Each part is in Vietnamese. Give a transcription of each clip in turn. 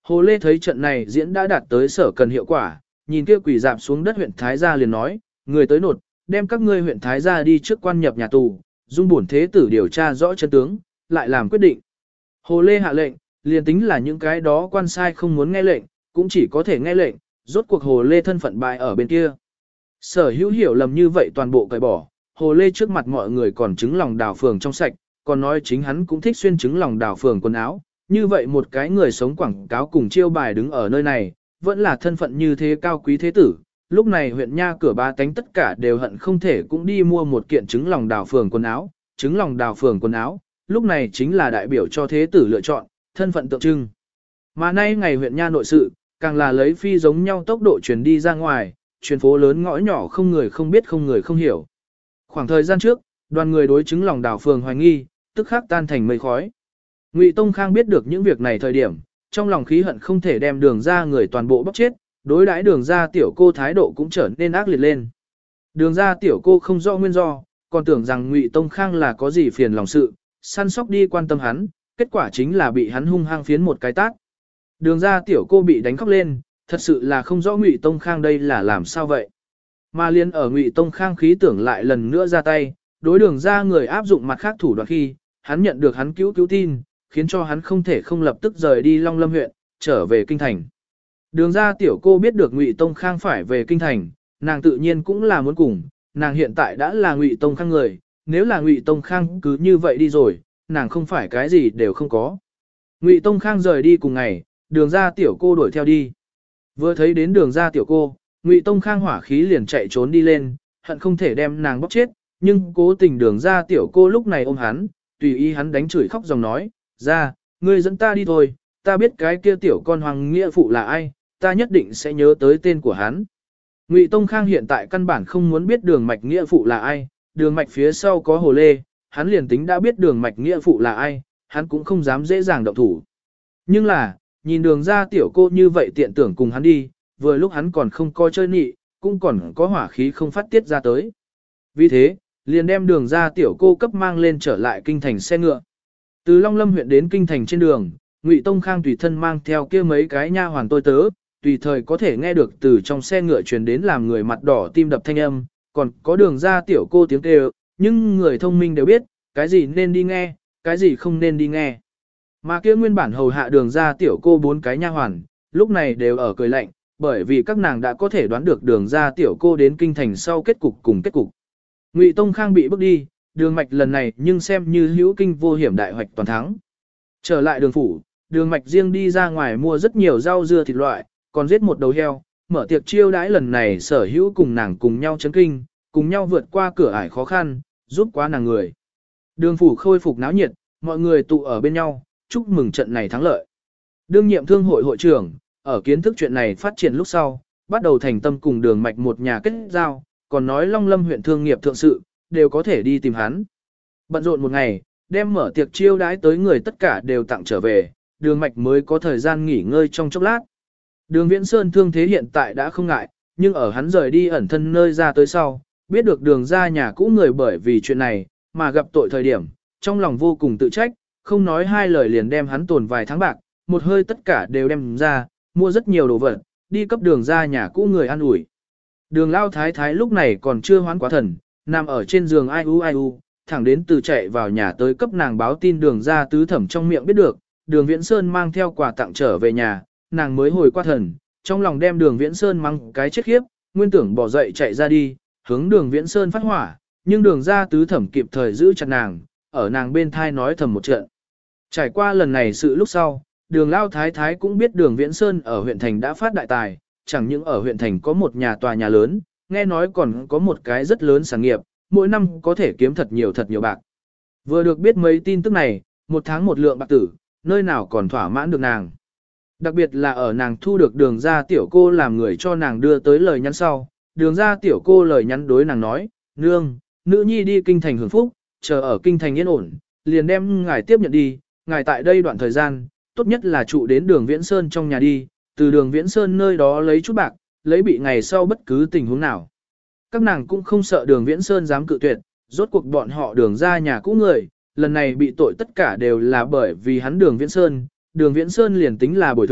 Hồ Lê thấy trận này diễn đã đạt tới sở cần hiệu quả, nhìn kia quỷ dạp xuống đất huyện Thái gia liền nói, người tới nột, đem các ngươi huyện Thái gia đi trước quan nhập nhà tù, dung bổn thế tử điều tra rõ chân tướng, lại làm quyết định. Hồ Lê hạ lệnh, liền tính là những cái đó quan sai không muốn nghe lệnh, cũng chỉ có thể nghe lệnh, rốt cuộc Hồ Lê thân phận bại ở bên kia. Sở hữu hiểu lầm như vậy toàn bộ cởi bỏ, Hồ Lê trước mặt mọi người còn chứng lòng đào phường trong sạch, còn nói chính hắn cũng thích xuyên chứng lòng đào phường quần áo. Như vậy một cái người sống quảng cáo cùng chiêu bài đứng ở nơi này, vẫn là thân phận như thế cao quý thế tử. Lúc này huyện nha cửa ba tánh tất cả đều hận không thể cũng đi mua một kiện chứng lòng đào phường quần áo, chứng lòng đào phường quần áo, lúc này chính là đại biểu cho thế tử lựa chọn, thân phận tượng trưng. Mà nay ngày huyện nha nội sự, càng là lấy phi giống nhau tốc độ truyền đi ra ngoài, truyền phố lớn ngõ nhỏ không người không biết không người không hiểu. Khoảng thời gian trước, đoàn người đối chứng lòng đào phường hoài nghi, tức khắc tan thành mây khói. Ngụy Tông Khang biết được những việc này thời điểm, trong lòng khí hận không thể đem đường ra người toàn bộ bóc chết, đối đãi đường ra tiểu cô thái độ cũng trở nên ác liệt lên. Đường ra tiểu cô không rõ nguyên do, còn tưởng rằng Ngụy Tông Khang là có gì phiền lòng sự, săn sóc đi quan tâm hắn, kết quả chính là bị hắn hung hăng phiến một cái tát. Đường ra tiểu cô bị đánh khóc lên, thật sự là không rõ Ngụy Tông Khang đây là làm sao vậy. Mà liên ở Ngụy Tông Khang khí tưởng lại lần nữa ra tay, đối đường ra người áp dụng mặt khác thủ đoạn khi, hắn nhận được hắn cứu tin, khiến cho hắn không thể không lập tức rời đi Long Lâm huyện, trở về kinh thành. Đường ra tiểu cô biết được Ngụy Tông Khang phải về kinh thành, nàng tự nhiên cũng là muốn cùng, nàng hiện tại đã là Ngụy Tông Khang người, nếu là Ngụy Tông Khang cứ như vậy đi rồi, nàng không phải cái gì đều không có. Ngụy Tông Khang rời đi cùng ngày, đường ra tiểu cô đuổi theo đi. Vừa thấy đến đường ra tiểu cô, Ngụy Tông Khang hỏa khí liền chạy trốn đi lên, hận không thể đem nàng bóc chết, nhưng cố tình đường ra tiểu cô lúc này ôm hắn, tùy ý hắn đánh chửi khóc dòng nói, ra, ngươi dẫn ta đi thôi, ta biết cái kia tiểu con hoàng nghĩa phụ là ai, ta nhất định sẽ nhớ tới tên của hắn. Ngụy Tông Khang hiện tại căn bản không muốn biết đường mạch nghĩa phụ là ai, đường mạch phía sau có Hồ Lê, hắn liền tính đã biết đường mạch nghĩa phụ là ai, hắn cũng không dám dễ dàng động thủ. Nhưng là, nhìn đường ra tiểu cô như vậy tiện tưởng cùng hắn đi, vừa lúc hắn còn không coi chơi nị, cũng còn có hỏa khí không phát tiết ra tới. Vì thế, liền đem đường ra tiểu cô cấp mang lên trở lại kinh thành xe ngựa. Từ Long Lâm huyện đến kinh thành trên đường, Ngụy Tông Khang tùy thân mang theo kia mấy cái nha hoàn tôi tớ, tùy thời có thể nghe được từ trong xe ngựa truyền đến làm người mặt đỏ tim đập thanh âm, còn có đường ra tiểu cô tiếng kêu, nhưng người thông minh đều biết, cái gì nên đi nghe, cái gì không nên đi nghe. Mà kia nguyên bản hầu hạ đường ra tiểu cô 4 cái nha hoàn, lúc này đều ở cười lạnh, bởi vì các nàng đã có thể đoán được đường ra tiểu cô đến kinh thành sau kết cục cùng kết cục. Ngụy Tông Khang bị bước đi, đường mạch lần này nhưng xem như hữu kinh vô hiểm đại hoạch toàn thắng. Trở lại đường phủ, đường mạch riêng đi ra ngoài mua rất nhiều rau dưa thịt loại, còn giết một đầu heo, mở tiệc chiêu đãi lần này sở hữu cùng nàng cùng nhau chấn kinh, cùng nhau vượt qua cửa ải khó khăn, giúp quá nàng người. Đường phủ khôi phục náo nhiệt, mọi người tụ ở bên nhau, chúc mừng trận này thắng lợi. Đương nhiệm thương hội hội trưởng, ở kiến thức chuyện này phát triển lúc sau, bắt đầu thành tâm cùng đường mạch một nhà kết giao, còn nói Long Lâm huyện thương nghiệp thượng sự, đều có thể đi tìm hắn. Bận rộn một ngày, đem mở tiệc chiêu đãi tới người tất cả đều tặng trở về, đường mạch mới có thời gian nghỉ ngơi trong chốc lát. Đường Viễn Sơn thương thế hiện tại đã không ngại, nhưng ở hắn rời đi ẩn thân nơi ra tới sau, biết được đường ra nhà cũ người bởi vì chuyện này, mà gặp tội thời điểm, trong lòng vô cùng tự trách, không nói hai lời liền đem hắn tồn vài tháng bạc, một hơi tất cả đều đem ra, mua rất nhiều đồ vật, đi cấp đường ra nhà cũ người ăn ủi. Đường Lao Thái Thái lúc này còn chưa hoán quá thần, nằm ở trên giường ai u, thẳng đến từ chạy vào nhà tới cấp nàng báo tin đường ra tứ thẩm trong miệng biết được, đường Viễn Sơn mang theo quà tặng trở về nhà, nàng mới hồi qua thần, trong lòng đem đường Viễn Sơn mang cái chết khiếp, nguyên tưởng bỏ dậy chạy ra đi, hướng đường Viễn Sơn phát hỏa, nhưng đường ra tứ thẩm kịp thời giữ chặt nàng, ở nàng bên thai nói thầm một trận. Trải qua lần này sự lúc sau, đường Lao Thái Thái cũng biết đường Viễn Sơn ở huyện thành đã phát đại tài, chẳng những ở huyện thành có một nhà tòa nhà lớn, nghe nói còn có một cái rất lớn sản nghiệp, mỗi năm có thể kiếm thật nhiều bạc. Vừa được biết mấy tin tức này, một tháng một lượng bạc tử, nơi nào còn thỏa mãn được nàng. Đặc biệt là ở nàng thu được đường ra tiểu cô làm người cho nàng đưa tới lời nhắn sau, đường ra tiểu cô lời nhắn đối nàng nói, nương, nữ nhi đi kinh thành hưởng phúc, chờ ở kinh thành yên ổn, liền đem ngài tiếp nhận đi, ngài tại đây đoạn thời gian, tốt nhất là trụ đến đường Viễn Sơn trong nhà đi, từ đường Viễn Sơn nơi đó lấy chút bạc, lấy bị ngày sau bất cứ tình huống nào. Các nàng cũng không sợ đường Viễn Sơn dám cự tuyệt, rốt cuộc bọn họ đường ra nhà cũ người, lần này bị tội tất cả đều là bởi vì hắn đường Viễn Sơn liền tính là bồi thường,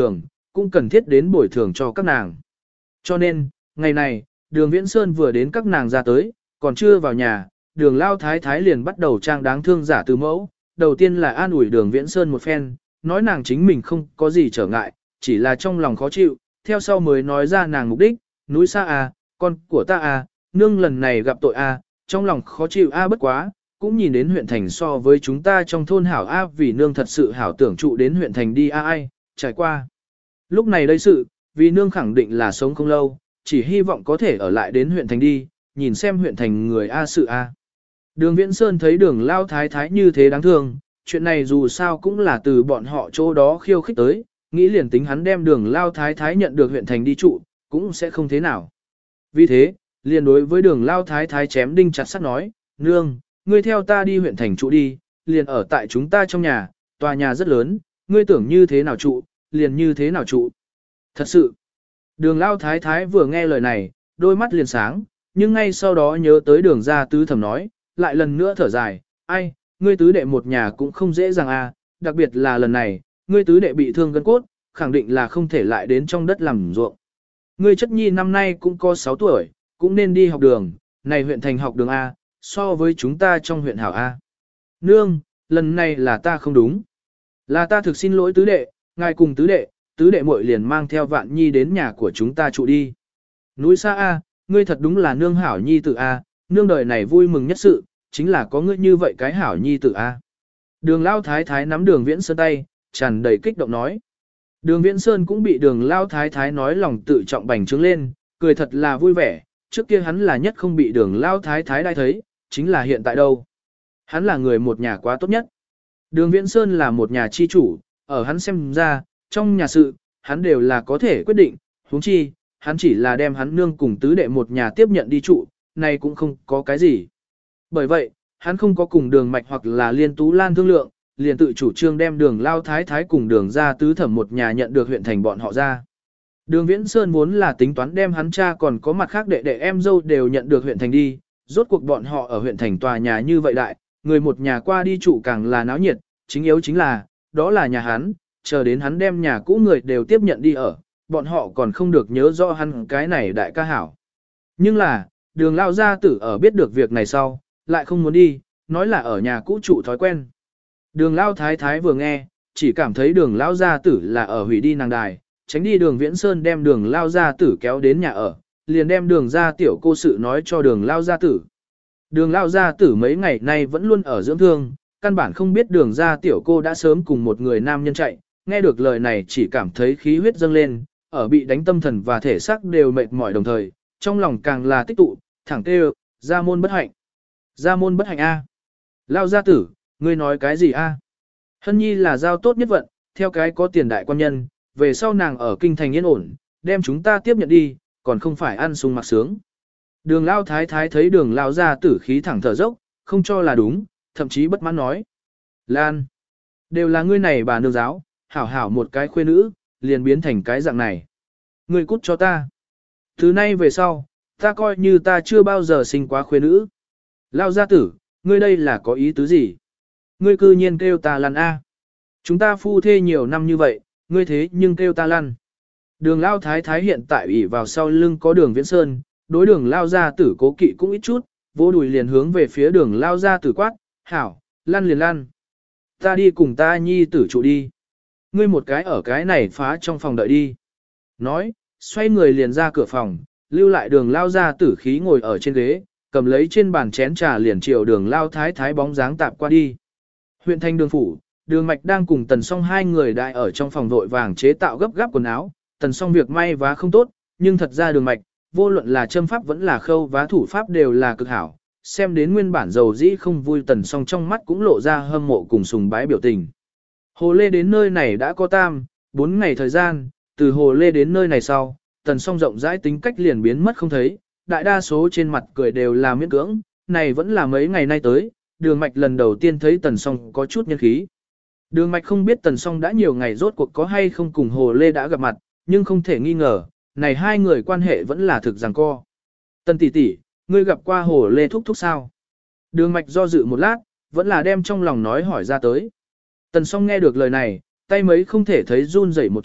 cũng cần thiết đến bồi thường cho các nàng. Cho nên, ngày này, đường Viễn Sơn vừa đến các nàng ra tới, còn chưa vào nhà, đường lao thái thái liền bắt đầu trang đáng thương giả từ mẫu. Đầu tiên là an ủi đường Viễn Sơn một phen, nói nàng chính mình không có gì trở ngại, chỉ là trong lòng khó chịu, theo sau mới nói ra nàng mục đích, núi xa à, con của ta à, nương lần này gặp tội à, trong lòng khó chịu a bất quá, cũng nhìn đến huyện thành so với chúng ta trong thôn hảo a vì nương thật sự hảo tưởng trụ đến huyện thành đi a ai, trải qua. Lúc này đây sự, vì nương khẳng định là sống không lâu, chỉ hy vọng có thể ở lại đến huyện thành đi, nhìn xem huyện thành người a sự a. Đường Viễn Sơn thấy đường lao thái thái như thế đáng thương, chuyện này dù sao cũng là từ bọn họ chỗ đó khiêu khích tới, nghĩ liền tính hắn đem đường lao thái thái nhận được huyện thành đi trụ, cũng sẽ không thế nào. Vì thế, liền đối với đường lao thái thái chém đinh chặt sắt nói, nương, ngươi theo ta đi huyện thành trụ đi, liền ở tại chúng ta trong nhà, tòa nhà rất lớn, ngươi tưởng như thế nào trụ, liền như thế nào trụ. Thật sự, đường lao thái thái vừa nghe lời này, đôi mắt liền sáng, nhưng ngay sau đó nhớ tới đường ra tứ thẩm nói, lại lần nữa thở dài, ai, ngươi tứ đệ một nhà cũng không dễ dàng à, đặc biệt là lần này, ngươi tứ đệ bị thương gân cốt, khẳng định là không thể lại đến trong đất làm ruộng. Ngươi chất nhi năm nay cũng có 6 tuổi, cũng nên đi học đường, này huyện thành học đường A, so với chúng ta trong huyện hảo A. Nương, lần này là ta không đúng. Là ta thực xin lỗi tứ đệ, ngài cùng tứ đệ muội liền mang theo Vạn Nhi đến nhà của chúng ta trụ đi. Núi xa A, ngươi thật đúng là nương hảo nhi tử A, nương đời này vui mừng nhất sự, chính là có ngươi như vậy cái hảo nhi tử A. Đường Lao Thái Thái nắm đường Viễn Sơn tay, tràn đầy kích động nói. Đường Viễn Sơn cũng bị đường Lao Thái Thái nói lòng tự trọng bành trướng lên, cười thật là vui vẻ, trước kia hắn là nhất không bị đường Lao Thái Thái đai thấy, chính là hiện tại đâu. Hắn là người một nhà quá tốt nhất. Đường Viễn Sơn là một nhà chi chủ, ở hắn xem ra, trong nhà sự, hắn đều là có thể quyết định, huống chi, hắn chỉ là đem hắn nương cùng tứ đệ một nhà tiếp nhận đi trụ, này cũng không có cái gì. Bởi vậy, hắn không có cùng đường mạch hoặc là liên tú lan thương lượng, liền tự chủ trương đem đường Lao Thái Thái cùng đường ra tứ thẩm một nhà nhận được huyện thành bọn họ ra. Đường Viễn Sơn vốn là tính toán đem hắn cha còn có mặt khác đệ đệ em dâu đều nhận được huyện thành đi, rốt cuộc bọn họ ở huyện thành tòa nhà như vậy đại, người một nhà qua đi trụ càng là náo nhiệt, chính yếu chính là, đó là nhà hắn, chờ đến hắn đem nhà cũ người đều tiếp nhận đi ở, bọn họ còn không được nhớ rõ hắn cái này đại ca hảo. Nhưng là, đường Lao gia tử ở biết được việc này sau, lại không muốn đi, nói là ở nhà cũ trụ thói quen. Đường Lao Thái Thái vừa nghe, chỉ cảm thấy đường Lao gia tử là ở hủy đi nàng đài, tránh đi đường Viễn Sơn đem đường Lao gia tử kéo đến nhà ở, liền đem đường ra tiểu cô sự nói cho đường Lao gia tử. Đường Lao gia tử mấy ngày nay vẫn luôn ở dưỡng thương, căn bản không biết đường ra tiểu cô đã sớm cùng một người nam nhân chạy, nghe được lời này chỉ cảm thấy khí huyết dâng lên, ở bị đánh tâm thần và thể xác đều mệt mỏi đồng thời, trong lòng càng là tích tụ, thẳng kêu, gia môn bất hạnh. Gia môn bất hạnh A. Lao gia tử, ngươi nói cái gì A? Hân Nhi là giao tốt nhất vận, theo cái có tiền đại quan nhân, về sau nàng ở kinh thành yên ổn, đem chúng ta tiếp nhận đi, còn không phải ăn sung mặc sướng. Đường Lao Thái Thái thấy đường Lao gia tử khí thẳng thở dốc, không cho là đúng, thậm chí bất mãn nói. Lan, đều là ngươi này bà nương giáo, hảo hảo một cái khuê nữ, liền biến thành cái dạng này. Ngươi cút cho ta. Từ nay về sau, ta coi như ta chưa bao giờ sinh quá khuê nữ. Lao gia tử, ngươi đây là có ý tứ gì? Ngươi cư nhiên kêu ta lăn A. Chúng ta phu thê nhiều năm như vậy, ngươi thế nhưng kêu ta lăn. Đường Lao Thái Thái hiện tại ủy vào sau lưng có đường Viễn Sơn, đối đường Lao gia tử cố kỵ cũng ít chút, vô đùi liền hướng về phía đường Lao gia tử quát, hảo, lăn liền lăn. Ta đi cùng ta nhi tử trụ đi. Ngươi một cái ở cái này phá trong phòng đợi đi. Nói, xoay người liền ra cửa phòng, lưu lại đường Lao gia tử khí ngồi ở trên ghế, cầm lấy trên bàn chén trà liền chiều đường Lao Thái Thái bóng dáng tạp qua đi. Huyện thành đường phủ, đường mạch đang cùng Tần Song hai người đại ở trong phòng vội vàng chế tạo gấp gáp quần áo. Tần Song việc may vá không tốt, nhưng thật ra đường mạch, vô luận là châm pháp vẫn là khâu vá thủ pháp đều là cực hảo. Xem đến nguyên bản dầu dĩ không vui Tần Song trong mắt cũng lộ ra hâm mộ cùng sùng bái biểu tình. Hồ Lê đến nơi này đã có 4 ngày thời gian, từ Hồ Lê đến nơi này sau, Tần Song rộng rãi tính cách liền biến mất không thấy, đại đa số trên mặt cười đều là miễn cưỡng, này vẫn là mấy ngày nay tới, đường mạch lần đầu tiên thấy Tần Song có chút nhân khí. Đường mạch không biết Tần Song đã nhiều ngày rốt cuộc có hay không cùng Hồ Lê đã gặp mặt, nhưng không thể nghi ngờ, này hai người quan hệ vẫn là thực giằng co. Tần tỷ tỷ, ngươi gặp qua Hồ Lê thúc thúc sao? Đường mạch do dự một lát, vẫn là đem trong lòng nói hỏi ra tới. Tần Song nghe được lời này, tay mấy không thể thấy run rẩy một chút,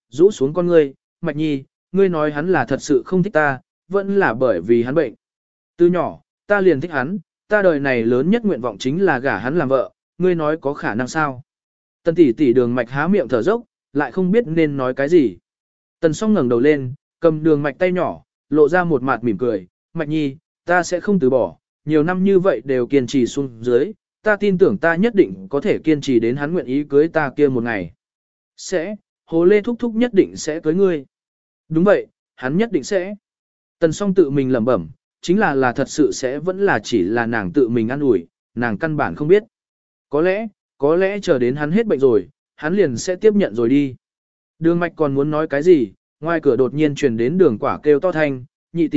rũ xuống con ngươi, Mạch Nhi, ngươi nói hắn là thật sự không thích ta, vẫn là bởi vì hắn bệnh. Từ nhỏ, ta liền thích hắn, ta đời này lớn nhất nguyện vọng chính là gả hắn làm vợ, ngươi nói có khả năng sao? Tần tỷ tỷ Đường Mạch há miệng thở dốc, lại không biết nên nói cái gì. Tần Song ngẩng đầu lên, cầm Đường Mạch tay nhỏ, lộ ra một mặt mỉm cười, Mạch Nhi, ta sẽ không từ bỏ, nhiều năm như vậy đều kiên trì xuống dưới, ta tin tưởng ta nhất định có thể kiên trì đến hắn nguyện ý cưới ta kia một ngày. Sẽ, Hồ Lê thúc thúc nhất định sẽ cưới ngươi. Đúng vậy, hắn nhất định sẽ. Tần Song tự mình lẩm bẩm, chính là thật sự sẽ vẫn là chỉ là nàng tự mình ăn ủi, nàng căn bản không biết. Có lẽ chờ đến hắn hết bệnh rồi, hắn liền sẽ tiếp nhận rồi đi. Đường Mạch còn muốn nói cái gì, ngoài cửa đột nhiên truyền đến Đường Quả kêu to thanh, nhị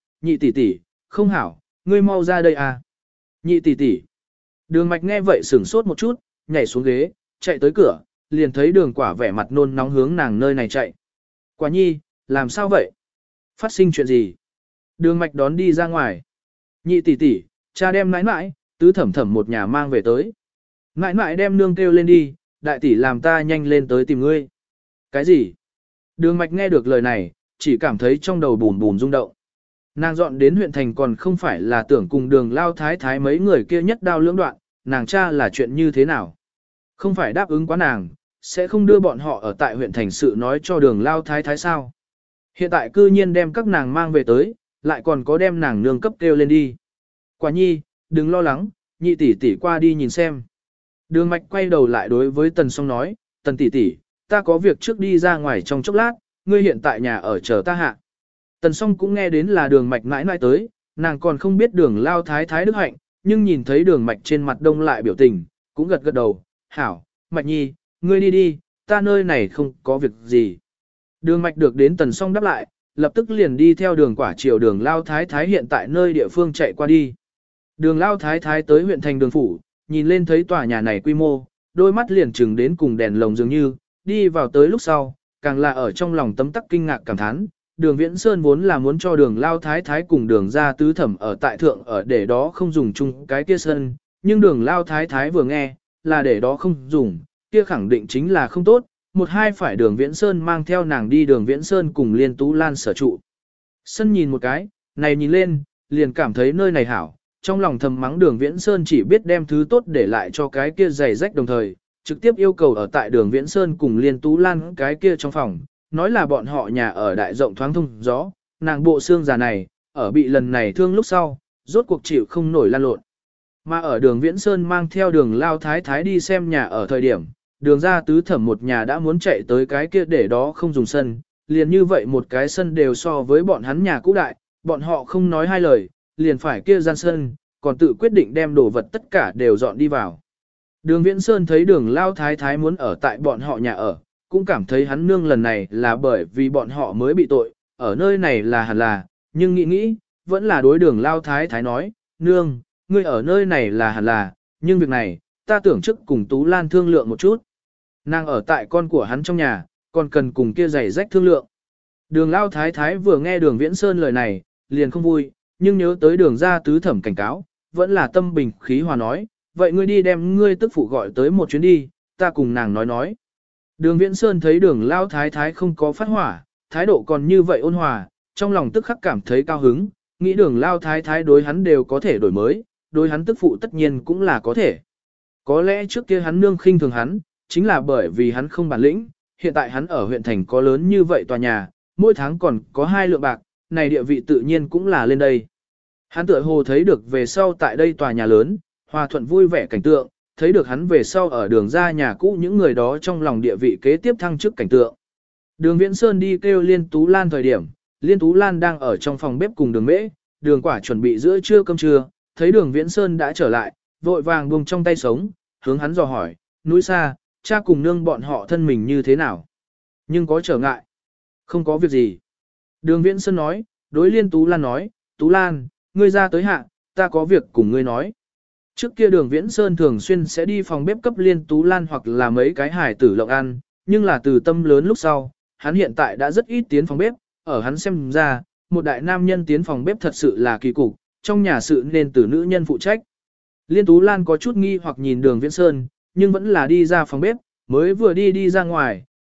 tỷ tỷ, không hảo, ngươi mau ra đây à. Nhị tỷ tỷ. Đường Mạch nghe vậy sửng sốt một chút, nhảy xuống ghế, chạy tới cửa, liền thấy Đường Quả vẻ mặt nôn nóng hướng nàng nơi này chạy. Quả Nhi, làm sao vậy? Phát sinh chuyện gì? Đường Mạch đón đi ra ngoài. Nhị tỷ tỷ, cha đem nãi nãi, tứ thẩm thẩm một nhà mang về tới. Nãi nãi đem nương kêu lên đi, đại tỷ làm ta nhanh lên tới tìm ngươi. Cái gì? Đường Mạch nghe được lời này, chỉ cảm thấy trong đầu bùn bùn rung động. Nàng dọn đến huyện thành còn không phải là tưởng cùng Đường Lao Thái Thái mấy người kia nhất đao lưỡng đoạn, nàng cha là chuyện như thế nào? Không phải đáp ứng quá nàng, sẽ không đưa bọn họ ở tại huyện thành sự nói cho Đường Lao Thái Thái sao? Hiện tại cư nhiên đem các nàng mang về tới, lại còn có đem nàng nương cấp kêu lên đi. Quả Nhi, đừng lo lắng, nhị tỷ tỷ qua đi nhìn xem. Đường Mạch quay đầu lại đối với Tần Song nói, Tần tỷ tỷ, ta có việc trước đi ra ngoài trong chốc lát, ngươi hiện tại nhà ở chờ ta hạ. Tần Song cũng nghe đến là Đường Mạch mãi mãi tới, nàng còn không biết Đường Lao Thái Thái đức hạnh, nhưng nhìn thấy Đường Mạch trên mặt đông lại biểu tình, cũng gật gật đầu, hảo, Mạch Nhi, ngươi đi đi, ta nơi này không có việc gì. Đường Mạch được đến Tần Song đáp lại, lập tức liền đi theo Đường Quả chiều Đường Lao Thái Thái hiện tại nơi địa phương chạy qua đi. Đường Lao Thái Thái tới huyện thành Đường Phủ, nhìn lên thấy tòa nhà này quy mô, đôi mắt liền trừng đến cùng đèn lồng dường như, đi vào tới lúc sau, càng là ở trong lòng tấm tắc kinh ngạc cảm thán. Đường Viễn Sơn vốn là muốn cho Đường Lao Thái Thái cùng Đường gia tứ thẩm ở tại thượng ở để đó không dùng chung cái kia sân, nhưng Đường Lao Thái Thái vừa nghe, là để đó không dùng, kia khẳng định chính là không tốt, một hai phải Đường Viễn Sơn mang theo nàng đi Đường Viễn Sơn cùng Liên Tú Lan sở trụ. Sân nhìn một cái, này nhìn lên, liền cảm thấy nơi này hảo, trong lòng thầm mắng Đường Viễn Sơn chỉ biết đem thứ tốt để lại cho cái kia giày rách đồng thời, trực tiếp yêu cầu ở tại Đường Viễn Sơn cùng Liên Tú Lan cái kia trong phòng, nói là bọn họ nhà ở đại rộng thoáng thông gió, nàng bộ xương già này, ở bị lần này thương lúc sau, rốt cuộc chịu không nổi lan lộn. Mà ở Đường Viễn Sơn mang theo Đường Lao Thái Thái đi xem nhà ở thời điểm, Đường gia tứ thẩm một nhà đã muốn chạy tới cái kia để đó không dùng sân, liền như vậy một cái sân đều so với bọn hắn nhà cũ đại, bọn họ không nói hai lời, liền phải kia gian sân, còn tự quyết định đem đồ vật tất cả đều dọn đi vào. Đường Viễn Sơn thấy Đường Lao Thái Thái muốn ở tại bọn họ nhà ở, cũng cảm thấy hắn nương lần này là bởi vì bọn họ mới bị tội, ở nơi này là hẳn là, nhưng nghĩ, vẫn là đối Đường Lao Thái Thái nói, nương, ngươi ở nơi này là hẳn là, nhưng việc này, ta tưởng trước cùng Tú Lan thương lượng một chút. Nàng ở tại con của hắn trong nhà, còn cần cùng kia giày rách thương lượng. Đường Lao Thái Thái vừa nghe Đường Viễn Sơn lời này, liền không vui, nhưng nhớ tới Đường gia tứ thẩm cảnh cáo, vẫn là tâm bình khí hòa nói, vậy ngươi đi đem ngươi tức phụ gọi tới một chuyến đi, ta cùng nàng nói. Đường Viễn Sơn thấy Đường Lao Thái Thái không có phát hỏa, thái độ còn như vậy ôn hòa, trong lòng tức khắc cảm thấy cao hứng, nghĩ Đường Lao Thái Thái đối hắn đều có thể đổi mới, đối hắn tức phụ tất nhiên cũng là có thể. Có lẽ trước kia hắn nương khinh thường hắn, chính là bởi vì hắn không bản lĩnh, hiện tại hắn ở huyện thành có lớn như vậy tòa nhà, mỗi tháng còn có 2 lượng bạc, này địa vị tự nhiên cũng là lên đây. Hắn tựa hồ thấy được về sau tại đây tòa nhà lớn, hòa thuận vui vẻ cảnh tượng, thấy được hắn về sau ở đường ra nhà cũ những người đó trong lòng địa vị kế tiếp thăng chức cảnh tượng. Đường Viễn Sơn đi kêu Liên Tú Lan thời điểm, Liên Tú Lan đang ở trong phòng bếp cùng Đường Mễ, Đường Quả chuẩn bị giữa trưa cơm trưa, thấy Đường Viễn Sơn đã trở lại, vội vàng buông trong tay sống, hướng hắn dò hỏi, núi xa, cha cùng nương bọn họ thân mình như thế nào? Nhưng có trở ngại? Không có việc gì. Đường Viễn Sơn nói, đối Liên Tú Lan nói, Tú Lan, ngươi ra tới hạ, ta có việc cùng ngươi nói. Trước kia Đường Viễn Sơn thường xuyên sẽ đi phòng bếp cấp Liên Tú Lan hoặc là mấy cái hải tử lộng ăn, nhưng là từ tâm lớn lúc sau, hắn hiện tại đã rất ít tiến phòng bếp, ở hắn xem ra, một đại nam nhân tiến phòng bếp thật sự là kỳ cục, trong nhà sự nên từ nữ nhân phụ trách. Liên Tú Lan có chút nghi hoặc nhìn Đường Viễn Sơn, nhưng vẫn là đi ra phòng bếp, mới vừa đi ra ngoài,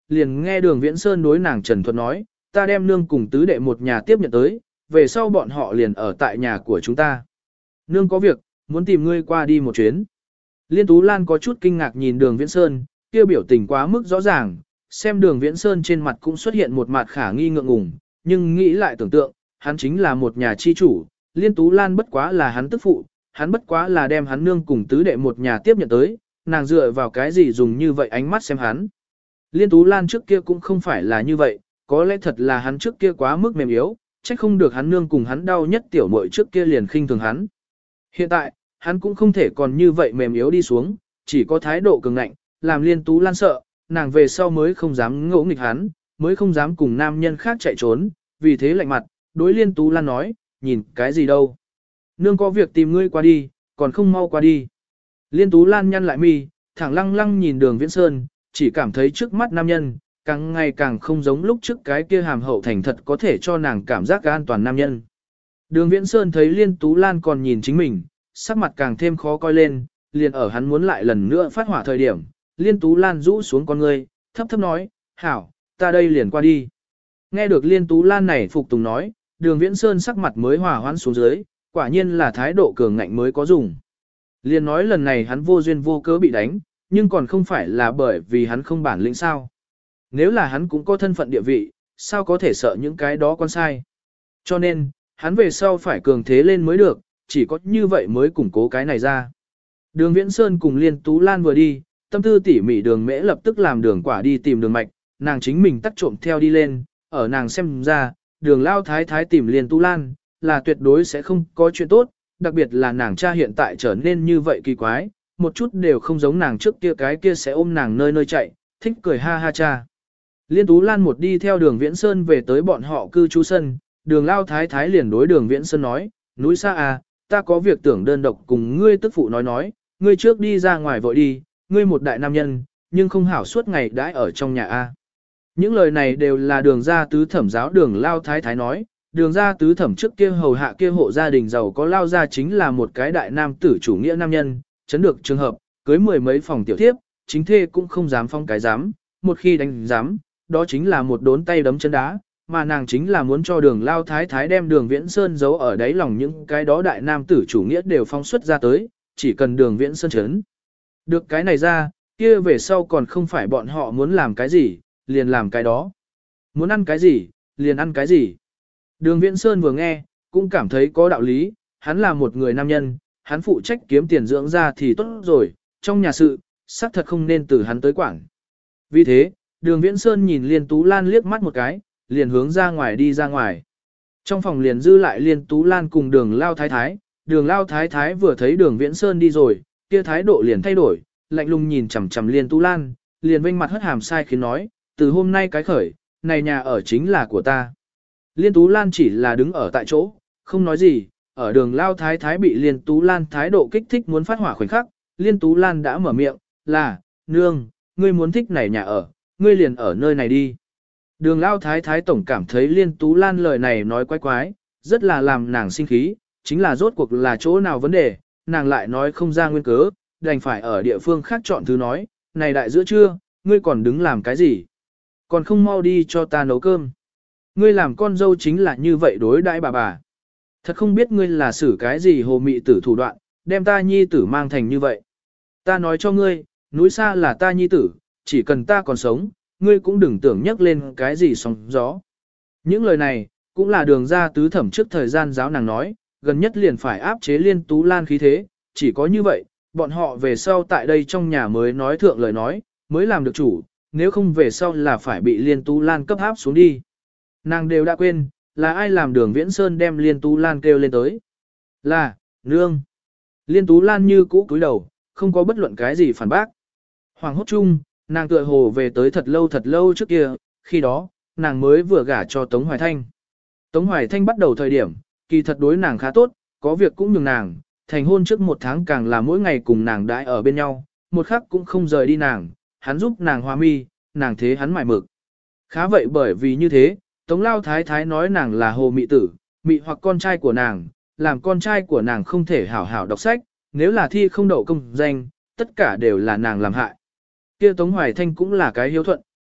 liền nghe Đường Viễn Sơn đối nàng trần thuật nói, ta đem nương cùng tứ đệ một nhà tiếp nhận tới, về sau bọn họ liền ở tại nhà của chúng ta. Nương có việc, muốn tìm ngươi qua đi một chuyến. Liên Tú Lan có chút kinh ngạc nhìn Đường Viễn Sơn, kia biểu tình quá mức rõ ràng, xem Đường Viễn Sơn trên mặt cũng xuất hiện một mặt khả nghi ngượng ngùng, nhưng nghĩ lại tưởng tượng, hắn chính là một nhà chi chủ, Liên Tú Lan bất quá là hắn tức phụ, hắn bất quá là đem hắn nương cùng tứ đệ một nhà tiếp nhận tới, nàng dựa vào cái gì dùng như vậy ánh mắt xem hắn. Liên Tú Lan trước kia cũng không phải là như vậy, có lẽ thật là hắn trước kia quá mức mềm yếu, trách không được hắn nương cùng hắn đau nhất tiểu muội trước kia liền khinh thường hắn. Hiện tại, hắn cũng không thể còn như vậy mềm yếu đi xuống, chỉ có thái độ cường ngạnh, làm Liên Tú Lan sợ, nàng về sau mới không dám ngỗ nghịch hắn, mới không dám cùng nam nhân khác chạy trốn, vì thế lạnh mặt, đối Liên Tú Lan nói, nhìn cái gì đâu. Nương có việc tìm ngươi qua đi, còn không mau qua đi. Liên Tú Lan nhăn lại mi, thẳng lăng lăng nhìn Đường Viễn Sơn, chỉ cảm thấy trước mắt nam nhân, càng ngày càng không giống lúc trước cái kia hàm hậu thành thật có thể cho nàng cảm giác an toàn nam nhân. Đường Viễn Sơn thấy Liên Tú Lan còn nhìn chính mình, sắc mặt càng thêm khó coi lên, liền ở hắn muốn lại lần nữa phát hỏa thời điểm, Liên Tú Lan rũ xuống con ngươi, thấp thấp nói, hảo, ta đây liền qua đi. Nghe được Liên Tú Lan này phục tùng nói, Đường Viễn Sơn sắc mặt mới hòa hoãn xuống dưới, quả nhiên là thái độ cường ngạnh mới có dùng. Liền nói lần này hắn vô duyên vô cớ bị đánh, nhưng còn không phải là bởi vì hắn không bản lĩnh sao. Nếu là hắn cũng có thân phận địa vị, sao có thể sợ những cái đó con sai. Cho nên, hắn về sau phải cường thế lên mới được, chỉ có như vậy mới củng cố cái này ra. Đường Viễn Sơn cùng Liên Tú Lan vừa đi, tâm tư tỉ mỉ Đường Mễ lập tức làm Đường Quả đi tìm Đường Mạch, nàng chính mình tắt trộm theo đi lên, ở nàng xem ra, Đường Lao Thái Thái tìm Liên Tú Lan, là tuyệt đối sẽ không có chuyện tốt, đặc biệt là nàng cha hiện tại trở nên như vậy kỳ quái, một chút đều không giống nàng trước kia cái kia sẽ ôm nàng nơi nơi chạy, thích cười ha ha cha. Liên Tú Lan một đi theo Đường Viễn Sơn về tới bọn họ cư trú sân, Đường Lao Thái Thái liền đối Đường Viễn Sơn nói, núi xa à, ta có việc tưởng đơn độc cùng ngươi tức phụ nói, ngươi trước đi ra ngoài vội đi, ngươi một đại nam nhân, nhưng không hảo suốt ngày đãi ở trong nhà a. Những lời này đều là Đường gia tứ thẩm giáo Đường Lao Thái Thái nói, Đường gia tứ thẩm trước kia hầu hạ kia hộ gia đình giàu có Lao gia chính là một cái đại nam tử chủ nghĩa nam nhân, chấn được trường hợp, cưới mười mấy phòng tiểu thiếp, chính thê cũng không dám phong cái dám, một khi đánh dám, đó chính là một đốn tay đấm chân đá, mà nàng chính là muốn cho Đường Lao Thái Thái đem Đường Viễn Sơn giấu ở đáy lòng những cái đó đại nam tử chủ nghĩa đều phóng xuất ra tới, chỉ cần Đường Viễn Sơn chấn. Được cái này ra, kia về sau còn không phải bọn họ muốn làm cái gì, liền làm cái đó. Muốn ăn cái gì, liền ăn cái gì. Đường Viễn Sơn vừa nghe, cũng cảm thấy có đạo lý, hắn là một người nam nhân, hắn phụ trách kiếm tiền dưỡng ra thì tốt rồi, trong nhà sự, xác thật không nên từ hắn tới quản. Vì thế, Đường Viễn Sơn nhìn Liên Tú Lan liếc mắt một cái, liền hướng ra ngoài đi ra ngoài. Trong phòng liền dư lại Liên Tú Lan cùng Đường Lao Thái Thái, Đường Lao Thái Thái vừa thấy Đường Viễn Sơn đi rồi, kia thái độ liền thay đổi, lạnh lùng nhìn chằm chằm Liên Tú Lan, liền vênh mặt hất hàm sai khiến nói, từ hôm nay cái khởi, này nhà ở chính là của ta. Liên Tú Lan chỉ là đứng ở tại chỗ, không nói gì, ở Đường Lao Thái Thái bị Liên Tú Lan thái độ kích thích muốn phát hỏa khoảnh khắc, Liên Tú Lan đã mở miệng, là, nương, ngươi muốn thích này nhà ở, ngươi liền ở nơi này đi. Đường Lao Thái Thái tổng cảm thấy Liên Tú Lan lời này nói quái quái, rất là làm nàng sinh khí, chính là rốt cuộc là chỗ nào vấn đề, nàng lại nói không ra nguyên cớ, đành phải ở địa phương khác chọn thứ nói, này đại giữa trưa, ngươi còn đứng làm cái gì? Còn không mau đi cho ta nấu cơm. Ngươi làm con dâu chính là như vậy đối đãi bà. Thật không biết ngươi là xử cái gì hồ mị tử thủ đoạn, đem ta nhi tử mang thành như vậy. Ta nói cho ngươi, núi xa là ta nhi tử, chỉ cần ta còn sống, ngươi cũng đừng tưởng nhắc lên cái gì sóng gió. Những lời này, cũng là Đường gia tứ thẩm trước thời gian giáo nàng nói, gần nhất liền phải áp chế Liên Tú Lan khí thế, chỉ có như vậy, bọn họ về sau tại đây trong nhà mới nói thượng lời nói, mới làm được chủ, nếu không về sau là phải bị Liên Tú Lan cấp áp xuống đi. Nàng đều đã quên, là ai làm Đường Viễn Sơn đem Liên Tú Lan kêu lên tới. Là, nương. Liên Tú Lan như cũ cúi đầu, không có bất luận cái gì phản bác. Hoàng hốt chung, nàng tựa hồ về tới thật lâu trước kia, khi đó, nàng mới vừa gả cho Tống Hoài Thanh. Tống Hoài Thanh bắt đầu thời điểm, kỳ thật đối nàng khá tốt, có việc cũng nhường nàng, thành hôn trước một tháng càng là mỗi ngày cùng nàng đãi ở bên nhau, một khắc cũng không rời đi nàng, hắn giúp nàng hòa mi, nàng thế hắn mải mực. Khá vậy bởi vì như thế, Tống Lao Thái Thái nói nàng là hồ mị tử, mị hoặc con trai của nàng, làm con trai của nàng không thể hảo hảo đọc sách, nếu là thi không đậu công danh, tất cả đều là nàng làm hại. Kia Tống Hoài Thanh cũng là cái hiếu thuận,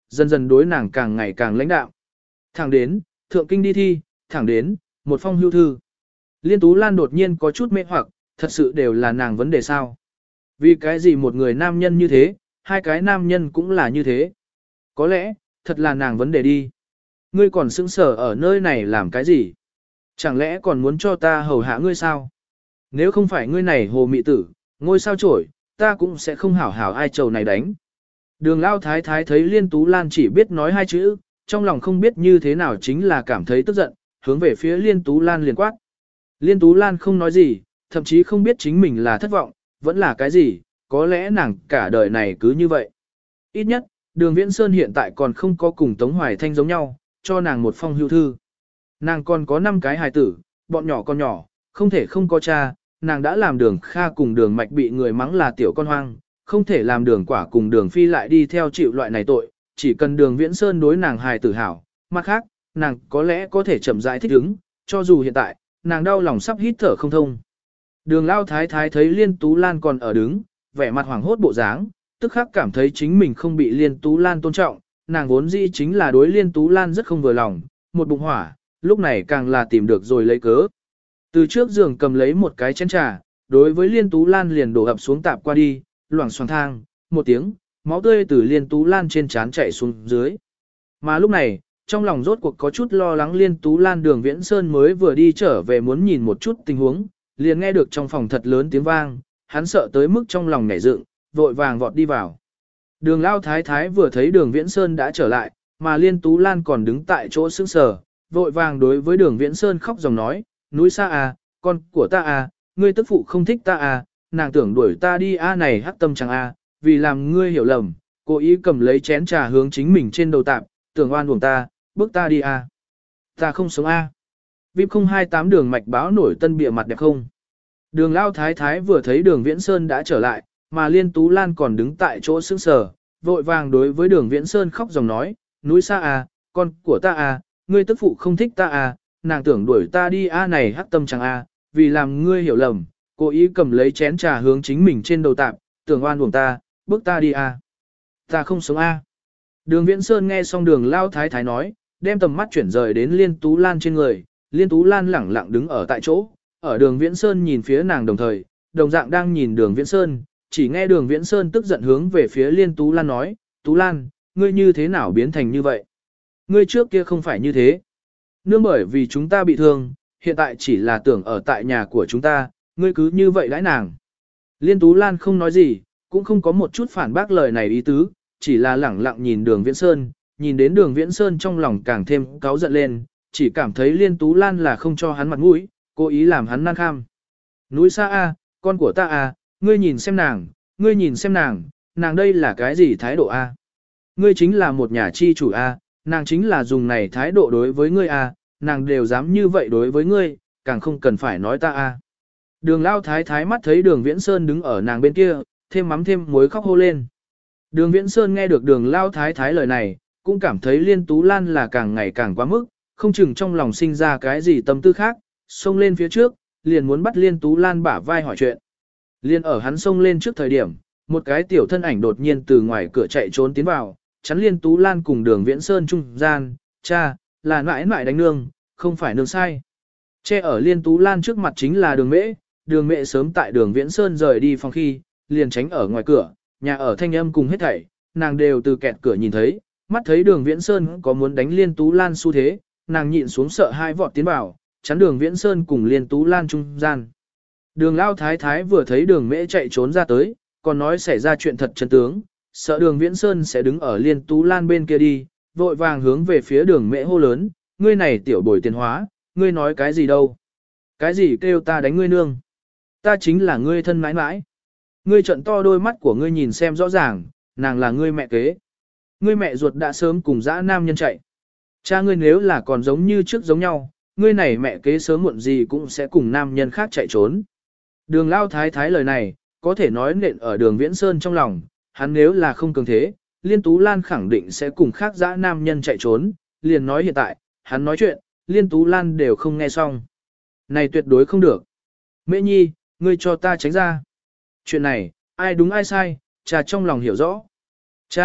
dần dần đối nàng càng ngày càng lãnh đạm. Thẳng đến, thượng kinh đi thi, thẳng đến, một phong hưu thư. Liên Tú Lan đột nhiên có chút mê hoặc, thật sự đều là nàng vấn đề sao? Vì cái gì một người nam nhân như thế, hai cái nam nhân cũng là như thế? Có lẽ, thật là nàng vấn đề đi. Ngươi còn sững sờ ở nơi này làm cái gì? Chẳng lẽ còn muốn cho ta hầu hạ ngươi sao? Nếu không phải ngươi này hồ mị tử, ngôi sao trổi, ta cũng sẽ không hảo hảo ai trầu này đánh. Đường Lao Thái Thái thấy Liên Tú Lan chỉ biết nói hai chữ, trong lòng không biết như thế nào chính là cảm thấy tức giận, hướng về phía Liên Tú Lan liền quát. Liên Tú Lan không nói gì, thậm chí không biết chính mình là thất vọng, vẫn là cái gì, có lẽ nàng cả đời này cứ như vậy. Ít nhất, Đường Viễn Sơn hiện tại còn không có cùng Tống Hoài Thanh giống nhau, cho nàng một phong hưu thư. Nàng còn có 5 cái hài tử, bọn nhỏ con nhỏ, không thể không có cha, nàng đã làm Đường Kha cùng Đường Mạch bị người mắng là tiểu con hoang, không thể làm Đường Quả cùng Đường Phi lại đi theo chịu loại này tội, chỉ cần Đường Viễn Sơn đối nàng hài tử hảo, mặt khác, nàng có lẽ có thể chậm rãi thích ứng, cho dù hiện tại, nàng đau lòng sắp hít thở không thông. Đường Lao Thái Thái thấy Liên Tú Lan còn ở đứng, vẻ mặt hoảng hốt bộ dáng, tức khắc cảm thấy chính mình không bị Liên Tú Lan tôn trọng, nàng vốn dĩ chính là đối Liên Tú Lan rất không vừa lòng, một bụng hỏa, lúc này càng là tìm được rồi lấy cớ. Từ trước giường cầm lấy một cái chén trà, đối với Liên Tú Lan liền đổ ập xuống tạp qua đi, loảng xoảng thang, một tiếng, máu tươi từ Liên Tú Lan trên trán chảy xuống dưới. Mà lúc này, trong lòng rốt cuộc có chút lo lắng Liên Tú Lan Đường Viễn Sơn mới vừa đi trở về muốn nhìn một chút tình huống, liền nghe được trong phòng thật lớn tiếng vang, hắn sợ tới mức trong lòng nhảy dựng, vội vàng vọt đi vào. Đường Lao Thái Thái vừa thấy Đường Viễn Sơn đã trở lại, mà Liên Tú Lan còn đứng tại chỗ sững sờ, vội vàng đối với Đường Viễn Sơn khóc dòng nói, núi xa à, con của ta à, ngươi tức phụ không thích ta à, nàng tưởng đuổi ta đi a này hắc tâm chẳng a, vì làm ngươi hiểu lầm, cố ý cầm lấy chén trà hướng chính mình trên đầu tạp, tưởng oan uổng ta, bước ta đi a. Ta không sống a. VIP 028 Đường Mạch báo nổi tân bìa mặt đẹp không. Đường Lao Thái Thái vừa thấy Đường Viễn Sơn đã trở lại, mà Liên Tú Lan còn đứng tại chỗ sững sờ, vội vàng đối với Đường Viễn Sơn khóc dòng nói, núi xa à, con của ta à, ngươi tức phụ không thích ta à, nàng tưởng đuổi ta đi a này hắc tâm chẳng a, vì làm ngươi hiểu lầm, cố ý cầm lấy chén trà hướng chính mình trên đầu tạp, tưởng oan uổng ta, bước ta đi a. Ta không sống a. Đường Viễn Sơn nghe xong Đường Lao Thái Thái nói, đem tầm mắt chuyển rời đến Liên Tú Lan trên người, Liên Tú Lan lẳng lặng đứng ở tại chỗ, ở Đường Viễn Sơn nhìn phía nàng đồng thời, đồng dạng đang nhìn Đường Viễn Sơn, chỉ nghe Đường Viễn Sơn tức giận hướng về phía Liên Tú Lan nói, Tú Lan, ngươi như thế nào biến thành như vậy? Ngươi trước kia không phải như thế. Nương bởi vì chúng ta bị thương, hiện tại chỉ là tưởng ở tại nhà của chúng ta, ngươi cứ như vậy đãi nàng. Liên Tú Lan không nói gì, cũng không có một chút phản bác lời này ý tứ, chỉ là lẳng lặng nhìn Đường Viễn Sơn, nhìn đến Đường Viễn Sơn trong lòng càng thêm cáu giận lên, chỉ cảm thấy Liên Tú Lan là không cho hắn mặt mũi, cố ý làm hắn nan kham. Núi xa a, con của ta a, ngươi nhìn xem nàng, ngươi nhìn xem nàng, nàng đây là cái gì thái độ a? Ngươi chính là một nhà chi chủ a, nàng chính là dùng này thái độ đối với ngươi a, nàng đều dám như vậy đối với ngươi, càng không cần phải nói ta a. Đường Lao Thái Thái mắt thấy Đường Viễn Sơn đứng ở nàng bên kia, thêm mắm thêm muối khóc hô lên. Đường Viễn Sơn nghe được Đường Lao Thái Thái lời này, cũng cảm thấy Liên Tú Lan là càng ngày càng quá mức, không chừng trong lòng sinh ra cái gì tâm tư khác, xông lên phía trước, liền muốn bắt Liên Tú Lan bả vai hỏi chuyện. Liên ở hắn xông lên trước thời điểm, một cái tiểu thân ảnh đột nhiên từ ngoài cửa chạy trốn tiến vào, chắn Liên Tú Lan cùng Đường Viễn Sơn trung gian, cha, là mãi mãi đánh nương, không phải nương sai. Che ở Liên Tú Lan trước mặt chính là Đường Mễ sớm tại Đường Viễn Sơn rời đi phòng khi, liền tránh ở ngoài cửa, nhà ở thanh âm cùng hết thảy, nàng đều từ kẹt cửa nhìn thấy, mắt thấy Đường Viễn Sơn có muốn đánh Liên Tú Lan xu thế, nàng nhịn xuống sợ hai vọt tiến vào, chắn Đường Viễn Sơn cùng Liên Tú Lan trung gian. Đường Lao Thái Thái vừa thấy Đường Mễ chạy trốn ra tới, còn nói xảy ra chuyện thật chân tướng, sợ Đường Viễn Sơn sẽ đứng ở Liên Tú Lan bên kia đi, vội vàng hướng về phía Đường Mễ hô lớn, ngươi này tiểu bồi tiền hóa, ngươi nói cái gì đâu? Cái gì kêu ta đánh ngươi nương? Ta chính là ngươi thân mãi mãi. Ngươi trận to đôi mắt của ngươi nhìn xem rõ ràng, nàng là ngươi mẹ kế. Ngươi mẹ ruột đã sớm cùng dã nam nhân chạy. Cha ngươi nếu là còn giống như trước giống nhau, ngươi này mẹ kế sớm muộn gì cũng sẽ cùng nam nhân khác chạy trốn. Đường Lao Thái Thái lời này, có thể nói nện ở Đường Viễn Sơn trong lòng, hắn nếu là không cường thế, Liên Tú Lan khẳng định sẽ cùng khác dã nam nhân chạy trốn, liền nói hiện tại, hắn nói chuyện, Liên Tú Lan đều không nghe xong. Này tuyệt đối không được. Mễ Nhi, ngươi cho ta tránh ra. Chuyện này, ai đúng ai sai, cha trong lòng hiểu rõ. Cha,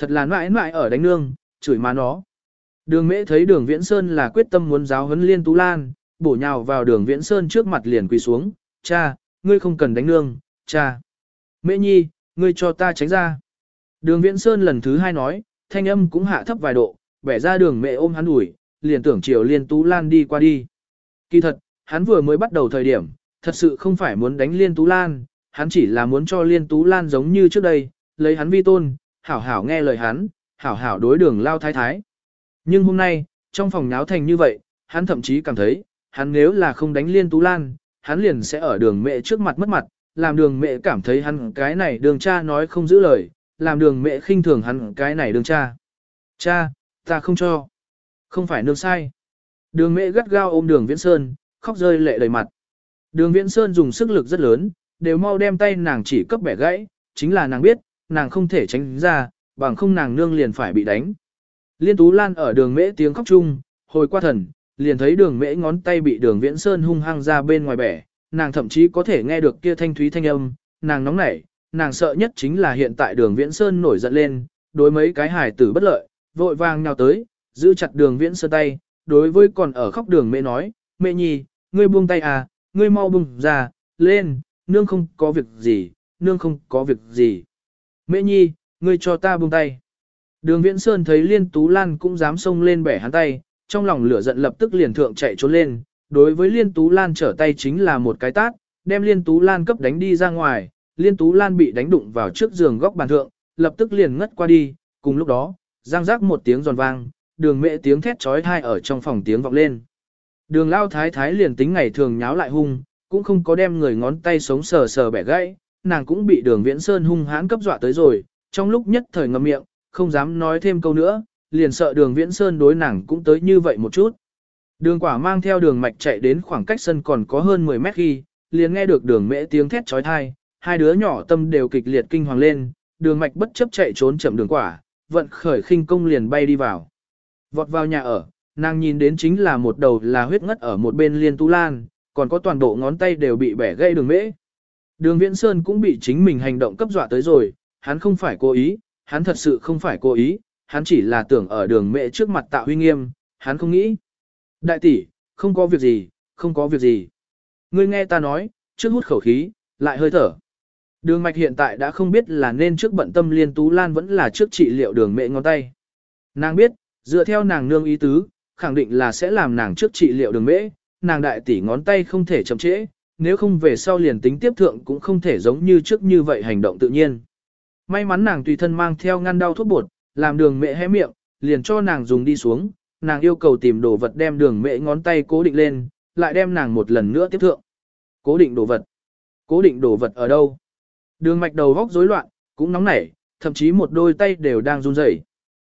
thật là mãi mãi ở đánh nương, chửi má nó. Đường Mễ thấy Đường Viễn Sơn là quyết tâm muốn giáo huấn Liên Tú Lan, bổ nhào vào Đường Viễn Sơn trước mặt liền quỳ xuống, cha, ngươi không cần đánh nương, cha. Mễ nhi, ngươi cho ta tránh ra. Đường Viễn Sơn lần thứ hai nói, thanh âm cũng hạ thấp vài độ, bẻ ra Đường Mễ ôm hắn ủi, liền tưởng chiều Liên Tú Lan đi qua đi. Kỳ thật, hắn vừa mới bắt đầu thời điểm, thật sự không phải muốn đánh Liên Tú Lan, hắn chỉ là muốn cho Liên Tú Lan giống như trước đây, lấy hắn vi tôn, hảo hảo nghe lời hắn, hảo hảo đối Đường lao thái thái. Nhưng hôm nay, trong phòng náo thành như vậy, hắn thậm chí cảm thấy, hắn nếu là không đánh Liên Tú Lan, hắn liền sẽ ở Đường Mẹ trước mặt mất mặt, làm Đường Mẹ cảm thấy hắn cái này Đường cha nói không giữ lời, làm Đường Mẹ khinh thường hắn cái này Đường cha. Cha, ta không cho. Không phải nương sai. Đường Mẹ gắt gao ôm Đường Viễn Sơn, khóc rơi lệ đầy mặt. Đường Viễn Sơn dùng sức lực rất lớn, đều mau đem tay nàng chỉ cấp bẻ gãy, chính là nàng biết, nàng không thể tránh ra, bằng không nàng nương liền phải bị đánh. Liên Tú Lan ở Đường Mễ tiếng khóc chung, hồi qua thần, liền thấy Đường Mễ ngón tay bị Đường Viễn Sơn hung hăng ra bên ngoài bẻ, nàng thậm chí có thể nghe được kia thanh thúy thanh âm, nàng nóng nảy, nàng sợ nhất chính là hiện tại Đường Viễn Sơn nổi giận lên, đối mấy cái hài tử bất lợi, vội vàng nhào tới, giữ chặt Đường Viễn Sơn tay, đối với còn ở khóc Đường Mễ nói, Mẹ nhi, ngươi buông tay à, ngươi mau buông ra, lên, nương không có việc gì, nương không có việc gì. Mễ nhi, ngươi cho ta buông tay. Đường Viễn Sơn thấy Liên Tú Lan cũng dám xông lên bẻ hắn tay, trong lòng lửa giận lập tức liền thượng chạy trốn lên, đối với Liên Tú Lan trở tay chính là một cái tát, đem Liên Tú Lan cấp đánh đi ra ngoài, Liên Tú Lan bị đánh đụng vào trước giường góc bàn thượng, lập tức liền ngất qua đi, cùng lúc đó, răng rác một tiếng giòn vang, Đường Mẹ tiếng thét chói tai ở trong phòng tiếng vọng lên. Đường lao thái thái liền tính ngày thường nháo lại hung, cũng không có đem người ngón tay sống sờ sờ bẻ gãy, nàng cũng bị Đường Viễn Sơn hung hãn cấp dọa tới rồi, trong lúc nhất thời ngậm miệng, không dám nói thêm câu nữa, liền sợ Đường Viễn Sơn đối nàng cũng tới như vậy một chút. Đường Quả mang theo Đường Mạch chạy đến khoảng cách sân còn có hơn 10 mét khi, liền nghe được Đường Mễ tiếng thét chói tai, hai đứa nhỏ tâm đều kịch liệt kinh hoàng lên, Đường Mạch bất chấp chạy trốn chậm Đường Quả, vận khởi khinh công liền bay đi vào. Vọt vào nhà ở, nàng nhìn đến chính là một đầu là huyết ngất ở một bên Liên Tú Lan, còn có toàn bộ ngón tay đều bị bẻ gãy Đường Mễ. Đường Viễn Sơn cũng bị chính mình hành động cấp dọa tới rồi, hắn không phải cố ý, hắn thật sự không phải cố ý, hắn chỉ là tưởng ở Đường Mễ trước mặt tạo huy nghiêm, hắn không nghĩ. Đại tỷ, không có việc gì, không có việc gì. Ngươi nghe ta nói, trước hút khẩu khí, lại hơi thở. Đường Mạch hiện tại đã không biết là nên trước bận tâm Liên Tú Lan vẫn là trước trị liệu Đường Mễ ngón tay. Nàng biết, dựa theo nàng nương ý tứ, khẳng định là sẽ làm nàng trước trị liệu Đường Mễ, nàng đại tỷ ngón tay không thể chậm trễ, nếu không về sau liền tính tiếp thượng cũng không thể giống như trước như vậy hành động tự nhiên. May mắn nàng tùy thân mang theo ngăn đau thuốc bột, làm Đường Mễ hé miệng, liền cho nàng dùng đi xuống, nàng yêu cầu tìm đồ vật đem Đường Mễ ngón tay cố định lên, lại đem nàng một lần nữa tiếp thượng. Cố định đồ vật? Cố định đồ vật ở đâu? Đường Mạch đầu góc rối loạn, cũng nóng nảy, thậm chí một đôi tay đều đang run rẩy.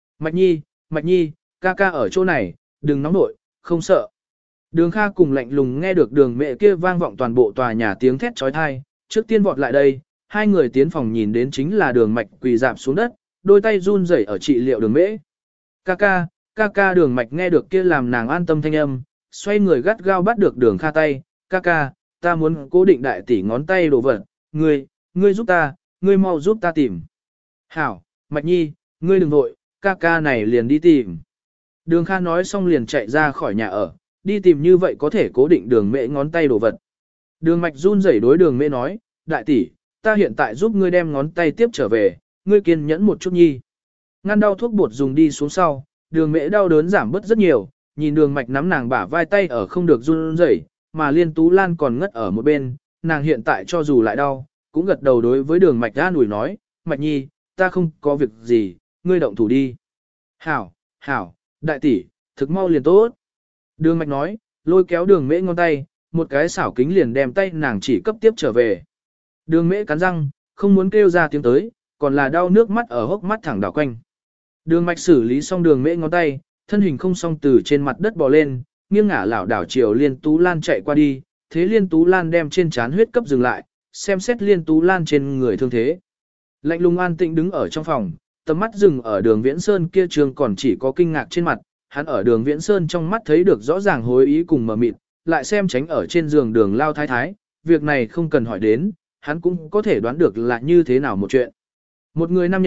Mạch Nhi, ca ca ở chỗ này, đừng nóng nội, không sợ. Đường Kha cùng lạnh lùng nghe được Đường Mẹ kia vang vọng toàn bộ tòa nhà tiếng thét chói tai, trước tiên vọt lại đây, hai người tiến phòng nhìn đến chính là Đường Mạch quỳ rạp xuống đất, đôi tay run rẩy ở trị liệu Đường Mễ. Ca ca Đường Mạch nghe được kia làm nàng an tâm thanh âm, xoay người gắt gao bắt được Đường Kha tay, ca, ta muốn cố định đại tỷ ngón tay đồ vật, ngươi giúp ta, ngươi mau giúp ta tìm. Hảo, Mạch Nhi, ngươi đừng vội, ca này liền đi tìm. Đường Kha nói xong liền chạy ra khỏi nhà ở, đi tìm như vậy có thể cố định Đường Mễ ngón tay đồ vật. Đường Mạch run rẩy đối Đường Mễ nói, đại tỷ, ta hiện tại giúp ngươi đem ngón tay tiếp trở về, ngươi kiên nhẫn một chút nhi. Ngăn đau thuốc bột dùng đi xuống sau, Đường Mễ đau đớn giảm bớt rất nhiều, nhìn Đường Mạch nắm nàng bả vai tay ở không được run rẩy, mà Liên Tú Lan còn ngất ở một bên, nàng hiện tại cho dù lại đau, cũng gật đầu đối với Đường Mạch an ủi nói, Mạch Nhi, ta không có việc gì, ngươi động thủ đi. Hảo, đại tỷ, thực mau liền tốt. Đường Mạch nói, lôi kéo Đường Mễ ngón tay, một cái xảo kính liền đem tay nàng chỉ cấp tiếp trở về. Đường Mễ cắn răng, không muốn kêu ra tiếng tới, còn là đau nước mắt ở hốc mắt thẳng đảo quanh. Đường Mạch xử lý xong Đường Mễ ngón tay, thân hình không xong từ trên mặt đất bò lên, nghiêng ngả lảo đảo chiều Liên Tú Lan chạy qua đi, thế Liên Tú Lan đem trên trán huyết cấp dừng lại, xem xét Liên Tú Lan trên người thương thế. Lạnh lùng an tĩnh đứng ở trong phòng, tầm mắt dừng ở Đường Viễn Sơn kia trường còn chỉ có kinh ngạc trên mặt, hắn ở Đường Viễn Sơn trong mắt thấy được rõ ràng hối ý cùng mờ mịt, lại xem tránh ở trên giường Đường lao thái thái, việc này không cần hỏi đến, hắn cũng có thể đoán được là như thế nào một chuyện. Một người nam nhân,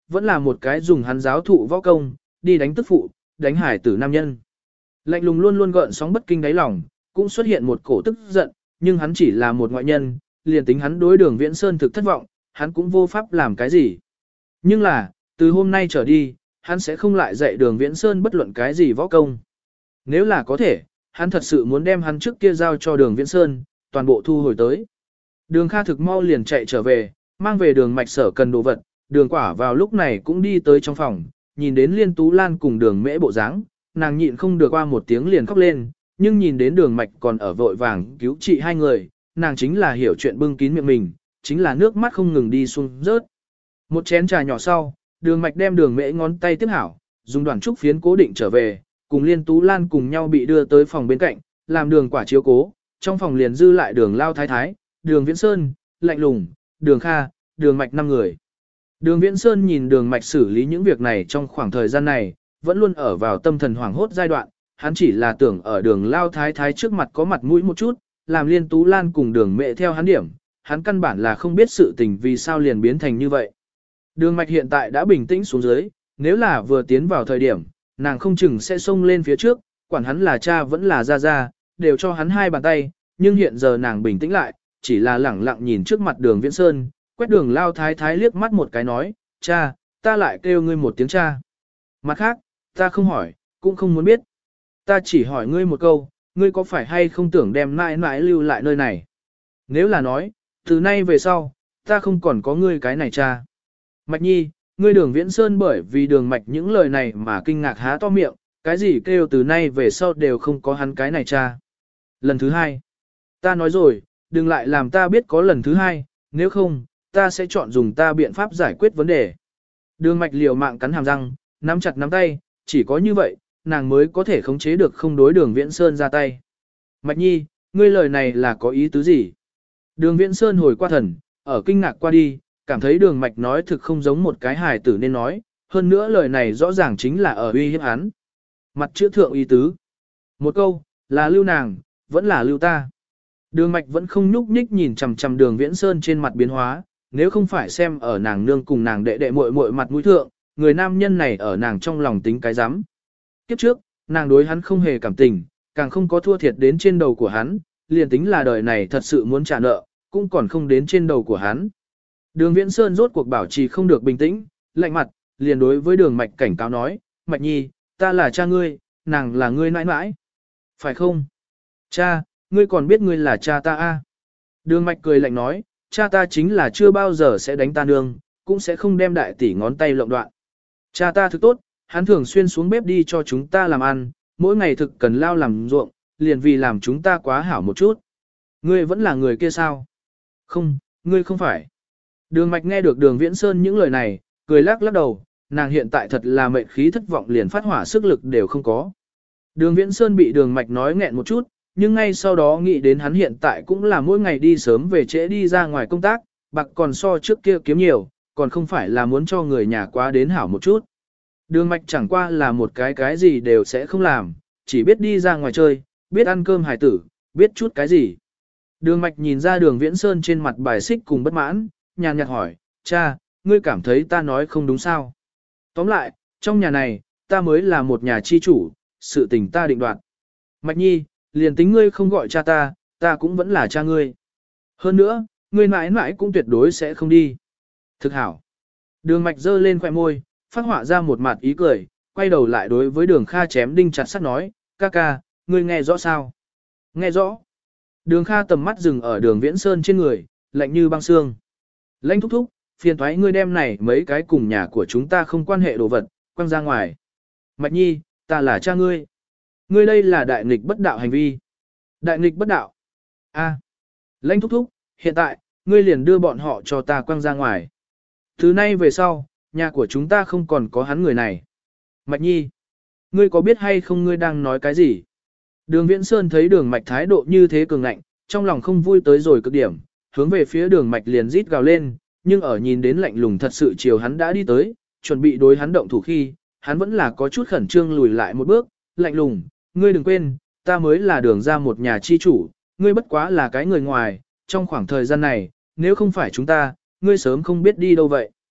vẫn là một cái dùng hắn giáo thụ võ công, đi đánh tức phụ, đánh hải tử nam nhân. Lạnh lùng luôn luôn gợn sóng bất kinh đáy lòng, cũng xuất hiện một cổ tức giận, nhưng hắn chỉ là một ngoại nhân, liền tính hắn đối Đường Viễn Sơn thực thất vọng, hắn cũng vô pháp làm cái gì. Nhưng là, từ hôm nay trở đi, hắn sẽ không lại dạy Đường Viễn Sơn bất luận cái gì võ công. Nếu là có thể, hắn thật sự muốn đem hắn trước kia giao cho Đường Viễn Sơn, toàn bộ thu hồi tới. Đường Kha thực mau liền chạy trở về, mang về Đường Mạch sở cần đồ vật, Đường Quả vào lúc này cũng đi tới trong phòng, nhìn đến Liên Tú Lan cùng Đường Mễ bộ dáng, nàng nhịn không được qua một tiếng liền khóc lên, nhưng nhìn đến Đường Mạch còn ở vội vàng cứu trị hai người, nàng chính là hiểu chuyện bưng kín miệng mình, chính là nước mắt không ngừng đi xuống rớt. Một chén trà nhỏ sau, Đường Mạch đem Đường Mễ ngón tay tiếp hảo, dùng đoàn trúc phiến cố định trở về, cùng Liên Tú Lan cùng nhau bị đưa tới phòng bên cạnh, làm Đường Quả chiếu cố, trong phòng liền dư lại Đường Lao Thái Thái, Đường Viễn Sơn, Lạnh Lùng, Đường Kha, Đường Mạch 5 người. Đường Viễn Sơn nhìn Đường Mạch xử lý những việc này trong khoảng thời gian này, vẫn luôn ở vào tâm thần hoảng hốt giai đoạn, hắn chỉ là tưởng ở Đường Lao Thái Thái trước mặt có mặt mũi một chút, làm Liên Tú Lan cùng Đường Mẹ theo hắn điểm, hắn căn bản là không biết sự tình vì sao liền biến thành như vậy. Đường Mạch hiện tại đã bình tĩnh xuống dưới, nếu là vừa tiến vào thời điểm, nàng không chừng sẽ xông lên phía trước, quản hắn là cha vẫn là gia, đều cho hắn hai bàn tay, nhưng hiện giờ nàng bình tĩnh lại, chỉ là lẳng lặng nhìn trước mặt Đường Viễn Sơn, quét Đường Lao Thái Thái liếc mắt một cái nói, cha, ta lại kêu ngươi một tiếng cha. Mặt khác, ta không hỏi, cũng không muốn biết. Ta chỉ hỏi ngươi một câu, ngươi có phải hay không tưởng đem mãi mãi lưu lại nơi này? Nếu là nói, từ nay về sau, ta không còn có ngươi cái này cha. Mạch Nhi, ngươi Đường Viễn Sơn bởi vì Đường Mạch những lời này mà kinh ngạc há to miệng, cái gì kêu từ nay về sau đều không có hắn cái này cha. Lần thứ hai, ta nói rồi, đừng lại làm ta biết có lần thứ hai, nếu không, ta sẽ chọn dùng ta biện pháp giải quyết vấn đề. Đường Mạch liều mạng cắn hàm răng, nắm chặt nắm tay, chỉ có như vậy, nàng mới có thể khống chế được không đối Đường Viễn Sơn ra tay. Mạch Nhi, ngươi lời này là có ý tứ gì? Đường Viễn Sơn hồi qua thần, ở kinh ngạc qua đi, cảm thấy Đường Mạch nói thực không giống một cái hài tử nên nói, hơn nữa lời này rõ ràng chính là ở uy hiếp hắn. Mặt chữ thượng ý tứ. Một câu, là lưu nàng, vẫn là lưu ta. Đường Mạch vẫn không nhúc nhích nhìn chằm chằm Đường Viễn Sơn trên mặt biến hóa, nếu không phải xem ở nàng nương cùng nàng đệ đệ muội muội mặt mũi thượng, người nam nhân này ở nàng trong lòng tính cái rắm. Kiếp trước, nàng đối hắn không hề cảm tình, càng không có thua thiệt đến trên đầu của hắn, liền tính là đời này thật sự muốn trả nợ, cũng còn không đến trên đầu của hắn. Đường Viễn Sơn rốt cuộc bảo trì không được bình tĩnh, lạnh mặt, liền đối với Đường Mạch cảnh cáo nói, Mạch Nhi, ta là cha ngươi, nàng là ngươi nãi nãi. Phải không? Cha, ngươi còn biết ngươi là cha ta à? Đường Mạch cười lạnh nói, cha ta chính là chưa bao giờ sẽ đánh ta nương, cũng sẽ không đem đại tỷ ngón tay lộng đoạn. Cha ta thực tốt, hắn thường xuyên xuống bếp đi cho chúng ta làm ăn, mỗi ngày thực cần lao làm ruộng, liền vì làm chúng ta quá hảo một chút. Ngươi vẫn là người kia sao? Không, ngươi không phải. Đường Mạch nghe được Đường Viễn Sơn những lời này, cười lắc lắc đầu, nàng hiện tại thật là mệnh khí thất vọng liền phát hỏa sức lực đều không có. Đường Viễn Sơn bị Đường Mạch nói nghẹn một chút, nhưng ngay sau đó nghĩ đến hắn hiện tại cũng là mỗi ngày đi sớm về trễ đi ra ngoài công tác, bạc còn so trước kia kiếm nhiều, còn không phải là muốn cho người nhà quá đến hảo một chút. Đường Mạch chẳng qua là một cái gì đều sẽ không làm, chỉ biết đi ra ngoài chơi, biết ăn cơm hải tử, biết chút cái gì. Đường Mạch nhìn ra Đường Viễn Sơn trên mặt bài xích cùng bất mãn, nhàn nhạt hỏi, cha, ngươi cảm thấy ta nói không đúng sao? Tóm lại, trong nhà này, ta mới là một nhà chi chủ, sự tình ta định đoạt. Mạch Nhi, liền tính ngươi không gọi cha ta, ta cũng vẫn là cha ngươi. Hơn nữa, ngươi mãi mãi cũng tuyệt đối sẽ không đi. Thực hảo. Đường Mạch giơ lên khóe môi, phát họa ra một mặt ý cười, quay đầu lại đối với Đường Kha chém đinh chặt sắt nói, ca ca, ngươi nghe rõ sao? Nghe rõ. Đường Kha tầm mắt dừng ở Đường Viễn Sơn trên người, lạnh như băng xương. Lãnh thúc thúc, phiền thoái ngươi đem này mấy cái cùng nhà của chúng ta không quan hệ đồ vật, quăng ra ngoài. Mạch Nhi, ta là cha ngươi. Ngươi đây là đại nghịch bất đạo hành vi. Đại nghịch bất đạo. A. Lãnh thúc thúc, hiện tại, ngươi liền đưa bọn họ cho ta quăng ra ngoài. Từ nay về sau, nhà của chúng ta không còn có hắn người này. Mạch Nhi, ngươi có biết hay không ngươi đang nói cái gì? Đường Viễn Sơn thấy Đường Mạch thái độ như thế cường ngạnh, trong lòng không vui tới rồi cực điểm, hướng về phía Đường Mạch liền rít gào lên, nhưng ở nhìn đến lạnh lùng thật sự chiều hắn đã đi tới, chuẩn bị đối hắn động thủ khi, hắn vẫn là có chút khẩn trương lùi lại một bước, lạnh lùng, ngươi đừng quên, ta mới là Đường ra một nhà chi chủ, ngươi bất quá là cái người ngoài, trong khoảng thời gian này, nếu không phải chúng ta, ngươi sớm không biết đi đâu vậy.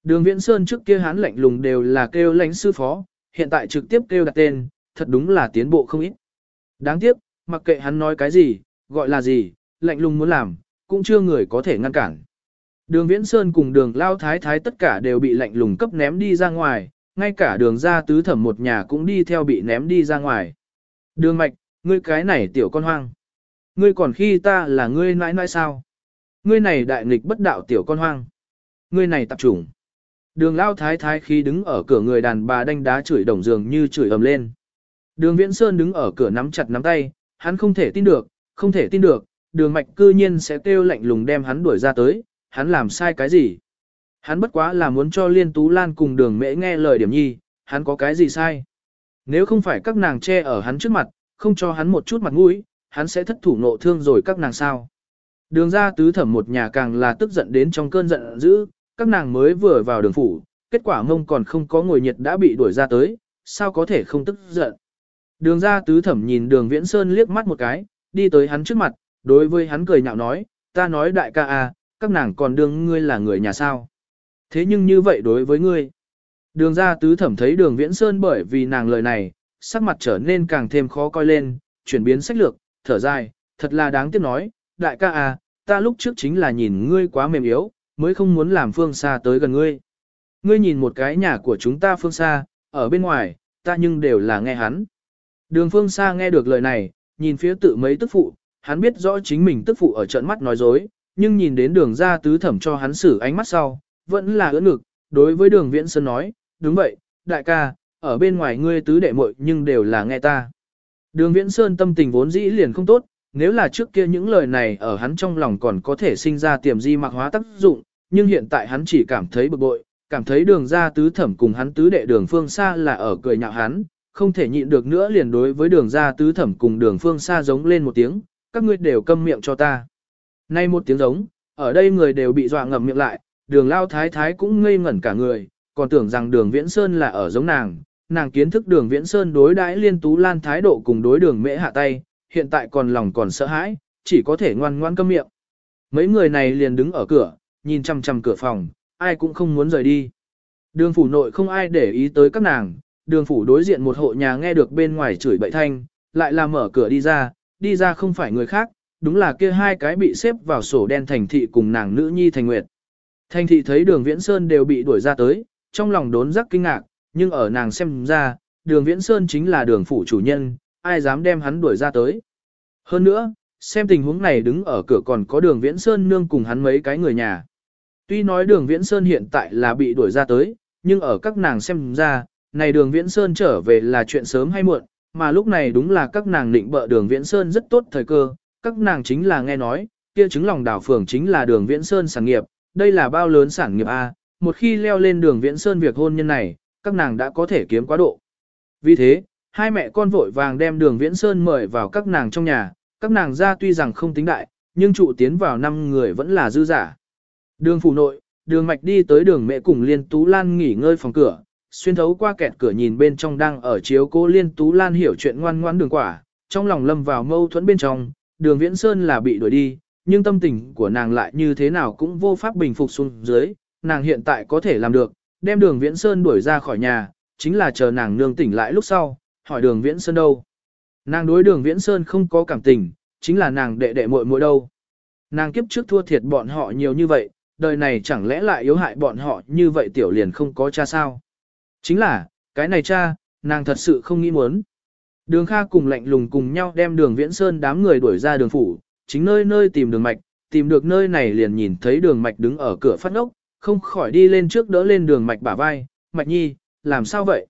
Đường Viễn Sơn trước kia hắn lạnh lùng đều là kêu lãnh sư phó, hiện tại trực tiếp kêu đặt tên, thật đúng là tiến bộ không ít. Đáng tiếc, mặc kệ hắn nói cái gì, gọi là gì, lạnh lùng muốn làm, cũng chưa người có thể ngăn cản. Đường Viễn Sơn cùng đường Lao Thái Thái tất cả đều bị lạnh lùng cấp ném đi ra ngoài, ngay cả đường gia tứ thẩm một nhà cũng đi theo bị ném đi ra ngoài. Đường Mạch, ngươi cái này tiểu con hoang. Ngươi còn khi ta là ngươi nãi nãi sao? Ngươi này đại nghịch bất đạo tiểu con hoang. Ngươi này tạp chủng. Đường Lao Thái Thái khi đứng ở cửa người đàn bà đánh đá chửi đồng dường như chửi ầm lên. Đường Viễn Sơn đứng ở cửa nắm chặt nắm tay, hắn không thể tin được, không thể tin được, đường Mạch cư nhiên sẽ kêu lạnh lùng đem hắn đuổi ra tới, hắn làm sai cái gì? Hắn bất quá là muốn cho Liên Tú Lan cùng đường mễ nghe lời điểm nhi, hắn có cái gì sai? Nếu không phải các nàng che ở hắn trước mặt, không cho hắn một chút mặt mũi, hắn sẽ thất thủ nộ thương rồi các nàng sao? Đường ra tứ thẩm một nhà càng là tức giận đến trong cơn giận dữ, các nàng mới vừa vào đường phủ, kết quả mông còn không có ngồi nhiệt đã bị đuổi ra tới, sao có thể không tức giận? Đường ra tứ thẩm nhìn đường Viễn Sơn liếc mắt một cái, đi tới hắn trước mặt, đối với hắn cười nhạo nói, ta nói đại ca à, các nàng còn đương ngươi là người nhà sao. Thế nhưng như vậy đối với ngươi. Đường ra tứ thẩm thấy đường Viễn Sơn bởi vì nàng lời này, sắc mặt trở nên càng thêm khó coi lên, chuyển biến sách lược, thở dài, thật là đáng tiếc nói, đại ca à, ta lúc trước chính là nhìn ngươi quá mềm yếu, mới không muốn làm Phương Sa tới gần ngươi. Ngươi nhìn một cái nhà của chúng ta Phương Sa, ở bên ngoài, ta nhưng đều là nghe hắn. Đường Phương Sa nghe được lời này, nhìn phía tự mấy tức phụ, hắn biết rõ chính mình tức phụ ở trận mắt nói dối, nhưng nhìn đến đường ra tứ thẩm cho hắn xử ánh mắt sau, vẫn là ưỡn ngực, đối với đường Viễn Sơn nói, đúng vậy, đại ca, ở bên ngoài ngươi tứ đệ muội nhưng đều là nghe ta. Đường Viễn Sơn tâm tình vốn dĩ liền không tốt, nếu là trước kia những lời này ở hắn trong lòng còn có thể sinh ra tiềm di mạc hóa tác dụng, nhưng hiện tại hắn chỉ cảm thấy bực bội, cảm thấy đường ra tứ thẩm cùng hắn tứ đệ đường Phương Sa là ở cười nhạo hắn, không thể nhịn được nữa liền đối với đường ra tứ thẩm cùng đường Phương Sa giống lên một tiếng, các ngươi đều câm miệng cho ta. Nay một tiếng giống, ở đây người đều bị dọa ngậm miệng lại, đường Lao Thái Thái cũng ngây ngẩn cả người, còn tưởng rằng đường Viễn Sơn là ở giống nàng kiến thức đường Viễn Sơn đối đãi Liên Tú Lan thái độ cùng đối đường mễ hạ tay, hiện tại còn lòng còn sợ hãi, chỉ có thể ngoan ngoan câm miệng. Mấy người này liền đứng ở cửa, nhìn chằm chằm cửa phòng, ai cũng không muốn rời đi. Đường phủ nội không ai để ý tới các nàng, đường phủ đối diện một hộ nhà nghe được bên ngoài chửi bậy thanh, lại là mở cửa đi ra không phải người khác, đúng là kia hai cái bị xếp vào sổ đen Thành Thị cùng nàng nữ nhi Thành Nguyệt. Thành Thị thấy đường Viễn Sơn đều bị đuổi ra tới, trong lòng đốn giác kinh ngạc, nhưng ở nàng xem ra, đường Viễn Sơn chính là đường phủ chủ nhân, ai dám đem hắn đuổi ra tới. Hơn nữa, xem tình huống này đứng ở cửa còn có đường Viễn Sơn nương cùng hắn mấy cái người nhà. Tuy nói đường Viễn Sơn hiện tại là bị đuổi ra tới, nhưng ở các nàng xem ra, này đường Viễn Sơn trở về là chuyện sớm hay muộn, mà lúc này đúng là các nàng định bợ đường Viễn Sơn rất tốt thời cơ, các nàng chính là nghe nói, kia chứng lòng đảo phường chính là đường Viễn Sơn sản nghiệp, đây là bao lớn sản nghiệp A, một khi leo lên đường Viễn Sơn việc hôn nhân này, các nàng đã có thể kiếm quá độ. Vì thế, hai mẹ con vội vàng đem đường Viễn Sơn mời vào các nàng trong nhà, các nàng ra tuy rằng không tính đại, nhưng trụ tiến vào 5 người vẫn là dư giả. Đường phủ nội, đường mạch đi tới đường mẹ cùng Liên Tú Lan nghỉ ngơi phòng cửa, xuyên thấu qua kẹt cửa nhìn bên trong đang ở chiếu cố Liên Tú Lan hiểu chuyện ngoan ngoãn đường quả, trong lòng lâm vào mâu thuẫn bên trong, đường Viễn Sơn là bị đuổi đi, nhưng tâm tình của nàng lại như thế nào cũng vô pháp bình phục xuống dưới, nàng hiện tại có thể làm được, đem đường Viễn Sơn đuổi ra khỏi nhà, chính là chờ nàng nương tỉnh lại lúc sau, hỏi đường Viễn Sơn đâu. Nàng đối đường Viễn Sơn không có cảm tình, chính là nàng đệ đệ muội muội đâu. Nàng kiếp trước thua thiệt bọn họ nhiều như vậy, đời này chẳng lẽ lại yếu hại bọn họ như vậy tiểu liền không có cha sao. Chính là, cái này cha, nàng thật sự không nghĩ muốn. Đường Kha cùng lạnh lùng cùng nhau đem đường Viễn Sơn đám người đuổi ra đường phủ, chính nơi nơi tìm đường mạch, tìm được nơi này liền nhìn thấy đường mạch đứng ở cửa phát ngốc, không khỏi đi lên trước đỡ lên đường mạch bả vai, Mạch Nhi, làm sao vậy?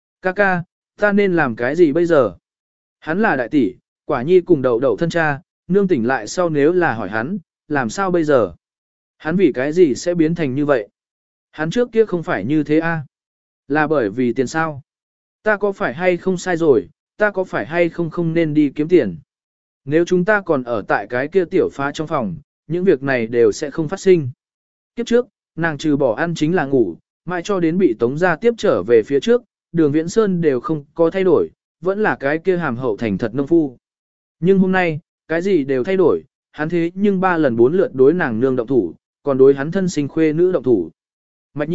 Ca, ta nên làm cái gì bây giờ? Hắn là đại tỷ, quả nhi cùng đậu đậu thân cha, nương tỉnh lại sau nếu là hỏi hắn, làm sao bây giờ? Hắn vì cái gì sẽ biến thành như vậy? Hắn trước kia không phải như thế a? Là bởi vì tiền sao? Ta có phải hay không sai rồi, ta có phải hay không không nên đi kiếm tiền? Nếu chúng ta còn ở tại cái kia tiểu phá trong phòng, những việc này đều sẽ không phát sinh. Kiếp trước, nàng trừ bỏ ăn chính là ngủ, mãi cho đến bị Tống gia tiếp trở về phía trước, đường Viễn Sơn đều không có thay đổi, vẫn là cái kia hàm hậu thành thật nông phu. Nhưng hôm nay, cái gì đều thay đổi, hắn thế nhưng 3 lần 4 lượt đối nàng nương động thủ, còn đối hắn thân sinh khuê nữ động thủ. Mạch Nhi,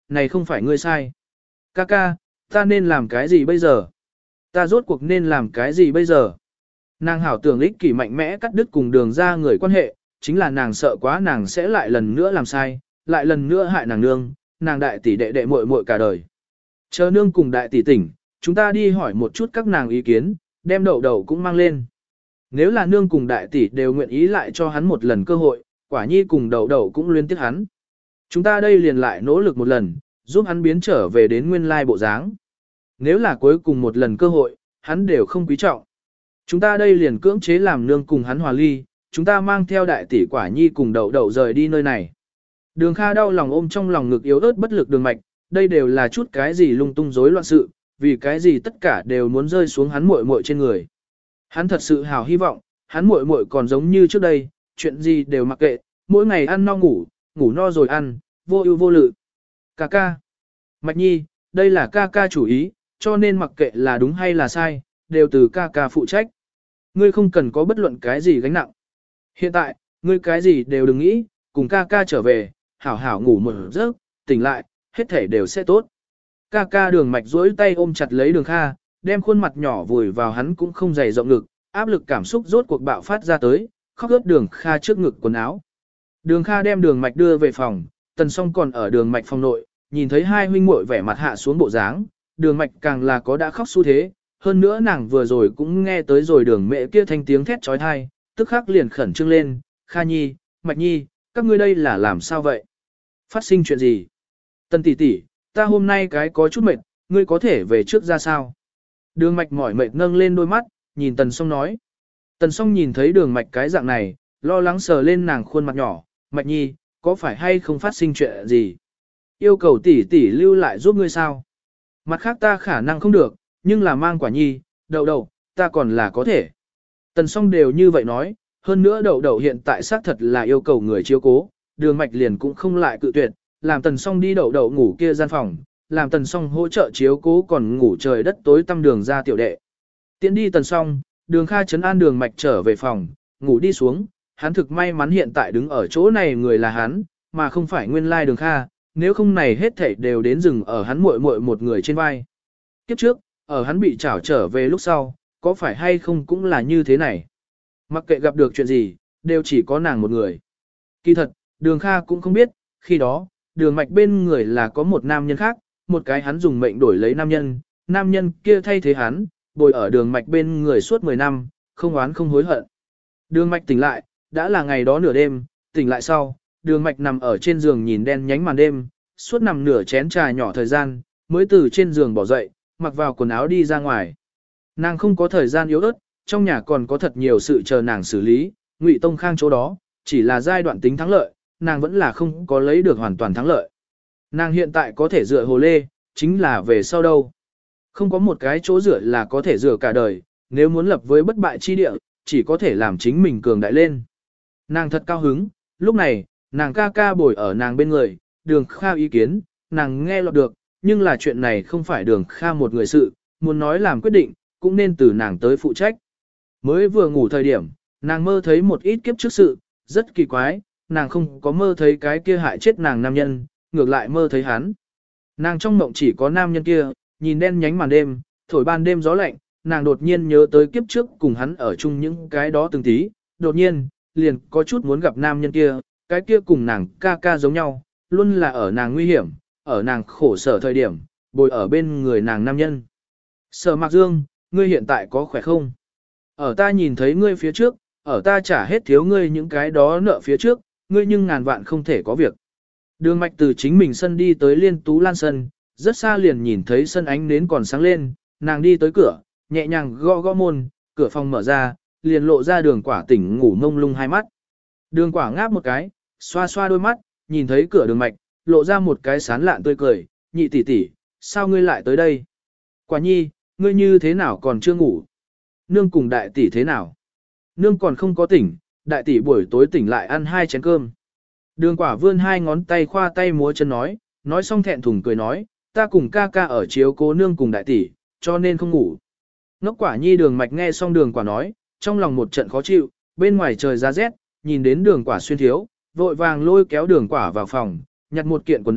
này không phải ngươi sai. Ca ca, ta nên làm cái gì bây giờ? Ta rốt cuộc nên làm cái gì bây giờ? Nàng hảo tưởng ích kỷ mạnh mẽ cắt đứt cùng đường ra người quan hệ, chính là nàng sợ quá nàng sẽ lại lần nữa làm sai, lại lần nữa hại nàng nương, nàng đại tỷ đệ đệ muội muội cả đời. Chờ nương cùng đại tỷ tỉnh, chúng ta đi hỏi một chút các nàng ý kiến, đem đậu đậu cũng mang lên. Nếu là nương cùng đại tỷ đều nguyện ý lại cho hắn một lần cơ hội, quả nhi cùng đậu đậu cũng luyến tiếc hắn. Chúng ta đây liền lại nỗ lực một lần, giúp hắn biến trở về đến nguyên lai bộ dáng. Nếu là cuối cùng một lần cơ hội, hắn đều không quý trọng. Chúng ta đây liền cưỡng chế làm nương cùng hắn hòa ly, chúng ta mang theo đại tỷ quả nhi cùng đậu đậu rời đi nơi này. Đường Kha đau lòng ôm trong lòng ngực yếu ớt bất lực đường mạch, đây đều là chút cái gì lung tung rối loạn sự, vì cái gì tất cả đều muốn rơi xuống hắn muội muội trên người. Hắn thật sự hào hy vọng, hắn muội muội còn giống như trước đây, chuyện gì đều mặc kệ, mỗi ngày ăn no ngủ, ngủ no rồi ăn, vô ưu vô lự. Ca ca. Mạch nhi, đây là ca ca chủ ý, cho nên mặc kệ là đúng hay là sai, đều từ ca ca phụ trách. Ngươi không cần có bất luận cái gì gánh nặng. Hiện tại, ngươi cái gì đều đừng nghĩ, cùng ca ca trở về, hảo hảo ngủ một giấc, tỉnh lại, hết thể đều sẽ tốt. Ca ca đường mạch duỗi tay ôm chặt lấy đường Kha, đem khuôn mặt nhỏ vùi vào hắn cũng không dày rộng ngực, áp lực cảm xúc rốt cuộc bạo phát ra tới, khóc ướt đường Kha trước ngực quần áo. Đường Kha đem đường mạch đưa về phòng, Tần Song còn ở đường mạch phòng nội, nhìn thấy hai huynh muội vẻ mặt hạ xuống bộ dáng, đường mạch càng là có đã khóc xu thế, hơn nữa nàng vừa rồi cũng nghe tới rồi đường mẹ kia thanh tiếng thét trói thai, tức khắc liền khẩn trương lên, Kha nhi, Mạch nhi, các ngươi đây là làm sao vậy? Phát sinh chuyện gì? Tần tỷ tỷ, ta hôm nay cái có chút mệt, ngươi có thể về trước ra sao? Đường mạch mỏi mệt nâng lên đôi mắt, nhìn Tần Song nói. Tần Song nhìn thấy đường mạch cái dạng này, lo lắng sờ lên nàng khuôn mặt nhỏ, Mạch nhi, có phải hay không phát sinh chuyện gì? Yêu cầu tỷ tỷ lưu lại giúp ngươi sao? Mặt khác ta khả năng không được, nhưng là mang quả nhi, đậu đậu, ta còn là có thể. Tần Song đều như vậy nói, hơn nữa đậu đậu hiện tại xác thật là yêu cầu người chiếu cố, đường mạch liền cũng không lại cự tuyệt, làm Tần Song đi đậu đậu ngủ kia gian phòng, làm Tần Song hỗ trợ chiếu cố còn ngủ trời đất tối tăm đường ra tiểu đệ. Tiến đi Tần Song, đường Kha trấn an đường mạch trở về phòng, ngủ đi xuống, hắn thực may mắn hiện tại đứng ở chỗ này người là hắn, mà không phải nguyên lai đường Kha, nếu không này hết thảy đều đến dừng ở hắn muội muội một người trên vai. Kiếp trước, ở hắn bị trảo trở về lúc sau, có phải hay không cũng là như thế này. Mặc kệ gặp được chuyện gì, đều chỉ có nàng một người. Kỳ thật, đường Kha cũng không biết, khi đó, đường mạch bên người là có một nam nhân khác, một cái hắn dùng mệnh đổi lấy nam nhân kia thay thế hắn, bồi ở đường mạch bên người suốt 10 năm, không oán không hối hận. Đường mạch tỉnh lại, đã là ngày đó nửa đêm, tỉnh lại sau, đường mạch nằm ở trên giường nhìn đen nhánh màn đêm, suốt nằm nửa chén trà nhỏ thời gian, mới từ trên giường bỏ dậy, mặc vào quần áo đi ra ngoài. Nàng không có thời gian yếu ớt, trong nhà còn có thật nhiều sự chờ nàng xử lý, Ngụy Tông Khang chỗ đó, chỉ là giai đoạn tính thắng lợi, nàng vẫn là không có lấy được hoàn toàn thắng lợi. Nàng hiện tại có thể dựa hồ lê, chính là về sau đâu. Không có một cái chỗ dựa là có thể dựa cả đời, nếu muốn lập với bất bại chi địa, chỉ có thể làm chính mình cường đại lên. Nàng thật cao hứng, lúc này, nàng ca ca bồi ở nàng bên người, đường Kha ý kiến, nàng nghe lọt được, nhưng là chuyện này không phải đường Kha một người sự, muốn nói làm quyết định, cũng nên từ nàng tới phụ trách. Mới vừa ngủ thời điểm, nàng mơ thấy một ít kiếp trước sự, rất kỳ quái, nàng không có mơ thấy cái kia hại chết nàng nam nhân, ngược lại mơ thấy hắn. Nàng trong mộng chỉ có nam nhân kia, nhìn đen nhánh màn đêm, thổi ban đêm gió lạnh, nàng đột nhiên nhớ tới kiếp trước cùng hắn ở chung những cái đó từng tí, đột nhiên, liền có chút muốn gặp nam nhân kia, cái kia cùng nàng ca ca giống nhau, luôn là ở nàng nguy hiểm, ở nàng khổ sở thời điểm, bồi ở bên người nàng nam nhân. Sở Mạc Dương, ngươi hiện tại có khỏe không? Ở ta nhìn thấy ngươi phía trước, ở ta trả hết thiếu ngươi những cái đó nợ phía trước, ngươi nhưng ngàn vạn không thể có việc. Đường mạch từ chính mình sân đi tới Liên Tú Lan sân, rất xa liền nhìn thấy sân ánh nến còn sáng lên, nàng đi tới cửa, nhẹ nhàng gõ gõ môn, cửa phòng mở ra, liền lộ ra đường quả tỉnh ngủ mông lung hai mắt. Đường quả ngáp một cái, xoa xoa đôi mắt, nhìn thấy cửa đường mạch, lộ ra một cái sán lạn tươi cười, nhị tỷ tỷ, sao ngươi lại tới đây? Quả nhi, ngươi như thế nào còn chưa ngủ? Nương cùng đại tỷ thế nào? Nương còn không có tỉnh, đại tỷ buổi tối tỉnh lại ăn 2 chén cơm. Đường quả vươn 2 ngón tay khoa tay múa chân nói xong thẹn thùng cười nói, ta cùng ca ca ở chiếu cố nương cùng đại tỷ, cho nên không ngủ. Ngốc quả nhi đường mạch nghe xong đường quả nói, trong lòng một trận khó chịu, bên ngoài trời ra rét, nhìn đến đường quả xuyên thiếu, vội vàng lôi kéo đường quả vào phòng, nhặt một kiện quần áo,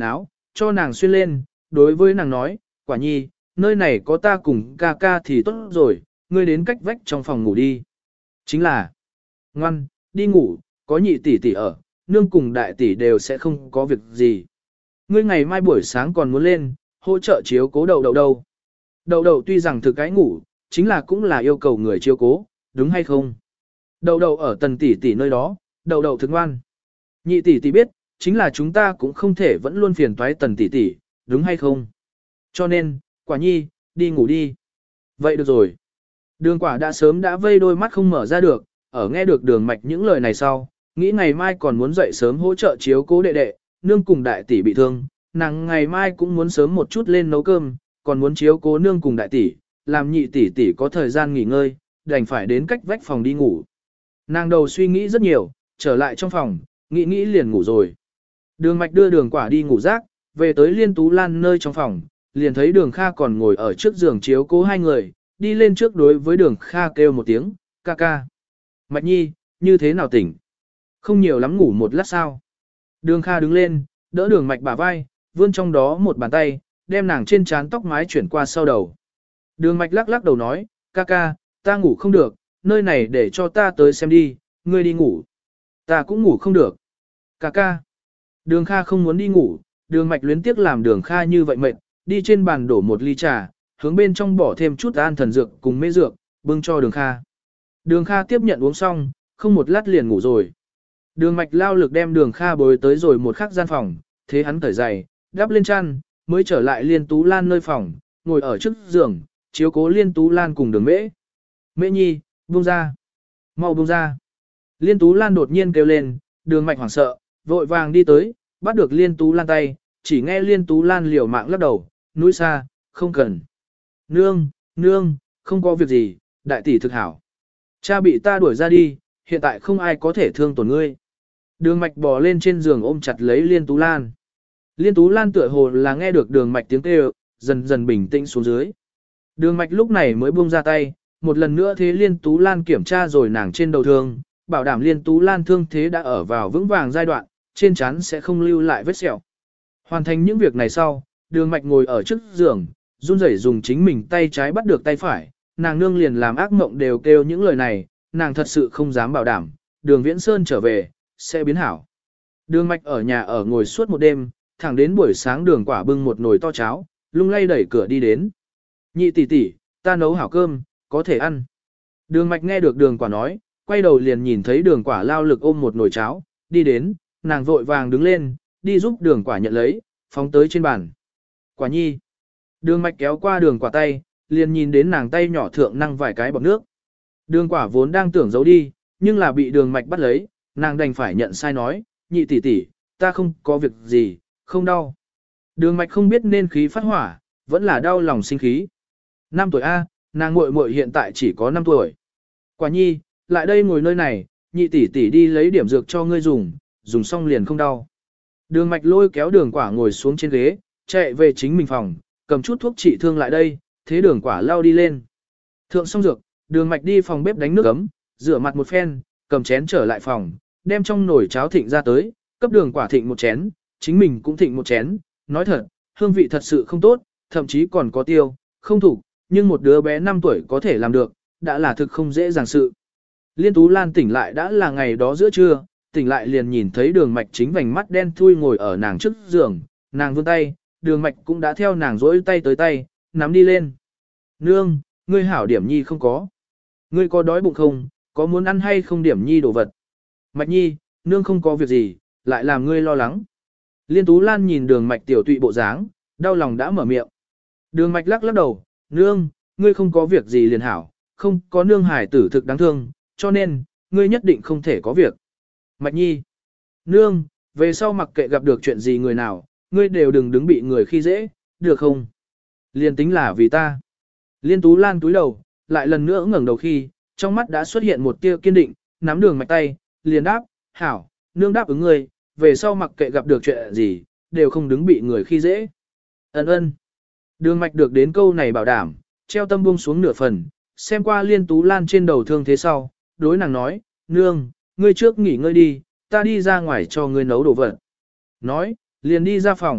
cho nàng xuyên lên, đối với nàng nói, quả nhi, nơi này có ta cùng ca ca thì tốt rồi, ngươi đến cách vách trong phòng ngủ đi. Chính là, ngoan, đi ngủ, có nhị tỷ tỷ ở, nương cùng đại tỷ đều sẽ không có việc gì. Ngươi ngày mai buổi sáng còn muốn lên, hỗ trợ chiếu cố đậu đậu đâu. Đậu đậu tuy rằng thực cái ngủ, chính là cũng là yêu cầu người chiếu cố, đúng hay không? Đậu đậu ở tần tỷ tỷ nơi đó, đậu đậu thực ngoan. Nhị tỷ tỷ biết, chính là chúng ta cũng không thể vẫn luôn phiền toái tần tỷ tỷ, đúng hay không? Cho nên, quả nhi, đi ngủ đi. Vậy được rồi. Đường quả đã sớm đã vây đôi mắt không mở ra được, ở nghe được đường mạch những lời này sau, nghĩ ngày mai còn muốn dậy sớm hỗ trợ chiếu cố đệ đệ, nương cùng đại tỷ bị thương, nàng ngày mai cũng muốn sớm một chút lên nấu cơm, còn muốn chiếu cố nương cùng đại tỷ, làm nhị tỷ tỷ có thời gian nghỉ ngơi, đành phải đến cách vách phòng đi ngủ. Nàng đầu suy nghĩ rất nhiều, trở lại trong phòng, nghĩ liền ngủ rồi. Đường mạch đưa đường quả đi ngủ rác, về tới Liên Tú Lan nơi trong phòng, liền thấy đường Kha còn ngồi ở trước giường chiếu cố hai người, đi lên trước đối với đường Kha kêu một tiếng, ca ca. Mạch nhi, như thế nào tỉnh? Không nhiều lắm ngủ một lát sao? Đường Kha đứng lên, đỡ đường mạch bả vai, vươn trong đó một bàn tay, đem nàng trên trán tóc mái chuyển qua sau đầu. Đường mạch lắc lắc đầu nói, ca ca, ta ngủ không được, nơi này để cho ta tới xem đi, ngươi đi ngủ. Ta cũng ngủ không được. Ca ca. Đường Kha không muốn đi ngủ, đường mạch luyến tiếc làm đường Kha như vậy mệt, đi trên bàn đổ một ly trà, hướng bên trong bỏ thêm chút an thần dược cùng mê dược, bưng cho đường Kha. Đường Kha tiếp nhận uống xong, không một lát liền ngủ rồi. Đường mạch lao lực đem đường Kha bồi tới rồi một khắc gian phòng, thế hắn cởi giày, đắp lên chăn, mới trở lại Liên Tú Lan nơi phòng, ngồi ở trước giường, chiếu cố Liên Tú Lan cùng đường mễ. Mễ nhi, buông ra. Mau buông ra. Liên Tú Lan đột nhiên kêu lên, đường mạch hoảng sợ, vội vàng đi tới, bắt được Liên Tú Lan tay, chỉ nghe Liên Tú Lan liều mạng lắc đầu, núi xa, không cần. Nương, nương, không có việc gì, đại tỷ thực hảo. Cha bị ta đuổi ra đi, hiện tại không ai có thể thương tổn ngươi. Đường mạch bò lên trên giường ôm chặt lấy Liên Tú Lan. Liên Tú Lan tựa hồ là nghe được đường mạch tiếng kêu, dần dần bình tĩnh xuống dưới. Đường mạch lúc này mới buông ra tay, một lần nữa thế Liên Tú Lan kiểm tra rồi nàng trên đầu thương, bảo đảm Liên Tú Lan thương thế đã ở vào vững vàng giai đoạn, trên trán sẽ không lưu lại vết sẹo. Hoàn thành những việc này sau, đường mạch ngồi ở trước giường, run rẩy dùng chính mình tay trái bắt được tay phải, nàng nương liền làm ác mộng đều kêu những lời này, nàng thật sự không dám bảo đảm, đường Viễn Sơn trở về, sẽ biến hảo. Đường mạch ở nhà ở ngồi suốt một đêm, thẳng đến buổi sáng đường quả bưng một nồi to cháo, lung lay đẩy cửa đi đến. Nhị tỷ tỷ, ta nấu hảo cơm, có thể ăn. Đường mạch nghe được đường quả nói, quay đầu liền nhìn thấy đường quả lao lực ôm một nồi cháo, đi đến, nàng vội vàng đứng lên, đi giúp đường quả nhận lấy, phóng tới trên bàn. Quả nhi. Đường mạch kéo qua đường quả tay, liền nhìn đến nàng tay nhỏ thượng năng vài cái bọt nước. Đường quả vốn đang tưởng giấu đi, nhưng là bị đường mạch bắt lấy, nàng đành phải nhận sai nói, nhị tỷ tỷ, ta không có việc gì, không đau. Đường mạch không biết nên khí phát hỏa, vẫn là đau lòng sinh khí. 5 tuổi A, nàng muội muội hiện tại chỉ có 5 tuổi. Quả nhi, lại đây ngồi nơi này, nhị tỷ tỷ đi lấy điểm dược cho ngươi dùng, dùng xong liền không đau. Đường mạch lôi kéo đường quả ngồi xuống trên ghế, chạy về chính mình phòng, cầm chút thuốc trị thương lại đây, thế đường quả lao đi lên. Thượng xong dược, đường mạch đi phòng bếp đánh nước ấm, rửa mặt một phen, cầm chén trở lại phòng, đem trong nồi cháo thịnh ra tới, cấp đường quả thịnh một chén, chính mình cũng thịnh một chén, nói thật, hương vị thật sự không tốt, thậm chí còn có tiêu, không thủ, nhưng một đứa bé 5 tuổi có thể làm được, đã là thực không dễ dàng sự. Liên Tú Lan tỉnh lại đã là ngày đó giữa trưa, tỉnh lại liền nhìn thấy đường mạch chính vành mắt đen thui ngồi ở nàng trước giường, nàng vươn tay, đường mạch cũng đã theo nàng rỗi tay tới tay, nắm đi lên. Nương, ngươi hảo điểm nhi không có. Ngươi có đói bụng không, có muốn ăn hay không điểm nhi đồ vật. Mạch nhi, nương không có việc gì, lại làm ngươi lo lắng. Liên Tú Lan nhìn đường mạch tiểu tụy bộ dáng, đau lòng đã mở miệng. Đường mạch lắc lắc đầu, nương, ngươi không có việc gì liền hảo, không có nương hải tử thực đáng thương, cho nên, ngươi nhất định không thể có việc. Mạch nhi, nương, về sau mặc kệ gặp được chuyện gì người nào, ngươi đều đừng đứng bị người khi dễ, được không? Liên tính là vì ta. Liên Tú Lan túi đầu, lại lần nữa ngẩng đầu khi, trong mắt đã xuất hiện một tia kiên định, nắm đường mạch tay, liền đáp, hảo, nương đáp ứng ngươi, về sau mặc kệ gặp được chuyện gì, đều không đứng bị người khi dễ. Ấn ơn. Đường mạch được đến câu này bảo đảm, treo tâm buông xuống nửa phần, xem qua Liên Tú Lan trên đầu thương thế sau, đối nàng nói, nương, ngươi trước nghỉ ngơi đi, ta đi ra ngoài cho ngươi nấu đồ vật. Nói, liền đi ra phòng,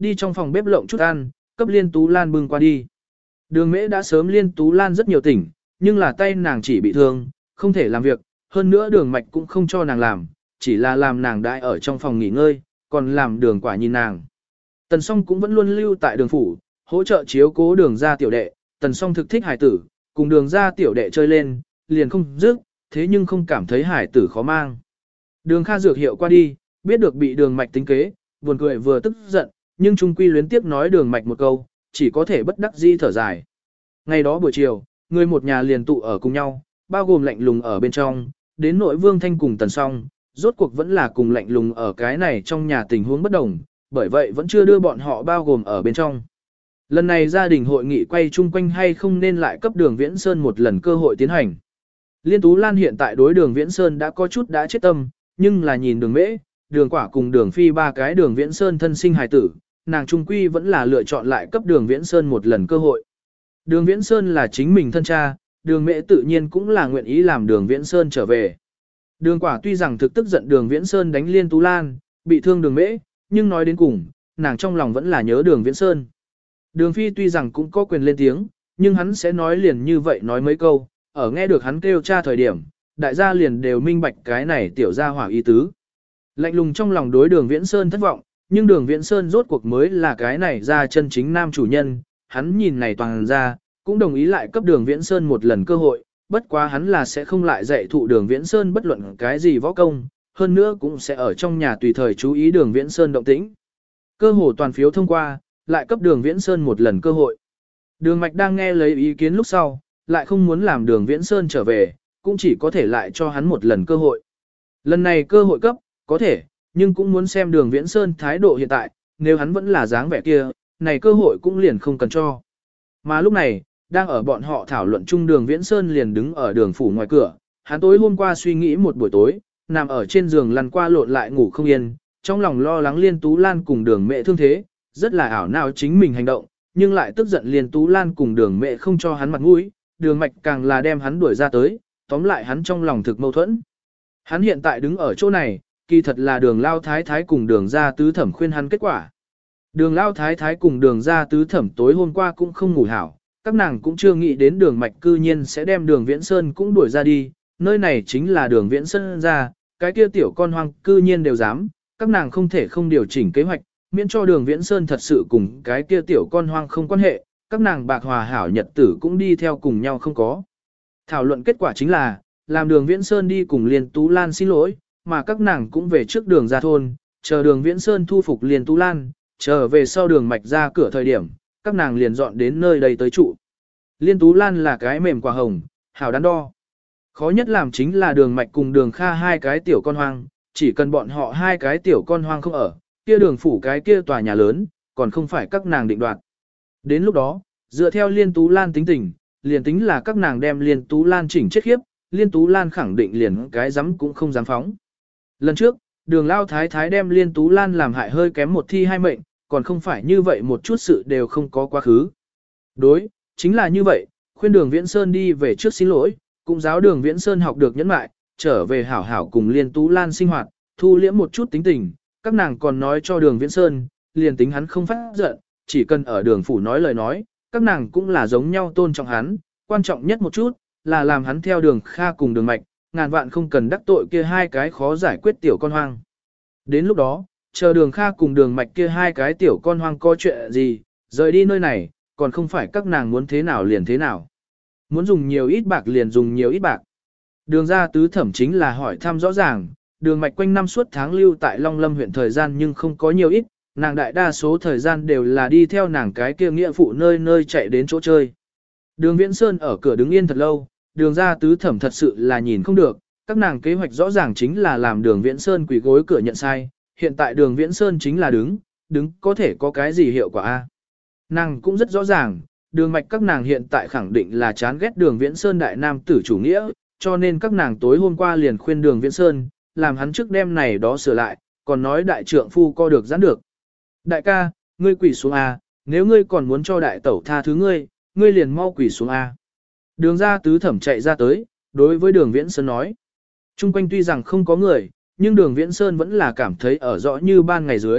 đi trong phòng bếp lộng chút ăn, cấp Liên Tú Lan bưng qua đi. Đường Mễ đã sớm Liên Tú Lan rất nhiều tỉnh, nhưng là tay nàng chỉ bị thương, không thể làm việc, hơn nữa Đường Mạch cũng không cho nàng làm, chỉ là làm nàng đãi ở trong phòng nghỉ ngơi, còn làm Đường Quả nhìn nàng. Tần Song cũng vẫn luôn lưu tại Đường phủ, hỗ trợ chiếu cố Đường gia tiểu đệ, Tần Song thực thích hải tử, cùng Đường gia tiểu đệ chơi lên, liền không dứt, thế nhưng không cảm thấy hải tử khó mang. Đường Kha dược hiệu qua đi, biết được bị Đường Mạch tính kế, buồn cười vừa tức giận, nhưng trung quy luyến tiếp nói Đường Mạch một câu, chỉ có thể bất đắc dĩ thở dài. Ngày đó buổi chiều, người một nhà liền tụ ở cùng nhau, bao gồm Lạnh Lùng ở bên trong, đến nội Vương Thanh cùng Tần Song, rốt cuộc vẫn là cùng Lạnh Lùng ở cái này trong nhà tình huống bất đồng, bởi vậy vẫn chưa đưa bọn họ bao gồm ở bên trong. Lần này gia đình hội nghị quay chung quanh hay không nên lại cấp Đường Viễn Sơn một lần cơ hội tiến hành. Liên Tú Lan hiện tại đối Đường Viễn Sơn đã có chút đã chết tâm, nhưng là nhìn Đường Mễ, Đường Quả cùng Đường Phi ba cái Đường Viễn Sơn thân sinh hài tử, nàng trung quy vẫn là lựa chọn lại cấp Đường Viễn Sơn một lần cơ hội. Đường Viễn Sơn là chính mình thân cha, Đường Mễ tự nhiên cũng là nguyện ý làm Đường Viễn Sơn trở về. Đường Quả tuy rằng thực tức giận Đường Viễn Sơn đánh Liên Tú Lan, bị thương Đường Mễ, nhưng nói đến cùng, nàng trong lòng vẫn là nhớ Đường Viễn Sơn. Đường Phi tuy rằng cũng có quyền lên tiếng, nhưng hắn sẽ nói liền như vậy nói mấy câu, ở nghe được hắn kêu cha thời điểm, đại gia liền đều minh bạch cái này tiểu gia hỏa ý tứ. Lạnh Lùng trong lòng đối Đường Viễn Sơn thất vọng, nhưng Đường Viễn Sơn rốt cuộc mới là cái này ra chân chính nam chủ nhân, hắn nhìn này toàn ra, cũng đồng ý lại cấp Đường Viễn Sơn một lần cơ hội, bất quá hắn là sẽ không lại dạy thụ Đường Viễn Sơn bất luận cái gì võ công, hơn nữa cũng sẽ ở trong nhà tùy thời chú ý Đường Viễn Sơn động tĩnh. Cơ hồ toàn phiếu thông qua, lại cấp Đường Viễn Sơn một lần cơ hội. Đường Mạch đang nghe lấy ý kiến lúc sau, lại không muốn làm Đường Viễn Sơn trở về, cũng chỉ có thể lại cho hắn một lần cơ hội. Lần này cơ hội cấp, có thể, nhưng cũng muốn xem Đường Viễn Sơn thái độ hiện tại, nếu hắn vẫn là dáng vẻ kia, này cơ hội cũng liền không cần cho. Mà lúc này, đang ở bọn họ thảo luận chung Đường Viễn Sơn liền đứng ở đường phủ ngoài cửa, hắn tối hôm qua suy nghĩ một buổi tối, nằm ở trên giường lăn qua lộn lại ngủ không yên, trong lòng lo lắng Liên Tú Lan cùng Đường Mẹ thương thế, rất là ảo não chính mình hành động, nhưng lại tức giận Liên Tú Lan cùng Đường Mẹ không cho hắn mặt mũi, Đường Mạch càng là đem hắn đuổi ra tới, tóm lại hắn trong lòng thực mâu thuẫn. Hắn hiện tại đứng ở chỗ này, kỳ thật là Đường Lao Thái Thái cùng Đường gia tứ thẩm khuyên hắn kết quả. Đường Lao Thái Thái cùng Đường gia tứ thẩm tối hôm qua cũng không ngủ hảo, các nàng cũng chưa nghĩ đến Đường Mạch cư nhiên sẽ đem Đường Viễn Sơn cũng đuổi ra đi, nơi này chính là Đường Viễn Sơn ra, cái kia tiểu con hoang cư nhiên đều dám, các nàng không thể không điều chỉnh kế hoạch, miễn cho Đường Viễn Sơn thật sự cùng cái kia tiểu con hoang không quan hệ, các nàng bạc hòa hảo nhật tử cũng đi theo cùng nhau không có. Thảo luận kết quả chính là, làm Đường Viễn Sơn đi cùng Liên Tú Lan xin lỗi, mà các nàng cũng về trước Đường ra thôn, chờ Đường Viễn Sơn thu phục Liên Tú Lan, chờ về sau Đường Mạch ra cửa thời điểm, các nàng liền dọn đến nơi đây tới trụ. Liên Tú Lan là cái mềm quả hồng, hảo đắn đo. Khó nhất làm chính là Đường Mạch cùng Đường Kha hai cái tiểu con hoang, chỉ cần bọn họ hai cái tiểu con hoang không ở, kia Đường phủ cái kia tòa nhà lớn, còn không phải các nàng định đoạt. Đến lúc đó, dựa theo Liên Tú Lan tính tình, liền tính là các nàng đem Liên Tú Lan chỉnh chết khiếp, Liên Tú Lan khẳng định liền cái dám cũng không dám phóng. Lần trước, Đường Lao Thái Thái đem Liên Tú Lan làm hại hơi kém một thi hai mệnh, còn không phải như vậy một chút sự đều không có quá khứ. Đối, chính là như vậy, khuyên Đường Viễn Sơn đi về trước xin lỗi, cũng giáo Đường Viễn Sơn học được nhẫn mại, trở về hảo hảo cùng Liên Tú Lan sinh hoạt, thu liễm một chút tính tình, các nàng còn nói cho Đường Viễn Sơn, liền tính hắn không phát giận, chỉ cần ở đường phủ nói lời nói, các nàng cũng là giống nhau tôn trọng hắn, quan trọng nhất một chút, là làm hắn theo Đường Kha cùng Đường Mạch, ngàn vạn không cần đắc tội kia hai cái khó giải quyết tiểu con hoang. Đến lúc đó, chờ Đường Kha cùng Đường Mạch kia hai cái tiểu con hoang có chuyện gì, rời đi nơi này, còn không phải các nàng muốn thế nào liền thế nào. Muốn dùng nhiều ít bạc liền dùng nhiều ít bạc. Đường ra tứ thẩm chính là hỏi thăm rõ ràng, Đường Mạch quanh năm suốt tháng lưu tại Long Lâm huyện thời gian nhưng không có nhiều ít, nàng đại đa số thời gian đều là đi theo nàng cái kia nghĩa phụ nơi nơi chạy đến chỗ chơi. Đường Viễn Sơn ở cửa đứng yên thật lâu, Đường ra tứ thẩm thật sự là nhìn không được, các nàng kế hoạch rõ ràng chính là làm Đường Viễn Sơn quỳ gối cửa nhận sai, hiện tại Đường Viễn Sơn chính là đứng có thể có cái gì hiệu quả a? Nàng cũng rất rõ ràng, Đường Mạch các nàng hiện tại khẳng định là chán ghét Đường Viễn Sơn đại nam tử chủ nghĩa, cho nên các nàng tối hôm qua liền khuyên Đường Viễn Sơn, làm hắn trước đêm này đó sửa lại, còn nói đại trượng phu co được giãn được. Đại ca, ngươi quỳ xuống a, nếu ngươi còn muốn cho đại tẩu tha thứ ngươi liền mau quỳ xuống a. Đường ra tứ thẩm chạy ra tới, đối với Đường Viễn Sơn nói. Trung quanh tuy rằng không có người, nhưng Đường Viễn Sơn vẫn là cảm thấy ở rõ như ban ngày dưới,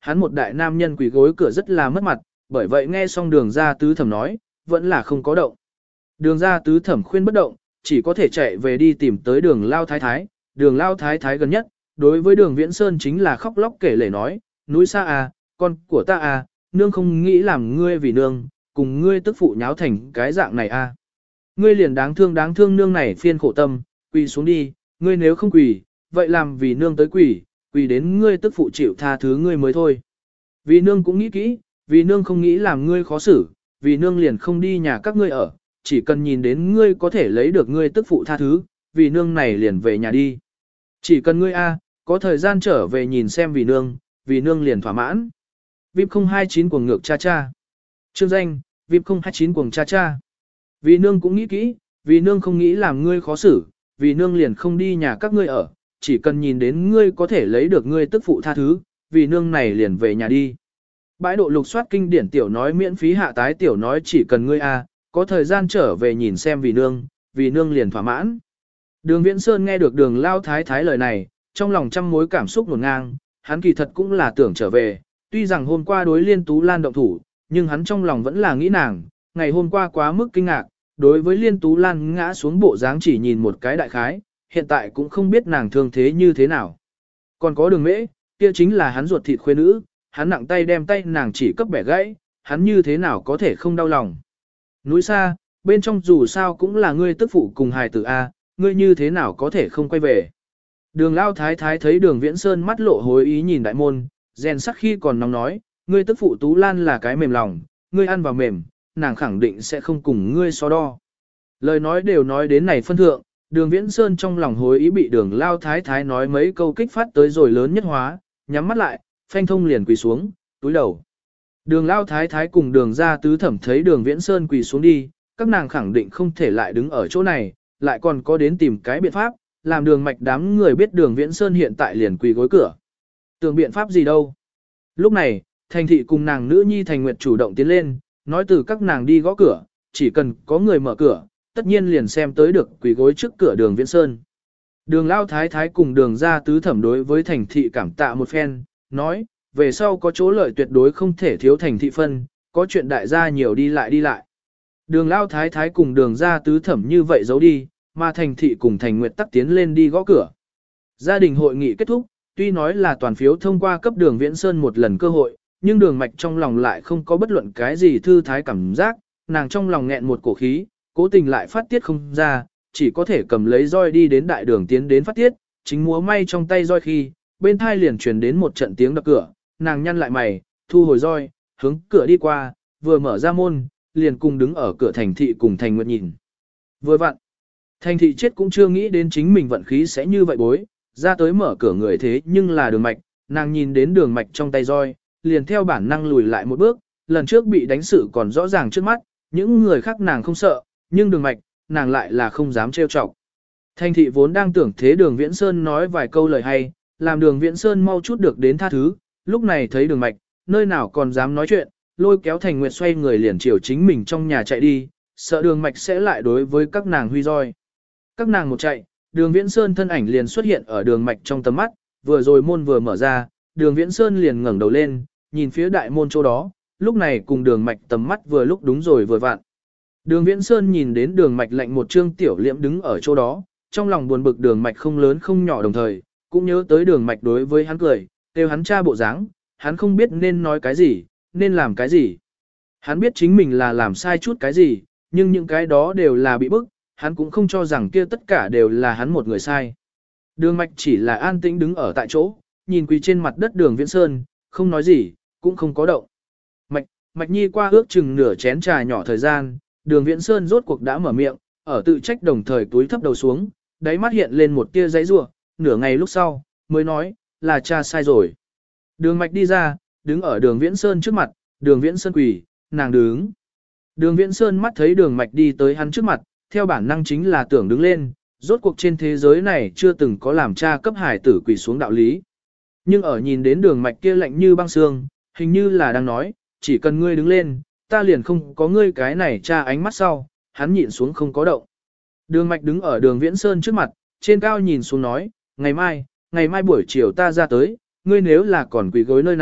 hắn một đại nam nhân quỳ gối cửa rất là mất mặt, bởi vậy nghe xong đường ra tứ thẩm nói, vẫn là không có động. Đường ra tứ thẩm khuyên bất động, chỉ có thể chạy về đi tìm tới đường Lao Thái Thái, đường Lao Thái Thái gần nhất, đối với đường Viễn Sơn chính là khóc lóc kể lể nói, núi xa à, con của ta à, nương không nghĩ làm ngươi vì nương, cùng ngươi tức phụ nháo thành cái dạng này à. Ngươi liền đáng thương nương này phiên khổ tâm, quỳ xuống đi, ngươi nếu không quỳ, vậy làm vì nương tới quỳ đến ngươi tức phụ chịu tha thứ ngươi mới thôi. Vì nương cũng nghĩ kỹ, vì nương không nghĩ làm ngươi khó xử, vì nương liền không đi nhà các ngươi ở, chỉ cần nhìn đến ngươi có thể lấy được ngươi tức phụ tha thứ, vì nương này liền về nhà đi. Chỉ cần ngươi a có thời gian trở về nhìn xem vì nương liền thỏa mãn. VIP 029 cuồng ngược cha cha. Chương danh, VIP 029 cuồng cha cha. Vì nương cũng nghĩ kỹ, vì nương không nghĩ làm ngươi khó xử, vì nương liền không đi nhà các ngươi ở, chỉ cần nhìn đến ngươi có thể lấy được ngươi tức phụ tha thứ, vì nương này liền về nhà đi. Bãi độ lục soát kinh điển tiểu nói miễn phí hạ tái tiểu nói chỉ cần ngươi a có thời gian trở về nhìn xem vì nương liền thỏa mãn. Đường Viễn Sơn nghe được đường Lao Thái Thái lời này, trong lòng trăm mối cảm xúc ngổn ngang, hắn kỳ thật cũng là tưởng trở về, tuy rằng hôm qua đối Liên Tú Lan động thủ, nhưng hắn trong lòng vẫn là nghĩ nàng, ngày hôm qua quá mức kinh ngạc, đối với Liên Tú Lan ngã xuống bộ dáng chỉ nhìn một cái đại khái, hiện tại cũng không biết nàng thương thế như thế nào. Còn có đường mễ, kia chính là hắn ruột thịt khuê nữ, hắn nặng tay đem tay nàng chỉ cấp bẻ gãy, hắn như thế nào có thể không đau lòng. Núi xa, bên trong dù sao cũng là ngươi tức phụ cùng hài tử A, ngươi như thế nào có thể không quay về. Đường Lao Thái Thái thấy đường Viễn Sơn mắt lộ hối ý nhìn đại môn, rèn sắc khi còn nóng nói, ngươi tức phụ Tú Lan là cái mềm lòng, ngươi ăn vào mềm, nàng khẳng định sẽ không cùng ngươi so đo. Lời nói đều nói đến này phân thượng, đường Viễn Sơn trong lòng hối ý bị đường Lao Thái Thái nói mấy câu kích phát tới rồi lớn nhất hóa, nhắm mắt lại, phanh thông liền quỳ xuống, túi đầu. Đường Lao Thái Thái cùng đường ra tứ thẩm thấy đường Viễn Sơn quỳ xuống đi, các nàng khẳng định không thể lại đứng ở chỗ này, lại còn có đến tìm cái biện pháp, làm đường mạch đám người biết đường Viễn Sơn hiện tại liền quỳ gối cửa. Tưởng biện pháp gì đâu. Lúc này, Thành Thị cùng nàng nữ nhi Thành Nguyệt chủ động tiến lên, nói từ các nàng đi gõ cửa, chỉ cần có người mở cửa, tất nhiên liền xem tới được quỳ gối trước cửa đường Viễn Sơn. Đường Lao Thái Thái cùng đường ra tứ thẩm đối với Thành Thị cảm tạ một phen, nói, về sau có chỗ lợi tuyệt đối không thể thiếu Thành Thị phân, có chuyện đại gia nhiều đi lại đi lại. Đường Lao Thái Thái cùng đường ra tứ thẩm như vậy giấu đi, mà Thành Thị cùng Thành Nguyệt tắc tiến lên đi gõ cửa. Gia đình hội nghị kết thúc, tuy nói là toàn phiếu thông qua cấp đường Viễn Sơn một lần cơ hội, nhưng đường mạch trong lòng lại không có bất luận cái gì thư thái cảm giác, nàng trong lòng nghẹn một cổ khí, cố tình lại phát tiết không ra, chỉ có thể cầm lấy roi đi đến đại đường tiến đến phát tiết, chính múa may trong tay roi khi, bên thai liền truyền đến một trận tiếng đập cửa, nàng nhăn lại mày, thu hồi roi, hướng cửa đi qua, vừa mở ra môn, liền cùng đứng ở cửa Thành Thị cùng Thành Nguyệt nhìn. Vừa vặn, Thành Thị chết cũng chưa nghĩ đến chính mình vận khí sẽ như vậy bối, ra tới mở cửa người thế nhưng là đường mạch, nàng nhìn đến đường mạch trong tay roi, liền theo bản năng lùi lại một bước, lần trước bị đánh sự còn rõ ràng trước mắt, những người khác nàng không sợ, nhưng đường mạch, nàng lại là không dám trêu chọc. Thành Thị vốn đang tưởng thế đường Viễn Sơn nói vài câu lời hay, làm đường Viễn Sơn mau chút được đến tha thứ, lúc này thấy đường mạch, nơi nào còn dám nói chuyện, lôi kéo Thành Nguyệt xoay người liền chiều chính mình trong nhà chạy đi, sợ đường mạch sẽ lại đối với các nàng huy roi. Các nàng một chạy, đường Viễn Sơn thân ảnh liền xuất hiện ở đường mạch trong tầm mắt, vừa rồi môn vừa mở ra, đường Viễn Sơn liền ngẩng đầu lên, nhìn phía đại môn chỗ đó, lúc này cùng đường mạch tầm mắt vừa lúc đúng rồi vừa vặn. Đường Viễn Sơn nhìn đến đường mạch lạnh một trương tiểu liễm đứng ở chỗ đó, trong lòng buồn bực đường mạch không lớn không nhỏ đồng thời, cũng nhớ tới đường mạch đối với hắn cười, kêu hắn cha bộ dáng, hắn không biết nên nói cái gì, nên làm cái gì. Hắn biết chính mình là làm sai chút cái gì, nhưng những cái đó đều là bị bức, hắn cũng không cho rằng kia tất cả đều là hắn một người sai. Đường mạch chỉ là an tĩnh đứng ở tại chỗ, nhìn quỳ trên mặt đất đường Viễn Sơn, không nói gì, cũng không có động. Mạch Nhi qua ước chừng nửa chén trà nhỏ thời gian, đường Viễn Sơn rốt cuộc đã mở miệng, ở tự trách đồng thời túi thấp đầu xuống, đáy mắt hiện lên một tia giấy rủa, nửa ngày lúc sau, mới nói, là cha sai rồi. Đường Mạch đi ra, đứng ở đường Viễn Sơn trước mặt, đường Viễn Sơn quỳ, nàng đứng. Đường Viễn Sơn mắt thấy đường Mạch đi tới hắn trước mặt, theo bản năng chính là tưởng đứng lên, rốt cuộc trên thế giới này chưa từng có làm cha cấp hải tử quỳ xuống đạo lý. Nhưng ở nhìn đến đường Mạch kia lạnh như băng xương, hình như là đang nói, chỉ cần ngươi đứng lên, ta liền không có ngươi cái này cha ánh mắt sau, hắn nhịn xuống không có động. Đường Mạch đứng ở đường Viễn Sơn trước mặt, trên cao nhìn xuống nói, ngày mai buổi chiều ta ra tới, ngươi nếu là còn quỳ gối nơi này,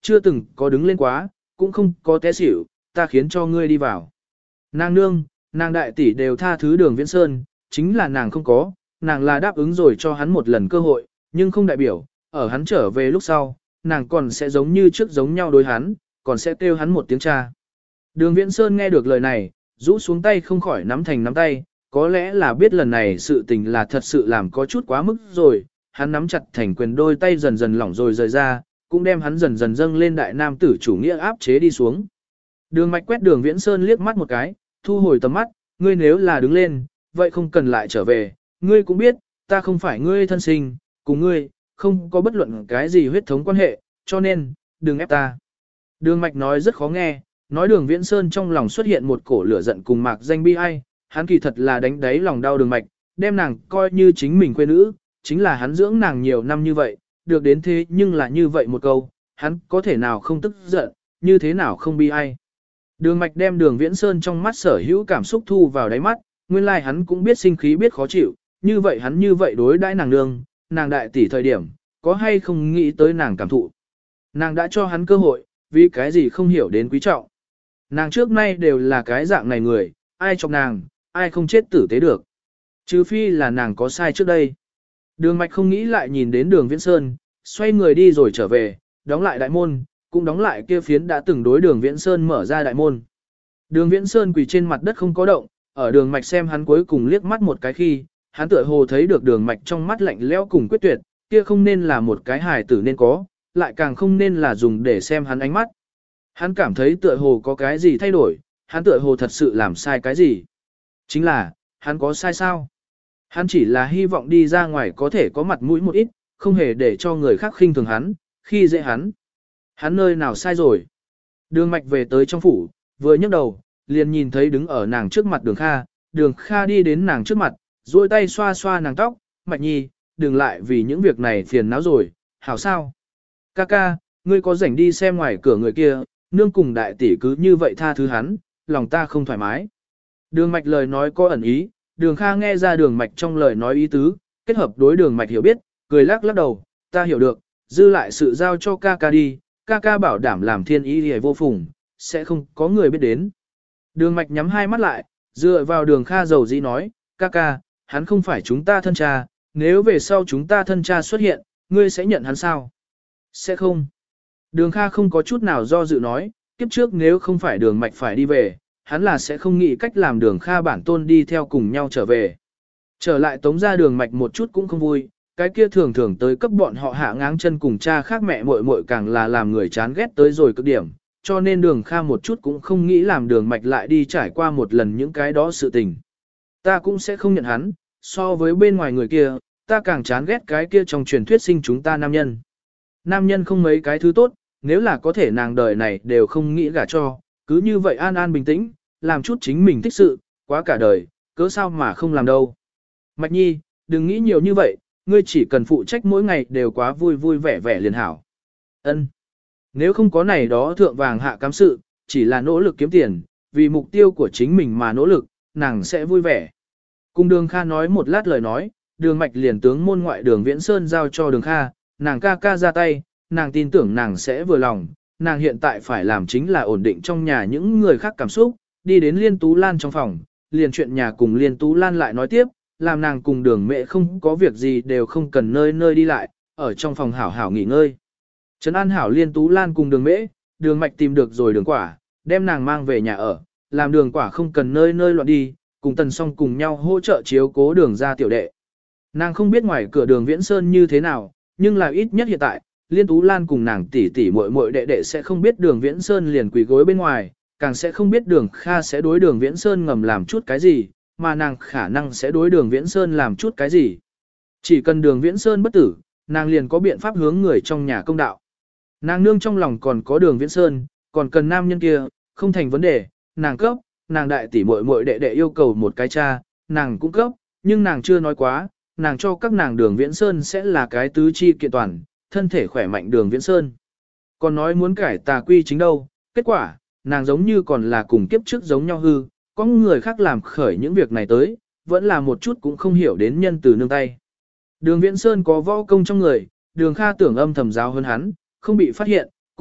chưa từng có đứng lên quá, cũng không có té xỉu, ta khiến cho ngươi đi vào. Nàng nương, nàng đại tỷ đều tha thứ Đường Viễn Sơn, chính là nàng không có, nàng là đáp ứng rồi cho hắn một lần cơ hội, nhưng không đại biểu, ở hắn trở về lúc sau, nàng còn sẽ giống như trước giống nhau đối hắn, còn sẽ kêu hắn một tiếng cha. Đường Viễn Sơn nghe được lời này, rũ xuống tay không khỏi nắm thành nắm tay, có lẽ là biết lần này sự tình là thật sự làm có chút quá mức rồi, hắn nắm chặt thành quyền đôi tay dần dần lỏng rồi rời ra, cũng đem hắn dần dần dâng lên đại nam tử chủ nghĩa áp chế đi xuống. Đường Mạch quét Đường Viễn Sơn liếc mắt một cái, thu hồi tầm mắt, ngươi nếu là đứng lên, vậy không cần lại trở về, ngươi cũng biết, ta không phải ngươi thân sinh, cùng ngươi, không có bất luận cái gì huyết thống quan hệ, cho nên, đừng ép ta. Đường Mạch nói rất khó nghe, nói Đường Viễn Sơn trong lòng xuất hiện một cổ lửa giận cùng mạc danh bi ai, hắn kỳ thật là đánh đáy lòng đau Đường Mạch, đem nàng coi như chính mình quê nữ, chính là hắn dưỡng nàng nhiều năm như vậy, được đến thế nhưng là như vậy một câu, hắn có thể nào không tức giận, như thế nào không bi ai. Đường Mạch đem Đường Viễn Sơn trong mắt sở hữu cảm xúc thu vào đáy mắt, nguyên lai hắn cũng biết sinh khí biết khó chịu, như vậy hắn như vậy đối đãi nàng nương, nàng đại tỷ thời điểm, có hay không nghĩ tới nàng cảm thụ. Nàng đã cho hắn cơ hội, vì cái gì không hiểu đến quý trọng. Nàng trước nay đều là cái dạng này người, ai chọc nàng, ai không chết tử tế được. Trừ phi là nàng có sai trước đây. Đường Mạch không nghĩ lại nhìn đến Đường Viễn Sơn, xoay người đi rồi trở về, đóng lại đại môn, cũng đóng lại kia phiến đã từng đối Đường Viễn Sơn mở ra đại môn. Đường Viễn Sơn quỳ trên mặt đất không có động, ở Đường Mạch xem hắn cuối cùng liếc mắt một cái khi, hắn tựa hồ thấy được Đường Mạch trong mắt lạnh lẽo cùng quyết tuyệt, kia không nên là một cái hài tử nên có, lại càng không nên là dùng để xem hắn ánh mắt. Hắn cảm thấy tựa hồ có cái gì thay đổi, hắn tựa hồ thật sự làm sai cái gì. Chính là, hắn có sai sao? Hắn chỉ là hy vọng đi ra ngoài có thể có mặt mũi một ít, không hề để cho người khác khinh thường hắn, khi dễ hắn. Hắn nơi nào sai rồi? Đường Mạch về tới trong phủ, vừa nhấc đầu, liền nhìn thấy đứng ở nàng trước mặt Đường Kha đi đến nàng trước mặt, duỗi tay xoa xoa nàng tóc, Mạch Nhi, đừng lại vì những việc này phiền não rồi, hảo sao? Ca, ngươi có rảnh đi xem ngoài cửa người kia, nương cùng đại tỷ cứ như vậy tha thứ hắn, lòng ta không thoải mái. Đường Mạch lời nói có ẩn ý, Đường Kha nghe ra Đường Mạch trong lời nói ý tứ, kết hợp đối Đường Mạch hiểu biết, cười lắc lắc đầu, ta hiểu được, dư lại sự giao cho ca đi, ca bảo đảm làm thiên ý hề vô phùng, sẽ không có người biết đến. Đường Mạch nhắm hai mắt lại, dựa vào Đường Kha dầu dĩ nói, ca, hắn không phải chúng ta thân cha, nếu về sau chúng ta thân cha xuất hiện, ngươi sẽ nhận hắn sao? Sẽ không. Đường Kha không có chút nào do dự nói, kiếp trước nếu không phải Đường Mạch phải đi về, hắn là sẽ không nghĩ cách làm Đường Kha bản tôn đi theo cùng nhau trở về. Trở lại tống ra Đường Mạch một chút cũng không vui, cái kia thường thường tới cấp bọn họ hạ ngáng chân cùng cha khác mẹ muội muội càng là làm người chán ghét tới rồi cực điểm, cho nên Đường Kha một chút cũng không nghĩ làm Đường Mạch lại đi trải qua một lần những cái đó sự tình. Ta cũng sẽ không nhận hắn, so với bên ngoài người kia, ta càng chán ghét cái kia trong truyền thuyết sinh chúng ta nam nhân. Nam nhân không mấy cái thứ tốt, nếu là có thể nàng đời này đều không nghĩ gả cho, cứ như vậy an an bình tĩnh, làm chút chính mình thích sự, quá cả đời, cớ sao mà không làm đâu. Mạch Nhi, đừng nghĩ nhiều như vậy, ngươi chỉ cần phụ trách mỗi ngày đều quá vui vui vẻ vẻ liền hảo. Ân. Nếu không có này đó thượng vàng hạ cám sự, chỉ là nỗ lực kiếm tiền, vì mục tiêu của chính mình mà nỗ lực, nàng sẽ vui vẻ. Cùng Đường Kha nói một lát lời nói, Đường Mạch liền tướng môn ngoại Đường Viễn Sơn giao cho Đường Kha, nàng ca ra tay, nàng tin tưởng nàng sẽ vừa lòng, nàng hiện tại phải làm chính là ổn định trong nhà những người khác cảm xúc, đi đến Liên Tú Lan trong phòng, liền chuyện nhà cùng Liên Tú Lan lại nói tiếp, làm nàng cùng Đường Mẹ không có việc gì đều không cần nơi nơi đi lại, ở trong phòng hảo hảo nghỉ ngơi. Trấn an hảo Liên Tú Lan cùng Đường Mễ, Đường Mạch tìm được rồi Đường Quả, đem nàng mang về nhà ở, làm Đường Quả không cần nơi nơi loạn đi, cùng Tần Song cùng nhau hỗ trợ chiếu cố Đường ra tiểu đệ. Nàng không biết ngoài cửa Đường Viễn Sơn như thế nào, nhưng là ít nhất hiện tại, Liên Tú Lan cùng nàng tỷ muội muội đệ đệ sẽ không biết Đường Viễn Sơn liền quỳ gối bên ngoài, càng sẽ không biết Đường Kha sẽ đối Đường Viễn Sơn ngầm làm chút cái gì, mà nàng khả năng sẽ đối Đường Viễn Sơn làm chút cái gì. Chỉ cần Đường Viễn Sơn bất tử, nàng liền có biện pháp hướng người trong nhà công đạo. Nàng nương trong lòng còn có Đường Viễn Sơn, còn cần nam nhân kia, không thành vấn đề, nàng cấp, nàng đại tỷ muội muội đệ đệ yêu cầu một cái cha, nàng cũng cấp, nhưng nàng chưa nói quá, nàng cho các nàng Đường Viễn Sơn sẽ là cái tứ chi kiện toàn, thân thể khỏe mạnh Đường Viễn Sơn. Còn nói muốn cải tà quy chính đâu, kết quả, nàng giống như còn là cùng kiếp trước giống nhau hư, có người khác làm khởi những việc này tới, vẫn là một chút cũng không hiểu đến nhân từ nương tay. Đường Viễn Sơn có võ công trong người, Đường Kha tưởng âm thầm giáo hơn hắn, không bị phát hiện,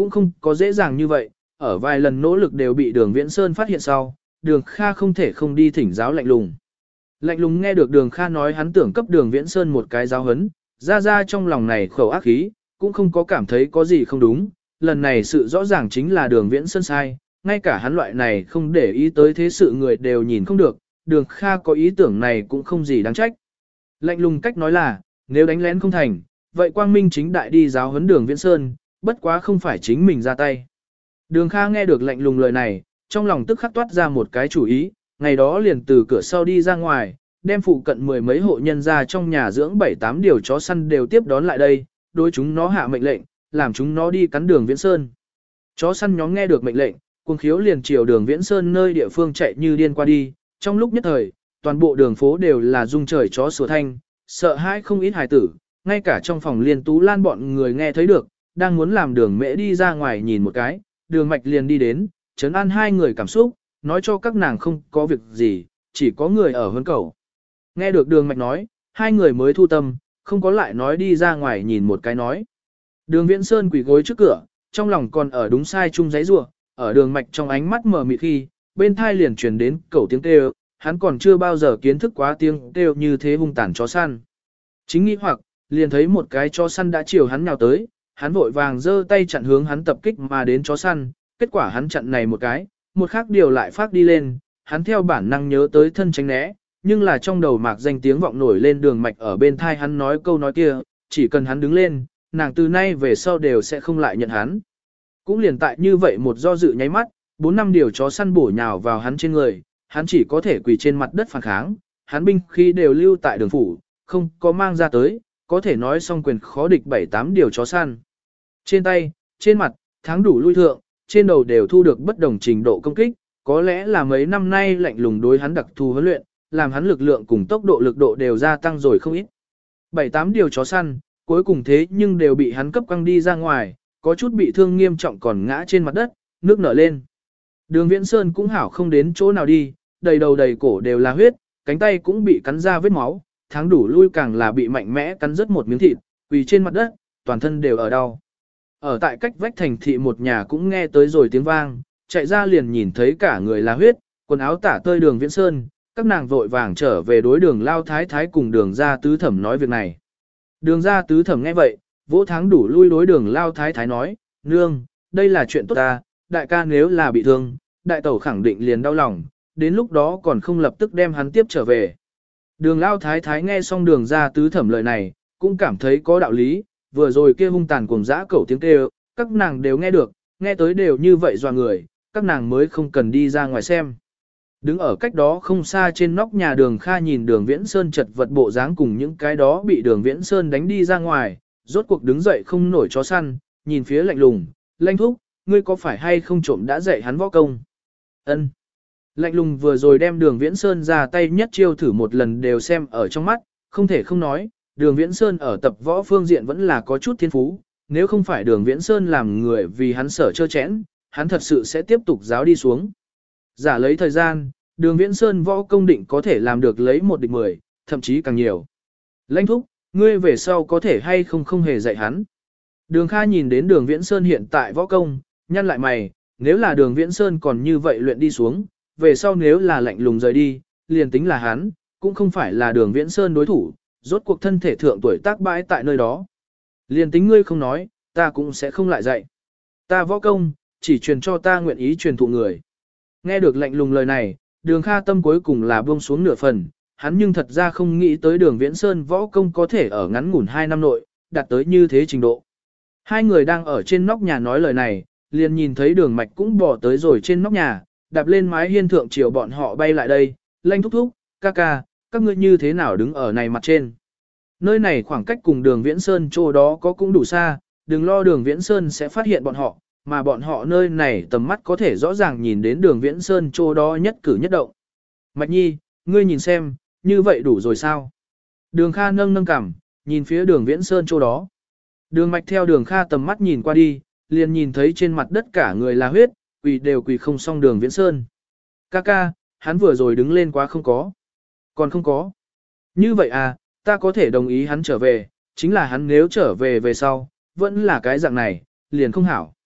cũng không có dễ dàng như vậy, ở vài lần nỗ lực đều bị đường Viễn Sơn phát hiện sau, đường Kha không thể không đi thỉnh giáo lạnh lùng. Lạnh lùng nghe được đường Kha nói hắn tưởng cấp đường Viễn Sơn một cái giáo hấn, ra trong lòng này khẩu ác khí, cũng không có cảm thấy có gì không đúng, lần này sự rõ ràng chính là đường Viễn Sơn sai, ngay cả hắn loại này không để ý tới thế sự người đều nhìn không được, đường Kha có ý tưởng này cũng không gì đáng trách. Lạnh lùng cách nói là, nếu đánh lén không thành, vậy quang minh chính đại đi giáo huấn đường Viễn Sơn, bất quá không phải chính mình ra tay. Đường Kha nghe được lạnh lùng lời này, trong lòng tức khắc toát ra một cái chủ ý, ngày đó liền từ cửa sau đi ra ngoài, đem phụ cận mười mấy hộ nhân ra trong nhà dưỡng 7-8 điều chó săn đều tiếp đón lại đây, đối chúng nó hạ mệnh lệnh, làm chúng nó đi cắn đường Viễn Sơn. Chó săn nhóm nghe được mệnh lệnh, cuồng khiếu liền chiều đường Viễn Sơn nơi địa phương chạy như điên qua đi, trong lúc nhất thời, toàn bộ đường phố đều là rung trời chó sủa thanh, sợ hãi không ít hài tử, ngay cả trong phòng Liên Tú Lan bọn người nghe thấy được, đang muốn làm đường mễ đi ra ngoài nhìn một cái, đường mạch liền đi đến, trấn an hai người cảm xúc, nói cho các nàng không có việc gì, chỉ có người ở hơn cầu. Nghe được đường mạch nói, hai người mới thu tâm, không có lại nói đi ra ngoài nhìn một cái nói. Đường Viễn Sơn quỳ gối trước cửa, trong lòng còn ở đúng sai chung giấy rủa, ở đường mạch trong ánh mắt mờ mịt khi, bên thai liền truyền đến cẩu tiếng kêu, hắn còn chưa bao giờ kiến thức quá tiếng kêu như thế hung tàn chó săn. Chính nghĩ hoặc, liền thấy một cái chó săn đã chiều hắn nhào tới, hắn vội vàng giơ tay chặn hướng hắn tập kích mà đến chó săn, kết quả hắn chặn này một cái, một khác điều lại phát đi lên, hắn theo bản năng nhớ tới thân tránh né, nhưng là trong đầu mạc danh tiếng vọng nổi lên đường mạch ở bên thai hắn nói câu nói kia, chỉ cần hắn đứng lên, nàng từ nay về sau đều sẽ không lại nhận hắn. Cũng liền tại như vậy một do dự nháy mắt, 4-5 điều chó săn bổ nhào vào hắn trên người, hắn chỉ có thể quỳ trên mặt đất phản kháng, hắn binh khí đều lưu tại đường phủ, không có mang ra tới, có thể nói song quyền khó địch 7-8 điều chó săn. Trên tay, trên mặt, tháng đủ lui thượng, trên đầu đều thu được bất đồng trình độ công kích, có lẽ là mấy năm nay lạnh lùng đối hắn đặc thù huấn luyện, làm hắn lực lượng cùng tốc độ lực độ đều gia tăng rồi không ít. 7-8 điều chó săn, cuối cùng thế nhưng đều bị hắn cấp quăng đi ra ngoài, có chút bị thương nghiêm trọng còn ngã trên mặt đất, nước nở lên. Đường Viễn Sơn cũng hảo không đến chỗ nào đi, đầy đầu đầy cổ đều là huyết, cánh tay cũng bị cắn ra vết máu, tháng đủ lui càng là bị mạnh mẽ cắn rớt một miếng thịt, quỳ trên mặt đất, toàn thân đều ở đau. Ở tại cách vách thành thị một nhà cũng nghe tới rồi tiếng vang, chạy ra liền nhìn thấy cả người là huyết, quần áo tả tơi đường Viễn Sơn, các nàng vội vàng trở về đối đường Lao Thái Thái cùng đường gia tứ thẩm nói việc này. Đường gia tứ thẩm nghe vậy, vỗ tháng đủ lui đối đường Lao Thái Thái nói, nương, đây là chuyện tốt ta, đại ca nếu là bị thương, đại tẩu khẳng định liền đau lòng, đến lúc đó còn không lập tức đem hắn tiếp trở về. Đường Lao Thái Thái nghe xong đường gia tứ thẩm lời này, cũng cảm thấy có đạo lý, vừa rồi kia hung tàn cuồng dã cẩu tiếng kêu, các nàng đều nghe được, nghe tới đều như vậy dọa người, các nàng mới không cần đi ra ngoài xem. Đứng ở cách đó không xa trên nóc nhà đường Kha nhìn đường Viễn Sơn chật vật bộ dáng cùng những cái đó bị đường Viễn Sơn đánh đi ra ngoài, rốt cuộc đứng dậy không nổi chó săn, nhìn phía lạnh lùng, lanh thúc, ngươi có phải hay không trộm đã dạy hắn võ công? Ân. Lạnh lùng vừa rồi đem đường Viễn Sơn ra tay nhất chiêu thử một lần đều xem ở trong mắt, không thể không nói, đường Viễn Sơn ở tập võ phương diện vẫn là có chút thiên phú, nếu không phải đường Viễn Sơn làm người vì hắn sở chơ chẽn, hắn thật sự sẽ tiếp tục giáo đi xuống. Giả lấy thời gian, đường Viễn Sơn võ công định có thể làm được lấy 1 địch 10, thậm chí càng nhiều. Lãnh thúc, ngươi về sau có thể hay không hề dạy hắn. Đường Kha nhìn đến đường Viễn Sơn hiện tại võ công, nhăn lại mày, nếu là đường Viễn Sơn còn như vậy luyện đi xuống, về sau nếu là lạnh lùng rời đi, liền tính là hắn, cũng không phải là đường Viễn Sơn đối thủ, rốt cuộc thân thể thượng tuổi tác bãi tại nơi đó. Liền tính ngươi không nói, ta cũng sẽ không lại dạy. Ta võ công, chỉ truyền cho ta nguyện ý truyền thụ người. Nghe được lạnh lùng lời này, đường Kha tâm cuối cùng là buông xuống nửa phần, hắn nhưng thật ra không nghĩ tới đường Viễn Sơn võ công có thể ở ngắn ngủn 2 năm nội, đạt tới như thế trình độ. Hai người đang ở trên nóc nhà nói lời này, liền nhìn thấy đường mạch cũng bỏ tới rồi trên nóc nhà, đạp lên mái hiên thượng chiều bọn họ bay lại đây, lanh thúc thúc, ca ca, các ngươi như thế nào đứng ở này mặt trên. Nơi này khoảng cách cùng đường Viễn Sơn chỗ đó có cũng đủ xa, đừng lo đường Viễn Sơn sẽ phát hiện bọn họ, mà bọn họ nơi này tầm mắt có thể rõ ràng nhìn đến đường Viễn Sơn chỗ đó nhất cử nhất động. Mạch Nhi, ngươi nhìn xem, như vậy đủ rồi sao? Đường Kha nâng nâng cằm, nhìn phía đường Viễn Sơn chỗ đó. Đường Mạch theo đường Kha tầm mắt nhìn qua đi, liền nhìn thấy trên mặt đất cả người là huyết, quỳ đều quỳ không xong đường Viễn Sơn. Ca ca, hắn vừa rồi đứng lên quá không có. Còn không có. Như vậy à, ta có thể đồng ý hắn trở về, chính là hắn nếu trở về về sau, vẫn là cái dạng này, liền không hảo.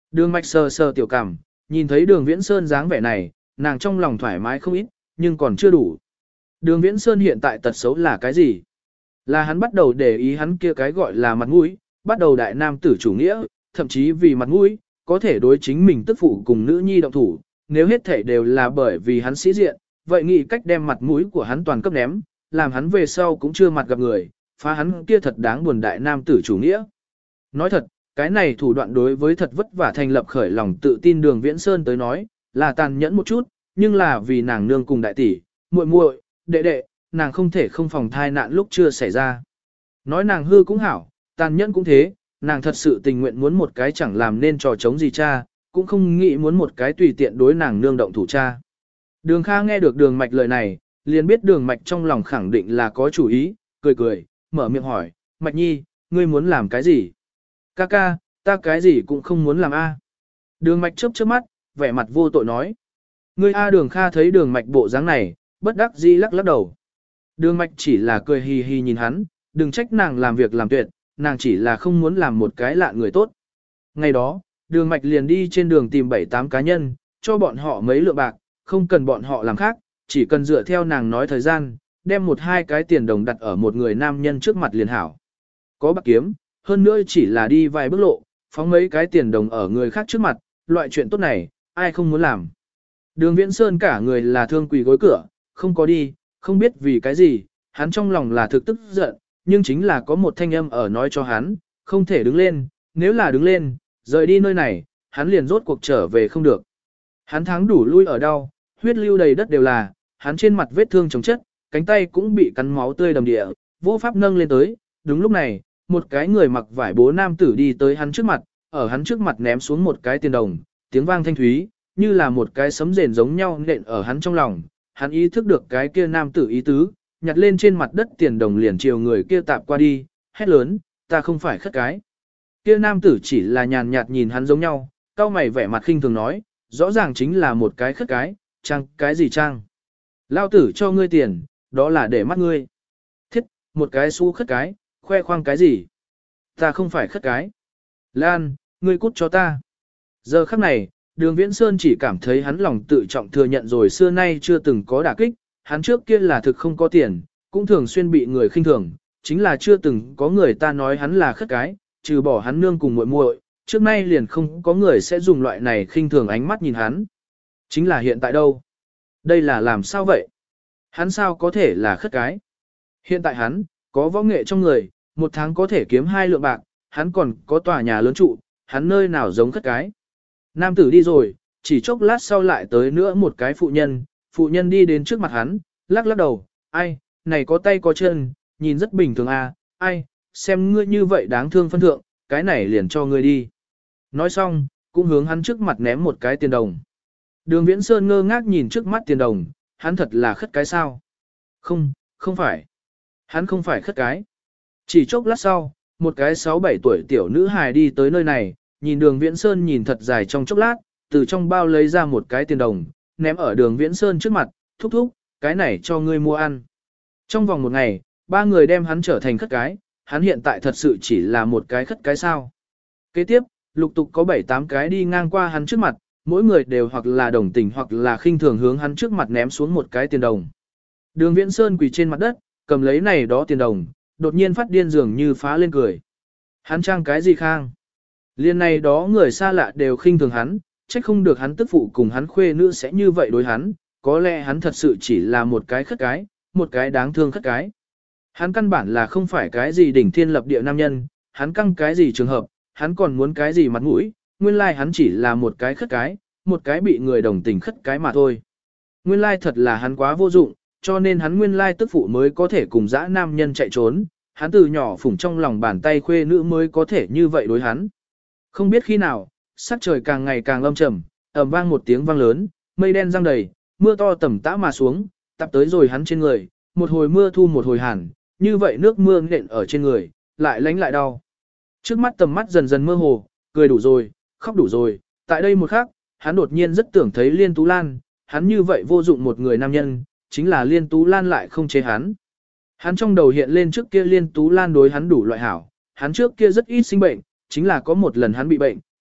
Đường Mạch sờ sờ tiểu cảm, nhìn thấy Đường Viễn Sơn dáng vẻ này, nàng trong lòng thoải mái không ít, nhưng còn chưa đủ. Đường Viễn Sơn hiện tại tật xấu là cái gì? Là hắn bắt đầu để ý hắn kia cái gọi là mặt mũi, bắt đầu đại nam tử chủ nghĩa, thậm chí vì mặt mũi, có thể đối chính mình tức phụ cùng nữ nhi động thủ, nếu hết thể đều là bởi vì hắn sĩ diện, vậy nghĩ cách đem mặt mũi của hắn toàn cấp ném, làm hắn về sau cũng chưa mặt gặp người, phá hắn kia thật đáng buồn đại nam tử chủ nghĩa. Nói thật, cái này thủ đoạn đối với thật vất vả thành lập khởi lòng tự tin Đường Viễn Sơn tới nói, là tàn nhẫn một chút, nhưng là vì nàng nương cùng đại tỷ, muội muội, đệ đệ, nàng không thể không phòng thai nạn lúc chưa xảy ra. Nói nàng hư cũng hảo, tàn nhẫn cũng thế, nàng thật sự tình nguyện muốn một cái chẳng làm nên trò chống gì cha, cũng không nghĩ muốn một cái tùy tiện đối nàng nương động thủ cha. Đường Kha nghe được Đường Mạch lời này, liền biết Đường Mạch trong lòng khẳng định là có chủ ý, cười cười, mở miệng hỏi, Mạch Nhi, ngươi muốn làm cái gì? Ca ca, ta cái gì cũng không muốn làm a. Đường Mạch chớp chớp mắt, vẻ mặt vô tội nói. Ngươi a. Đường Kha thấy Đường Mạch bộ dáng này, bất đắc dĩ lắc lắc đầu. Đường Mạch chỉ là cười hì hì nhìn hắn, đừng trách nàng làm việc làm tuyệt, nàng chỉ là không muốn làm một cái lạ người tốt. Ngày đó, Đường Mạch liền đi trên đường tìm 7-8 cá nhân, cho bọn họ mấy lượng bạc, không cần bọn họ làm khác, chỉ cần dựa theo nàng nói thời gian, đem 1-2 cái tiền đồng đặt ở một người nam nhân trước mặt liền hảo. Có bạc kiếm, hơn nữa chỉ là đi vài bước lộ, phóng mấy cái tiền đồng ở người khác trước mặt, loại chuyện tốt này, ai không muốn làm. Đường Viễn Sơn cả người là thương quỳ gối cửa, không có đi, không biết vì cái gì, hắn trong lòng là thực tức giận, nhưng chính là có một thanh âm ở nói cho hắn, không thể đứng lên, nếu là đứng lên, rời đi nơi này, hắn liền rốt cuộc trở về không được. Hắn thắng đủ lui ở đau, huyết lưu đầy đất đều là, hắn trên mặt vết thương chồng chất, cánh tay cũng bị cắn máu tươi đầm địa, vô pháp nâng lên tới, đúng lúc này, một cái người mặc vải bố nam tử đi tới hắn trước mặt, ở hắn trước mặt ném xuống một cái tiền đồng, tiếng vang thanh thúy, như là một cái sấm rền giống nhau nện ở hắn trong lòng, hắn ý thức được cái kia nam tử ý tứ, nhặt lên trên mặt đất tiền đồng liền chiều người kia tạp qua đi, hét lớn, ta không phải khất cái. Kia nam tử chỉ là nhàn nhạt nhìn hắn giống nhau, cao mày vẻ mặt khinh thường nói, rõ ràng chính là một cái khất cái, trang cái gì trang. Lao tử cho ngươi tiền, đó là để mắt ngươi. Thiết, một cái xu khất cái, khoe khoang cái gì? Ta không phải khất cái. Lan, ngươi cút cho ta. Giờ khắc này, Đường Viễn Sơn chỉ cảm thấy hắn lòng tự trọng thừa nhận rồi xưa nay chưa từng có đả kích, hắn trước kia là thực không có tiền, cũng thường xuyên bị người khinh thường, chính là chưa từng có người ta nói hắn là khất cái, trừ bỏ hắn nương cùng muội muội, trước nay liền không có người sẽ dùng loại này khinh thường ánh mắt nhìn hắn. Chính là hiện tại đâu? Đây là làm sao vậy? Hắn sao có thể là khất cái? Hiện tại hắn, có võ nghệ trong người, một tháng có thể kiếm 2 lượng bạc, hắn còn có tòa nhà lớn trụ, hắn nơi nào giống khất cái. Nam tử đi rồi, chỉ chốc lát sau lại tới nữa một cái phụ nhân đi đến trước mặt hắn, lắc lắc đầu, ai, này có tay có chân, nhìn rất bình thường à, ai, xem ngươi như vậy đáng thương phân thượng, cái này liền cho ngươi đi. Nói xong, cũng hướng hắn trước mặt ném một cái tiền đồng. Đường Viễn Sơn ngơ ngác nhìn trước mắt tiền đồng, hắn thật là khất cái sao? Không, không phải. Hắn không phải khất cái. Chỉ chốc lát sau, một cái 6-7 tuổi tiểu nữ hài đi tới nơi này, nhìn Đường Viễn Sơn nhìn thật dài trong chốc lát, từ trong bao lấy ra một cái tiền đồng, ném ở Đường Viễn Sơn trước mặt, thúc thúc, cái này cho ngươi mua ăn. Trong vòng một ngày, 3 người đem hắn trở thành khất cái, hắn hiện tại thật sự chỉ là một cái khất cái sao. Kế tiếp, lục tục có 7-8 cái đi ngang qua hắn trước mặt, mỗi người đều hoặc là đồng tình hoặc là khinh thường hướng hắn trước mặt ném xuống một cái tiền đồng. Đường Viễn Sơn quỳ trên mặt đất, cầm lấy này đó tiền đồng, đột nhiên phát điên dường như phá lên cười. Hắn trang cái gì khang? Liên này đó người xa lạ đều khinh thường hắn, trách không được hắn tức phụ cùng hắn khuê nữ sẽ như vậy đối hắn, có lẽ hắn thật sự chỉ là một cái khất cái, một cái đáng thương khất cái. Hắn căn bản là không phải cái gì đỉnh thiên lập địa nam nhân, hắn căng cái gì trường hợp, hắn còn muốn cái gì mặt mũi, nguyên lai hắn chỉ là một cái khất cái, một cái bị người đồng tình khất cái mà thôi. Nguyên lai thật là hắn quá vô dụng, cho nên hắn nguyên lai tức phụ mới có thể cùng dã nam nhân chạy trốn, hắn từ nhỏ phủng trong lòng bàn tay khuê nữ mới có thể như vậy đối hắn. Không biết khi nào, sắc trời càng ngày càng âm trầm, ầm vang một tiếng vang lớn, mây đen giăng đầy, mưa to tầm tã mà xuống, tập tới rồi hắn trên người, một hồi mưa thu một hồi hàn, như vậy nước mưa nện ở trên người, lại lánh lại đau. Trước mắt tầm mắt dần dần mơ hồ, cười đủ rồi, khóc đủ rồi, tại đây một khắc, hắn đột nhiên rất tưởng thấy Liên Tú Lan, hắn như vậy vô dụng một người nam nhân, chính là Liên Tú Lan lại không chế hắn. Hắn trong đầu hiện lên trước kia Liên Tú Lan đối hắn đủ loại hảo, hắn trước kia rất ít sinh bệnh, chính là có một lần hắn bị bệnh,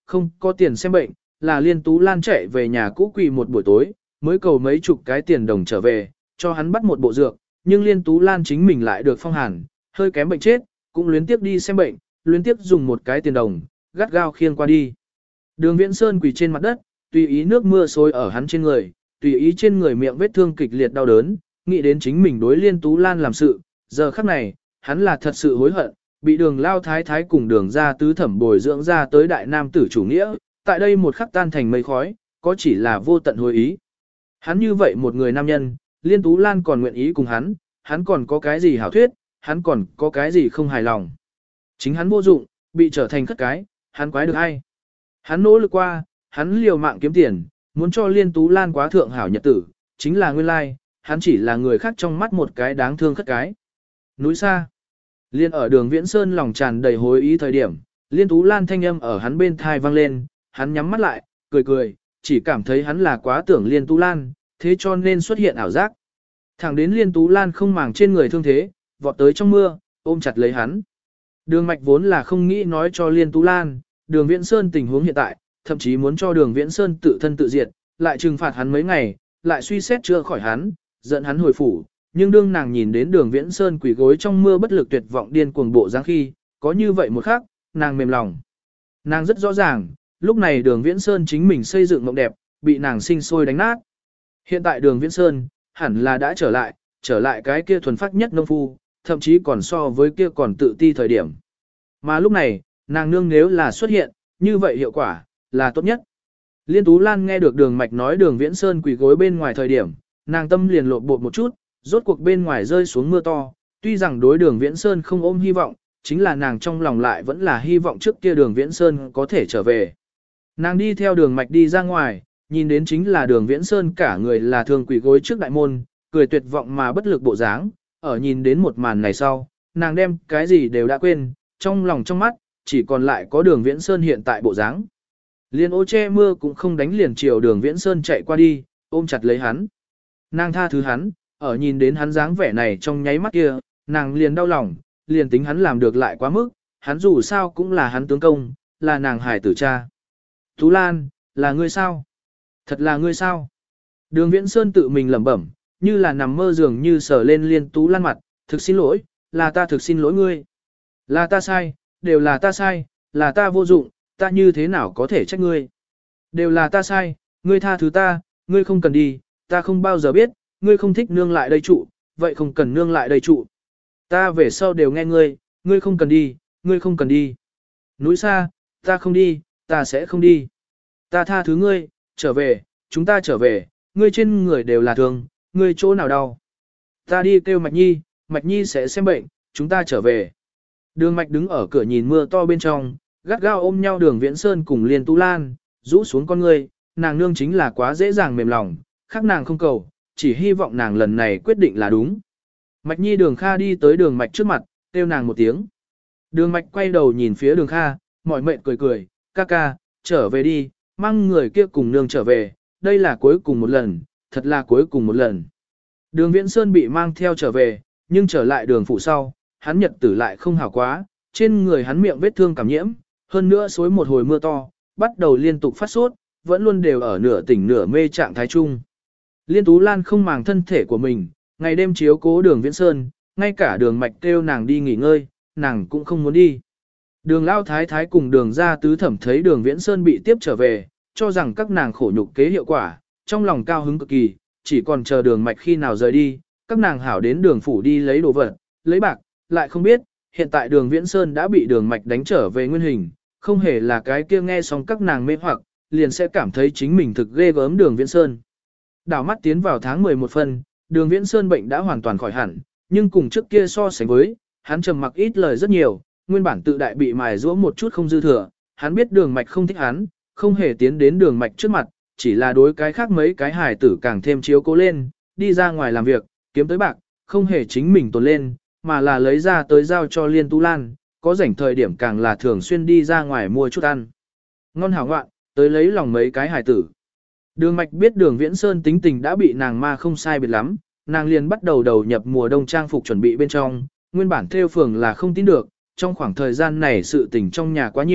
không có tiền xem bệnh, là Liên Tú Lan chạy về nhà cũ quỳ một buổi tối, mới cầu mấy chục cái tiền đồng trở về, cho hắn bắt một bộ dược, nhưng Liên Tú Lan chính mình lại được phong hàn, hơi kém bệnh chết, cũng luyến tiếp đi xem bệnh, luyến tiếp dùng một cái tiền đồng, gắt gao khiêng qua đi. Đường Viễn Sơn quỳ trên mặt đất, tùy ý nước mưa xối ở hắn trên người, tùy ý trên người miệng vết thương kịch liệt đau đớn, nghĩ đến chính mình đối Liên Tú Lan làm sự, giờ khắc này, hắn là thật sự hối hận, bị Đường Lao Thái Thái cùng Đường gia tứ thẩm bồi dưỡng ra tới đại nam tử chủ nghĩa, tại đây một khắc tan thành mây khói, có chỉ là vô tận hối ý. Hắn như vậy một người nam nhân, Liên Tú Lan còn nguyện ý cùng hắn còn có cái gì hảo thuyết, hắn còn có cái gì không hài lòng. Chính hắn vô dụng, bị trở thành khất cái, hắn quái được ai. Hắn nỗ lực qua, hắn liều mạng kiếm tiền, muốn cho Liên Tú Lan quá thượng hảo nhật tử, chính là nguyên lai, hắn chỉ là người khác trong mắt một cái đáng thương khất cái. Núi xa. Liên ở Đường Viễn Sơn lòng tràn đầy hối ý thời điểm, Liên Tú Lan thanh âm ở hắn bên thai vang lên, hắn nhắm mắt lại, cười cười, chỉ cảm thấy hắn là quá tưởng Liên Tú Lan, thế cho nên xuất hiện ảo giác. Thẳng đến Liên Tú Lan không màng trên người thương thế, vọt tới trong mưa, ôm chặt lấy hắn. Đường Mạch vốn là không nghĩ nói cho Liên Tú Lan, Đường Viễn Sơn tình huống hiện tại, thậm chí muốn cho Đường Viễn Sơn tự thân tự diệt, lại trừng phạt hắn mấy ngày, lại suy xét chữa khỏi hắn, giận hắn hồi phủ. Nhưng đương nàng nhìn đến Đường Viễn Sơn quỳ gối trong mưa bất lực tuyệt vọng điên cuồng bộ dáng khi, có như vậy một khắc, nàng mềm lòng. Nàng rất rõ ràng, lúc này Đường Viễn Sơn chính mình xây dựng mộng đẹp, bị nàng sinh sôi đánh nát. Hiện tại Đường Viễn Sơn, hẳn là đã trở lại cái kia thuần phát nhất nông phu, thậm chí còn so với kia còn tự ti thời điểm. Mà lúc này, nàng nương nếu là xuất hiện, như vậy hiệu quả, là tốt nhất. Liên Tú Lan nghe được Đường Mạch nói Đường Viễn Sơn quỳ gối bên ngoài thời điểm, nàng tâm liền lộn bột một chút, rốt cuộc bên ngoài rơi xuống mưa to, tuy rằng đối Đường Viễn Sơn không ôm hy vọng, chính là nàng trong lòng lại vẫn là hy vọng trước kia Đường Viễn Sơn có thể trở về. Nàng đi theo Đường Mạch đi ra ngoài, nhìn đến chính là Đường Viễn Sơn cả người là thường quỳ gối trước đại môn, cười tuyệt vọng mà bất lực bộ dáng, ở nhìn đến một màn này sau, nàng đem cái gì đều đã quên, trong lòng trong mắt, chỉ còn lại có Đường Viễn Sơn hiện tại bộ dáng. Liên ô che mưa cũng không đánh liền chiều Đường Viễn Sơn chạy qua đi, ôm chặt lấy hắn. Nàng tha thứ hắn, ở nhìn đến hắn dáng vẻ này trong nháy mắt kia, nàng liền đau lòng, liền tính hắn làm được lại quá mức, hắn dù sao cũng là hắn tướng công, là nàng hải tử cha. Tú Lan, là ngươi sao? Thật là ngươi sao? Đường Viễn Sơn tự mình lẩm bẩm, như là nằm mơ dường như sờ lên Liên Tú Lan mặt, thực xin lỗi, là ta thực xin lỗi ngươi. Là ta sai, đều là ta sai, là ta vô dụng, ta như thế nào có thể trách ngươi. Đều là ta sai, ngươi tha thứ ta, ngươi không cần đi, ta không bao giờ biết, ngươi không thích nương lại đây trụ, vậy không cần nương lại đây trụ. Ta về sau đều nghe ngươi, ngươi không cần đi, ngươi không cần đi. Núi xa, ta không đi, ta sẽ không đi. Ta tha thứ ngươi, trở về, chúng ta trở về, ngươi trên người đều là thương, ngươi chỗ nào đau. Ta đi kêu Mạch Nhi sẽ xem bệnh, chúng ta trở về. Đường Mạch đứng ở cửa nhìn mưa to bên trong, gắt gao ôm nhau Đường Viễn Sơn cùng Liên Tú Lan, rũ xuống con ngươi, nàng nương chính là quá dễ dàng mềm lòng, khác nàng không cầu, chỉ hy vọng nàng lần này quyết định là đúng. Mạch Nhi Đường Kha đi tới Đường Mạch trước mặt, kêu nàng một tiếng. Đường Mạch quay đầu nhìn phía Đường Kha, mỏi mệt cười cười, ca ca, trở về đi, mang người kia cùng nương trở về, đây là cuối cùng một lần, thật là cuối cùng một lần. Đường Viễn Sơn bị mang theo trở về, nhưng trở lại đường phủ sau, hắn nhật tử lại không hảo quá, trên người hắn miệng vết thương cảm nhiễm, hơn nữa xối một hồi mưa to, bắt đầu liên tục phát sốt, vẫn luôn đều ở nửa tỉnh nửa mê trạng thái chung. Liên Tú Lan không màng thân thể của mình, ngày đêm chiếu cố Đường Viễn Sơn, ngay cả Đường Mạch kêu nàng đi nghỉ ngơi, nàng cũng không muốn đi. Đường Lao Thái Thái cùng Đường gia tứ thẩm thấy Đường Viễn Sơn bị tiếp trở về, cho rằng các nàng khổ nhục kế hiệu quả, trong lòng cao hứng cực kỳ, chỉ còn chờ Đường Mạch khi nào rời đi, các nàng hảo đến Đường phủ đi lấy đồ vật, lấy bạc, lại không biết, hiện tại Đường Viễn Sơn đã bị Đường Mạch đánh trở về nguyên hình, không hề là cái kia nghe xong các nàng mê hoặc, liền sẽ cảm thấy chính mình thực ghê gớm Đường Viễn Sơn. Đảo mắt tiến vào tháng 11 phân, Đường Viễn Sơn bệnh đã hoàn toàn khỏi hẳn, nhưng cùng trước kia so sánh với, hắn trầm mặc ít lời rất nhiều, nguyên bản tự đại bị mài giũa một chút không dư thừa, hắn biết Đường Mạch không thích hắn, không hề tiến đến Đường Mạch trước mặt, chỉ là đối cái khác mấy cái hài tử càng thêm chiếu cố lên, đi ra ngoài làm việc, kiếm tới bạc, không hề chính mình tồn lên, mà là lấy ra tới giao cho Liên Tú Lan, có rảnh thời điểm càng là thường xuyên đi ra ngoài mua chút ăn. Ngon hảo ngoạn, tới lấy lòng mấy cái hài tử. Đường Mạch biết Đường Viễn Sơn tính tình đã bị nàng ma không sai biệt lắm, nàng liền bắt đầu đầu nhập mùa đông trang phục chuẩn bị bên trong, nguyên bản theo phường là không tin được, trong khoảng thời gian này sự tình trong nhà quá nhiều,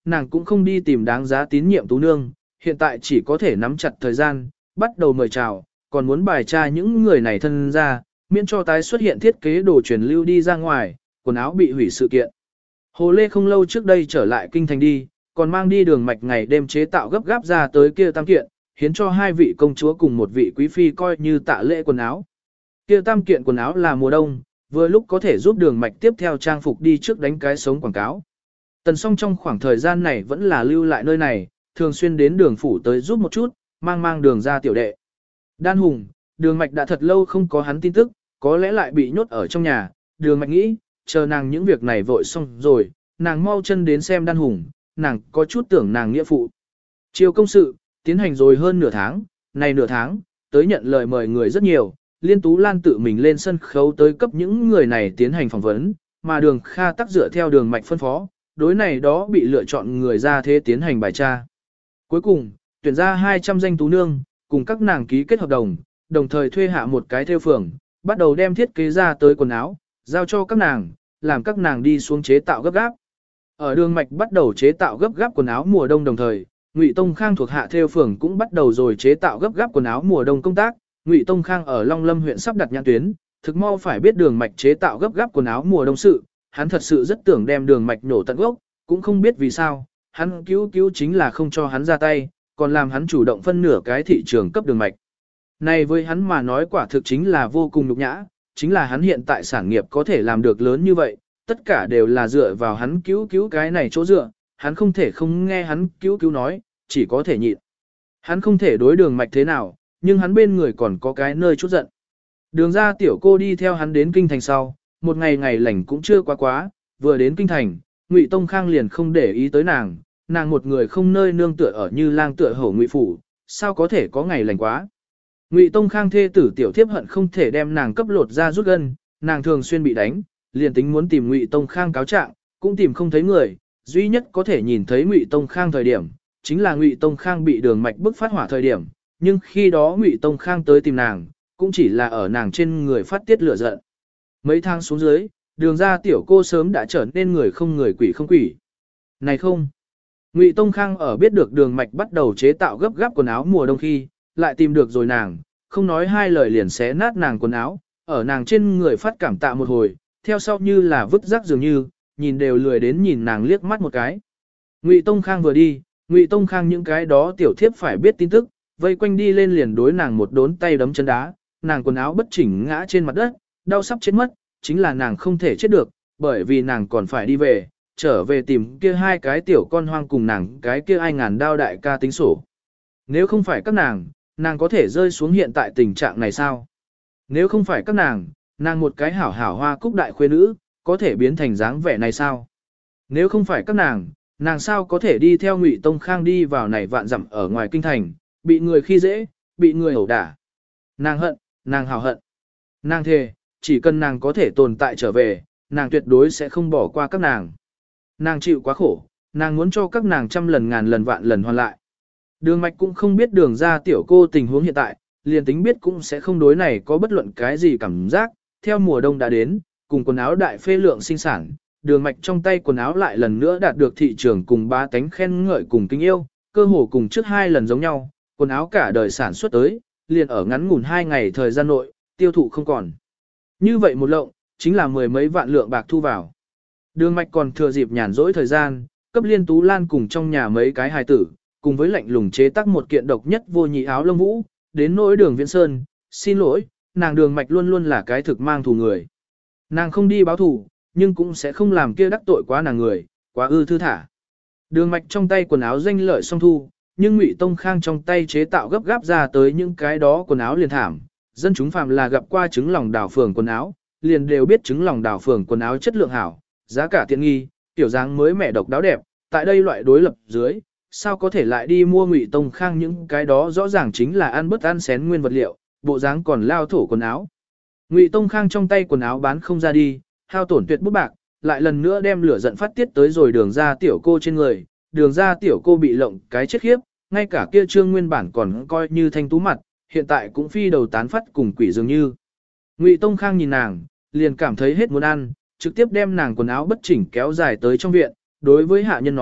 nàng cũng không đi tìm đáng giá tín nhiệm tú nương, hiện tại chỉ có thể nắm chặt thời gian, bắt đầu mời chào, còn muốn bài tra những người này thân ra, miễn cho tái xuất hiện thiết kế đồ truyền lưu đi ra ngoài, quần áo bị hủy sự kiện. Hồ Lê không lâu trước đây trở lại kinh thành đi, còn mang đi đường mạch ngày đêm chế tạo gấp gáp ra tới kia tam kiện, hiến cho hai vị công chúa cùng một vị quý phi coi như tạ lễ quần áo. Kia tam kiện quần áo là mùa đông, vừa lúc có thể giúp đường mạch tiếp theo trang phục đi trước đánh cái sống quảng cáo. Tần Song trong khoảng thời gian này vẫn là lưu lại nơi này, thường xuyên đến đường phủ tới giúp một chút, mang đường ra tiểu đệ. Đan Hùng, đường mạch đã thật lâu không có hắn tin tức, có lẽ lại bị nhốt ở trong nhà, đường mạch nghĩ, chờ nàng những việc này vội xong rồi, nàng mau chân đến xem Đan Hùng, nàng có chút tưởng nàng nghĩa phụ. Chiều công sự, tiến hành rồi hơn nửa tháng, này nửa tháng, tới nhận lời mời người rất nhiều, Liên Tú Lan tự mình lên sân khấu tới cấp những người này tiến hành phỏng vấn, mà đường Kha tắc dựa theo đường mạch phân phó, đối này đó bị lựa chọn người ra thế tiến hành bài tra. Cuối cùng, tuyển ra 200 danh tú nương, cùng các nàng ký kết hợp đồng, đồng thời thuê hạ một cái theo phường, bắt đầu đem thiết kế ra tới quần áo, giao cho các nàng, làm các nàng đi xuống chế tạo gấp gáp. Ở đường mạch bắt đầu chế tạo gấp gáp quần áo mùa đông đồng thời, Ngụy Tông Khang thuộc hạ theo phường cũng bắt đầu rồi chế tạo gấp gáp quần áo mùa đông công tác. Ngụy Tông Khang ở Long Lâm huyện sắp đặt nhãn tuyến, thực mau phải biết đường mạch chế tạo gấp gáp quần áo mùa đông sự, hắn thật sự rất tưởng đem đường mạch nổ tận gốc, cũng không biết vì sao, hắn cứu chính là không cho hắn ra tay, còn làm hắn chủ động phân nửa cái thị trường cấp đường mạch. Này với hắn mà nói quả thực chính là vô cùng nhục nhã, chính là hắn hiện tại sản nghiệp có thể làm được lớn như vậy, tất cả đều là dựa vào hắn cứu cái này chỗ dựa, hắn không thể không nghe hắn cứu nói, chỉ có thể nhịn. Hắn không thể đối đường mạch thế nào, nhưng hắn bên người còn có cái nơi chút giận. Đường ra tiểu cô đi theo hắn đến kinh thành sau, một ngày ngày lành cũng chưa quá, vừa đến kinh thành, Ngụy Tông Khang liền không để ý tới nàng, nàng một người không nơi nương tựa ở như lang tựa hổ Ngụy phủ, sao có thể có ngày lành quá. Ngụy Tông Khang thê tử tiểu thiếp hận không thể đem nàng cấp lột ra rút gân, nàng thường xuyên bị đánh, liền tính muốn tìm Ngụy Tông Khang cáo trạng, cũng tìm không thấy người, duy nhất có thể nhìn thấy Ngụy Tông Khang thời điểm, chính là Ngụy Tông Khang bị đường mạch bức phát hỏa thời điểm, nhưng khi đó Ngụy Tông Khang tới tìm nàng, cũng chỉ là ở nàng trên người phát tiết lửa giận. Mấy tháng xuống dưới, đường ra tiểu cô sớm đã trở nên người không người quỷ không quỷ. Này không! Ngụy Tông Khang ở biết được đường mạch bắt đầu chế tạo gấp gáp quần áo mùa đông khi, lại tìm được rồi nàng, không nói hai lời liền xé nát nàng quần áo, ở nàng trên người phát cảm tạ một hồi, theo sau như là vứt rác dường như, nhìn đều lười đến nhìn nàng liếc mắt một cái. Ngụy Tông Khang vừa đi, Ngụy Tông Khang những cái đó tiểu thiếp phải biết tin tức, vây quanh đi lên liền đối nàng một đốn tay đấm chân đá, nàng quần áo bất chỉnh ngã trên mặt đất, đau sắp chết mất, chính là nàng không thể chết được, bởi vì nàng còn phải đi về, trở về tìm kia hai cái tiểu con hoang cùng nàng cái kia ai ngàn đao đại ca tính sổ. Nếu không phải các nàng có thể rơi xuống hiện tại tình trạng này sao? Nếu không phải các nàng một cái hảo hảo hoa cúc đại khuê nữ, có thể biến thành dáng vẻ này sao? Nếu không phải các nàng sao có thể đi theo Ngụy Tông Khang đi vào này vạn dặm ở ngoài kinh thành, bị người khi dễ, bị người ẩu đả. Nàng hận, nàng hào hận. Nàng thề, chỉ cần nàng có thể tồn tại trở về, nàng tuyệt đối sẽ không bỏ qua các nàng. Nàng chịu quá khổ, nàng muốn cho các nàng trăm lần ngàn lần vạn lần hoàn lại. Đường mạch cũng không biết đường ra tiểu cô tình huống hiện tại, liền tính biết cũng sẽ không đối này có bất luận cái gì cảm giác. Theo mùa đông đã đến, cùng quần áo đại phê lượng sinh sản, đường mạch trong tay quần áo lại lần nữa đạt được thị trường cùng bá tánh khen ngợi cùng kính yêu, cơ hồ cùng trước hai lần giống nhau, quần áo cả đời sản xuất tới, liền ở ngắn ngủn 2 ngày thời gian nội, tiêu thụ không còn. Như vậy một lộng, chính là 10 mấy vạn lượng bạc thu vào. Đường mạch còn thừa dịp nhàn rỗi thời gian, cấp Liên Tú Lan cùng trong nhà mấy cái hài tử, cùng với lạnh lùng chế tác một kiện độc nhất vô nhị áo lông vũ, đến nỗi đường Viễn Sơn, xin lỗi, nàng đường mạch luôn luôn là cái thực mang thù người. Nàng không đi báo thù, nhưng cũng sẽ không làm kia đắc tội quá nàng người, quá ư thư thả. Đường mạch trong tay quần áo danh lợi song thu, nhưng Ngụy Tông Khang trong tay chế tạo gấp gáp ra tới những cái đó quần áo liền thảm. Dân chúng phàm là gặp qua trứng lòng đào phường quần áo, liền đều biết trứng lòng đào phường quần áo chất lượng hảo, giá cả tiện nghi, tiểu dáng mới mẻ độc đáo đẹp. Tại đây loại đối lập dưới, sao có thể lại đi mua Ngụy Tông Khang những cái đó rõ ràng chính là ăn bớt ăn xén nguyên vật liệu, bộ dáng còn lao thổ quần áo. Ngụy Tông Khang trong tay quần áo bán không ra đi, hao tổn tuyệt bút bạc, lại lần nữa đem lửa giận phát tiết tới rồi đường ra tiểu cô trên người, đường ra tiểu cô bị lộng cái chết khiếp, ngay cả kia trương nguyên bản còn coi như thanh tú mặt, hiện tại cũng phi đầu tán phát cùng quỷ dường như. Ngụy Tông Khang nhìn nàng, liền cảm thấy hết muốn ăn, trực tiếp đem nàng quần áo bất chỉnh kéo dài tới trong viện, đối với hạ nhân nói,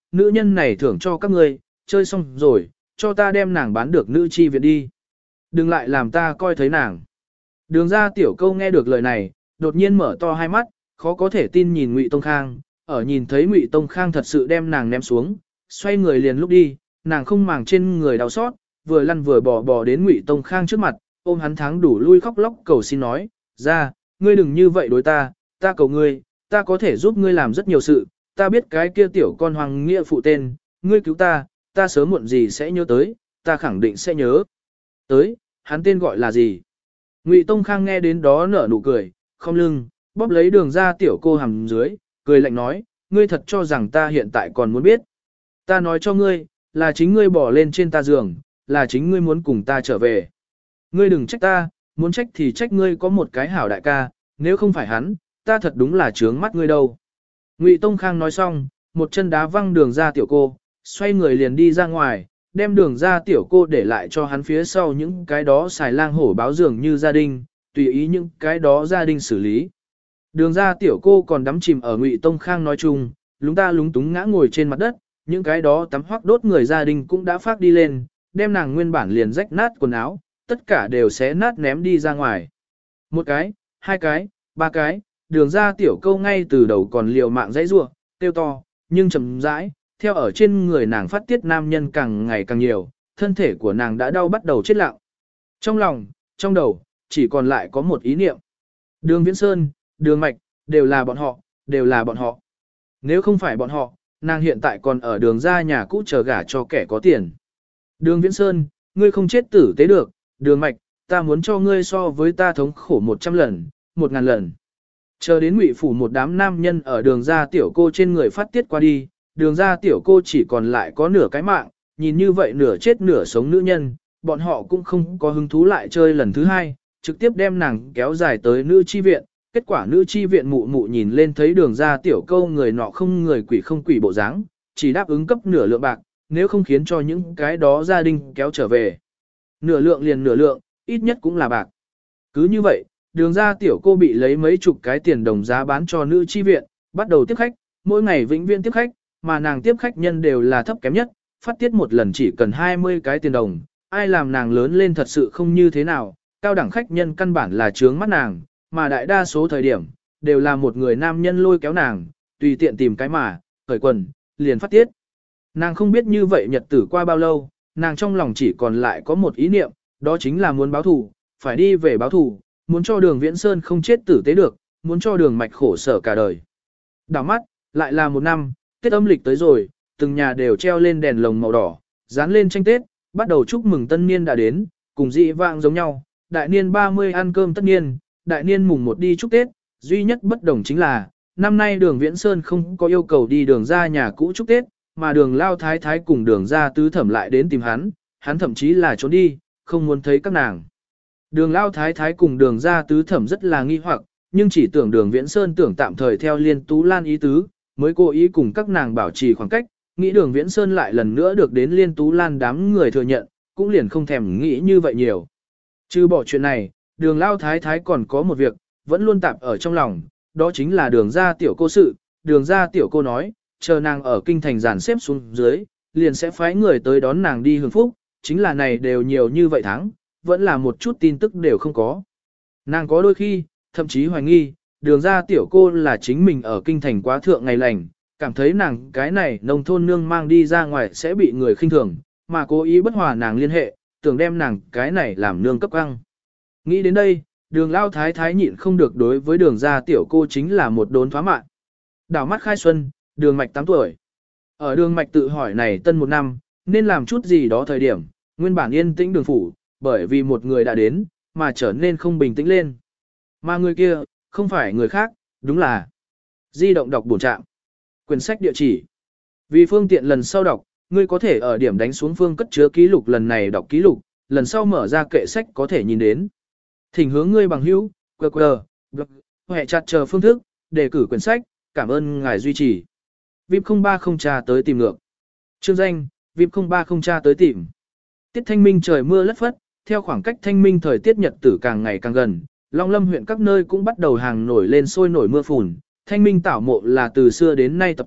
nữ nhân này thưởng cho các ngươi, chơi xong rồi, cho ta đem nàng bán được nữ chi viện đi. Đừng lại làm ta coi thấy nàng. Đường ra tiểu câu nghe được lời này, đột nhiên mở to hai mắt, khó có thể tin nhìn Ngụy Tông Khang, ở nhìn thấy Ngụy Tông Khang thật sự đem nàng ném xuống, xoay người liền lúc đi, nàng không màng trên người đau xót, vừa lăn vừa bò đến Ngụy Tông Khang trước mặt, ôm hắn thắng đủ lui khóc lóc cầu xin nói, ra, ngươi đừng như vậy đối ta cầu ngươi, ta có thể giúp ngươi làm rất nhiều sự, ta biết cái kia tiểu con hoàng nghĩa phụ tên, ngươi cứu ta sớm muộn gì sẽ nhớ tới, ta khẳng định sẽ nhớ. Tới, hắn tên gọi là gì? Ngụy Tông Khang nghe đến đó nở nụ cười, không lưng, bóp lấy đường ra tiểu cô hầm dưới, cười lạnh nói, ngươi thật cho rằng ta hiện tại còn muốn biết. Ta nói cho ngươi, là chính ngươi bỏ lên trên ta giường, là chính ngươi muốn cùng ta trở về. Ngươi đừng trách ta, muốn trách thì trách ngươi có một cái hảo đại ca, nếu không phải hắn, ta thật đúng là trướng mắt ngươi đâu. Ngụy Tông Khang nói xong, một chân đá văng đường ra tiểu cô, xoay người liền đi ra ngoài, đem đường ra tiểu cô để lại cho hắn phía sau những cái đó xài lang hổ báo dường như gia đình, tùy ý những cái đó gia đình xử lý. Đường ra tiểu cô còn đắm chìm ở Ngụy Tông Khang nói chung, lúng ta lúng túng ngã ngồi trên mặt đất, những cái đó tắm hoác đốt người gia đình cũng đã phát đi lên, đem nàng nguyên bản liền rách nát quần áo, tất cả đều xé nát ném đi ra ngoài. Một cái, hai cái, ba cái, đường ra tiểu câu ngay từ đầu còn liều mạng dãy rua, tiêu to, nhưng chậm rãi, theo ở trên người nàng phát tiết nam nhân càng ngày càng nhiều, thân thể của nàng đã đau bắt đầu chết lặng. Trong lòng, trong đầu, chỉ còn lại có một ý niệm. Đường Viễn Sơn, Đường Mạch, đều là bọn họ, đều là bọn họ. Nếu không phải bọn họ, nàng hiện tại còn ở đường ra nhà cũ chờ gả cho kẻ có tiền. Đường Viễn Sơn, ngươi không chết tử tế được, Đường Mạch, ta muốn cho ngươi so với ta thống khổ 100 lần, 1000 lần. Chờ đến Ngụy phủ một đám nam nhân ở đường ra tiểu cô trên người phát tiết qua đi, đường ra tiểu cô chỉ còn lại có nửa cái mạng, nhìn như vậy nửa chết nửa sống nữ nhân, bọn họ cũng không có hứng thú lại chơi lần thứ hai, trực tiếp đem nàng kéo dài tới nữ chi viện. Kết quả nữ chi viện mụ mụ nhìn lên thấy đường ra tiểu câu người nọ không người quỷ không quỷ bộ dáng, chỉ đáp ứng cấp nửa lượng bạc, nếu không khiến cho những cái đó gia đình kéo trở về. Nửa lượng liền nửa lượng, ít nhất cũng là bạc. Cứ như vậy, đường ra tiểu cô bị lấy mấy chục cái tiền đồng giá bán cho nữ chi viện, bắt đầu tiếp khách, mỗi ngày vĩnh viễn tiếp khách, mà nàng tiếp khách nhân đều là thấp kém nhất, phát tiết một lần chỉ cần 20 cái tiền đồng, ai làm nàng lớn lên thật sự không như thế nào, cao đẳng khách nhân căn bản là trướng mắt nàng, mà đại đa số thời điểm, đều là một người nam nhân lôi kéo nàng, tùy tiện tìm cái mà, cởi quần, liền phát tiết. Nàng không biết như vậy nhật tử qua bao lâu, nàng trong lòng chỉ còn lại có một ý niệm, đó chính là muốn báo thù, phải đi về báo thù, muốn cho đường Viễn Sơn không chết tử tế được, muốn cho đường Mạch khổ sở cả đời. Đảo mắt, lại là một năm, Tết âm lịch tới rồi, từng nhà đều treo lên đèn lồng màu đỏ, dán lên tranh Tết, bắt đầu chúc mừng tân niên đã đến, cùng dị vãng giống nhau, đại niên 30 ăn cơm tất niên, đại niên mùng 1 đi chúc Tết, duy nhất bất đồng chính là, năm nay đường Viễn Sơn không có yêu cầu đi đường ra nhà cũ chúc Tết, mà đường Lao Thái Thái cùng đường ra tứ thẩm lại đến tìm hắn thậm chí là trốn đi, không muốn thấy các nàng. Đường Lao Thái Thái cùng đường ra tứ thẩm rất là nghi hoặc, nhưng chỉ tưởng đường Viễn Sơn tưởng tạm thời theo Liên Tú Lan ý tứ, mới cố ý cùng các nàng bảo trì khoảng cách, nghĩ đường Viễn Sơn lại lần nữa được đến Liên Tú Lan đám người thừa nhận, cũng liền không thèm nghĩ như vậy nhiều. Trừ bỏ chuyện này, đường Lao Thái Thái còn có một việc, vẫn luôn tạp ở trong lòng, đó chính là đường ra tiểu cô sự, đường ra tiểu cô nói, chờ nàng ở kinh thành giàn xếp xuống dưới, liền sẽ phái người tới đón nàng đi hưởng phúc, chính là này đều nhiều như vậy tháng, vẫn là một chút tin tức đều không có. Nàng có đôi khi, thậm chí hoài nghi, đường ra tiểu cô là chính mình ở kinh thành quá thượng ngày lành, cảm thấy nàng cái này nông thôn nương mang đi ra ngoài sẽ bị người khinh thường, mà cố ý bất hòa nàng liên hệ, tưởng đem nàng cái này làm nương cấp căng. Nghĩ đến đây, đường Lao Thái Thái nhịn không được đối với đường ra tiểu cô chính là một đốn phá mạng. Đảo mắt khai xuân, đường Mạch 8 tuổi. Ở đường Mạch tự hỏi này tân một năm, nên làm chút gì đó thời điểm, nguyên bản yên tĩnh đường phủ, bởi vì một người đã đến, mà trở nên không bình tĩnh lên. Mà người kia, không phải người khác, đúng là di động đọc bổn trạm. Quyển sách địa chỉ. Vì phương tiện lần sau đọc, ngươi có thể ở điểm đánh xuống phương cất chứa ký lục lần này đọc ký lục, lần sau mở ra kệ sách có thể nhìn đến. Thỉnh hướng ngươi bằng hữu, QR, blog, hệ chặt chờ phương thức, đề cử quyển sách, cảm ơn ngài duy trì. VIP 030 tra tới tìm ngược. Chương danh, VIP 030 tra tới tìm. Tiết thanh minh trời mưa lất phất, theo khoảng cách thanh minh thời tiết nhật tử càng ngày càng gần, Long Lâm huyện các nơi cũng bắt đầu hàng nổi lên sôi nổi mưa phùn. Thanh minh tảo mộ là từ xưa đến nay tập tụ,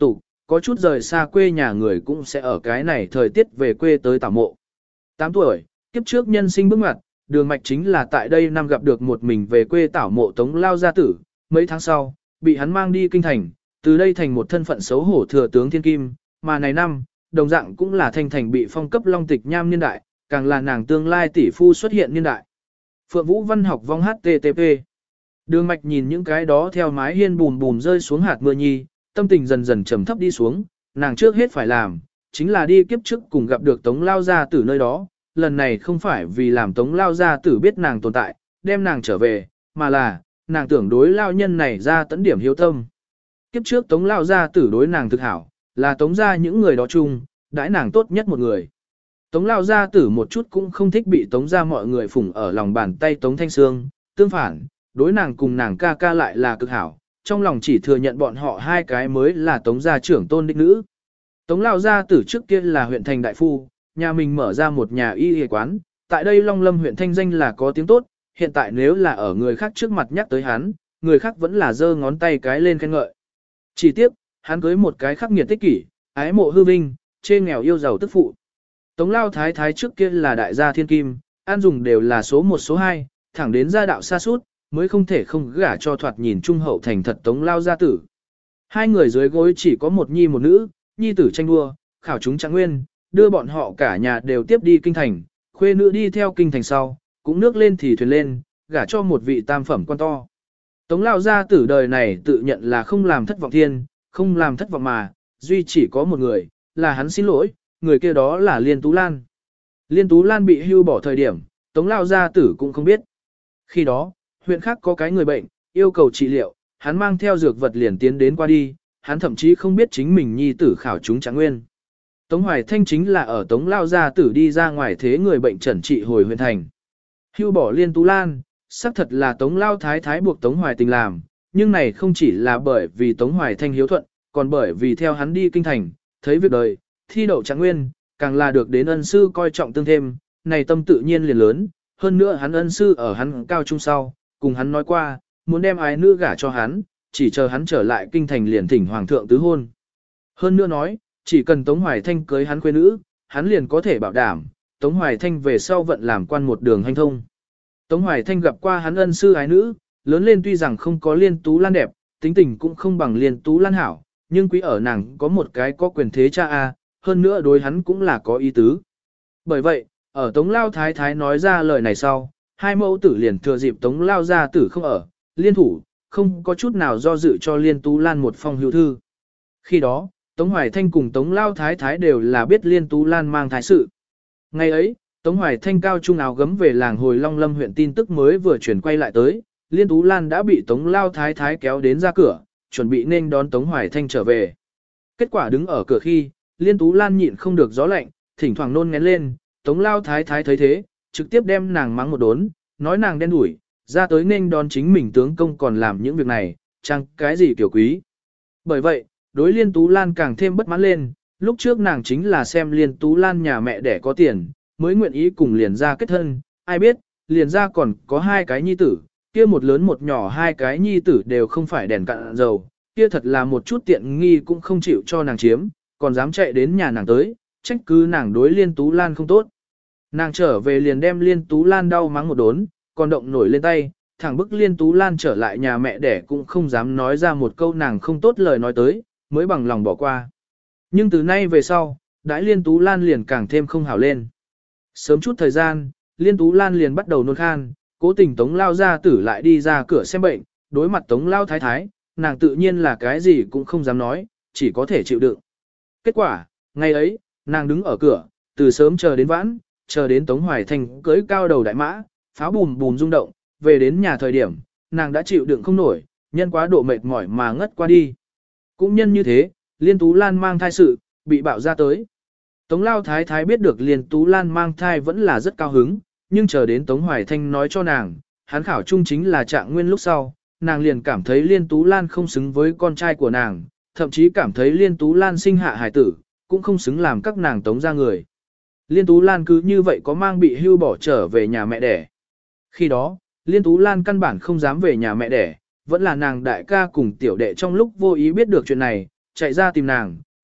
có chút rời xa quê nhà người cũng sẽ ở cái này thời tiết về quê tới tảo mộ. 8 tuổi, kiếp trước nhân sinh bước ngoặt, Đường Mạch chính là tại đây năm gặp được một mình về quê tảo mộ Tống Lao gia tử, mấy tháng sau, bị hắn mang đi kinh thành, từ đây thành một thân phận xấu hổ thừa tướng thiên kim, mà này năm, đồng dạng cũng là thanh thành bị phong cấp long tịch nham niên đại, càng là nàng tương lai tỷ phu xuất hiện niên đại. Phượng Vũ Văn học vong HTTP. Đường Mạch nhìn những cái đó theo mái hiên bùm bùm rơi xuống hạt mưa nhi, tâm tình dần dần trầm thấp đi xuống, nàng trước hết phải làm, chính là đi kiếp trước cùng gặp được Tống Lao gia tử nơi đó, lần này không phải vì làm Tống Lao gia tử biết nàng tồn tại, đem nàng trở về, mà là, nàng tưởng đối lao nhân này ra tấn điểm hiếu tâm. Kiếp trước Tống Lao gia tử đối nàng thực hảo, là Tống gia những người đó chung, đãi nàng tốt nhất một người. Tống Lao gia tử một chút cũng không thích bị Tống gia mọi người phụng ở lòng bàn tay Tống Thanh Sương, tương phản, đối nàng cùng nàng ca ca lại là cực hảo, trong lòng chỉ thừa nhận bọn họ hai cái mới là Tống gia trưởng tôn đích nữ. Tống Lao gia tử trước kia là huyện thành đại phu, nhà mình mở ra một nhà y y quán, tại đây Long Lâm huyện thanh danh là có tiếng tốt, hiện tại nếu là ở người khác trước mặt nhắc tới hắn, người khác vẫn là giơ ngón tay cái lên khen ngợi. Chỉ tiếp, hắn cưới một cái khắc nghiệt tích kỷ, ái mộ hư vinh, chê nghèo yêu giàu tức phụ. Tống Lao thái thái trước kia là đại gia thiên kim, an dùng đều là số 1 số 2, thẳng đến gia đạo xa suốt, mới không thể không gả cho thoạt nhìn trung hậu thành thật Tống Lao gia tử. Hai người dưới gối chỉ có một nhi một nữ, nhi tử tranh đua, khảo chúng trạng nguyên, đưa bọn họ cả nhà đều tiếp đi kinh thành, khuê nữ đi theo kinh thành sau, cũng nước lên thì thuyền lên, gả cho một vị tam phẩm quan to. Tống Lao gia tử đời này tự nhận là không làm thất vọng thiên, không làm thất vọng mà, duy chỉ có một người, là hắn xin lỗi, người kia đó là Liên Tú Lan. Liên Tú Lan bị hưu bỏ thời điểm, Tống Lao gia tử cũng không biết. Khi đó, huyện khác có cái người bệnh, yêu cầu trị liệu, hắn mang theo dược vật liền tiến đến qua đi, hắn thậm chí không biết chính mình nhi tử khảo chúng trạng nguyên. Tống Hoài Thanh chính là ở Tống Lao gia tử đi ra ngoài thế người bệnh trần trị hồi huyện thành. Hưu bỏ Liên Tú Lan, xác thật là Tống Lao thái thái buộc Tống Hoài Tình làm, nhưng này không chỉ là bởi vì Tống Hoài Thanh hiếu thuận, còn bởi vì theo hắn đi kinh thành, thấy việc đời, thi đậu trạng nguyên, càng là được đến ân sư coi trọng tương thêm, này tâm tự nhiên liền lớn, hơn nữa hắn ân sư ở hắn cao trung sau, cùng hắn nói qua, muốn đem ái nữ gả cho hắn, chỉ chờ hắn trở lại kinh thành liền thỉnh hoàng thượng tứ hôn. Hơn nữa nói, chỉ cần Tống Hoài Thanh cưới hắn khuê nữ, hắn liền có thể bảo đảm, Tống Hoài Thanh về sau vận làm quan một đường hành thông. Tống Hoài Thanh gặp qua hắn ân sư ái nữ, lớn lên tuy rằng không có Liên Tú Lan đẹp, tính tình cũng không bằng Liên Tú Lan hảo, nhưng quý ở nàng có một cái có quyền thế cha a, hơn nữa đối hắn cũng là có ý tứ. Bởi vậy, ở Tống Lao thái thái nói ra lời này sau, hai mẫu tử liền thừa dịp Tống Lao gia tử không ở, liên thủ, không có chút nào do dự cho Liên Tú Lan một phong hưu thư. Khi đó, Tống Hoài Thanh cùng Tống Lao thái thái đều là biết Liên Tú Lan mang thái sự. Ngày ấy, Tống Hoài Thanh cao trung áo gấm về làng Hồi Long Lâm huyện tin tức mới vừa chuyển quay lại tới, Liên Tú Lan đã bị Tống Lao thái thái kéo đến ra cửa, chuẩn bị nên đón Tống Hoài Thanh trở về. Kết quả đứng ở cửa khi, Liên Tú Lan nhịn không được gió lạnh, thỉnh thoảng nôn ngén lên, Tống Lao thái thái thấy thế, trực tiếp đem nàng mắng một đốn, nói nàng đen đủi, ra tới nên đón chính mình tướng công còn làm những việc này, chẳng cái gì kiểu quý. Bởi vậy, đối Liên Tú Lan càng thêm bất mãn lên, lúc trước nàng chính là xem Liên Tú Lan nhà mẹ đẻ có tiền, mới nguyện ý cùng liền ra kết thân, ai biết, liền ra còn có hai cái nhi tử, kia một lớn một nhỏ hai cái nhi tử đều không phải đèn cạn dầu, kia thật là một chút tiện nghi cũng không chịu cho nàng chiếm, còn dám chạy đến nhà nàng tới, trách cứ nàng đối Liên Tú Lan không tốt. Nàng trở về liền đem Liên Tú Lan đau mắng một đốn, còn động nổi lên tay, thẳng bức Liên Tú Lan trở lại nhà mẹ đẻ cũng không dám nói ra một câu nàng không tốt lời nói tới, mới bằng lòng bỏ qua. Nhưng từ nay về sau, đãi Liên Tú Lan liền càng thêm không hảo lên. Sớm chút thời gian, Liên Tú Lan liền bắt đầu nôn khan, cố tình Tống Lao gia tử lại đi ra cửa xem bệnh, đối mặt Tống Lao thái thái, nàng tự nhiên là cái gì cũng không dám nói, chỉ có thể chịu đựng. Kết quả, ngày ấy, nàng đứng ở cửa, từ sớm chờ đến vãn, chờ đến Tống Hoài Thanh cưới cao đầu đại mã, pháo bùm bùm rung động, về đến nhà thời điểm, nàng đã chịu đựng không nổi, nhân quá độ mệt mỏi mà ngất qua đi. Cũng nhân như thế, Liên Tú Lan mang thai sự, bị bạo ra tới. Tống Lao thái thái biết được Liên Tú Lan mang thai vẫn là rất cao hứng, nhưng chờ đến Tống Hoài Thanh nói cho nàng, hắn khảo trung chính là trạng nguyên lúc sau, nàng liền cảm thấy Liên Tú Lan không xứng với con trai của nàng, thậm chí cảm thấy Liên Tú Lan sinh hạ hài tử, cũng không xứng làm các nàng Tống ra người. Liên Tú Lan cứ như vậy có mang bị hưu bỏ trở về nhà mẹ đẻ. Khi đó, Liên Tú Lan căn bản không dám về nhà mẹ đẻ, vẫn là nàng đại ca cùng tiểu đệ trong lúc vô ý biết được chuyện này, chạy ra tìm nàng,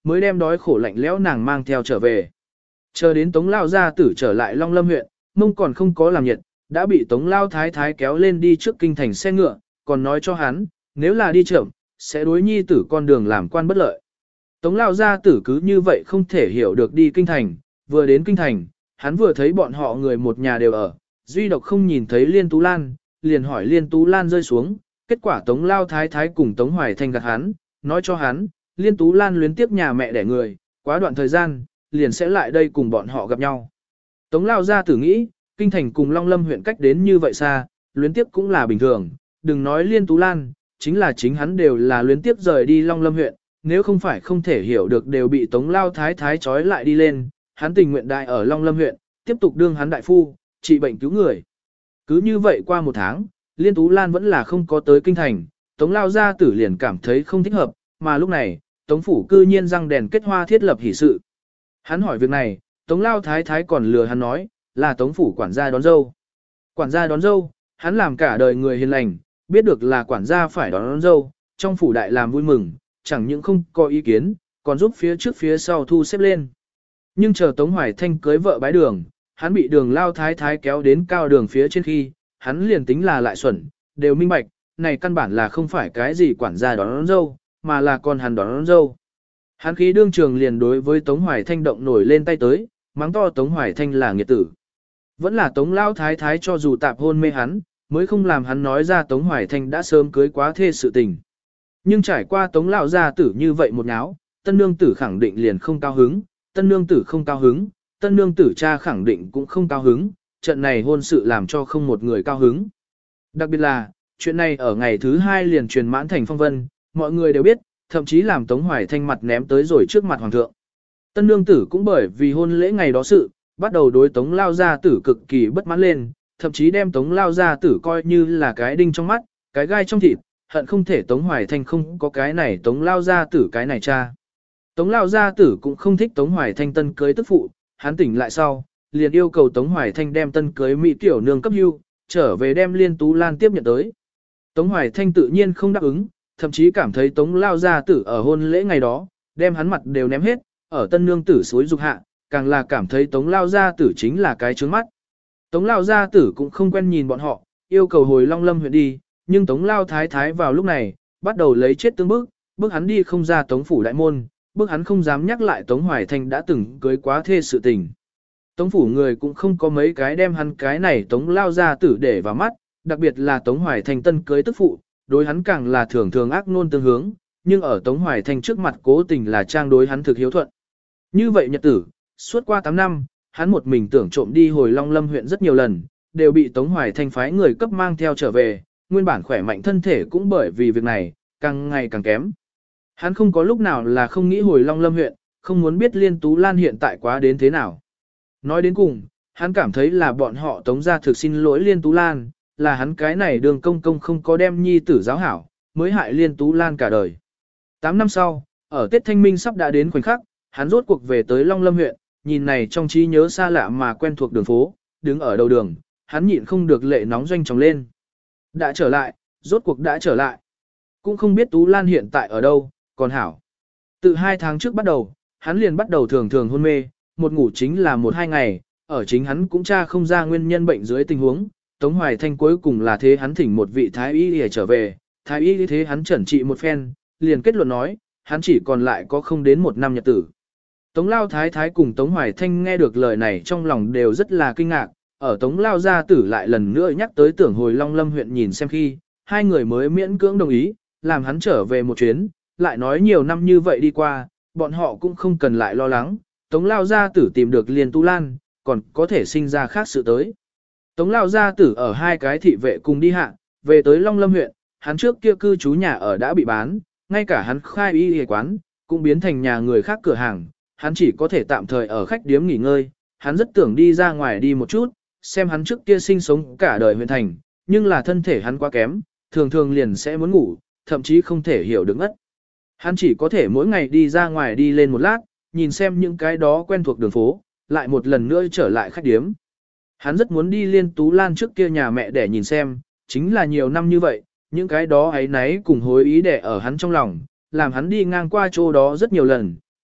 mới đem đói khổ lạnh lẽo nàng mang theo trở về. Chờ đến Tống Lao gia tử trở lại Long Lâm huyện, mông còn không có làm nhiệt, đã bị Tống Lao thái thái kéo lên đi trước kinh thành xe ngựa, còn nói cho hắn, nếu là đi chậm, sẽ đối nhi tử con đường làm quan bất lợi. Tống Lao gia tử cứ như vậy không thể hiểu được đi kinh thành, vừa đến kinh thành, hắn vừa thấy bọn họ người một nhà đều ở, duy độc không nhìn thấy Liên Tú Lan, liền hỏi Liên Tú Lan rơi xuống, kết quả Tống Lao thái thái cùng Tống Hoài Thanh gạt hắn, nói cho hắn, Liên Tú Lan luyến tiếp nhà mẹ đẻ người, quá đoạn thời gian, liền sẽ lại đây cùng bọn họ gặp nhau. Tống Lao gia tử nghĩ, kinh thành cùng Long Lâm huyện cách đến như vậy xa, luyến tiếp cũng là bình thường, đừng nói Liên Tú Lan, chính là chính hắn đều là luyến tiếp rời đi Long Lâm huyện, nếu không phải không thể hiểu được đều bị Tống Lao thái thái trói lại đi lên, hắn tình nguyện đại ở Long Lâm huyện, tiếp tục đương hắn đại phu, trị bệnh cứu người. Cứ như vậy qua một tháng, Liên Tú Lan vẫn là không có tới kinh thành, Tống Lao gia tử liền cảm thấy không thích hợp, mà lúc này, Tống phủ cư nhiên răng đèn kết hoa thiết lập hỷ sự. Hắn hỏi việc này, Tống Lao thái thái còn lừa hắn nói, là Tống phủ quản gia đón dâu. Quản gia đón dâu, hắn làm cả đời người hiền lành, biết được là quản gia phải đón dâu, trong phủ đại làm vui mừng, chẳng những không có ý kiến, còn giúp phía trước phía sau thu xếp lên. Nhưng chờ Tống Hoài Thanh cưới vợ bái đường, hắn bị đường Lao thái thái kéo đến cao đường phía trên khi, hắn liền tính là lại xuẩn, đều minh bạch, này căn bản là không phải cái gì quản gia đón dâu, mà là con hắn đón dâu. Hắn khí đương trường liền đối với Tống Hoài Thanh động nổi lên tay tới, mắng to Tống Hoài Thanh là nghiệt tử. Vẫn là Tống Lao thái thái cho dù tạp hôn mê hắn, mới không làm hắn nói ra Tống Hoài Thanh đã sớm cưới quá thê sự tình. Nhưng trải qua Tống Lao gia tử như vậy một náo, tân nương tử khẳng định liền không cao hứng, tân nương tử không cao hứng, tân nương tử cha khẳng định cũng không cao hứng, trận này hôn sự làm cho không một người cao hứng. Đặc biệt là, chuyện này ở ngày thứ 2 liền truyền mãn thành phong vân, mọi người đều biết, thậm chí làm Tống Hoài Thanh mặt ném tới rồi trước mặt hoàng thượng. Tân nương tử cũng bởi vì hôn lễ ngày đó sự, bắt đầu đối Tống Lao gia tử cực kỳ bất mãn lên, thậm chí đem Tống Lao gia tử coi như là cái đinh trong mắt, cái gai trong thịt, hận không thể Tống Hoài Thanh không có cái này Tống Lao gia tử cái này cha. Tống Lao gia tử cũng không thích Tống Hoài Thanh tân cưới tức phụ, hắn tỉnh lại sau, liền yêu cầu Tống Hoài Thanh đem tân cưới mỹ tiểu nương cấp hưu, trở về đem Liên Tú Lan tiếp nhận tới. Tống Hoài Thanh tự nhiên không đáp ứng, thậm chí cảm thấy Tống Lao gia tử ở hôn lễ ngày đó, đem hắn mặt đều ném hết, ở tân nương tử suối dục hạ, càng là cảm thấy Tống Lao gia tử chính là cái trướng mắt. Tống Lao gia tử cũng không quen nhìn bọn họ, yêu cầu hồi Long Lâm huyện đi, nhưng Tống Lao thái thái vào lúc này, bắt đầu lấy chết tương bức hắn đi không ra Tống phủ đại môn, bức hắn không dám nhắc lại Tống Hoài Thanh đã từng cưới quá thê sự tình. Tống phủ người cũng không có mấy cái đem hắn cái này Tống Lao gia tử để vào mắt, đặc biệt là Tống Hoài Thanh tân cưới tức phụ, đối hắn càng là thường thường ác nôn tương hướng, nhưng ở Tống Hoài Thanh trước mặt cố tình là trang đối hắn thực hiếu thuận. Như vậy nhật tử, suốt qua 8 năm, hắn một mình tưởng trộm đi hồi Long Lâm huyện rất nhiều lần, đều bị Tống Hoài Thanh phái người cấp mang theo trở về, nguyên bản khỏe mạnh thân thể cũng bởi vì việc này, càng ngày càng kém. Hắn không có lúc nào là không nghĩ hồi Long Lâm huyện, không muốn biết Liên Tú Lan hiện tại quá đến thế nào. Nói đến cùng, hắn cảm thấy là bọn họ Tống gia thực xin lỗi Liên Tú Lan, là hắn cái này đường công công không có đem nhi tử giáo hảo, mới hại Liên Tú Lan cả đời. 8 năm sau, ở Tết Thanh Minh sắp đã đến khoảnh khắc, hắn rốt cuộc về tới Long Lâm huyện, nhìn này trong trí nhớ xa lạ mà quen thuộc đường phố, đứng ở đầu đường, hắn nhịn không được lệ nóng doanh tròng lên. Đã trở lại, rốt cuộc đã trở lại. Cũng không biết Tú Lan hiện tại ở đâu, còn hảo. Từ 2 tháng trước bắt đầu, hắn liền bắt đầu thường thường hôn mê, một ngủ chính là 1-2 ngày, ở chính hắn cũng tra không ra nguyên nhân bệnh dưới tình huống. Tống Hoài Thanh cuối cùng là thế hắn thỉnh một vị thái y để trở về, thái y thế hắn chẩn trị một phen, liền kết luận nói, hắn chỉ còn lại có không đến 1 năm nhật tử. Tống Lao thái thái cùng Tống Hoài Thanh nghe được lời này trong lòng đều rất là kinh ngạc, ở Tống Lao gia tử lại lần nữa nhắc tới tưởng hồi Long Lâm huyện nhìn xem khi, hai người mới miễn cưỡng đồng ý, làm hắn trở về một chuyến, lại nói nhiều năm như vậy đi qua, bọn họ cũng không cần lại lo lắng, Tống Lao gia tử tìm được Liên Tú Lan, còn có thể sinh ra khác sự tới. Tống Lao gia tử ở 2 cái thị vệ cùng đi hạ, về tới Long Lâm huyện, hắn trước kia cư trú nhà ở đã bị bán, ngay cả hắn khai y y quán, cũng biến thành nhà người khác cửa hàng, hắn chỉ có thể tạm thời ở khách điếm nghỉ ngơi, hắn rất tưởng đi ra ngoài đi một chút, xem hắn trước kia sinh sống cả đời huyện thành, nhưng là thân thể hắn quá kém, thường thường liền sẽ muốn ngủ, thậm chí không thể hiểu được ngất. Hắn chỉ có thể mỗi ngày đi ra ngoài đi lên một lát, nhìn xem những cái đó quen thuộc đường phố, lại một lần nữa trở lại khách điếm. Hắn rất muốn đi Liên Tú Lan trước kia nhà mẹ để nhìn xem, chính là nhiều năm như vậy, những cái đó ấy nấy cùng hối ý để ở hắn trong lòng, làm hắn đi ngang qua chỗ đó rất nhiều lần,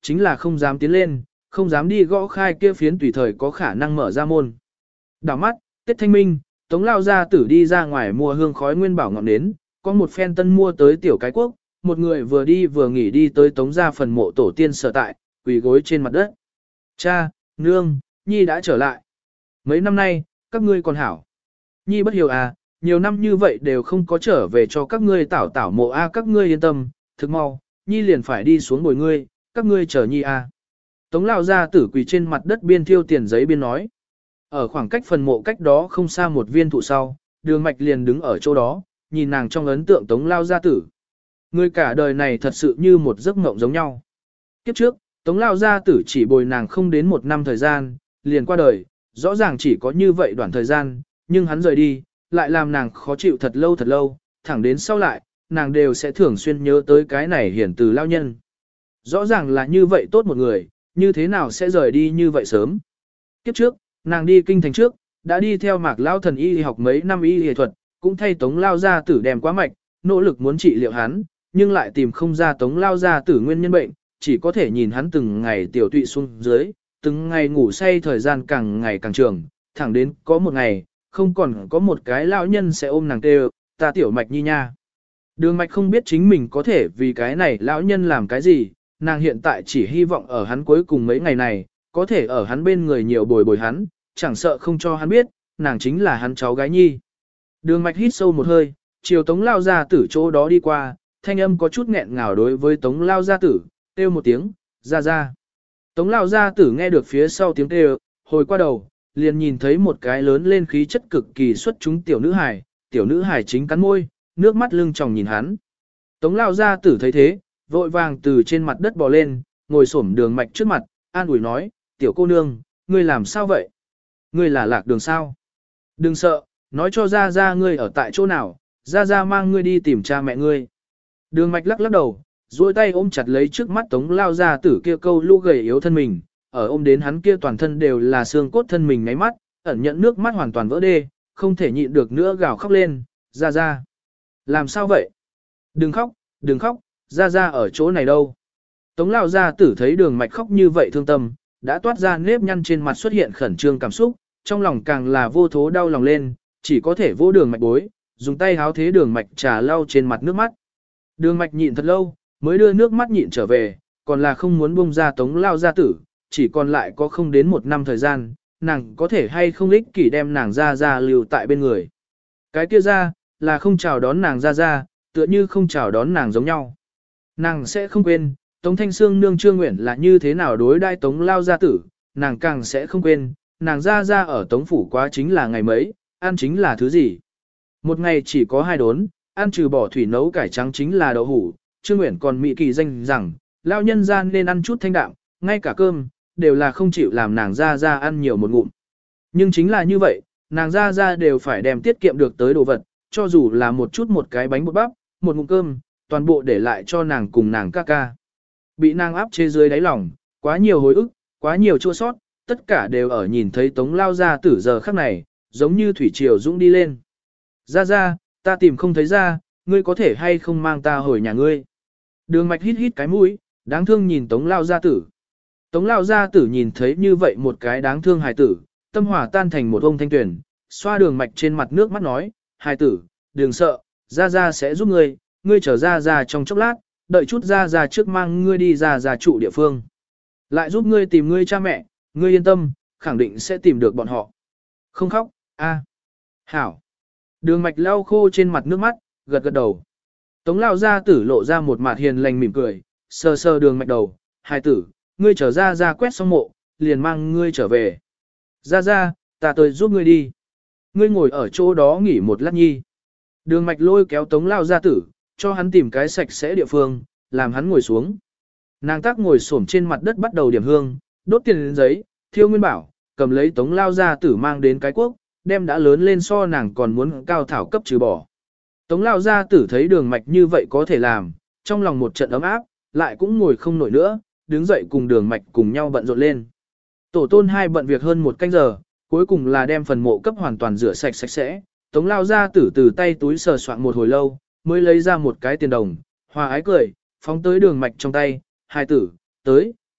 chính là không dám tiến lên, không dám đi gõ khai kia phiến tùy thời có khả năng mở ra môn. Đảo mắt, Tết Thanh Minh, Tống lao gia tử đi ra ngoài mua hương khói nguyên bảo ngọn nến, có một phen tân mua tới tiểu cái quốc, một người vừa đi vừa nghỉ đi tới Tống gia phần mộ tổ tiên sở tại, quỳ gối trên mặt đất. Cha, nương, Nhi đã trở lại. Mấy năm nay, các ngươi còn hảo. Nhi bất hiểu à, nhiều năm như vậy đều không có trở về cho các ngươi tảo mộ a, các ngươi yên tâm, thực mau, Nhi liền phải đi xuống bồi ngươi, các ngươi chờ Nhi a. Tống lao gia tử quỳ trên mặt đất biên thiêu tiền giấy biên nói. Ở khoảng cách phần mộ cách đó không xa một viên thụ sau, Đường Mạch liền đứng ở chỗ đó, nhìn nàng trong ấn tượng Tống lao gia tử. Người cả đời này thật sự như một giấc mộng giống nhau. Kiếp trước, Tống lao gia tử chỉ bồi nàng không đến một năm thời gian, liền qua đời, rõ ràng chỉ có như vậy đoạn thời gian, nhưng hắn rời đi, lại làm nàng khó chịu thật lâu, thẳng đến sau lại, nàng đều sẽ thường xuyên nhớ tới cái này hiển từ lao nhân. Rõ ràng là như vậy tốt một người, như thế nào sẽ rời đi như vậy sớm. Kiếp trước, nàng đi kinh thành trước, đã đi theo Mạc Lao thần y học mấy năm y y thuật, cũng thay Tống lao gia tử đem quá mạch, nỗ lực muốn trị liệu hắn, nhưng lại tìm không ra Tống lao gia tử nguyên nhân bệnh, chỉ có thể nhìn hắn từng ngày tiểu tụy xuống dưới, từng ngày ngủ say thời gian càng ngày càng trường, thẳng đến có một ngày, không còn có một cái lão nhân sẽ ôm nàng kêu, ta tiểu Mạch Nhi nha. Đường Mạch không biết chính mình có thể vì cái này lão nhân làm cái gì, nàng hiện tại chỉ hy vọng ở hắn cuối cùng mấy ngày này, có thể ở hắn bên người nhiều bồi hắn, chẳng sợ không cho hắn biết, nàng chính là hắn cháu gái Nhi. Đường Mạch hít sâu một hơi, chiều Tống lao gia tử chỗ đó đi qua, thanh âm có chút nghẹn ngào đối với Tống lao gia tử, kêu một tiếng, ra. Tống lao gia tử nghe được phía sau tiếng kêu, hồi qua đầu, liền nhìn thấy một cái lớn lên khí chất cực kỳ xuất chúng tiểu nữ hài chính cắn môi, nước mắt lưng tròng nhìn hắn. Tống lao gia tử thấy thế, vội vàng từ trên mặt đất bò lên, ngồi xổm Đường Mạch trước mặt, an ủi nói, tiểu cô nương, ngươi làm sao vậy? Ngươi là lạc đường sao? Đừng sợ, nói cho ra ngươi ở tại chỗ nào, ra mang ngươi đi tìm cha mẹ ngươi. Đường Mạch lắc đầu, duỗi tay ôm chặt lấy trước mắt Tống lao gia tử kia câu lũ gầy yếu thân mình, ở ôm đến hắn kia toàn thân đều là xương cốt thân mình ngáy mắt, ẩn nhận nước mắt hoàn toàn vỡ đê, không thể nhịn được nữa gào khóc lên, ra. Làm sao vậy? Đừng khóc, ra ở chỗ này đâu. Tống lao gia tử thấy Đường Mạch khóc như vậy thương tâm, đã toát ra nếp nhăn trên mặt xuất hiện khẩn trương cảm xúc, trong lòng càng là vô thố đau lòng lên, chỉ có thể vỗ Đường Mạch bối, dùng tay háo thế Đường Mạch trà lau trên mặt nước mắt. Đường Mạch nhịn thật lâu, mới đưa nước mắt nhịn trở về, còn là không muốn buông ra Tống lao gia tử, chỉ còn lại có không đến một năm thời gian, nàng có thể hay không ích kỷ đem nàng ra lưu tại bên người. Cái kia ra, là không chào đón nàng ra, tựa như không chào đón nàng giống nhau. Nàng sẽ không quên, Tống Thanh Sương nương Trương Nguyện là như thế nào đối đãi Tống lao gia tử, nàng càng sẽ không quên, nàng ra ở Tống phủ quá chính là ngày mấy, ăn chính là thứ gì. Một ngày chỉ có 2 đốn, ăn trừ bỏ thủy nấu cải trắng chính là đậu hủ, Trương Nguyện còn mỹ kỳ danh rằng, lao nhân gian nên ăn chút thanh đạm, ngay cả cơm, đều là không chịu làm nàng ra ăn nhiều một ngụm. Nhưng chính là như vậy, nàng ra đều phải đem tiết kiệm được tới đồ vật, cho dù là một cái bánh bột bắp, một ngụm cơm, toàn bộ để lại cho nàng cùng nàng ca. Bị nàng áp chế dưới đáy lòng, quá nhiều hối ức, quá nhiều chua sót, tất cả đều ở nhìn thấy Tống lao gia tử giờ khắc này, giống như thủy triều dũng đi lên. Ra, ta tìm không thấy ra, ngươi có thể hay không mang ta hồi nhà ngươi. Đường Mạch hít cái mũi, đáng thương nhìn Tống lao gia tử. Tống lao gia tử nhìn thấy như vậy một cái đáng thương hài tử, tâm hỏa tan thành một ông thanh tuyển, xoa Đường Mạch trên mặt nước mắt nói, hài tử, đừng sợ, ra sẽ giúp ngươi chờ ra trong chốc lát, đợi chút ra trước mang ngươi đi ra trụ địa phương. Lại giúp ngươi tìm ngươi cha mẹ, ngươi yên tâm, khẳng định sẽ tìm được bọn họ. Không khóc, hảo. Đường Mạch lau khô trên mặt nước mắt, gật đầu. Tống lao gia tử lộ ra một mặt hiền lành mỉm cười, sờ Đường Mạch đầu, hài tử, ngươi trở ra quét xong mộ, liền mang ngươi trở về. Ra, ta tới giúp ngươi đi. Ngươi ngồi ở chỗ đó nghỉ một lát nhi. Đường Mạch lôi kéo Tống lao gia tử, cho hắn tìm cái sạch sẽ địa phương, làm hắn ngồi xuống. Nàng tác ngồi xổm trên mặt đất bắt đầu điểm hương, đốt tiền giấy, thiêu nguyên bảo, cầm lấy Tống lao gia tử mang đến cái quốc, đem đã lớn lên so nàng còn muốn cao thảo cấp trừ bỏ. Tống lao gia tử thấy Đường Mạch như vậy có thể làm, trong lòng một trận ấm áp, lại cũng ngồi không nổi nữa, đứng dậy cùng Đường Mạch cùng nhau bận rộn lên. Tổ tôn hai bận việc hơn 1 canh giờ, cuối cùng là đem phần mộ cấp hoàn toàn rửa sạch sẽ. Tống lao gia tử từ tay túi sờ soạn một hồi lâu, mới lấy ra một cái tiền đồng, hòa ái cười, phóng tới Đường Mạch trong tay, hài tử, tới,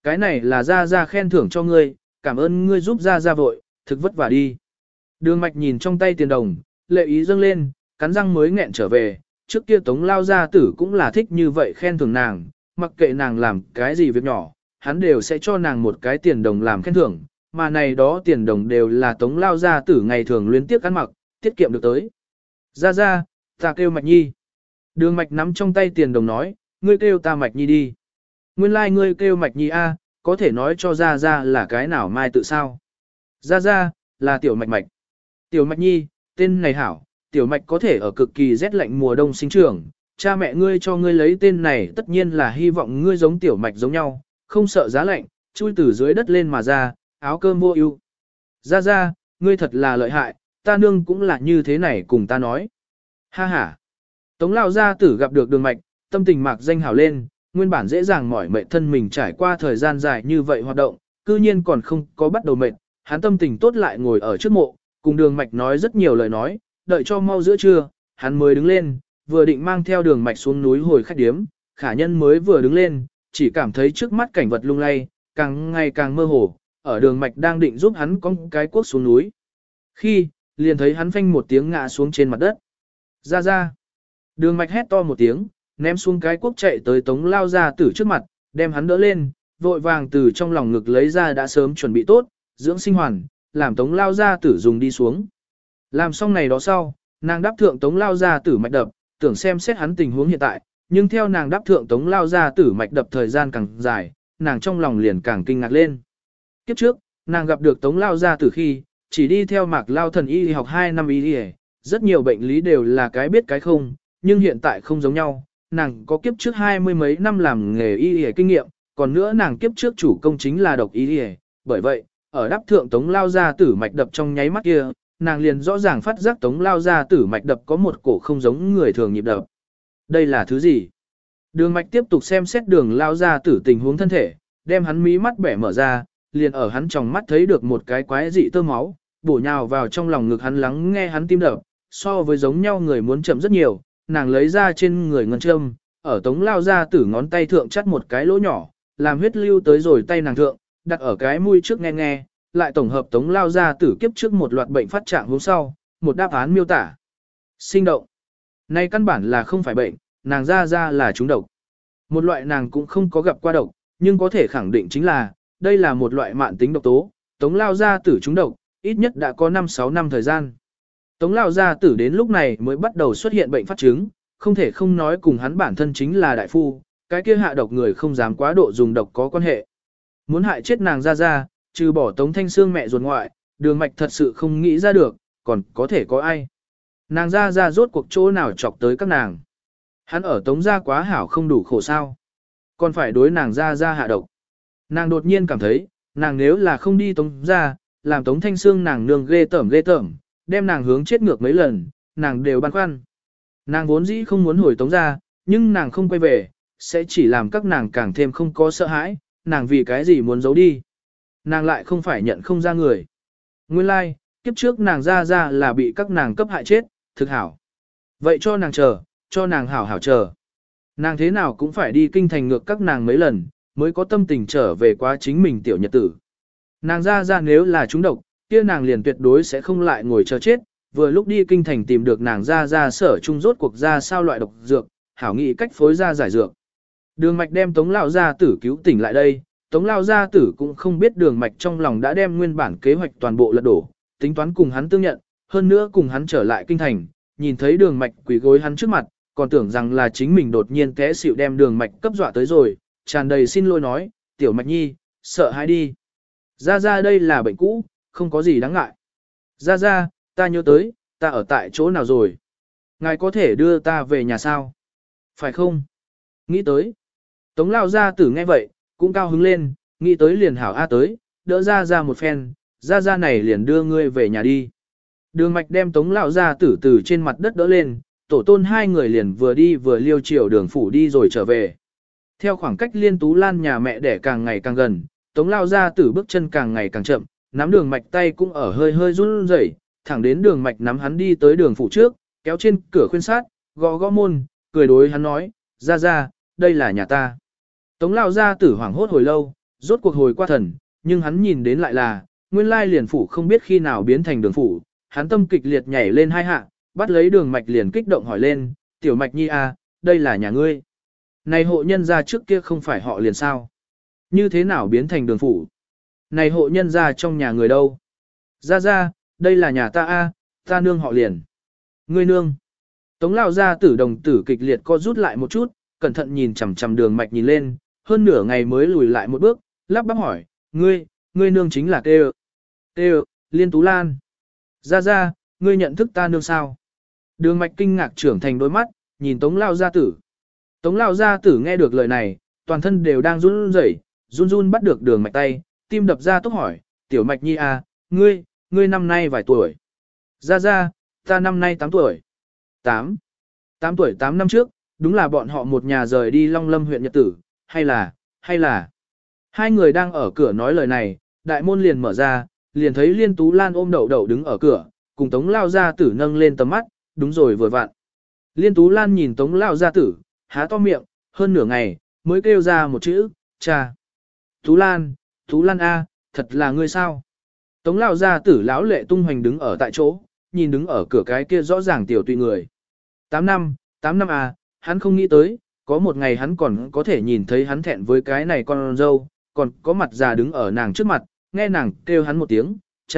cái này là Gia Gia khen thưởng cho ngươi, cảm ơn ngươi giúp Gia Gia vội, thực vất vả đi. Đường mạch nhìn trong tay tiền đồng, lệ ý dâng lên, cắn răng mới nghẹn trở về, trước kia Tống lao gia tử cũng là thích như vậy khen thưởng nàng, mặc kệ nàng làm cái gì việc nhỏ, hắn đều sẽ cho nàng một cái tiền đồng làm khen thưởng, mà này đó tiền đồng đều là Tống lao gia tử ngày thường luyến tiếc ăn mặc, tiết kiệm được tới. Gia Gia, ta kêu Mạch Nhi. Đường mạch nắm trong tay tiền đồng nói, ngươi kêu ta Mạch Nhi đi. Nguyên lai like ngươi kêu Mạch Nhi a, có thể nói cho Gia Gia là cái nào mai tự sao. Gia Gia, là tiểu Mạch Mạch. Tiểu Mạch Nhi, tên này hảo, tiểu Mạch có thể ở cực kỳ rét lạnh mùa đông sinh trưởng, cha mẹ ngươi cho ngươi lấy tên này tất nhiên là hy vọng ngươi giống tiểu Mạch giống nhau, không sợ giá lạnh, chui từ dưới đất lên mà ra, áo cơm mua ưu. Gia Gia, ngươi thật là lợi hại, ta nương cũng là như thế này cùng ta nói. Ha ha. Tống lao gia tử gặp được Đường Mạch, tâm tình mạc danh hảo lên, nguyên bản dễ dàng mỏi mệt thân mình trải qua thời gian dài như vậy hoạt động, cư nhiên còn không có bắt đầu mệt, hắn tâm tình tốt lại ngồi ở trước mộ, cùng Đường Mạch nói rất nhiều lời nói, đợi cho mau giữa trưa, hắn mới đứng lên, vừa định mang theo Đường Mạch xuống núi hồi khách điếm, khả nhân mới vừa đứng lên, chỉ cảm thấy trước mắt cảnh vật lung lay, càng ngày càng mơ hồ, ở Đường Mạch đang định giúp hắn con cái cuốc xuống núi. Khi, liền thấy hắn phanh một tiếng ngã xuống trên mặt đất. Ra ra. Đường Mạch hét to một tiếng, ném xuống cái cuốc chạy tới Tống lao gia tử trước mặt, đem hắn đỡ lên, vội vàng từ trong lòng ngực lấy ra đã sớm chuẩn bị tốt, dưỡng sinh hoàn, làm Tống lao gia tử dùng đi xuống. Làm xong này đó sau, nàng đáp thượng Tống lao gia tử mạch đập, tưởng xem xét hắn tình huống hiện tại, nhưng theo nàng đáp thượng Tống lao gia tử mạch đập thời gian càng dài, nàng trong lòng liền càng kinh ngạc lên. Kiếp trước, nàng gặp được Tống lao gia tử khi, chỉ đi theo Mạc Lao thần y học 2 năm y, rất nhiều bệnh lý đều là cái biết cái không, nhưng hiện tại không giống nhau, nàng có kiếp trước 20 mấy năm làm nghề y kinh nghiệm, còn nữa nàng kiếp trước chủ công chính là độc y, bởi vậy, ở đáp thượng Tống lao gia tử mạch đập trong nháy mắt kia, nàng liền rõ ràng phát giác Tống lao gia tử mạch đập có một cổ không giống người thường nhịp đập. Đây là thứ gì? Đường Mạch tiếp tục xem xét Đường lao gia tử tình huống thân thể, đem hắn mí mắt bẻ mở ra, liền ở hắn trong mắt thấy được một cái quái dị tơ máu, bổ nhào vào trong lòng ngực hắn lắng nghe hắn tim đập, so với giống nhau người muốn chậm rất nhiều, nàng lấy ra trên người ngân châm, ở Tống lao gia tử ngón tay thượng chắt một cái lỗ nhỏ, làm huyết lưu tới rồi tay nàng thượng, đặt ở cái mũi trước nghe nghe, lại tổng hợp Tống lao gia tử kiếp trước một loạt bệnh phát trạng hôm sau, một đáp án miêu tả. Sinh động. Nay căn bản là không phải bệnh, nàng ra là trúng độc. Một loại nàng cũng không có gặp qua độc, nhưng có thể khẳng định chính là, đây là một loại mạn tính độc tố, Tống lao gia tử trúng độc, ít nhất đã có 5-6 năm thời gian. Tống lao gia tử đến lúc này mới bắt đầu xuất hiện bệnh phát chứng, không thể không nói cùng hắn bản thân chính là đại phu, cái kia hạ độc người không dám quá độ dùng độc có quan hệ. Muốn hại chết nàng ra, trừ bỏ Tống Thanh Sương mẹ ruột ngoại, Đường Mạch thật sự không nghĩ ra được, còn có thể có ai. Nàng ra rốt cuộc chỗ nào chọc tới các nàng. Hắn ở Tống gia quá hảo không đủ khổ sao. Còn phải đối nàng ra hạ độc. Nàng đột nhiên cảm thấy, nàng nếu là không đi Tống gia, làm Tống Thanh Sương nàng nương ghê tởm, đem nàng hướng chết ngược mấy lần, nàng đều băn khoăn. Nàng vốn dĩ không muốn hồi Tống gia, nhưng nàng không quay về, sẽ chỉ làm các nàng càng thêm không có sợ hãi, nàng vì cái gì muốn giấu đi. Nàng lại không phải nhận không ra người. Nguyên lai, like, kiếp trước nàng ra là bị các nàng cấp hại chết, thực hảo. Vậy cho nàng chờ, cho nàng hảo chờ. Nàng thế nào cũng phải đi kinh thành ngược các nàng mấy lần, mới có tâm tình trở về quá chính mình tiểu nhật tử. Nàng ra nếu là trúng độc, kia nàng liền tuyệt đối sẽ không lại ngồi chờ chết, vừa lúc đi kinh thành tìm được nàng ra sở chung rốt cuộc ra sao loại độc dược, hảo nghĩ cách phối ra giải dược. Đường Mạch đem Tống lão gia tử cứu tỉnh lại đây, Tống lão gia tử cũng không biết Đường Mạch trong lòng đã đem nguyên bản kế hoạch toàn bộ lật đổ, tính toán cùng hắn tương nhận, hơn nữa cùng hắn trở lại kinh thành, nhìn thấy Đường Mạch quỳ gối hắn trước mặt, còn tưởng rằng là chính mình đột nhiên té xỉu đem Đường Mạch cấp dọa tới rồi, tràn đầy xin lỗi nói, "Tiểu Mạch Nhi, sợ hãi đi. Ra đây là bệnh cũ, không có gì đáng ngại. Ra, ta nhớ tới, ta ở tại chỗ nào rồi? Ngài có thể đưa ta về nhà sao? Phải không?" Nghĩ tới. Tống lao gia tử nghe vậy, cũng cao hứng lên, nghĩ tới liền hảo a tới, đỡ ra một phen, ra này liền đưa ngươi về nhà đi. Đường Mạch đem Tống lão gia tử từ trên mặt đất đỡ lên, tổ tôn hai người liền vừa đi vừa liêu chiều đường phủ đi rồi trở về. Theo khoảng cách Liên Tú Lan nhà mẹ đẻ càng ngày càng gần, Tống lao gia tử bước chân càng ngày càng chậm, nắm Đường Mạch tay cũng ở hơi run rẩy, thẳng đến Đường Mạch nắm hắn đi tới đường phủ trước, kéo trên cửa khuyên sát, gõ môn, cười đối hắn nói, ra, đây là nhà ta. Tống lao gia tử hoảng hốt hồi lâu, Rốt cuộc hồi qua thần, nhưng hắn nhìn đến lại là, nguyên lai liền phủ không biết khi nào biến thành đường phủ, hắn tâm kịch liệt nhảy lên hai hạ, bắt lấy đường mạch liền kích động hỏi lên, tiểu mạch nhi à, đây là nhà ngươi. Này hộ nhân gia trước kia không phải họ liền sao? Như thế nào biến thành đường phủ? Này hộ nhân gia trong nhà người đâu? Ra, đây là nhà ta a, ta nương họ liền. Ngươi nương. Tống lao ra tử đồng tử kịch liệt co rút lại một chút, cẩn thận nhìn chằm chằm đường mạch nhìn lên, hơn nửa ngày mới lùi lại một bước, lắp bắp hỏi, ngươi nương chính là Têu, Liên Tú Lan. Ra, ngươi nhận thức ta nương sao? Đường mạch kinh ngạc trưởng thành đôi mắt, nhìn Tống lao gia tử. Tống lao gia tử nghe được lời này, toàn thân đều đang run rẩy, run bắt được đường mạch tay, tim đập ra tốc hỏi, tiểu mạch nhi à, ngươi năm nay vài tuổi? Ra, ta năm nay 8 tuổi. 8 tuổi 8 năm trước, đúng là bọn họ một nhà rời đi Long Lâm huyện Nhật Tử, hay là. Hai người đang ở cửa nói lời này, đại môn liền mở ra, liền thấy Liên Tú Lan ôm đậu đứng ở cửa, cùng Tống lao gia tử nâng lên tầm mắt, đúng rồi vừa vặn. Liên Tú Lan nhìn Tống lao gia tử, há to miệng, hơn nửa ngày, mới kêu ra một chữ, cha. Tú Lan A, thật là ngươi sao? Tống lao gia tử lão lệ tung hoành đứng ở tại chỗ, nhìn đứng ở cửa cái kia rõ ràng tiểu tùy người. 8 năm à, hắn không nghĩ tới, có một ngày hắn còn có thể nhìn thấy hắn thẹn với cái này con dâu, còn có mặt già đứng ở nàng trước mặt, nghe nàng kêu hắn một tiếng,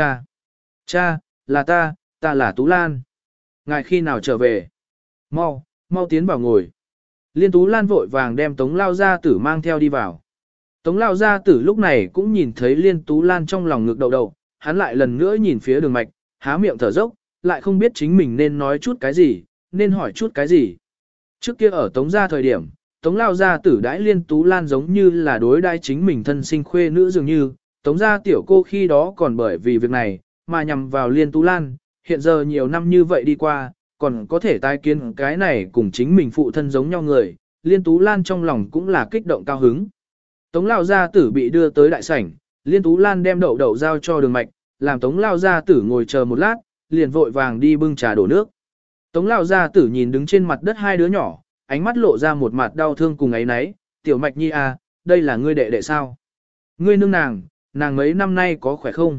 cha, là ta là Tú Lan. Ngài khi nào trở về? Mau tiến vào ngồi. Liên Tú Lan vội vàng đem Tống lao gia tử mang theo đi vào. Tống lao gia tử lúc này cũng nhìn thấy Liên Tú Lan trong lòng ngực đầu, hắn lại lần nữa nhìn phía đường mạch, há miệng thở dốc, lại không biết chính mình nên nói chút cái gì, nên hỏi chút cái gì. Trước kia ở Tống gia thời điểm, Tống lao gia tử đãi Liên Tú Lan giống như là đối đãi chính mình thân sinh khuê nữ dường như, Tống gia tiểu cô khi đó còn bởi vì việc này, mà nhằm vào Liên Tú Lan, hiện giờ nhiều năm như vậy đi qua, còn có thể tái kiến cái này cùng chính mình phụ thân giống nhau người, Liên Tú Lan trong lòng cũng là kích động cao hứng. Tống lao gia tử bị đưa tới đại sảnh, Liên Tú Lan đem đậu giao cho đường mạch, làm Tống lao gia tử ngồi chờ một lát, liền vội vàng đi bưng trà đổ nước. Tống lao gia tử nhìn đứng trên mặt đất hai đứa nhỏ, ánh mắt lộ ra một mặt đau thương cùng ấy nấy, tiểu mạch nhi à, đây là ngươi đệ sao? Ngươi nương nàng mấy năm nay có khỏe không?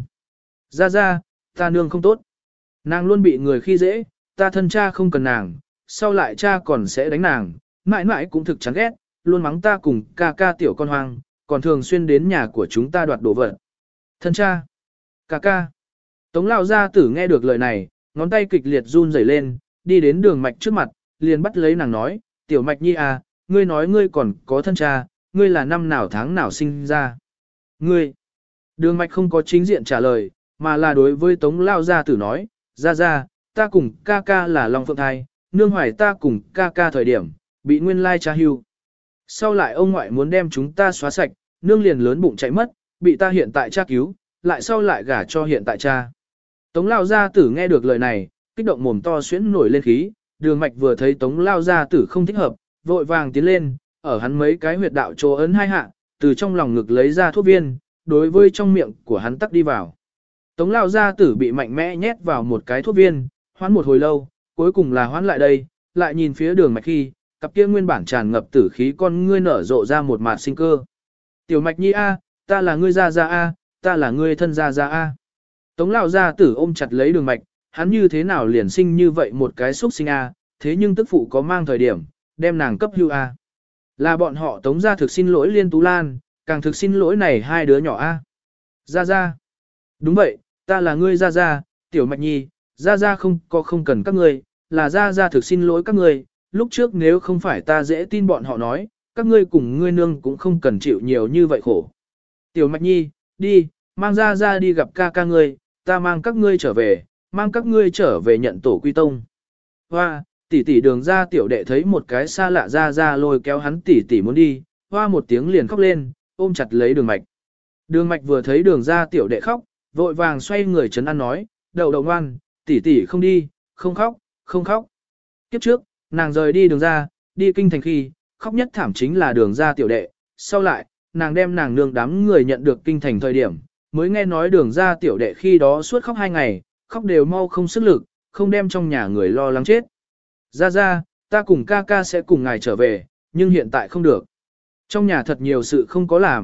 Ra, ta nương không tốt. Nàng luôn bị người khi dễ, ta thân cha không cần nàng, sau lại cha còn sẽ đánh nàng, mãi mãi cũng thực chán ghét, luôn mắng ta cùng ca tiểu con hoang, còn thường xuyên đến nhà của chúng ta đoạt đồ vật. Thân cha, ca. Tống lao gia tử nghe được lời này, ngón tay kịch liệt run rẩy lên, đi đến đường mạch trước mặt, liền bắt lấy nàng nói, tiểu mạch nhi à, ngươi nói ngươi còn có thân cha, ngươi là năm nào tháng nào sinh ra. Ngươi, đường mạch không có chính diện trả lời, mà là đối với Tống lao gia tử nói, ra, ta cùng ca là Long Phượng thai, nương hoài ta cùng ca thời điểm, bị nguyên lai cha hưu. Sau lại ông ngoại muốn đem chúng ta xóa sạch, nương liền lớn bụng chạy mất, bị ta hiện tại cha cứu, lại sau lại gả cho hiện tại cha. Tống lao gia tử nghe được lời này, kích động mồm to xuyến nổi lên khí, đường mạch vừa thấy Tống lao gia tử không thích hợp, vội vàng tiến lên, ở hắn mấy cái huyệt đạo chỗ ấn hai hạ, từ trong lòng ngực lấy ra thuốc viên, đối với trong miệng của hắn tắc đi vào. Tống lao gia tử bị mạnh mẽ nhét vào một cái thuốc viên, hoãn một hồi lâu, cuối cùng là hoãn lại đây, lại nhìn phía đường mạch khi, cặp kia nguyên bản tràn ngập tử khí con ngươi nở rộ ra một mạt sinh cơ. Tiểu mạch nhi a, ta là ngươi gia a, ta là ngươi thân gia a. Tống lao gia tử ôm chặt lấy đường mạch, hắn như thế nào liền sinh như vậy một cái xúc sinh a, thế nhưng tức phụ có mang thời điểm, đem nàng cấp hưu a. Là bọn họ Tống gia thực xin lỗi Liên Tú Lan, càng thực xin lỗi này hai đứa nhỏ a. Gia. Đúng vậy, ta là ngươi gia, tiểu mạch nhi, gia không cần các ngươi, là gia thực xin lỗi các ngươi, lúc trước nếu không phải ta dễ tin bọn họ nói, các ngươi cùng ngươi nương cũng không cần chịu nhiều như vậy khổ. Tiểu mạch nhi, đi, mang gia đi gặp ca ngươi, ta mang các ngươi trở về nhận tổ quy tông. Hoa, tỷ đường ra tiểu đệ thấy một cái xa lạ gia lôi kéo hắn tỷ muốn đi, hoa một tiếng liền khóc lên, ôm chặt lấy đường mạch. Đường mạch vừa thấy đường ra tiểu đệ khóc, vội vàng xoay người trấn an nói, đậu ngoan, tỷ không đi, không khóc. Kiếp trước, nàng rời đi đường ra, đi kinh thành khi, khóc nhất thảm chính là đường ra tiểu đệ, sau lại, nàng đem nàng nương đám người nhận được kinh thành thời điểm, mới nghe nói đường ra tiểu đệ khi đó suốt khóc 2 ngày, khóc đều mau không sức lực, không đem trong nhà người lo lắng chết. Ra, ta cùng ca sẽ cùng ngài trở về, nhưng hiện tại không được. Trong nhà thật nhiều sự không có làm,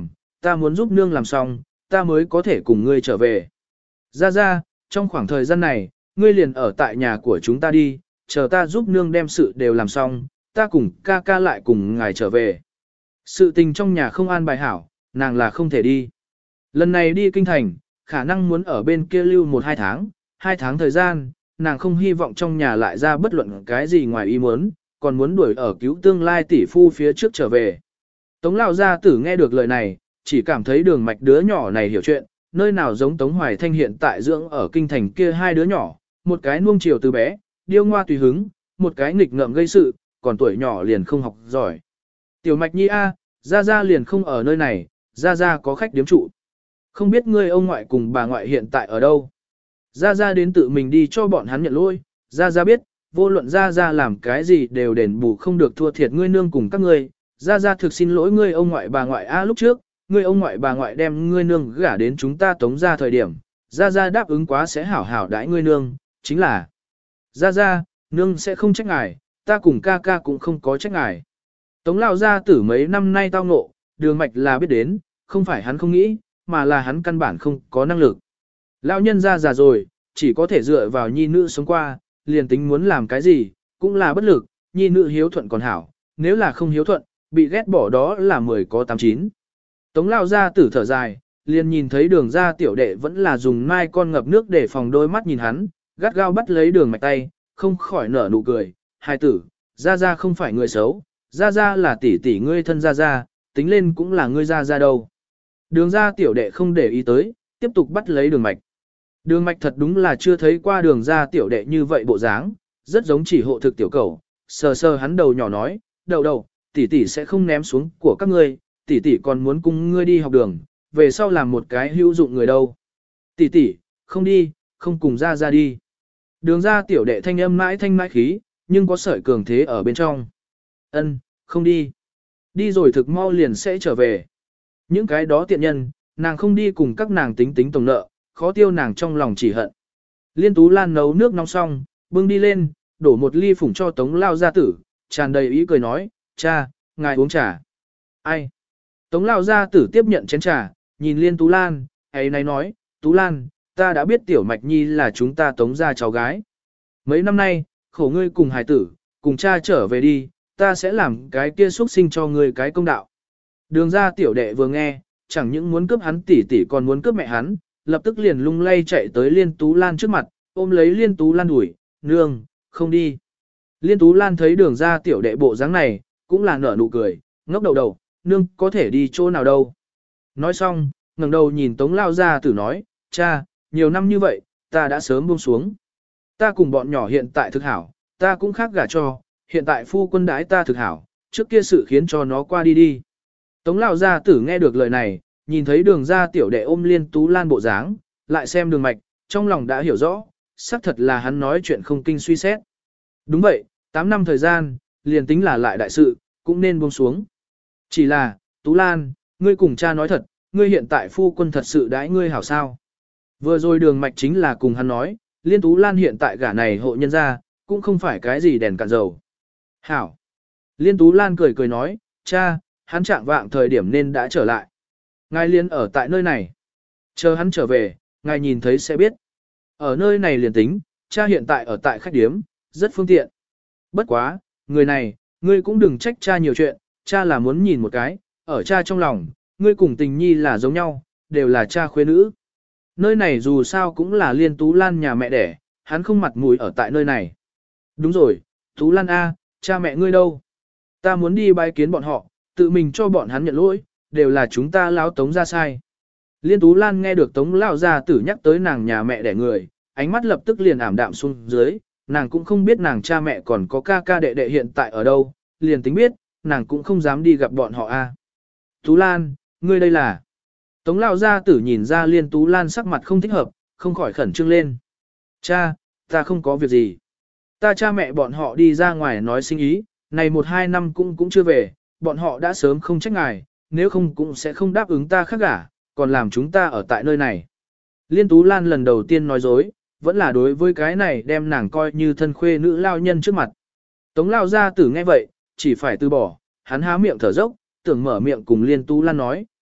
ta muốn giúp nương làm xong, ta mới có thể cùng ngươi trở về. Ra ra, trong khoảng thời gian này, ngươi liền ở tại nhà của chúng ta đi, chờ ta giúp nương đem sự đều làm xong, ta cùng ca ca lại cùng ngài trở về. Sự tình trong nhà không an bài hảo, nàng là không thể đi. Lần này đi kinh thành, khả năng muốn ở bên kia lưu 1-2 tháng, 2 tháng thời gian, nàng không hy vọng trong nhà lại ra bất luận cái gì ngoài ý muốn, còn muốn đuổi ở cứu tương lai tỷ phu phía trước trở về. Tống lão gia tử nghe được lời này, chỉ cảm thấy Đường Mạch đứa nhỏ này hiểu chuyện, nơi nào giống Tống Hoài Thanh hiện tại dưỡng ở kinh thành kia hai đứa nhỏ, một cái nuông chiều từ bé, điêu ngoa tùy hứng, một cái nghịch ngợm gây sự, còn tuổi nhỏ liền không học giỏi. Tiểu Mạch nhi a, gia gia liền không ở nơi này, gia gia có khách điếm trụ. Không biết ngươi ông ngoại cùng bà ngoại hiện tại ở đâu. Gia gia đến tự mình đi cho bọn hắn nhận lỗi, gia gia biết, vô luận gia gia làm cái gì đều đền bù không được thua thiệt ngươi nương cùng các ngươi. Gia gia thực xin lỗi ngươi ông ngoại bà ngoại a lúc trước, ngươi ông ngoại bà ngoại đem ngươi nương gả đến chúng ta Tống gia thời điểm, gia gia đáp ứng quá sẽ hảo hảo đãi ngươi nương, chính là gia gia, nương sẽ không trách ngài, ta cùng ca ca cũng không có trách ngài. Tống lão gia tử mấy năm nay tao ngộ, Đường Mạch là biết đến, không phải hắn không nghĩ, mà là hắn căn bản không có năng lực. Lão nhân ra già rồi, chỉ có thể dựa vào nhi nữ sống qua, liền tính muốn làm cái gì, cũng là bất lực, nhi nữ hiếu thuận còn hảo, nếu là không hiếu thuận, bị ghét bỏ đó là 10 có 89. Tống lão gia tử thở dài, liền nhìn thấy Đường gia tiểu đệ vẫn là dùng mai con ngập nước để phòng đôi mắt nhìn hắn, gắt gao bắt lấy Đường Mạch tay, không khỏi nở nụ cười, hai tử, gia gia không phải người xấu, gia gia là tỷ tỷ ngươi thân gia gia, tính lên cũng là ngươi gia gia đâu. Đường gia tiểu đệ không để ý tới, tiếp tục bắt lấy Đường Mạch. Đường Mạch thật đúng là chưa thấy qua Đường gia tiểu đệ như vậy bộ dáng, rất giống chỉ hộ thực tiểu cầu, sờ sờ hắn đầu nhỏ nói, đầu đầu, tỷ tỷ sẽ không ném xuống của các ngươi, tỷ tỷ còn muốn cùng ngươi đi học đường, về sau làm một cái hữu dụng người đâu. Tỷ tỷ, không đi, không cùng gia gia đi. Đường gia tiểu đệ thanh âm mãi thanh mãi khí, nhưng có sợi cường thế ở bên trong. Ân, không đi. Đi rồi thực mau liền sẽ trở về. Những cái đó tiện nhân, nàng không đi cùng các nàng tính tính tổng nợ, khó tiêu nàng trong lòng chỉ hận. Liên Tú Lan nấu nước nóng xong, bưng đi lên, đổ một ly phủng cho Tống lao gia tử, tràn đầy ý cười nói, cha, ngài uống trà. Ai? Tống lao gia tử tiếp nhận chén trà, nhìn Liên Tú Lan, ấy này nói, Tú Lan, ta đã biết Tiểu Mạch Nhi là chúng ta Tống gia cháu gái. Mấy năm nay, khổ ngươi cùng hài tử, cùng cha trở về đi, ta sẽ làm cái kia xuất sinh cho ngươi cái công đạo. Đường gia tiểu đệ vừa nghe, chẳng những muốn cướp hắn tỷ tỷ còn muốn cướp mẹ hắn, lập tức liền lung lay chạy tới Liên Tú Lan trước mặt, ôm lấy Liên Tú Lan đuổi, nương, không đi. Liên Tú Lan thấy đường gia tiểu đệ bộ dáng này, cũng là nở nụ cười, ngốc đầu đầu, nương có thể đi chỗ nào đâu. Nói xong, ngẩng đầu nhìn Tống lao gia tử nói, cha, nhiều năm như vậy, ta đã sớm buông xuống. Ta cùng bọn nhỏ hiện tại thực hảo, ta cũng khác gả cho, hiện tại phu quân đái ta thực hảo, trước kia sự khiến cho nó qua đi đi. Tống lão gia tử nghe được lời này, nhìn thấy đường gia tiểu đệ ôm Liên Tú Lan bộ dáng, lại xem Đường Mạch, trong lòng đã hiểu rõ, xác thật là hắn nói chuyện không kinh suy xét. Đúng vậy, 8 năm thời gian, liền tính là lại đại sự, cũng nên buông xuống. Chỉ là, Tú Lan, ngươi cùng cha nói thật, ngươi hiện tại phu quân thật sự đãi ngươi hảo sao. Vừa rồi Đường Mạch chính là cùng hắn nói, Liên Tú Lan hiện tại gả này hộ nhân ra, cũng không phải cái gì đèn cạn dầu. Hảo. Liên Tú Lan cười cười nói, cha, hắn trạng vạng thời điểm nên đã trở lại. Ngài liền ở tại nơi này. Chờ hắn trở về, ngài nhìn thấy sẽ biết. Ở nơi này liền tính, cha hiện tại ở tại khách điếm, rất phương tiện. Bất quá, người này, ngươi cũng đừng trách cha nhiều chuyện, cha là muốn nhìn một cái, ở cha trong lòng, ngươi cùng tình nhi là giống nhau, đều là cha khuê nữ. Nơi này dù sao cũng là Liên Tú Lan nhà mẹ đẻ, hắn không mặt mũi ở tại nơi này. Đúng rồi, Tú Lan A, cha mẹ ngươi đâu? Ta muốn đi bái kiến bọn họ, tự mình cho bọn hắn nhận lỗi, đều là chúng ta lão Tống ra sai. Liên Tú Lan nghe được Tống lão gia tử nhắc tới nàng nhà mẹ đẻ người, ánh mắt lập tức liền ảm đạm xuống dưới, nàng cũng không biết nàng cha mẹ còn có ca ca đệ đệ hiện tại ở đâu, liền tính biết, nàng cũng không dám đi gặp bọn họ a. Tú Lan, ngươi đây là? Tống lão gia tử nhìn ra Liên Tú Lan sắc mặt không thích hợp, không khỏi khẩn trương lên. Cha, ta không có việc gì. Ta cha mẹ bọn họ đi ra ngoài nói sinh ý, này 1-2 năm cũng chưa về, bọn họ đã sớm không trách ngài, nếu không cũng sẽ không đáp ứng ta khác gả, còn làm chúng ta ở tại nơi này. Liên Tú Lan lần đầu tiên nói dối, vẫn là đối với cái này đem nàng coi như thân khuê nữ lao nhân trước mặt. Tống lao gia tử nghe vậy, chỉ phải từ bỏ, hắn há miệng thở dốc, tưởng mở miệng cùng Liên Tú Lan nói,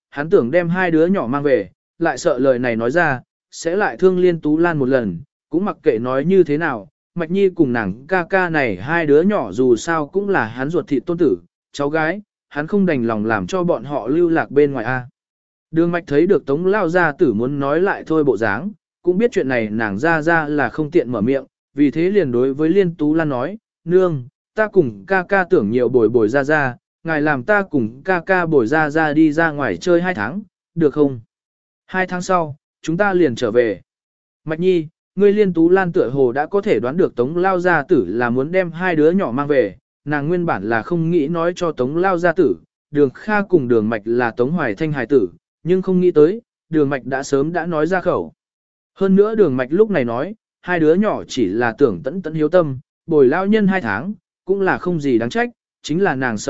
hắn tưởng đem hai đứa nhỏ mang về, lại sợ lời này nói ra, sẽ lại thương Liên Tú Lan một lần, cũng mặc kệ nói như thế nào, Mạch Nhi cùng nàng ca ca này hai đứa nhỏ dù sao cũng là hắn ruột thịt tôn tử, cháu gái, hắn không đành lòng làm cho bọn họ lưu lạc bên ngoài a. Đường Mạch thấy được Tống lao gia tử muốn nói lại thôi bộ dáng, cũng biết chuyện này nàng ra là không tiện mở miệng, vì thế liền đối với Liên Tú Lan nói, nương, ta cùng ca ca tưởng nhiều bồi ra, ngài làm ta cùng ca ca bồi ra đi ra ngoài chơi 2 tháng, được không? 2 tháng sau, chúng ta liền trở về. Mạch Nhi, ngươi Liên Tú Lan tựa hồ đã có thể đoán được Tống lao gia tử là muốn đem hai đứa nhỏ mang về, nàng nguyên bản là không nghĩ nói cho Tống lao gia tử, Đường Kha cùng Đường Mạch là Tống Hoài Thanh hài tử, nhưng không nghĩ tới, Đường Mạch đã sớm đã nói ra khẩu. Hơn nữa Đường Mạch lúc này nói, hai đứa nhỏ chỉ là tưởng tẫn hiếu tâm, bồi lao nhân 2 tháng, cũng là không gì đáng trách, chính là nàng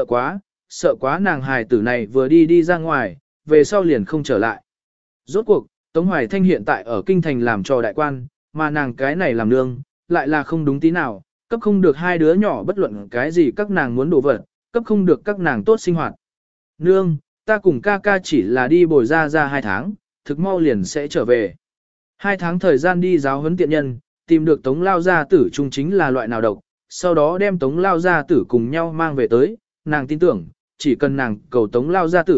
sợ quá nàng hài tử này vừa đi ra ngoài, về sau liền không trở lại. Rốt cuộc, Tống Hoài Thanh hiện tại ở kinh thành làm trò đại quan, mà nàng cái này làm nương, lại là không đúng tí nào, cấp không được hai đứa nhỏ bất luận cái gì các nàng muốn đổ vật, cấp không được các nàng tốt sinh hoạt. Nương, ta cùng ca ca chỉ là đi bồi ra 2 tháng, thực mau liền sẽ trở về. 2 tháng thời gian đi giáo huấn tiện nhân, tìm được Tống lao gia tử chung chính là loại nào độc, sau đó đem Tống lao gia tử cùng nhau mang về tới, nàng tin tưởng, chỉ cần nàng cầu Tống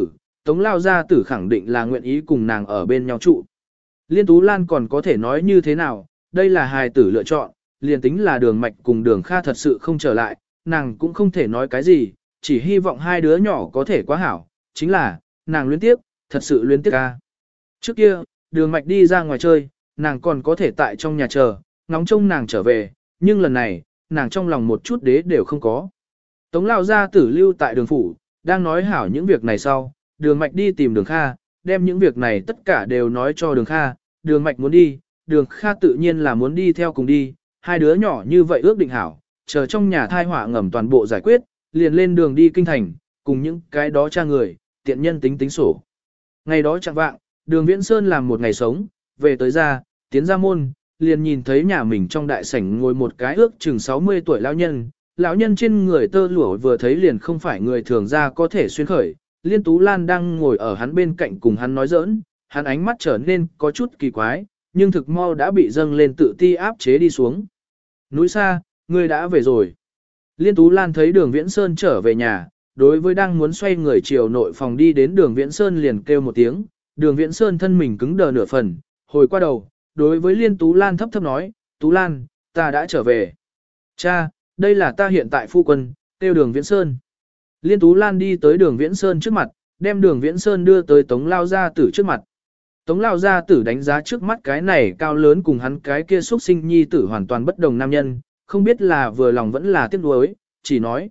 lao gia tử khẳng định là nguyện ý cùng nàng ở bên nhau trụ. Liên Tú Lan còn có thể nói như thế nào, đây là hài tử lựa chọn, liền tính là Đường Mạch cùng Đường Kha thật sự không trở lại, nàng cũng không thể nói cái gì, chỉ hy vọng hai đứa nhỏ có thể quá hảo, chính là, nàng luyến tiếc, thật sự luyến tiếc ca. Trước kia, Đường Mạch đi ra ngoài chơi, nàng còn có thể tại trong nhà chờ, ngóng trông nàng trở về, nhưng lần này, nàng trong lòng một chút đế đều không có. Tống lao gia tử lưu tại Đường phủ, đang nói hảo những việc này sau, Đường Mạch đi tìm Đường Kha, đem những việc này tất cả đều nói cho Đường Kha, Đường Mạch muốn đi, Đường Kha tự nhiên là muốn đi theo cùng đi, hai đứa nhỏ như vậy ước định hảo, chờ trong nhà thai họa ngầm toàn bộ giải quyết, liền lên đường đi kinh thành, cùng những cái đó cha người, tiện nhân tính sổ. Ngày đó chẳng vạng, Đường Viễn Sơn làm một ngày sống, về tới ra, tiến ra môn, liền nhìn thấy nhà mình trong đại sảnh ngồi một cái ước chừng 60 tuổi lão nhân trên người tơ lụa vừa thấy liền không phải người thường ra có thể xuyên khởi. Liên Tú Lan đang ngồi ở hắn bên cạnh cùng hắn nói giỡn, hắn ánh mắt trở nên có chút kỳ quái, nhưng thực mau đã bị dâng lên tự ti áp chế đi xuống. Núi xa, ngươi đã về rồi. Liên Tú Lan thấy Đường Viễn Sơn trở về nhà, đối với đang muốn xoay người chiều nội phòng đi đến Đường Viễn Sơn liền kêu một tiếng, Đường Viễn Sơn thân mình cứng đờ nửa phần, hồi qua đầu, đối với Liên Tú Lan thấp thấp nói, Tú Lan, ta đã trở về. Cha, đây là ta hiện tại phu quân, kêu Đường Viễn Sơn. Liên Tú Lan đi tới Đường Viễn Sơn trước mặt, đem Đường Viễn Sơn đưa tới Tống lao gia tử trước mặt. Tống lao gia tử đánh giá trước mắt cái này cao lớn cùng hắn cái kia xuất sinh nhi tử hoàn toàn bất đồng nam nhân, không biết là vừa lòng vẫn là tiếc nuối, chỉ nói,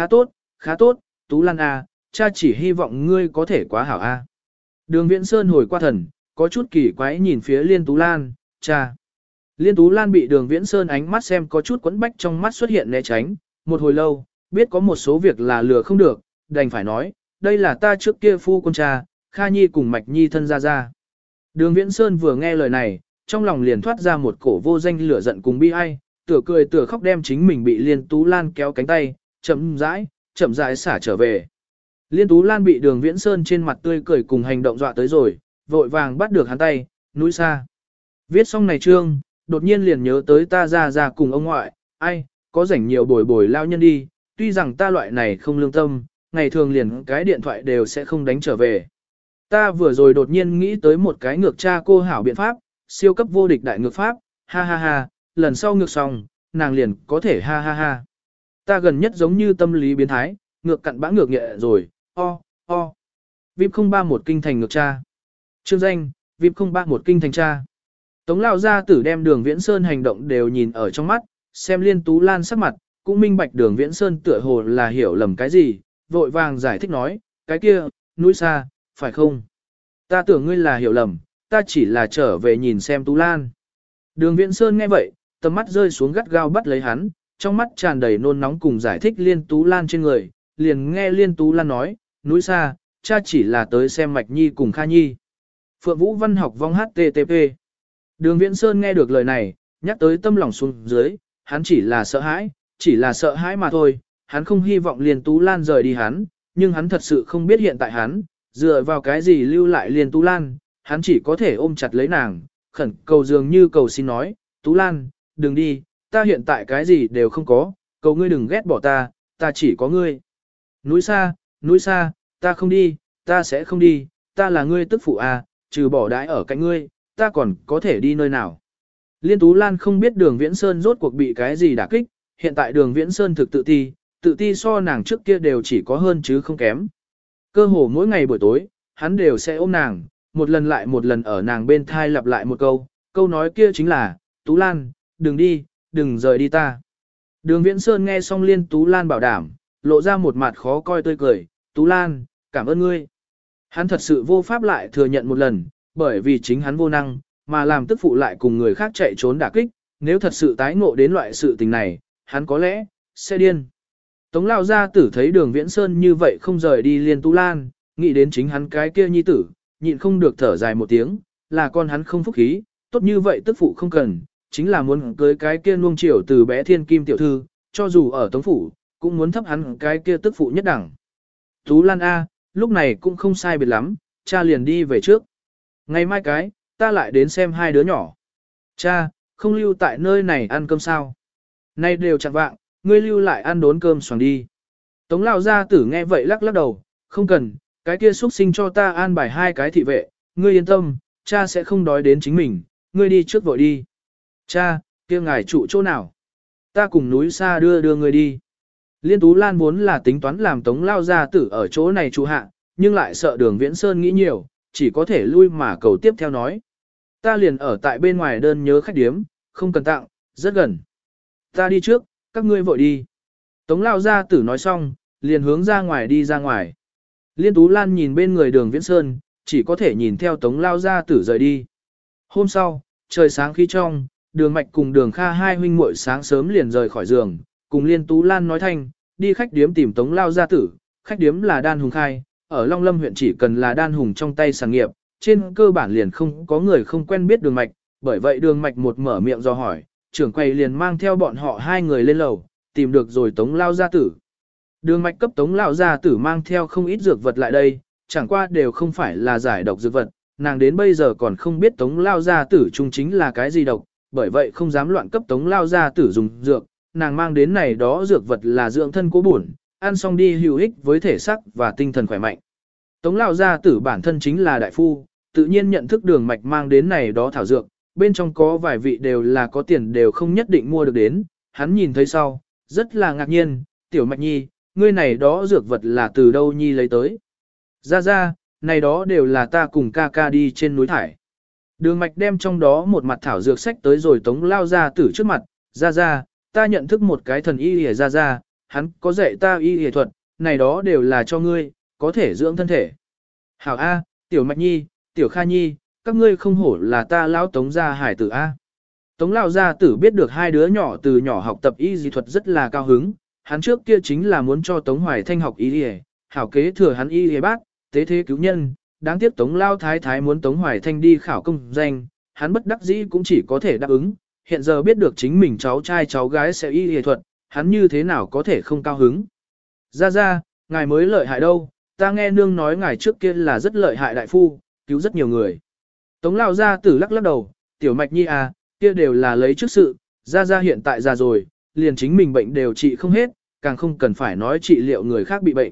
khá tốt, Tú Lan a, cha chỉ hy vọng ngươi có thể quá hảo a. Đường Viễn Sơn hồi qua thần, có chút kỳ quái nhìn phía Liên Tú Lan, cha. Liên Tú Lan bị Đường Viễn Sơn ánh mắt xem có chút quẫn bách trong mắt xuất hiện né tránh, một hồi lâu, biết có một số việc là lừa không được, đành phải nói, đây là ta trước kia phu con cha, Kha Nhi cùng Mạch Nhi thân ra. Đường Viễn Sơn vừa nghe lời này, trong lòng liền thoát ra một cổ vô danh lửa giận cùng bi ai, tựa cười tựa khóc đem chính mình bị Liên Tú Lan kéo cánh tay, chậm rãi xả trở về. Liên Tú Lan bị Đường Viễn Sơn trên mặt tươi cười cùng hành động dọa tới rồi, vội vàng bắt được hắn tay, núi xa. Viết xong này chương, đột nhiên liền nhớ tới ta ra cùng ông ngoại, ai, có rảnh nhiều bồi lao nhân đi, tuy rằng ta loại này không lương tâm, ngày thường liền cái điện thoại đều sẽ không đánh trở về. Ta vừa rồi đột nhiên nghĩ tới một cái ngược cha cô hảo biện pháp, siêu cấp vô địch đại ngược pháp, ha, lần sau ngược xong, nàng liền có thể ha. Ta gần nhất giống như tâm lý biến thái, ngược cặn bã ngược nhẹ rồi, o. VIP 031 kinh thành ngược cha. Chương danh, VIP 031 kinh thành cha. Tống lao gia tử đem Đường Viễn Sơn hành động đều nhìn ở trong mắt, xem Liên Tú Lan sắc mặt, cũng minh bạch Đường Viễn Sơn tựa hồ là hiểu lầm cái gì, vội vàng giải thích nói, cái kia, núi xa, phải không? Ta tưởng ngươi là hiểu lầm, ta chỉ là trở về nhìn xem Tú Lan. Đường Viễn Sơn nghe vậy, tầm mắt rơi xuống gắt gao bắt lấy hắn, trong mắt tràn đầy nôn nóng cùng giải thích Liên Tú Lan trên người, liền nghe Liên Tú Lan nói, núi xa, cha chỉ là tới xem Mạch Nhi cùng Kha Nhi. Phượng Vũ Văn học vong HTTP. Đường Viễn Sơn nghe được lời này, nhắc tới tâm lòng xuống dưới, hắn chỉ là sợ hãi mà thôi, hắn không hy vọng Liên Tú Lan rời đi hắn, nhưng hắn thật sự không biết hiện tại hắn, Dựa vào cái gì lưu lại Liên Tú Lan, hắn chỉ có thể ôm chặt lấy nàng, khẩn cầu dường như cầu xin nói, Tú Lan, đừng đi, ta hiện tại cái gì đều không có, cầu ngươi đừng ghét bỏ ta, ta chỉ có ngươi. Núi xa, ta không đi, ta sẽ không đi, ta là ngươi tức phụ à, trừ bỏ đãi ở cạnh ngươi, ta còn có thể đi nơi nào. Liên Tú Lan không biết Đường Viễn Sơn rốt cuộc bị cái gì đả kích, hiện tại Đường Viễn Sơn thực tự ti so nàng trước kia đều chỉ có hơn chứ không kém. Cơ hồ mỗi ngày buổi tối, hắn đều sẽ ôm nàng, một lần lại một lần ở nàng bên thai lặp lại một câu nói kia chính là, Tú Lan, đừng đi, đừng rời đi ta. Đường Viễn Sơn nghe xong Liên Tú Lan bảo đảm, lộ ra một mặt khó coi tươi cười, Tú Lan, cảm ơn ngươi. Hắn thật sự vô pháp lại thừa nhận một lần, bởi vì chính hắn vô năng, mà làm tức phụ lại cùng người khác chạy trốn đả kích, nếu thật sự tái ngộ đến loại sự tình này, hắn có lẽ sẽ điên. Tống Lao Gia Tử thấy Đường Viễn Sơn như vậy không rời đi Liên Tú Lan, nghĩ đến chính hắn cái kia nhi tử, nhịn không được thở dài một tiếng, là con hắn không phúc khí, tốt như vậy tức phụ không cần, chính là muốn cưới cái kia nuông chiều từ bé thiên kim tiểu thư, cho dù ở Tống Phủ, cũng muốn thấp hắn cái kia tức phụ nhất đẳng. Tú Lan A, lúc này cũng không sai biệt lắm, cha liền đi về trước. Ngày mai ta lại đến xem hai đứa nhỏ. Cha, không lưu tại nơi này ăn cơm sao? Nay đều chẳng vạng, ngươi lưu lại ăn đốn cơm xoàng đi. Tống Lão Gia Tử nghe vậy lắc lắc đầu, không cần, cái kia xuất sinh cho ta an bài hai cái thị vệ, ngươi yên tâm, cha sẽ không đói đến chính mình, ngươi đi trước vội đi. Cha, kia ngài trụ chỗ nào? Ta cùng núi xa đưa ngươi đi. Liên Tú Lan vốn là tính toán làm Tống Lao Gia Tử ở chỗ này trụ hạ, nhưng lại sợ Đường Viễn Sơn nghĩ nhiều, chỉ có thể lui mà cầu tiếp theo nói. Ta liền ở tại bên ngoài đơn nhớ khách điếm, không cần tặng, rất gần. Ta đi trước, các ngươi vội đi. Tống Lao Gia Tử nói xong, liền hướng ra ngoài đi ra ngoài. Liên Tú Lan nhìn bên người Đường Viễn Sơn, chỉ có thể nhìn theo Tống Lao Gia Tử rời đi. Hôm sau, trời sáng khí trong, Đường Mạch cùng Đường Kha hai huynh muội sáng sớm liền rời khỏi giường, cùng Liên Tú Lan nói thanh, đi khách điếm tìm Tống Lao Gia Tử. Khách điếm là Đan Hùng khai, ở Long Lâm huyện chỉ cần là Đan Hùng trong tay sản nghiệp, trên cơ bản liền không có người không quen biết Đường Mạch, bởi vậy Đường Mạch một mở miệng do hỏi, trưởng quầy liền mang theo bọn họ hai người lên lầu, tìm được rồi Tống Lao Gia Tử. Đường Mạch cấp Tống Lao Gia Tử mang theo không ít dược vật lại đây, chẳng qua đều không phải là giải độc dược vật, nàng đến bây giờ còn không biết Tống Lao Gia Tử chung chính là cái gì độc, bởi vậy không dám loạn cấp Tống Lao Gia Tử dùng dược, nàng mang đến này đó dược vật là dưỡng thân cố bổn, ăn xong đi hữu ích với thể xác và tinh thần khỏe mạnh. Tống Lao Gia Tử bản thân chính là đại phu, tự nhiên nhận thức Đường Mạch mang đến này đó thảo dược, bên trong có vài vị đều là có tiền đều không nhất định mua được đến, hắn nhìn thấy sau, rất là ngạc nhiên, tiểu Mạch Nhi, ngươi này đó dược vật là từ đâu Nhi lấy tới. Ra, này đó đều là ta cùng ca ca đi trên núi thải. Đường Mạch đem trong đó một mặt thảo dược sách tới rồi Tống Lao Gia Tử trước mặt, ra, ta nhận thức một cái thần y hề ra, hắn có dạy ta y hề thuật, này đó đều là cho ngươi, có thể dưỡng thân thể. Hảo A, tiểu Mạch Nhi, tiểu Kha Nhi, các ngươi không hổ là ta lão Tống gia hải tử A. Tống Lao Gia Tử biết được hai đứa nhỏ từ nhỏ học tập y dị thuật rất là cao hứng, hắn trước kia chính là muốn cho Tống Hoài Thanh học y y, hảo kế thừa hắn y y bác, tế thế cứu nhân, đáng tiếc Tống Lao Thái Thái muốn Tống Hoài Thanh đi khảo công danh, hắn bất đắc dĩ cũng chỉ có thể đáp ứng, hiện giờ biết được chính mình cháu trai cháu gái sẽ y y thuật, hắn như thế nào có thể không cao hứng. Ra, ngài mới lợi hại đâu, ta nghe nương nói ngài trước kia là rất lợi hại đại phu, cứu rất nhiều người. Tống Lao Gia Tử lắc đầu, tiểu Mạch Nhi à, kia đều là lấy trước sự, ra hiện tại già rồi, liền chính mình bệnh đều trị không hết, càng không cần phải nói trị liệu người khác bị bệnh.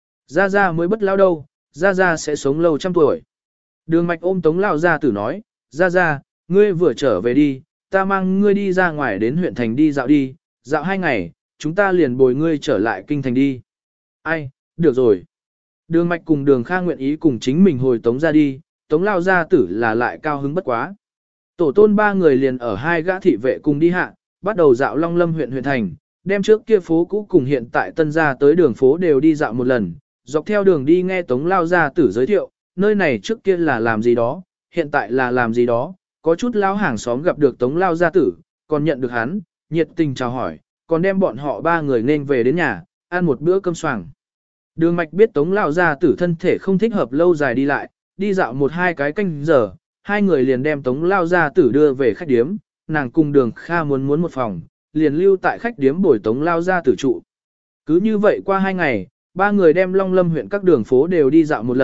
Ra mới bất lao đâu, ra sẽ sống lâu trăm tuổi. Đường Mạch ôm Tống Lao Gia Tử nói, ra, ngươi vừa trở về đi, ta mang ngươi đi ra ngoài đến huyện thành đi, dạo 2 ngày, chúng ta liền bồi ngươi trở lại kinh thành đi. Ai, được rồi. Đường Mạch cùng Đường Kha nguyện ý cùng chính mình hồi Tống ra đi, Tống Lao Gia Tử là lại cao hứng bất quá. Tổ tôn 3 người liền ở 2 gã thị vệ cùng đi hạ, bắt đầu dạo Long Lâm huyện thành, đem trước kia phố cũ cùng hiện tại tân gia tới đường phố đều đi dạo một lần, dọc theo đường đi nghe Tống Lao Gia Tử giới thiệu, nơi này trước kia là làm gì đó, hiện tại là làm gì đó, có chút lao hàng xóm gặp được Tống Lao Gia Tử, còn nhận được hắn, nhiệt tình chào hỏi, còn đem bọn họ 3 người nên về đến nhà, ăn một bữa cơm xoàng. Đường Mạch biết Tống Lao Gia Tử thân thể không thích hợp lâu dài đi lại, đi dạo 1-2 cái canh giờ, 2 người liền đem Tống Lao Gia Tử đưa về khách điếm, nàng cùng Đường Kha muốn một phòng, liền lưu tại khách điếm bồi Tống Lao Gia Tử trụ. Cứ như vậy qua 2 ngày, 3 người đem Long Lâm huyện các đường phố đều đi dạo một lần,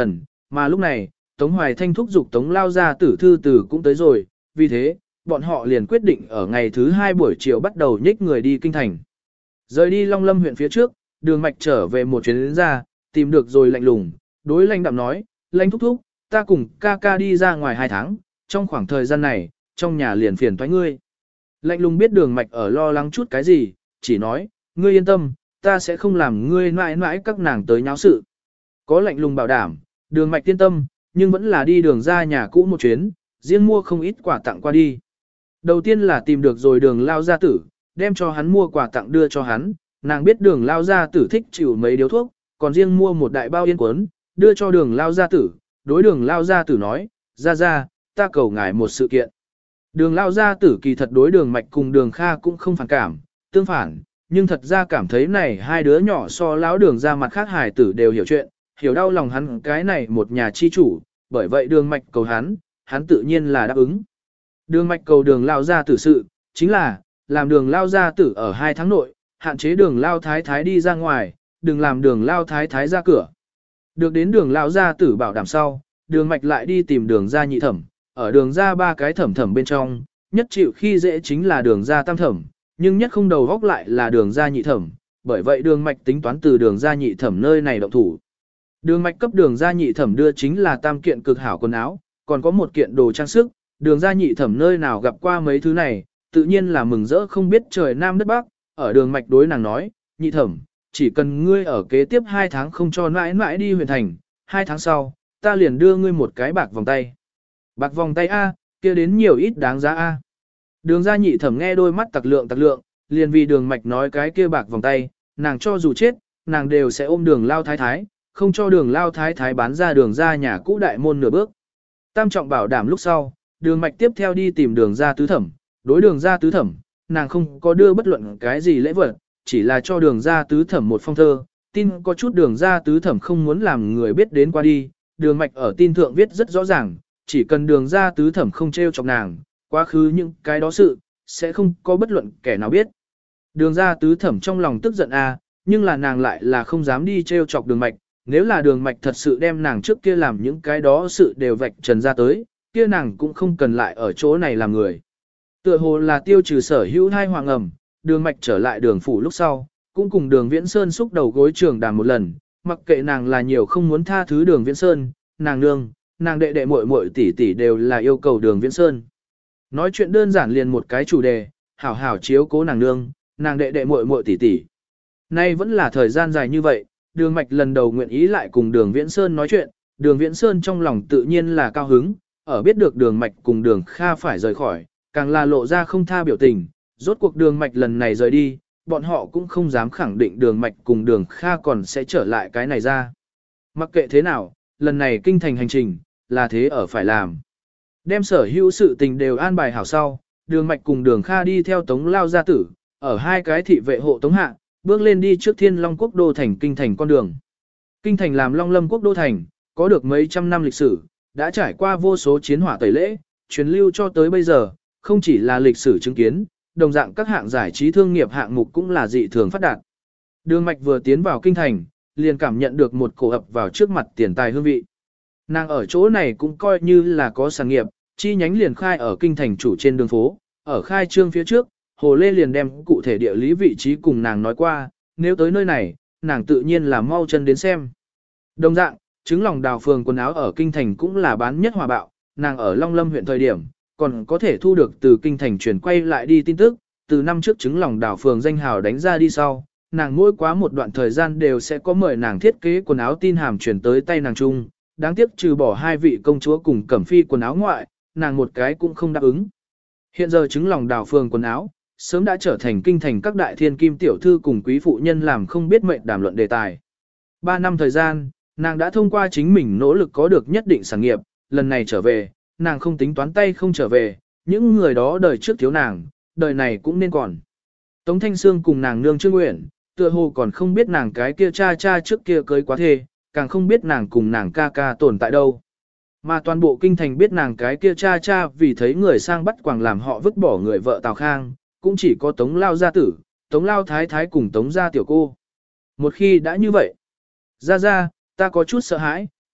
Mà lúc này, Tống Hoài Thanh thúc giục Tống lao gia tử thư tử cũng tới rồi, vì thế, bọn họ liền quyết định ở ngày thứ 2 buổi chiều bắt đầu nhích người đi kinh thành. Rời đi Long Lâm huyện phía trước, Đường Mạch trở về một chuyến đến ra, tìm được rồi lạnh lùng, đối Lãnh Đạm nói, Lãnh thúc thúc, ta cùng ca ca đi ra ngoài 2 tháng, trong khoảng thời gian này, trong nhà liền phiền toái ngươi. Lạnh lùng biết Đường Mạch ở lo lắng chút cái gì, chỉ nói, ngươi yên tâm, ta sẽ không làm ngươi mãi mãi các nàng tới nháo sự. Có lạnh lùng bảo đảm, Đường Mạch yên tâm, nhưng vẫn là đi đường ra nhà cũ một chuyến, riêng mua không ít quà tặng qua đi. Đầu tiên là tìm được rồi Đường lao gia tử, đem cho hắn mua quà tặng đưa cho hắn, nàng biết Đường lao gia tử thích chịu mấy điếu thuốc, còn riêng mua một đại bao yên cuốn, đưa cho Đường lao gia tử, đối Đường lao gia tử nói, ra, ta cầu ngài một sự kiện. Đường lao gia tử kỳ thật đối Đường Mạch cùng Đường Kha cũng không phản cảm, tương phản, nhưng thật ra cảm thấy này hai đứa nhỏ so lão Đường ra mặt khác hài tử đều hiểu chuyện, hiểu đau lòng hắn cái này một nhà chi chủ, bởi vậy Đường Mạch cầu hắn tự nhiên là đáp ứng. Đường Mạch cầu Đường lao gia tử sự, chính là, làm Đường lao gia tử ở 2 tháng nội, hạn chế Đường lao thái thái đi ra ngoài, đừng làm Đường lao thái thái ra cửa. Được đến Đường lao gia tử bảo đảm sau, Đường Mạch lại đi tìm Đường gia nhị thẩm, ở Đường gia 3 cái thẩm thẩm bên trong, nhất chịu khi dễ chính là Đường gia tam thẩm, nhưng nhất không đầu góc lại là Đường gia nhị thẩm, bởi vậy Đường Mạch tính toán từ Đường gia nhị thẩm nơi này động thủ. Đường Mạch cấp Đường gia nhị thẩm đưa chính là tam kiện cực hảo quần áo, còn có một kiện đồ trang sức, Đường gia nhị thẩm nơi nào gặp qua mấy thứ này, tự nhiên là mừng rỡ không biết trời nam đất bắc, ở Đường Mạch đối nàng nói, nhị thẩm, chỉ cần ngươi ở kế tiếp 2 tháng không cho mãi mãi đi huyện thành, 2 tháng sau, ta liền đưa ngươi một cái bạc vòng tay. Bạc vòng tay A, kia đến nhiều ít đáng giá A. Đường gia nhị thẩm nghe đôi mắt tặc lượng, liền vì Đường Mạch nói cái kia bạc vòng tay, nàng cho dù chết, nàng đều sẽ ôm Đường lao thái thái, không cho Đường lao thái thái bán ra Đường gia nhà cũ đại môn nửa bước. Tam trọng bảo đảm lúc sau, Đường Mạch tiếp theo đi tìm Đường gia tứ thẩm, đối Đường gia tứ thẩm, nàng không có đưa bất luận cái gì lễ vật, chỉ là cho Đường gia tứ thẩm một phong thơ, tin có chút Đường gia tứ thẩm không muốn làm người biết đến qua đi, Đường Mạch ở tin thượng viết rất rõ ràng, chỉ cần Đường gia tứ thẩm không trêu chọc nàng, quá khứ những cái đó sự, sẽ không có bất luận kẻ nào biết. Đường gia tứ thẩm trong lòng tức giận nhưng là nàng lại là không dám đi trêu chọc Đường Mạch, nếu là Đường Mạch thật sự đem nàng trước kia làm những cái đó sự đều vạch trần ra tới, kia nàng cũng không cần lại ở chỗ này làm người. Tựa hồ là tiêu trừ sở hữu thai hoàng ẩm, Đường Mạch trở lại Đường phủ lúc sau, cũng cùng Đường Viễn Sơn xúc đầu gối trường đàm một lần, mặc kệ nàng là nhiều không muốn tha thứ Đường Viễn Sơn, nàng nương, nàng đệ đệ muội muội tỷ tỷ đều là yêu cầu Đường Viễn Sơn. Nói chuyện đơn giản liền một cái chủ đề, hảo hảo chiếu cố nàng nương, nàng đệ đệ muội muội tỷ tỷ. Nay vẫn là thời gian dài như vậy, Đường Mạch lần đầu nguyện ý lại cùng Đường Viễn Sơn nói chuyện, Đường Viễn Sơn trong lòng tự nhiên là cao hứng, ở biết được Đường Mạch cùng Đường Kha phải rời khỏi, càng là lộ ra không tha biểu tình, rốt cuộc Đường Mạch lần này rời đi, bọn họ cũng không dám khẳng định Đường Mạch cùng Đường Kha còn sẽ trở lại cái này ra. Mặc kệ thế nào, lần này kinh thành hành trình, là thế ở phải làm. Đem sở hữu sự tình đều an bài hảo sau, Đường Mạch cùng Đường Kha đi theo Tống lao gia tử, ở 2 cái thị vệ hộ Tống hạ, bước lên đi trước Thiên Long quốc đô thành kinh thành con đường. Kinh thành làm Long Lâm quốc đô thành, có được mấy trăm năm lịch sử, đã trải qua vô số chiến hỏa tẩy lễ, truyền lưu cho tới bây giờ, không chỉ là lịch sử chứng kiến, đồng dạng các hạng giải trí thương nghiệp hạng mục cũng là dị thường phát đạt. Đường Mạch vừa tiến vào kinh thành, liền cảm nhận được một cổ ập vào trước mặt tiền tài hương vị. Nàng ở chỗ này cũng coi như là có sản nghiệp, chi nhánh liền khai ở kinh thành chủ trên đường phố, ở khai trương phía trước, Hồ Lê liền đem cụ thể địa lý vị trí cùng nàng nói qua, nếu tới nơi này, nàng tự nhiên là mau chân đến xem. Đồng dạng, trứng lòng đào phường quần áo ở kinh thành cũng là bán nhất hòa bạo, nàng ở Long Lâm huyện thời điểm, còn có thể thu được từ kinh thành chuyển quay lại đi tin tức, từ năm trước trứng lòng đào phường danh hào đánh ra đi sau, nàng mỗi quá một đoạn thời gian đều sẽ có mời nàng thiết kế quần áo tin hàm chuyển tới tay nàng chung, đáng tiếc trừ bỏ 2 vị công chúa cùng cẩm phi quần áo ngoại, nàng một cái cũng không đáp ứng. Hiện giờ trứng lòng đào phường quần áo, sớm đã trở thành kinh thành các đại thiên kim tiểu thư cùng quý phụ nhân làm không biết mệnh đàm luận đề tài. 3 năm thời gian, nàng đã thông qua chính mình nỗ lực có được nhất định sản nghiệp, lần này trở về, nàng không tính toán tay không trở về, những người đó đời trước thiếu nàng, đời này cũng nên còn. Tống Thanh Sương cùng nàng nương Trương Uyển, tựa hồ còn không biết nàng cái kia cha trước kia cưới quá thê, càng không biết nàng cùng nàng ca tồn tại đâu. Mà toàn bộ kinh thành biết nàng cái kia cha vì thấy người sang bắt quàng làm họ vứt bỏ người vợ Tào Khang, cũng chỉ có Tống Lao gia tử, Tống Lao thái thái cùng Tống gia tiểu cô. Một khi đã như vậy, ra ta có chút sợ hãi,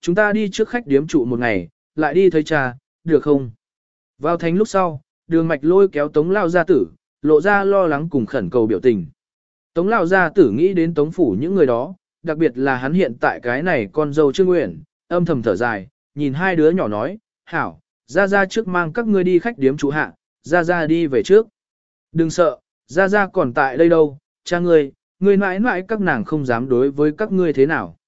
Chúng ta đi trước khách điếm trụ một ngày, lại đi thấy cha, được không? Vào thành lúc sau, Đường Mạch lôi kéo Tống Lao gia tử, lộ ra lo lắng cùng khẩn cầu biểu tình. Tống Lao gia tử nghĩ đến Tống phủ những người đó, đặc biệt là hắn hiện tại cái này con dâu Trương Nguyện, âm thầm thở dài, nhìn hai đứa nhỏ nói, hảo, ra trước mang các ngươi đi khách điếm trụ hạ, ra đi về trước. Đừng sợ, ra còn tại đây đâu, cha ngươi mãi mãi các nàng không dám đối với các ngươi thế nào.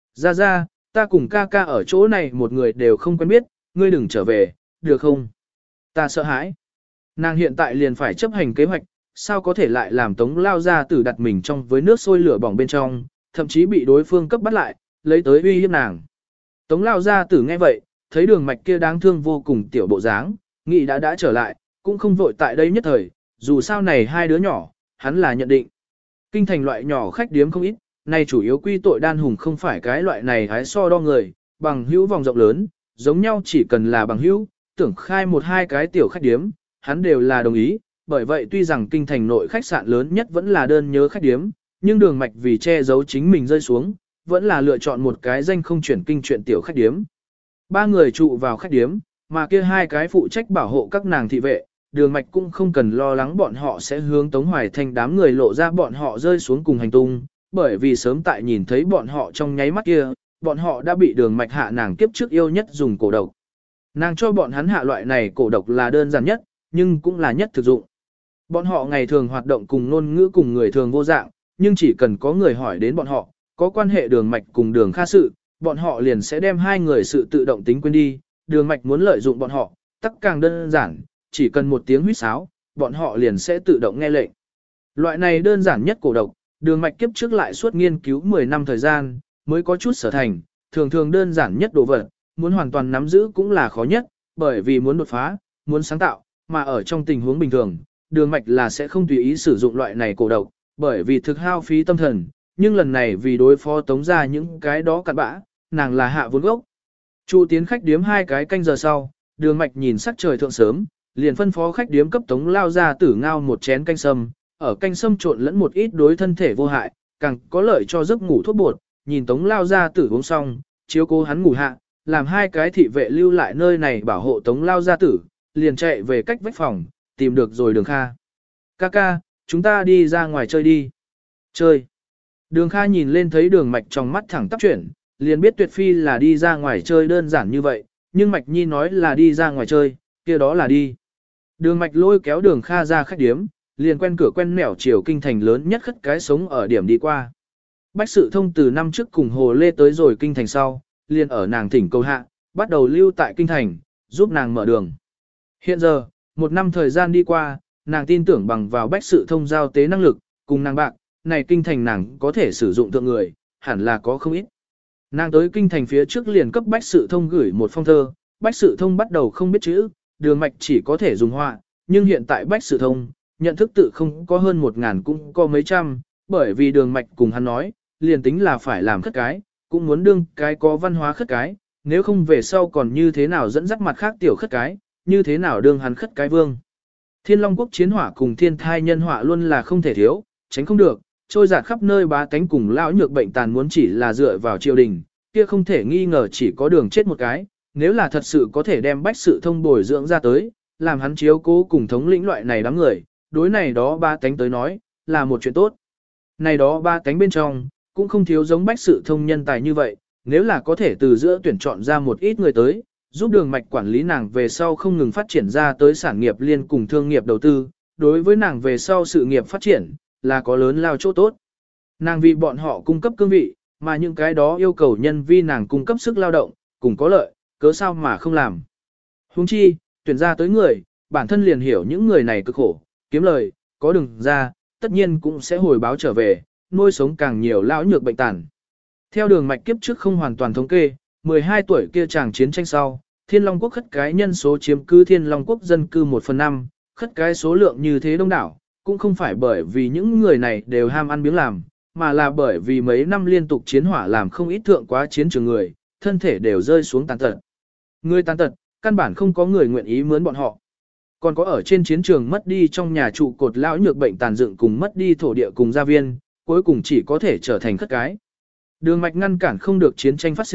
Ra, ta cùng ca ca ở chỗ này một người đều không quen biết, ngươi đừng trở về, được không? Ta sợ hãi. Nàng hiện tại liền phải chấp hành kế hoạch, sao có thể lại làm Tống Lao gia tử đặt mình trong với nước sôi lửa bỏng bên trong, thậm chí bị đối phương cấp bắt lại, lấy tới uy hiếp nàng. Tống Lao gia tử nghe vậy, thấy Đường Mạch kia đáng thương vô cùng tiểu bộ dáng, nghĩ đã trở lại, cũng không vội tại đây nhất thời, dù sao này hai đứa nhỏ, hắn là nhận định. Kinh thành loại nhỏ khách điếm không ít, này chủ yếu quy tội đan hùng không phải cái loại này hái so đo người, bằng hữu vòng rộng lớn, giống nhau chỉ cần là bằng hữu, tưởng khai một hai cái tiểu khách điếm, hắn đều là đồng ý, bởi vậy tuy rằng kinh thành nội khách sạn lớn nhất vẫn là đơn nhớ khách điếm, nhưng Đường Mạch vì che giấu chính mình rơi xuống, vẫn là lựa chọn một cái danh không chuyển kinh chuyện tiểu khách điếm. Ba người trụ vào khách điếm, mà kia hai cái phụ trách bảo hộ các nàng thị vệ, Đường Mạch cũng không cần lo lắng bọn họ sẽ hướng Tống Hoài Thanh đám người lộ ra bọn họ rơi xuống cùng hành tung, bởi vì sớm tại nhìn thấy bọn họ trong nháy mắt kia, bọn họ đã bị Đường Mạch hạ nàng kiếp trước yêu nhất dùng cổ độc. Nàng cho bọn hắn hạ loại này cổ độc là đơn giản nhất, nhưng cũng là nhất thực dụng. Bọn họ ngày thường hoạt động cùng ngôn ngữ cùng người thường vô dạng, nhưng chỉ cần có người hỏi đến bọn họ, có quan hệ Đường Mạch cùng Đường Kha sự, bọn họ liền sẽ đem hai người sự tự động tính quên đi. Đường Mạch muốn lợi dụng bọn họ, tắc càng đơn giản, chỉ cần một tiếng huýt sáo, bọn họ liền sẽ tự động nghe lệnh. Loại này đơn giản nhất cổ độc, Đường Mạch kiếp trước lại suốt nghiên cứu 10 năm thời gian, mới có chút sở thành, thường đơn giản nhất đồ vật, muốn hoàn toàn nắm giữ cũng là khó nhất, bởi vì muốn đột phá, muốn sáng tạo, mà ở trong tình huống bình thường, Đường Mạch là sẽ không tùy ý sử dụng loại này cổ độc, bởi vì thực hao phí tâm thần, nhưng lần này vì đối phó Tống ra những cái đó cặn bã, nàng là hạ vốn gốc. Chu tiến khách điếm 2 cái canh giờ sau, Đường Mạch nhìn sắc trời thượng sớm, liền phân phó khách điếm cấp Tống Lao ra tử ngao một chén canh sâm, ở canh sâm trộn lẫn một ít đối thân thể vô hại, càng có lợi cho giấc ngủ thuốc bột, nhìn Tống Lao ra tử uống xong, chiếu cố hắn ngủ hạ, làm 2 cái thị vệ lưu lại nơi này bảo hộ Tống Lao gia tử, liền chạy về cách vách phòng, tìm được rồi Đường Kha. Ca, chúng ta đi ra ngoài chơi đi. Chơi. Đường Kha nhìn lên thấy Đường Mạch trong mắt thẳng tắp chuyển, liền biết Tuyệt Phi là đi ra ngoài chơi đơn giản như vậy, nhưng Mạch Nhi nói là đi ra ngoài chơi, kia đó là đi. Đường Mạch lôi kéo Đường Kha ra khách điếm, liền quen cửa quen nẻo chiều kinh thành lớn nhất khất cái sống ở điểm đi qua. Bách Sự Thông từ năm trước cùng Hồ Lê tới rồi kinh thành sau, liền ở nàng thỉnh cầu hạ, bắt đầu lưu tại kinh thành, giúp nàng mở đường. Hiện giờ, 1 năm thời gian đi qua, nàng tin tưởng bằng vào Bách Sự Thông giao tế năng lực, cùng nàng bạc, này kinh thành nàng có thể sử dụng tượng người, hẳn là có không ít. Nàng tới kinh thành phía trước liền cấp Bách Sự Thông gửi một phong thơ, Bách Sự Thông bắt đầu không biết chữ, Đường Mạch chỉ có thể dùng họa, nhưng hiện tại Bách Sự Thông, nhận thức tự không có hơn 1000 cũng có mấy trăm, bởi vì Đường Mạch cùng hắn nói, liền tính là phải làm khất cái, cũng muốn đương cái có văn hóa khất cái, nếu không về sau còn như thế nào dẫn dắt mặt khác tiểu khất cái, như thế nào đương hắn khất cái vương. Thiên Long Quốc chiến hỏa cùng thiên thai nhân hỏa luôn là không thể thiếu, tránh không được, trôi dạt khắp nơi bá tánh cùng lão nhược bệnh tàn muốn chỉ là dựa vào triều đình, kia không thể nghi ngờ chỉ có Đường chết một cái, nếu là thật sự có thể đem Bách Sự Thông bồi dưỡng ra tới, làm hắn chiếu cố cùng thống lĩnh loại này đám người, đối này đó bá tánh tới nói, là một chuyện tốt. Này đó bá tánh bên trong, cũng không thiếu giống Bách Sự Thông nhân tài như vậy, nếu là có thể từ giữa tuyển chọn ra một ít người tới, giúp Đường Mạch quản lý nàng về sau không ngừng phát triển ra tới sản nghiệp liên cùng thương nghiệp đầu tư, đối với nàng về sau sự nghiệp phát triển, là có lớn lao chỗ tốt. Nàng vì bọn họ cung cấp cương vị, mà những cái đó yêu cầu nhân vi nàng cung cấp sức lao động, cùng có lợi, cớ sao mà không làm. Huống chi, tuyển ra tới người, bản thân liền hiểu những người này cực khổ, kiếm lời, có đường ra, tất nhiên cũng sẽ hồi báo trở về, nuôi sống càng nhiều lão nhược bệnh tàn. Theo Đường Mạch kiếp trước không hoàn toàn thống kê, 12 tuổi kia chàng chiến tranh sau, Thiên Long Quốc khất cái nhân số chiếm cứ Thiên Long Quốc dân cư 1/5, khất cái số lượng như thế đông đảo, cũng không phải bởi vì những người này đều ham ăn biếng làm, mà là bởi vì mấy năm liên tục chiến hỏa làm không ít thượng quá chiến trường người, thân thể đều rơi xuống tàn tật. Người tàn tật, căn bản không có người nguyện ý mướn bọn họ. Còn có ở trên chiến trường mất đi trong nhà trụ cột lão nhược bệnh tàn dựng cùng mất đi thổ địa cùng gia viên, cuối cùng chỉ có thể trở thành khất cái. Đường Mạch ngăn cản không được chiến tranh phát sinh,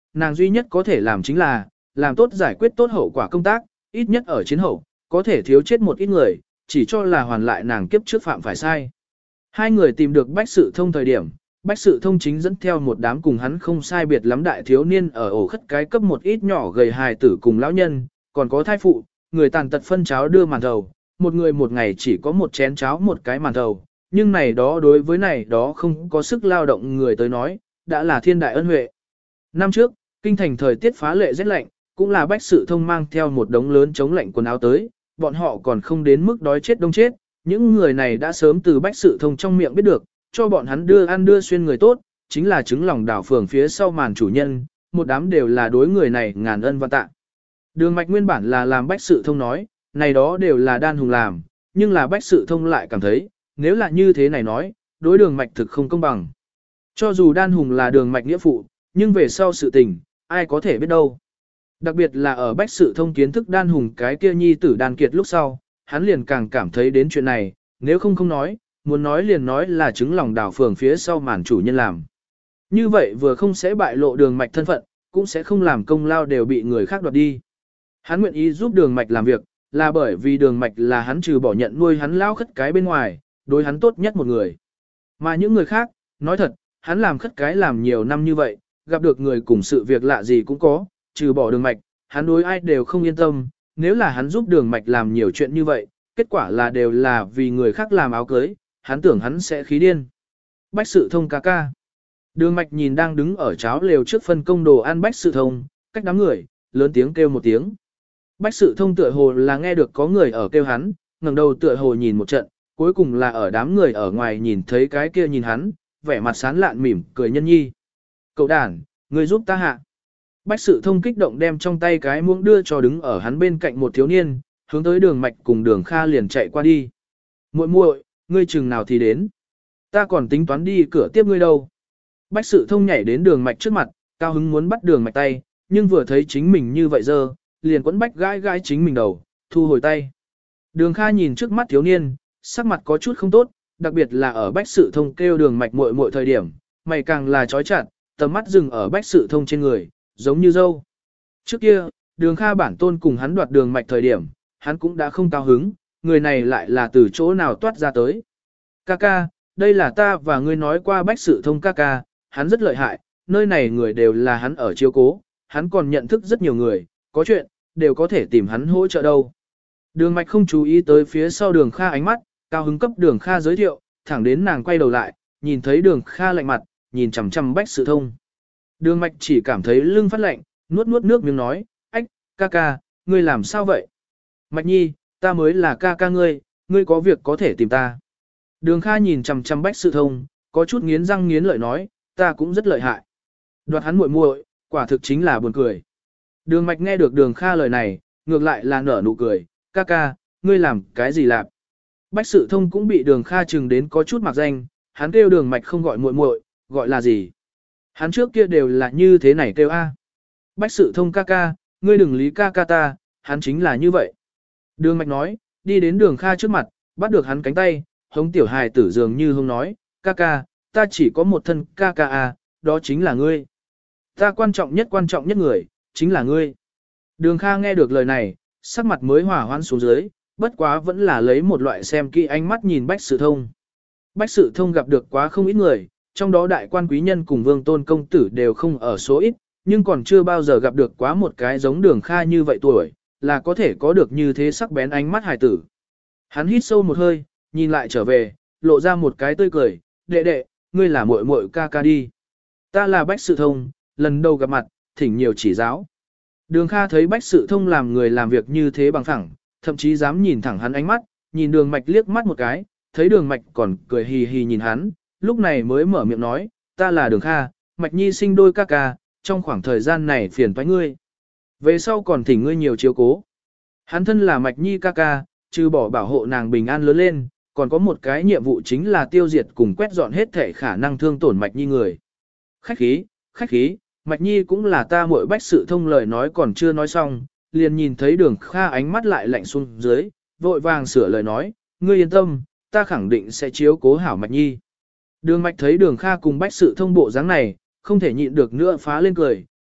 nàng duy nhất có thể làm chính là, làm tốt giải quyết tốt hậu quả công tác, ít nhất ở chiến hậu, có thể thiếu chết một ít người, chỉ cho là hoàn lại nàng kiếp trước phạm phải sai. Hai người tìm được Bách Sự Thông thời điểm, Bách Sự Thông chính dẫn theo một đám cùng hắn không sai biệt lắm đại thiếu niên ở ổ khất cái cấp một ít nhỏ gầy hài tử cùng lão nhân, còn có thai phụ, người tàn tật phân cháo đưa màn thầu, một người một ngày chỉ có một chén cháo một cái màn thầu, nhưng này đó đối với này đó không có sức lao động người tới nói, đã là thiên đại ân huệ. Năm trước, kinh thành thời tiết phá lệ rét lạnh, cũng là Bách Sự Thông mang theo một đống lớn chống lạnh quần áo tới, bọn họ còn không đến mức đói chết đông chết, những người này đã sớm từ Bách Sự Thông trong miệng biết được, cho bọn hắn đưa ăn đưa xuyên người tốt, chính là trứng lòng đảo phường phía sau màn chủ nhân, một đám đều là đối người này ngàn ân và tạ. Đường Mạch nguyên bản là làm Bách Sự Thông nói, này đó đều là Đan Hùng làm, nhưng là Bách Sự Thông lại cảm thấy, nếu là như thế này nói, đối Đường Mạch thực không công bằng. Cho dù Đan Hùng là Đường Mạch nghĩa phụ, nhưng về sau sự tình, ai có thể biết đâu. Đặc biệt là ở Bách Sự Thông kiến thức Đan Hùng cái kia nhi tử Đan Kiệt lúc sau, hắn liền càng cảm thấy đến chuyện này, nếu không nói, muốn nói liền nói là trứng lòng đảo phường phía sau màn chủ nhân làm. Như vậy vừa không sẽ bại lộ Đường Mạch thân phận, cũng sẽ không làm công lao đều bị người khác đoạt đi. Hắn nguyện ý giúp Đường Mạch làm việc, là bởi vì Đường Mạch là hắn trừ bỏ nhận nuôi hắn lao khất cái bên ngoài, đối hắn tốt nhất một người. Mà những người khác, nói thật, hắn làm khất cái làm nhiều năm như vậy, gặp được người cùng sự việc lạ gì cũng có, trừ bỏ Đường Mạch, hắn đối ai đều không yên tâm, nếu là hắn giúp Đường Mạch làm nhiều chuyện như vậy, kết quả là đều là vì người khác làm áo cưới, hắn tưởng hắn sẽ khí điên. Bách Sự Thông ca ca. Đường Mạch nhìn đang đứng ở cháo lều trước phân công đồ ăn Bách Sự Thông, cách đám người, lớn tiếng kêu một tiếng. Bách Sự Thông tựa hồ là nghe được có người ở kêu hắn, ngẩng đầu tựa hồ nhìn một trận, cuối cùng là ở đám người ở ngoài nhìn thấy cái kia nhìn hắn, vẻ mặt sán lạn mỉm cười nhân nhi. Cậu đàn, người giúp ta hạ. Bách Sự Thông kích động đem trong tay cái muỗng đưa cho đứng ở hắn bên cạnh một thiếu niên, hướng tới Đường Mạch cùng Đường Kha liền chạy qua đi. Muội muội, ngươi chừng nào thì đến? Ta còn tính toán đi cửa tiếp ngươi đâu. Bách Sự Thông nhảy đến Đường Mạch trước mặt, cao hứng muốn bắt Đường Mạch tay, nhưng vừa thấy chính mình như vậy giờ, liền quấn bách gãi gãi chính mình đầu, thu hồi tay. Đường Kha nhìn trước mắt thiếu niên, sắc mặt có chút không tốt, đặc biệt là ở Bách Sự Thông kêu Đường Mạch muội muội thời điểm, mày càng là chói chặt, tầm mắt dừng ở Bách Sự Thông trên người, giống như dâu. Trước kia, Đường Kha bản tôn cùng hắn đoạt Đường Mạch thời điểm, hắn cũng đã không cao hứng, người này lại là từ chỗ nào toát ra tới. Kaka, đây là ta và ngươi nói qua Bách Sự Thông Kaka, hắn rất lợi hại, nơi này người đều là hắn ở chiếu cố, hắn còn nhận thức rất nhiều người, có chuyện, đều có thể tìm hắn hỗ trợ đâu. Đường Mạch không chú ý tới phía sau Đường Kha ánh mắt, cao hứng cấp Đường Kha giới thiệu, thẳng đến nàng quay đầu lại, nhìn thấy Đường Kha lạnh mặt, nhìn chằm chằm Bách Sự Thông. Đường Mạch chỉ cảm thấy lưng phát lạnh, nuốt nước miếng nói, ách, Kaka, ngươi làm sao vậy? Mạch Nhi, ta mới là Kaka ngươi có việc có thể tìm ta. Đường Kha nhìn chằm chằm Bách Sự Thông, có chút nghiến răng nghiến lợi nói, ta cũng rất lợi hại. Đoạt hắn muội muội, quả thực chính là buồn cười. Đường Mạch nghe được Đường Kha lời này, ngược lại là nở nụ cười, Kaka, ngươi làm cái gì lạp? Bách Sự Thông cũng bị Đường Kha chừng đến có chút mặc danh, hắn kêu Đường Mạch không gọi muội muội, gọi là gì? Hắn trước kia đều là như thế này kêu a. Bách Sự Thông Kaka, ngươi đừng lý Kaka ta, hắn chính là như vậy. Đường Mạch nói, đi đến Đường Kha trước mặt, bắt được hắn cánh tay, hống tiểu hài tử dường như hông nói, Kaka, ta chỉ có một thân Kaka a, đó chính là ngươi. Ta quan trọng nhất người, chính là ngươi. Đường Kha nghe được lời này, sắc mặt mới hòa hoãn xuống dưới, bất quá vẫn là lấy một loại xem kỹ ánh mắt nhìn Bách Sự Thông. Bách Sự Thông gặp được quá không ít người, trong đó đại quan quý nhân cùng vương tôn công tử đều không ở số ít, nhưng còn chưa bao giờ gặp được quá một cái giống Đường Kha như vậy tuổi, là có thể có được như thế sắc bén ánh mắt hài tử. Hắn hít sâu một hơi, nhìn lại trở về, lộ ra một cái tươi cười, đệ đệ, ngươi là muội muội Kaka đi. Ta là Bách Sự Thông, lần đầu gặp mặt, thỉnh nhiều chỉ giáo. Đường Kha thấy Bách Sự Thông làm người làm việc như thế bằng phẳng, thậm chí dám nhìn thẳng hắn ánh mắt, nhìn Đường Mạch liếc mắt một cái, thấy Đường Mạch còn cười hì hì nhìn hắn, lúc này mới mở miệng nói, ta là Đường Kha, Mạch Nhi sinh đôi Kaka, trong khoảng thời gian này phiền toái ngươi. Về sau còn thỉnh ngươi nhiều chiếu cố. Hắn thân là Mạch Nhi Kaka, trừ bỏ bảo hộ nàng bình an lớn lên, còn có một cái nhiệm vụ chính là tiêu diệt cùng quét dọn hết thể khả năng thương tổn Mạch Nhi người. Khách khí, Mạch Nhi cũng là ta muội. Bách Sự Thông lời nói còn chưa nói xong, liền nhìn thấy Đường Kha ánh mắt lại lạnh xuống dưới, vội vàng sửa lời nói, ngươi yên tâm, ta khẳng định sẽ chiếu cố hảo Mạch Nhi. Đường Mạch thấy Đường Kha cùng Bách Sự Thông bộ dáng này, không thể nhịn được nữa phá lên cười,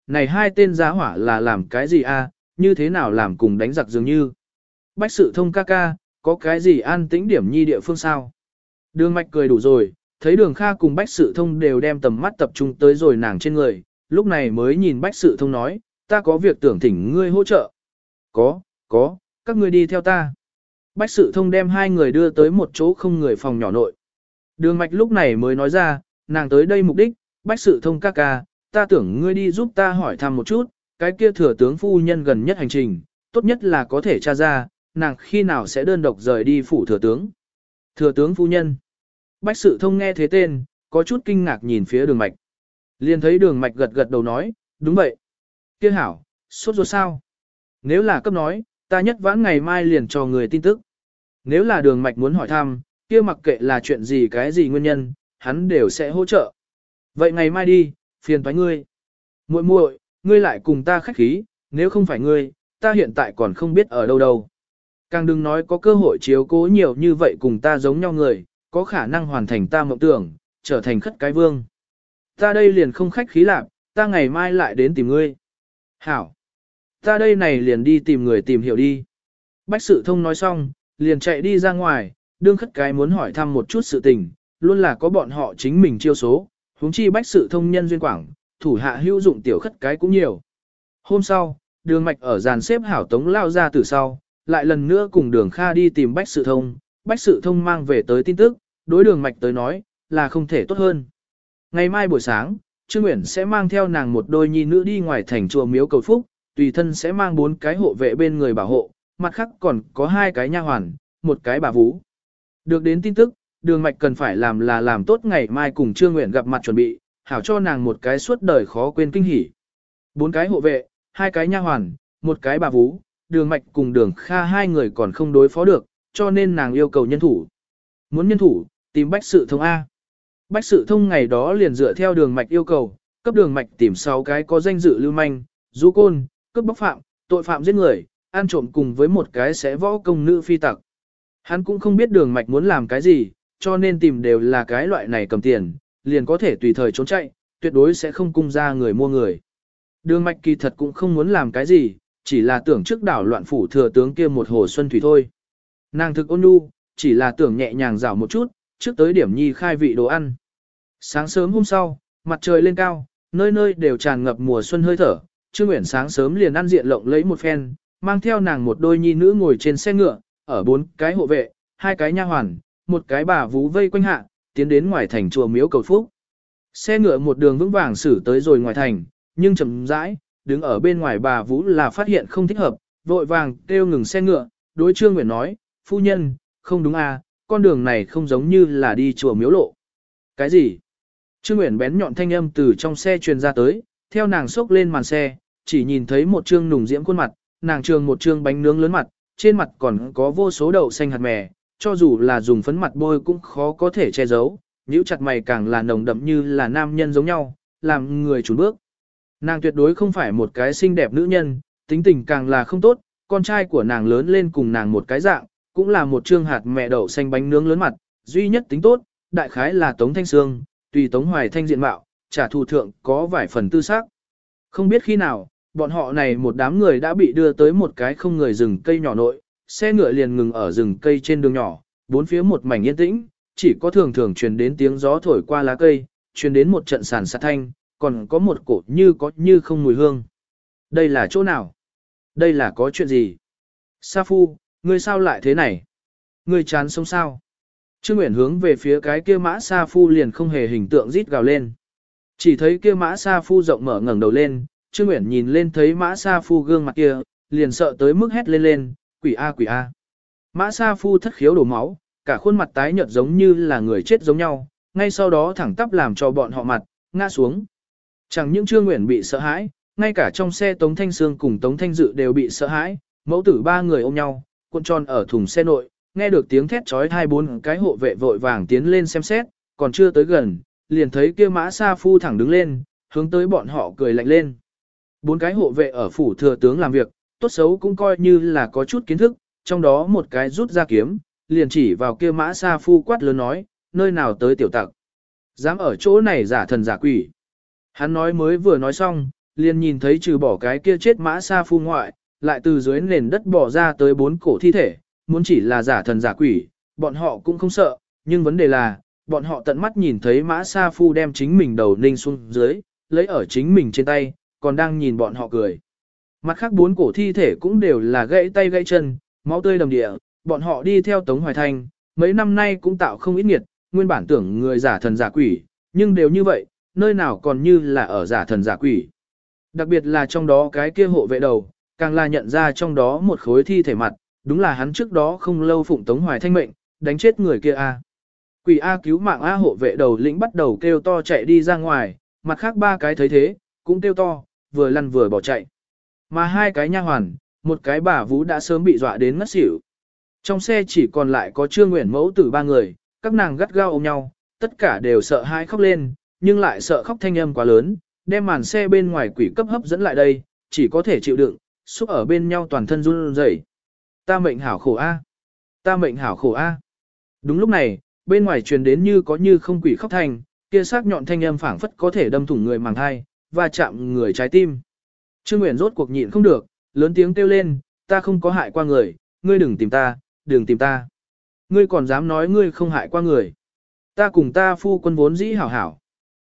này hai tên giá hỏa là làm cái gì a, như thế nào làm cùng đánh giặc dường như. Bách Sự Thông ca ca, có cái gì an tĩnh điểm nhi địa phương sao? Đường Mạch cười đủ rồi, thấy Đường Kha cùng Bách Sự Thông đều đem tầm mắt tập trung tới rồi nàng trên người, lúc này mới nhìn Bách Sự Thông nói, ta có việc tưởng thỉnh ngươi hỗ trợ. Có, các ngươi đi theo ta. Bách Sự Thông đem hai người đưa tới một chỗ không người phòng nhỏ nội. Đường Mạch lúc này mới nói ra, nàng tới đây mục đích, Bách Sự Thông ca ca, ta tưởng ngươi đi giúp ta hỏi thăm một chút, cái kia thừa tướng phu nhân gần nhất hành trình, tốt nhất là có thể tra ra, nàng khi nào sẽ đơn độc rời đi phủ thừa tướng. Thừa tướng phu nhân. Bách Sự Thông nghe thế tên, có chút kinh ngạc nhìn phía Đường Mạch. Liền thấy Đường Mạch gật gật đầu nói, đúng vậy. Kia hảo, sốt ruột sao? Nếu là cấp nói, ta nhất vãn ngày mai liền cho người tin tức. Nếu là Đường Mạch muốn hỏi thăm, kia mặc kệ là chuyện gì cái gì nguyên nhân, hắn đều sẽ hỗ trợ. Vậy ngày mai đi, phiền toái ngươi. Muội muội, ngươi lại cùng ta khách khí, nếu không phải ngươi, ta hiện tại còn không biết ở đâu đâu. Càng đừng nói có cơ hội chiếu cố nhiều như vậy cùng ta giống nhau người, có khả năng hoàn thành ta mộng tưởng, trở thành khất cái vương. Ta đây liền không khách khí lạc, ta ngày mai lại đến tìm ngươi. Hảo. Ta đây này liền đi tìm người tìm hiểu đi. Bách Sự Thông nói xong, liền chạy đi ra ngoài, đương khất cái muốn hỏi thăm một chút sự tình, luôn là có bọn họ chính mình chiêu số, huống chi Bách Sự Thông nhân duyên quảng, thủ hạ hữu dụng tiểu khất cái cũng nhiều. Hôm sau, Đường Mạch ở dàn xếp hảo tống lao ra từ sau, lại lần nữa cùng Đường Kha đi tìm Bách Sự Thông, Bách Sự Thông mang về tới tin tức, đối Đường Mạch tới nói, là không thể tốt hơn. Ngày mai buổi sáng, Trương Uyển sẽ mang theo nàng một đôi nhi nữ đi ngoài thành chùa miếu cầu phúc, tùy thân sẽ mang 4 cái hộ vệ bên người bảo hộ, mặt khác còn có 2 cái nha hoàn, một cái bà vú. Được đến tin tức, Đường Mạch cần phải làm là làm tốt ngày mai cùng Trương Uyển gặp mặt chuẩn bị, hảo cho nàng một cái suốt đời khó quên kinh hỉ. 4 cái hộ vệ, 2 cái nha hoàn, một cái bà vú, Đường Mạch cùng Đường Kha hai người còn không đối phó được, cho nên nàng yêu cầu nhân thủ. Muốn nhân thủ, tìm Bách Sự Thông A. Bách Sự Thông ngày đó liền dựa theo Đường Mạch yêu cầu, cấp Đường Mạch tìm 6 cái có danh dự lưu manh, du côn, cướp bóc phạm, tội phạm giết người, ăn trộm cùng với một cái sẽ võ công nữ phi tặc. Hắn cũng không biết Đường Mạch muốn làm cái gì, cho nên tìm đều là cái loại này cầm tiền, liền có thể tùy thời trốn chạy, tuyệt đối sẽ không cung ra người mua người. Đường Mạch kỳ thật cũng không muốn làm cái gì, chỉ là tưởng trước đảo loạn phủ thừa tướng kia một hồ xuân thủy thôi. Nàng thực ôn nhu, chỉ là tưởng nhẹ nhàng rảo một chút, trước tới điểm nhi khai vị đồ ăn. Sáng sớm hôm sau, mặt trời lên cao, nơi nơi đều tràn ngập mùa xuân hơi thở, Trương Uyển sáng sớm liền ăn diện lộng lấy một phen, mang theo nàng một đôi nhi nữ ngồi trên xe ngựa, ở 4 cái hộ vệ, 2 cái nha hoàn, một cái bà vú vây quanh hạ, tiến đến ngoài thành chùa miếu cầu phúc. Xe ngựa một đường vững vàng xử tới rồi ngoài thành, nhưng chậm rãi, đứng ở bên ngoài bà vú là phát hiện không thích hợp, vội vàng kêu ngừng xe ngựa, đối Trương Uyển nói, phu nhân, không đúng à, con đường này không giống như là đi chùa miếu lộ. Cái gì? Trương Uyển bén nhọn thanh âm từ trong xe truyền ra tới, theo nàng xốc lên màn xe, chỉ nhìn thấy một trương nùng diễm khuôn mặt, nàng trường một trương bánh nướng lớn mặt, trên mặt còn có vô số đậu xanh hạt mè, cho dù là dùng phấn mặt bôi cũng khó có thể che giấu, nhíu chặt mày càng là nồng đậm như là nam nhân giống nhau, làm người chùn bước. Nàng tuyệt đối không phải một cái xinh đẹp nữ nhân, tính tình càng là không tốt, con trai của nàng lớn lên cùng nàng một cái dạng, cũng là một trương hạt mẹ đậu xanh bánh nướng lớn mặt, duy nhất tính tốt, đại khái là Tống Thanh Sương, tùy Tống Hoài Thanh diện mạo, trả thù thượng có vài phần tư xác. Không biết khi nào, bọn họ này một đám người đã bị đưa tới một cái không người rừng cây nhỏ nội, xe ngựa liền ngừng ở rừng cây trên đường nhỏ, bốn phía một mảnh yên tĩnh, chỉ có thường thường truyền đến tiếng gió thổi qua lá cây, truyền đến một trận sàn sạt thanh, còn có một cổ như có như không mùi hương. Đây là chỗ nào? Đây là có chuyện gì? Sa Phu, ngươi sao lại thế này? Ngươi chán sống sao? Trương Uyển hướng về phía cái kia mã Sa Phu liền không hề hình tượng rít gào lên. Chỉ thấy kia mã Sa Phu rộng mở ngẩng đầu lên, Trương Uyển nhìn lên thấy mã Sa Phu gương mặt kia, liền sợ tới mức hét lên, quỷ a quỷ a. Mã Sa Phu thất khiếu đổ máu, cả khuôn mặt tái nhợt giống như là người chết giống nhau, ngay sau đó thẳng tắp làm cho bọn họ mặt, ngã xuống. Chẳng những Trương Uyển bị sợ hãi, ngay cả trong xe Tống Thanh Sương cùng Tống Thanh Dự đều bị sợ hãi, mẫu tử ba người ôm nhau, cuộn tròn ở thùng xe nội, nghe được tiếng thét chói tai bốn cái hộ vệ vội vàng tiến lên xem xét, còn chưa tới gần, liền thấy kia mã Sa Phu thẳng đứng lên, hướng tới bọn họ cười lạnh lên. Bốn cái hộ vệ ở phủ thừa tướng làm việc, tốt xấu cũng coi như là có chút kiến thức, trong đó một cái rút ra kiếm, liền chỉ vào kia mã Sa Phu quát lớn nói, nơi nào tới tiểu tặc. Dám ở chỗ này giả thần giả quỷ. Hắn nói mới vừa nói xong, liền nhìn thấy trừ bỏ cái kia chết mã sa phu ngoại, lại từ dưới nền đất bỏ ra tới 4 cổ thi thể, muốn chỉ là giả thần giả quỷ, bọn họ cũng không sợ, nhưng vấn đề là, bọn họ tận mắt nhìn thấy mã sa phu đem chính mình đầu ninh xuống dưới, lấy ở chính mình trên tay, còn đang nhìn bọn họ cười. Mặt khác 4 cổ thi thể cũng đều là gãy tay gãy chân, máu tươi đầm địa, bọn họ đi theo Tống Hoài Thanh, mấy năm nay cũng tạo không ít nghiệt, nguyên bản tưởng người giả thần giả quỷ, nhưng đều như vậy, nơi nào còn như là ở giả thần giả quỷ. Đặc biệt là trong đó cái kia hộ vệ đầu, càng là nhận ra trong đó một khối thi thể mặt, đúng là hắn trước đó không lâu phụng Tống Hoài Thanh mệnh, đánh chết người kia a. Quỷ A cứu mạng A hộ vệ đầu lĩnh bắt đầu kêu to chạy đi ra ngoài, mặt khác 3 cái thấy thế, cũng kêu to, vừa lăn vừa bỏ chạy. Mà 2 cái nha hoàn, một cái bà vũ đã sớm bị dọa đến ngất xỉu. Trong xe chỉ còn lại có Trương Nguyễn mẫu tử 3 người, các nàng gắt gao ôm nhau, tất cả đều sợ hãi khóc lên, nhưng lại sợ khóc thanh âm quá lớn, đem màn xe bên ngoài quỷ cấp hấp dẫn lại đây, chỉ có thể chịu đựng, xúc ở bên nhau toàn thân run rẩy. Ta mệnh hảo khổ a, ta mệnh hảo khổ a. Đúng lúc này, bên ngoài truyền đến như có như không quỷ khóc thành, kia sắc nhọn thanh âm phảng phất có thể đâm thủng người màng hai, và chạm người trái tim. Trương Nguyễn rốt cuộc nhịn không được, lớn tiếng kêu lên, ta không có hại qua người, ngươi đừng tìm ta, đừng tìm ta. Ngươi còn dám nói ngươi không hại qua người. Ta cùng ta phu quân vốn dĩ hảo hảo.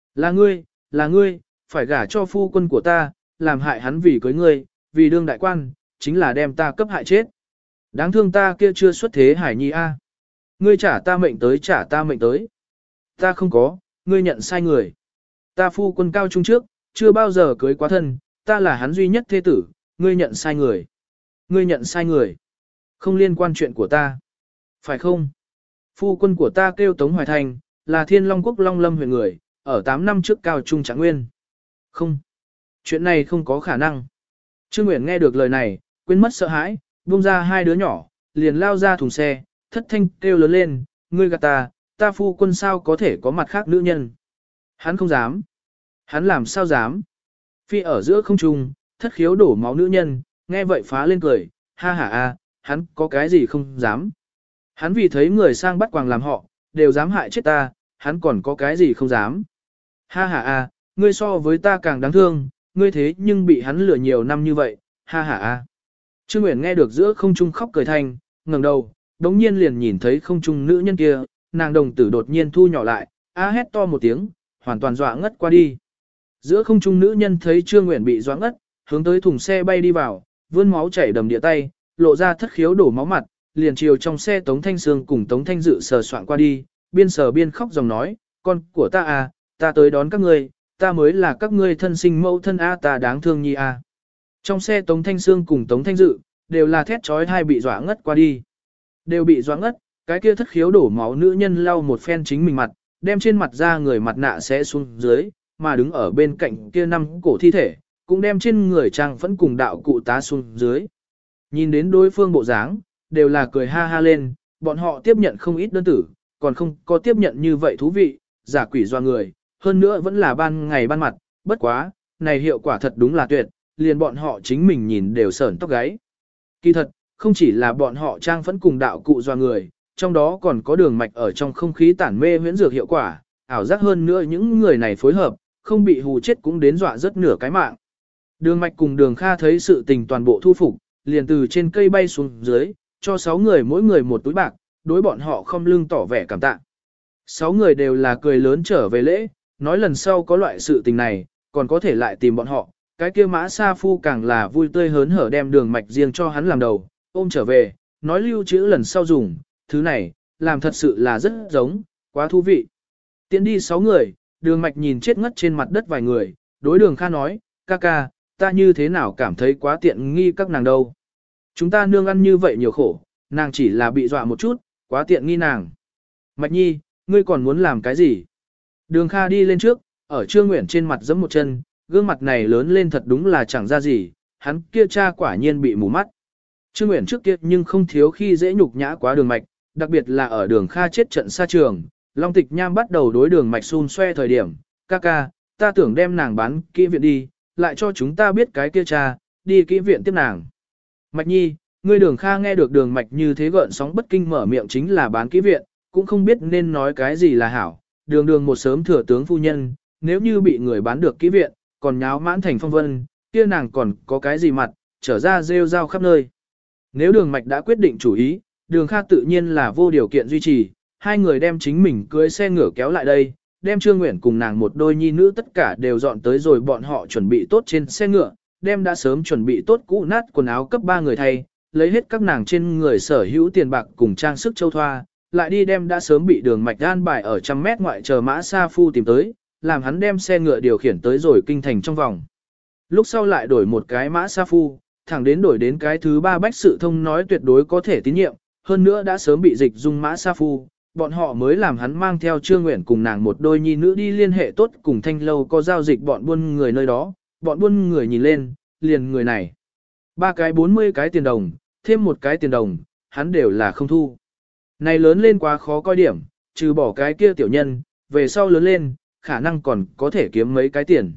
Là ngươi, phải gả cho phu quân của ta, làm hại hắn vì cưới ngươi, vì đương đại quan, chính là đem ta cấp hại chết. Đáng thương ta kia chưa xuất thế hải nhi a. Ngươi trả ta mệnh tới trả ta mệnh tới. Ta không có, ngươi nhận sai người. Ta phu quân cao trung trước, chưa bao giờ cưới quá thân, ta là hắn duy nhất thế tử, ngươi nhận sai người. Ngươi nhận sai người. Không liên quan chuyện của ta. Phải không? Phu quân của ta kêu Tống Hoài Thành, là Thiên Long Quốc Long Lâm huyện người, ở 8 năm trước cao trung Trạng Nguyên. Không. Chuyện này không có khả năng. Trương Nguyễn nghe được lời này, quên mất sợ hãi, buông ra 2 đứa nhỏ, liền lao ra thùng xe, thất thanh kêu lớn lên, ngươi gạt ta phu quân sao có thể có mặt khác nữ nhân. Hắn không dám. Hắn làm sao dám. Phi ở giữa không trung, thất khiếu đổ máu nữ nhân, nghe vậy phá lên cười, ha ha a, hắn có cái gì không dám. Hắn vì thấy người sang bắt quàng làm họ, đều dám hại chết ta, hắn còn có cái gì không dám. Ha ha a, ngươi so với ta càng đáng thương, ngươi thế nhưng bị hắn lừa nhiều năm như vậy, ha ha a. Trương Nguyễn nghe được giữa không trung khóc cười thanh, ngẩng đầu, đống nhiên liền nhìn thấy không trung nữ nhân kia, nàng đồng tử đột nhiên thu nhỏ lại, a hét to một tiếng, hoàn toàn dọa ngất qua đi. Giữa không trung nữ nhân thấy Trương Nguyễn bị dọa ngất, hướng tới thùng xe bay đi vào, vươn máu chảy đầm địa tay, lộ ra thất khiếu đổ máu mặt, liền chiều trong xe Tống Thanh Sương cùng Tống Thanh Dự sờ soạn qua đi, biên sờ biên khóc dòng nói, con của ta à, ta tới đón các ngươi, ta mới là các ngươi thân sinh mẫu thân a, ta đáng thương nhi a. Trong xe Tống Thanh Sương cùng Tống Thanh Dự, đều là thét trói thai bị dọa ngất qua đi. Đều bị dọa ngất, cái kia thất khiếu đổ máu nữ nhân lau một phen chính mình mặt, đem trên mặt ra người mặt nạ sẽ xuống dưới, mà đứng ở bên cạnh kia 5 cổ thi thể, cũng đem trên người trang vẫn cùng đạo cụ tá xuống dưới. Nhìn đến đối phương bộ dáng, đều là cười ha ha lên, bọn họ tiếp nhận không ít đơn tử, còn không có tiếp nhận như vậy thú vị, giả quỷ doa người, hơn nữa vẫn là ban ngày ban mặt, bất quá, này hiệu quả thật đúng là tuyệt, liền bọn họ chính mình nhìn đều sởn tóc gáy. Kỳ thật, không chỉ là bọn họ trang phẫn cùng đạo cụ doa người, trong đó còn có đường mạch ở trong không khí tản mê huyễn dược hiệu quả, ảo giác hơn nữa những người này phối hợp, không bị hù chết cũng đến dọa rất nửa cái mạng. Đường mạch cùng đường Kha thấy sự tình toàn bộ thu phục, liền từ trên cây bay xuống dưới, cho 6 người mỗi người một túi bạc, đối bọn họ không lưng tỏ vẻ cảm tạ. 6 người đều là cười lớn trở về lễ, nói lần sau có loại sự tình này, còn có thể lại tìm bọn họ. Cái kia Mã Sa Phu càng là vui tươi hớn hở đem đường mạch riêng cho hắn làm đầu, ôm trở về, nói lưu trữ lần sau dùng, thứ này, làm thật sự là rất giống, quá thú vị. Tiến đi 6 người, đường mạch nhìn chết ngất trên mặt đất vài người, đối đường Kha nói, ca ca, ta như thế nào cảm thấy quá tiện nghi các nàng đâu. Chúng ta nương ăn như vậy nhiều khổ, nàng chỉ là bị dọa một chút, quá tiện nghi nàng. Mạch nhi, ngươi còn muốn làm cái gì? Đường Kha đi lên trước, ở Trương Nguyễn trên mặt giẫm một chân, gương mặt này lớn lên thật đúng là chẳng ra gì, hắn kia cha quả nhiên bị mù mắt. Trương Nguyễn trước kia nhưng không thiếu khi dễ nhục nhã quá đường mạch, đặc biệt là ở đường Kha chết trận xa trường, Long Tịch Nham bắt đầu đối đường mạch xun xoe thời điểm, ca ca, ta tưởng đem nàng bán kỹ viện đi, lại cho chúng ta biết cái kia cha, đi kỹ viện tiếp nàng. Mạch nhi, ngươi đường Kha nghe được đường mạch như thế gợn sóng bất kinh mở miệng chính là bán kỹ viện, cũng không biết nên nói cái gì là hảo, đường đường một sớm thừa tướng phu nhân, nếu như bị người bán được kỹ viện, còn nháo mãn thành phong vân, kia nàng còn có cái gì mặt, trở ra rêu rao khắp nơi. Nếu đường mạch đã quyết định chủ ý, đường Kha tự nhiên là vô điều kiện duy trì, hai người đem chính mình cưới xe ngựa kéo lại đây, đem Trương Nguyện cùng nàng một đôi nhi nữ tất cả đều dọn tới rồi bọn họ chuẩn bị tốt trên xe ngựa, đem đã sớm chuẩn bị tốt cũ nát quần áo cấp 3 người thay, lấy hết các nàng trên người sở hữu tiền bạc cùng trang sức châu thoa, lại đi đem đã sớm bị đường mạch an bài ở 100 mét ngoại chờ mã sa phu tìm tới, làm hắn đem xe ngựa điều khiển tới rồi kinh thành trong vòng. Lúc sau lại đổi một cái mã sa phu, thẳng đến đổi đến cái thứ 3 bách sự thông nói tuyệt đối có thể tín nhiệm, hơn nữa đã sớm bị dịch dung mã sa phu, bọn họ mới làm hắn mang theo Trương Nguyện cùng nàng một đôi nhi nữ đi liên hệ tốt cùng Thanh Lâu có giao dịch bọn buôn người nơi đó, bọn buôn người nhìn lên, liền người này. 3 cái 40 cái tiền đồng, thêm một cái tiền đồng, hắn đều là không thu. Này lớn lên quá khó coi điểm, trừ bỏ cái kia tiểu nhân, về sau lớn lên, khả năng còn có thể kiếm mấy cái tiền.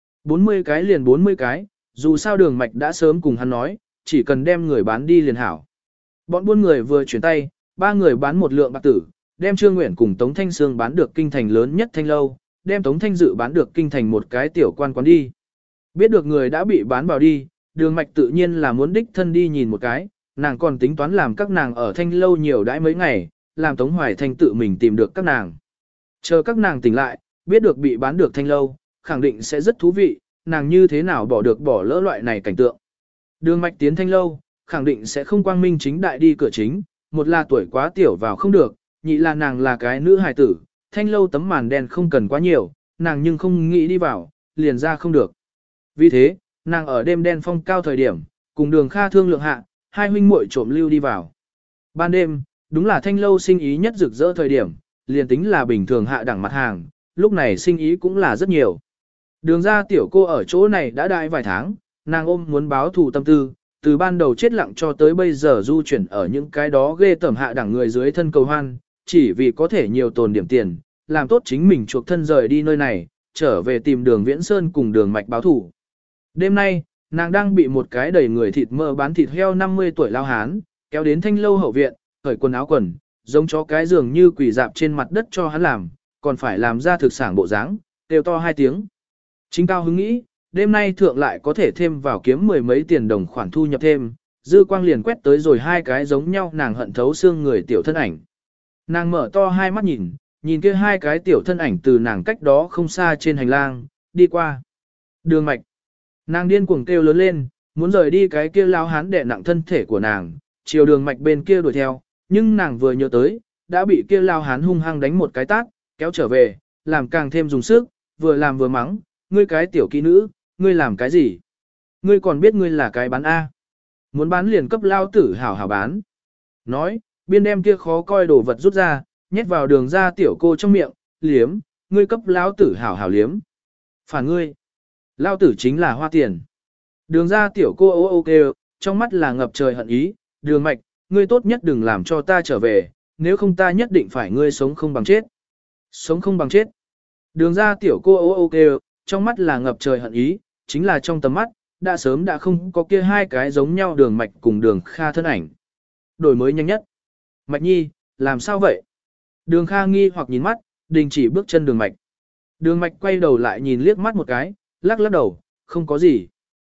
40 cái liền 40 cái, dù sao đường mạch đã sớm cùng hắn nói, chỉ cần đem người bán đi liền hảo. Bọn buôn người vừa chuyển tay, 3 người bán một lượng bạc tử, đem Trương Nguyện cùng Tống Thanh Sương bán được kinh thành lớn nhất Thanh Lâu, đem Tống Thanh Dự bán được kinh thành một cái tiểu quan quán đi. Biết được người đã bị bán vào đi, đường mạch tự nhiên là muốn đích thân đi nhìn một cái, nàng còn tính toán làm các nàng ở Thanh Lâu nhiều đãi mấy ngày, làm Tống Hoài Thanh tự mình tìm được các nàng. Chờ các nàng tỉnh lại, biết được bị bán được Thanh Lâu, khẳng định sẽ rất thú vị, nàng như thế nào bỏ lỡ loại này cảnh tượng. Đường mạch tiến Thanh Lâu, khẳng định sẽ không quang minh chính đại đi cửa chính, một là tuổi quá tiểu vào không được, nhị là nàng là cái nữ hài tử, Thanh Lâu tấm màn đen không cần quá nhiều, nàng nhưng không nghĩ đi vào, liền ra không được. Vì thế, nàng ở đêm đen phong cao thời điểm, cùng đường Kha thương lượng hạ, hai huynh muội trộm lưu đi vào. Ban đêm, đúng là Thanh Lâu sinh ý nhất rực rỡ thời điểm, liền tính là bình thường hạ đẳng mặt hàng, lúc này sinh ý cũng là rất nhiều. Đường ra tiểu cô ở chỗ này đã đại vài tháng, nàng ôm muốn báo thù tâm tư, từ ban đầu chết lặng cho tới bây giờ du chuyển ở những cái đó ghê tởm hạ đẳng người dưới thân cầu hoan, chỉ vì có thể nhiều tồn điểm tiền, làm tốt chính mình chuộc thân rời đi nơi này, trở về tìm đường Viễn Sơn cùng đường mạch báo thù. Đêm nay, nàng đang bị một cái đầy người thịt mỡ bán thịt heo 50 tuổi lao hán, kéo đến Thanh Lâu hậu viện, cởi quần áo quần, giống chó cái giường như quỷ dạp trên mặt đất cho hắn làm, còn phải làm ra thực sản bộ dáng, đều to 2 tiếng. Chính cao hứng nghĩ, đêm nay thượng lại có thể thêm vào kiếm 10 mấy tiền đồng khoản thu nhập thêm, dư quang liền quét tới rồi 2 cái giống nhau nàng hận thấu xương người tiểu thân ảnh. Nàng mở to 2 mắt nhìn kia 2 cái tiểu thân ảnh từ nàng cách đó không xa trên hành lang, đi qua. Đường mạch. Nàng điên cuồng kêu lớn lên, muốn rời đi cái kia lao hán đè nặng thân thể của nàng, chiều đường mạch bên kia đuổi theo, nhưng nàng vừa nhớ tới, đã bị kia lao hán hung hăng đánh một cái tát, kéo trở về, làm càng thêm dùng sức, vừa làm vừa mắng, ngươi cái tiểu kỹ nữ, ngươi làm cái gì? Ngươi còn biết ngươi là cái bán A. Muốn bán liền cấp lao tử hảo hảo bán. Nói, biên đem kia khó coi đồ vật rút ra, nhét vào đường ra tiểu cô trong miệng, liếm, ngươi cấp lao tử hảo hảo liếm. Phản ngươi. Lao tử chính là hoa tiền. Đường ra tiểu cô ô ô kêu, trong mắt là ngập trời hận ý, đường mạch, ngươi tốt nhất đừng làm cho ta trở về, nếu không ta nhất định phải ngươi sống không bằng chết. Sống không bằng chết. Đường ra tiểu cô ô ô kêu, trong mắt là ngập trời hận ý, chính là trong tầm mắt, đã sớm đã không có kia 2 cái giống nhau đường mạch cùng đường Kha thân ảnh. Đổi mới nhanh nhất. Mạch nhi, làm sao vậy? Đường Kha nghi hoặc nhìn mắt, đình chỉ bước chân đường mạch. Đường mạch quay đầu lại nhìn liếc mắt một cái, lắc lắc đầu, không có gì.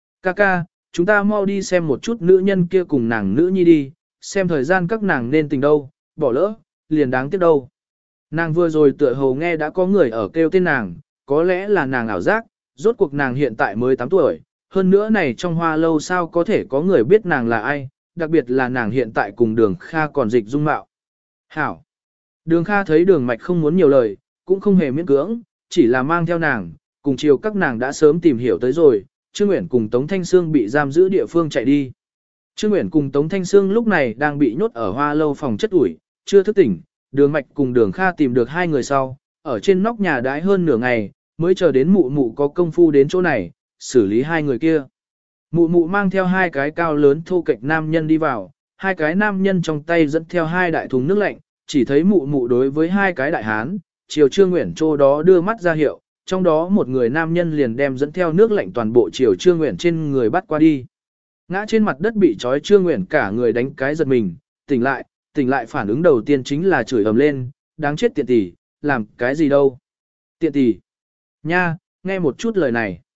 Ca, chúng ta mau đi xem một chút nữ nhân kia cùng nàng nữ nhi đi, xem thời gian các nàng nên tình đâu, bỏ lỡ, liền đáng tiếc đâu. Nàng vừa rồi tựa hồ nghe đã có người ở kêu tên nàng, có lẽ là nàng ảo giác, rốt cuộc nàng hiện tại mới 8 tuổi, hơn nữa này trong hoa lâu sao có thể có người biết nàng là ai, đặc biệt là nàng hiện tại cùng đường Kha còn dịch dung mạo. Hảo! Đường Kha thấy đường mạch không muốn nhiều lời, cũng không hề miễn cưỡng, chỉ là mang theo nàng, cùng chiều các nàng đã sớm tìm hiểu tới rồi, Trương Uyển cùng Tống Thanh Sương bị giam giữ địa phương chạy đi. Trương Uyển cùng Tống Thanh Sương lúc này đang bị nhốt ở hoa lâu phòng chất ủi, chưa thức tỉnh, đường mạch cùng đường Kha tìm được 2 người sau, ở trên nóc nhà đãi hơn nửa ngày, mới chờ đến mụ mụ có công phu đến chỗ này, xử lý 2 người kia. Mụ mụ mang theo 2 cái cao lớn thô kệch nam nhân đi vào, 2 cái nam nhân trong tay dẫn theo 2 đại thùng nước lạnh, chỉ thấy mụ mụ đối với 2 cái đại hán, chiều Trương Uyển chỗ đó đưa mắt ra hiệu, trong đó một người nam nhân liền đem dẫn theo nước lạnh toàn bộ chiều Trương Uyển trên người bắt qua đi. Ngã trên mặt đất bị trói Trương Uyển cả người đánh cái giật mình, tỉnh lại phản ứng đầu tiên chính là chửi ầm lên, đáng chết tiện tỷ, làm cái gì đâu. Tiện tỷ, nha, nghe một chút lời này.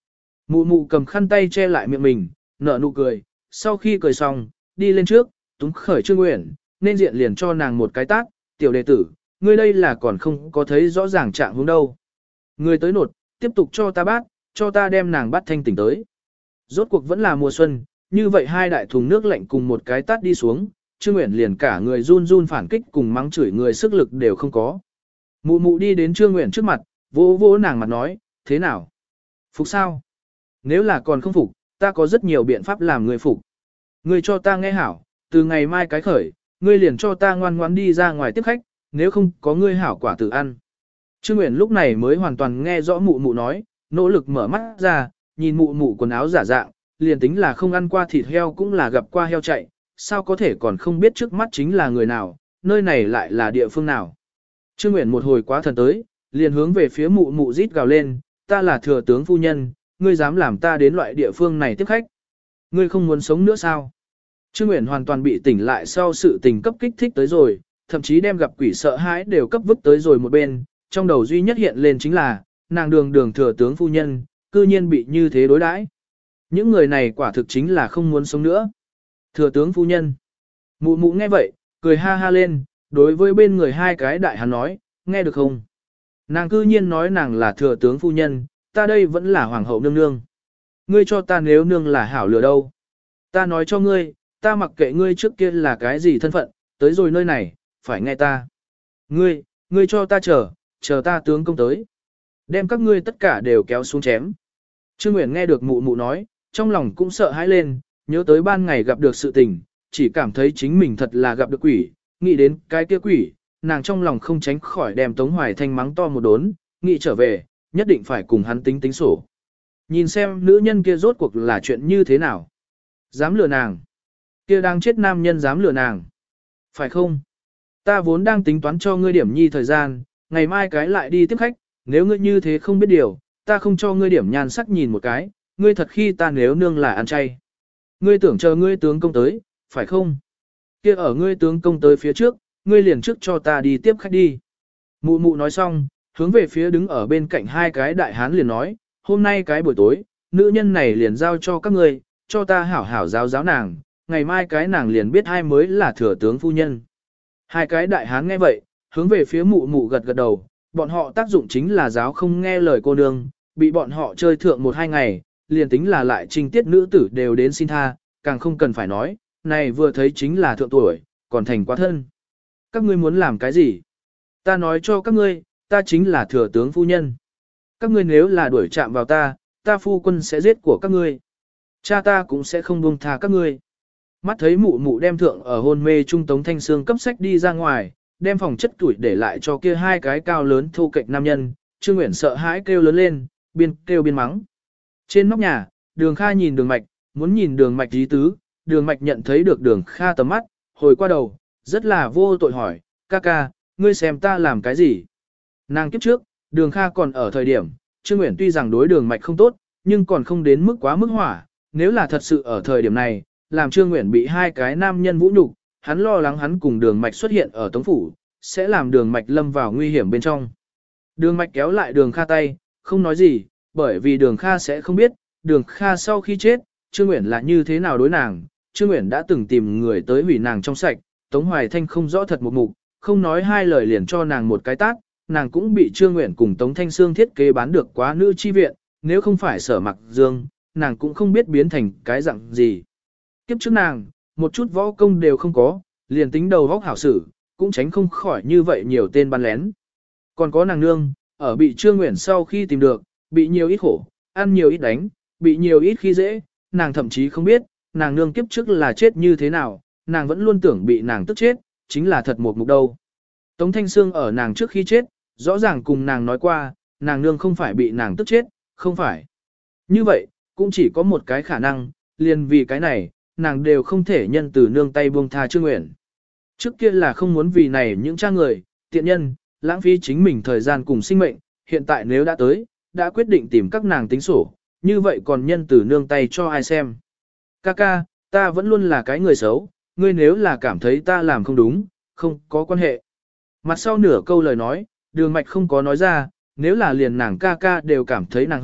Mụ mụ cầm khăn tay che lại miệng mình, nở nụ cười, sau khi cười xong, đi lên trước, túm khởi Trương Uyển, nên diện liền cho nàng một cái tát, tiểu đệ tử, ngươi đây là còn không có thấy rõ ràng trạng hướng đâu. Ngươi tới nột, tiếp tục cho ta bát, cho ta đem nàng bắt thanh tỉnh tới. Rốt cuộc vẫn là mùa xuân, như vậy hai đại thùng nước lạnh cùng một cái tát đi xuống, Trương Uyển liền cả người run run phản kích cùng mắng chửi người sức lực đều không có. Mụ mụ đi đến Trương Uyển trước mặt, vỗ vỗ nàng mặt nói, thế nào? Phục sao? Nếu là còn không phục, ta có rất nhiều biện pháp làm người phục. Ngươi cho ta nghe hảo, từ ngày mai cái khởi, ngươi liền cho ta ngoan ngoãn đi ra ngoài tiếp khách, nếu không có ngươi hảo quả tự ăn. Trương Uyển lúc này mới hoàn toàn nghe rõ mụ mụ nói, nỗ lực mở mắt ra, nhìn mụ mụ quần áo giả dạng, liền tính là không ăn qua thịt heo cũng là gặp qua heo chạy, sao có thể còn không biết trước mắt chính là người nào, nơi này lại là địa phương nào. Trương Uyển một hồi quá thần tới, liền hướng về phía mụ mụ rít gào lên, ta là thừa tướng phu nhân, ngươi dám làm ta đến loại địa phương này tiếp khách. Ngươi không muốn sống nữa sao? Trương Uyển hoàn toàn bị tỉnh lại sau sự tình cấp kích thích tới rồi, thậm chí đem gặp quỷ sợ hãi đều cấp vứt tới rồi một bên, trong đầu duy nhất hiện lên chính là, nàng đường thừa tướng phu nhân, cư nhiên bị như thế đối đãi. Những người này quả thực chính là không muốn sống nữa. Thừa tướng phu nhân. Mụ mụ nghe vậy, cười ha ha lên, đối với bên người hai cái đại hán nói, nghe được không? Nàng cư nhiên nói nàng là thừa tướng phu nhân, ta đây vẫn là hoàng hậu nương nương. Ngươi cho ta nếu nương là hảo lừa đâu. Ta nói cho ngươi, ta mặc kệ ngươi trước kia là cái gì thân phận, tới rồi nơi này, phải nghe ta. Ngươi cho ta chờ ta tướng công tới. Đem các ngươi tất cả đều kéo xuống chém. Trương Uyển nghe được mụ mụ nói, trong lòng cũng sợ hãi lên, nhớ tới ban ngày gặp được sự tình, chỉ cảm thấy chính mình thật là gặp được quỷ, nghĩ đến cái kia quỷ, nàng trong lòng không tránh khỏi đem Tống Hoài Thanh mắng to một đốn, nghĩ trở về, nhất định phải cùng hắn tính sổ. Nhìn xem nữ nhân kia rốt cuộc là chuyện như thế nào. Dám lừa nàng. Kia đang chết nam nhân dám lừa nàng. Phải không? Ta vốn đang tính toán cho ngươi điểm nhi thời gian, ngày mai cái lại đi tiếp khách, nếu ngươi như thế không biết điều, ta không cho ngươi điểm nhan sắc nhìn một cái, ngươi thật khi ta nếu nương là ăn chay. Ngươi tưởng chờ ngươi tướng công tới, phải không? Kia ở ngươi tướng công tới phía trước, ngươi liền trước cho ta đi tiếp khách đi. Mụ mụ nói xong, hướng về phía đứng ở bên cạnh hai cái đại hán liền nói, hôm nay cái buổi tối, nữ nhân này liền giao cho các ngươi, cho ta hảo hảo giáo nàng, ngày mai cái nàng liền biết ai mới là thừa tướng phu nhân. Hai cái đại hán nghe vậy, hướng về phía mụ mụ gật gật đầu, bọn họ tác dụng chính là giáo không nghe lời cô nương, bị bọn họ chơi thượng 1-2 ngày, liền tính là lại trình tiết nữ tử đều đến xin tha, càng không cần phải nói, này vừa thấy chính là thượng tuổi, còn thành quá thân. Các ngươi muốn làm cái gì? Ta nói cho các ngươi, ta chính là thừa tướng phu nhân. Các ngươi nếu là đuổi chạm vào ta, ta phu quân sẽ giết của các ngươi. Cha ta cũng sẽ không buông tha các ngươi. Mắt thấy mụ mụ đem thượng ở hôn mê trung Tống Thanh Sương cấp sách đi ra ngoài, đem phòng chất tuổi để lại cho kia hai cái cao lớn thô kệch nam nhân, Trương Uyển sợ hãi kêu lớn lên, biên kêu biên mắng. Trên nóc nhà, Đường Kha nhìn Đường Mạch, muốn nhìn Đường Mạch ý tứ, Đường Mạch nhận thấy được Đường Kha tầm mắt, hồi qua đầu, rất là vô tội hỏi, ca ca, ngươi xem ta làm cái gì? Nàng kiếp trước, Đường Kha còn ở thời điểm, Trương Uyển tuy rằng đối Đường Mạch không tốt, nhưng còn không đến mức quá mức hỏa, nếu là thật sự ở thời điểm này, làm Trương Uyển bị hai cái nam nhân vũ nhục, hắn lo lắng hắn cùng Đường Mạch xuất hiện ở Tống phủ, sẽ làm Đường Mạch lâm vào nguy hiểm bên trong. Đường Mạch kéo lại Đường Kha tay, không nói gì, bởi vì Đường Kha sẽ không biết, Đường Kha sau khi chết, Trương Uyển là như thế nào đối nàng, Trương Uyển đã từng tìm người tới hủy nàng trong sạch, Tống Hoài Thanh không rõ thật một mục, không nói hai lời liền cho nàng một cái tát, nàng cũng bị Trương Uyển cùng Tống Thanh Sương thiết kế bán được quá nữ chi viện, nếu không phải Sở Mặc Dương, nàng cũng không biết biến thành cái dạng gì. Kiếp trước nàng, một chút võ công đều không có, liền tính đầu vóc hảo sử, cũng tránh không khỏi như vậy nhiều tên bắn lén. Còn có nàng nương, ở bị Trương Uyển sau khi tìm được, bị nhiều ít khổ, ăn nhiều ít đánh, bị nhiều ít khi dễ, nàng thậm chí không biết, nàng nương kiếp trước là chết như thế nào, nàng vẫn luôn tưởng bị nàng tức chết, chính là thật một mục đâu. Tống Thanh Sương ở nàng trước khi chết, rõ ràng cùng nàng nói qua, nàng nương không phải bị nàng tức chết, không phải. Như vậy, cũng chỉ có một cái khả năng, liền vì cái này, nàng đều không thể nhân từ nương tay buông tha Trương Uyển. Trước kia là không muốn vì này những cha người, tiện nhân, lãng phí chính mình thời gian cùng sinh mệnh, hiện tại nếu đã tới, đã quyết định tìm các nàng tính sổ, như vậy còn nhân từ nương tay cho ai xem. Ca, ta vẫn luôn là cái người xấu, ngươi nếu là cảm thấy ta làm không đúng, không có quan hệ. Mặt sau nửa câu lời nói, Đường Mạch không có nói ra, nếu là liền nàng ca đều cảm thấy nàng hư,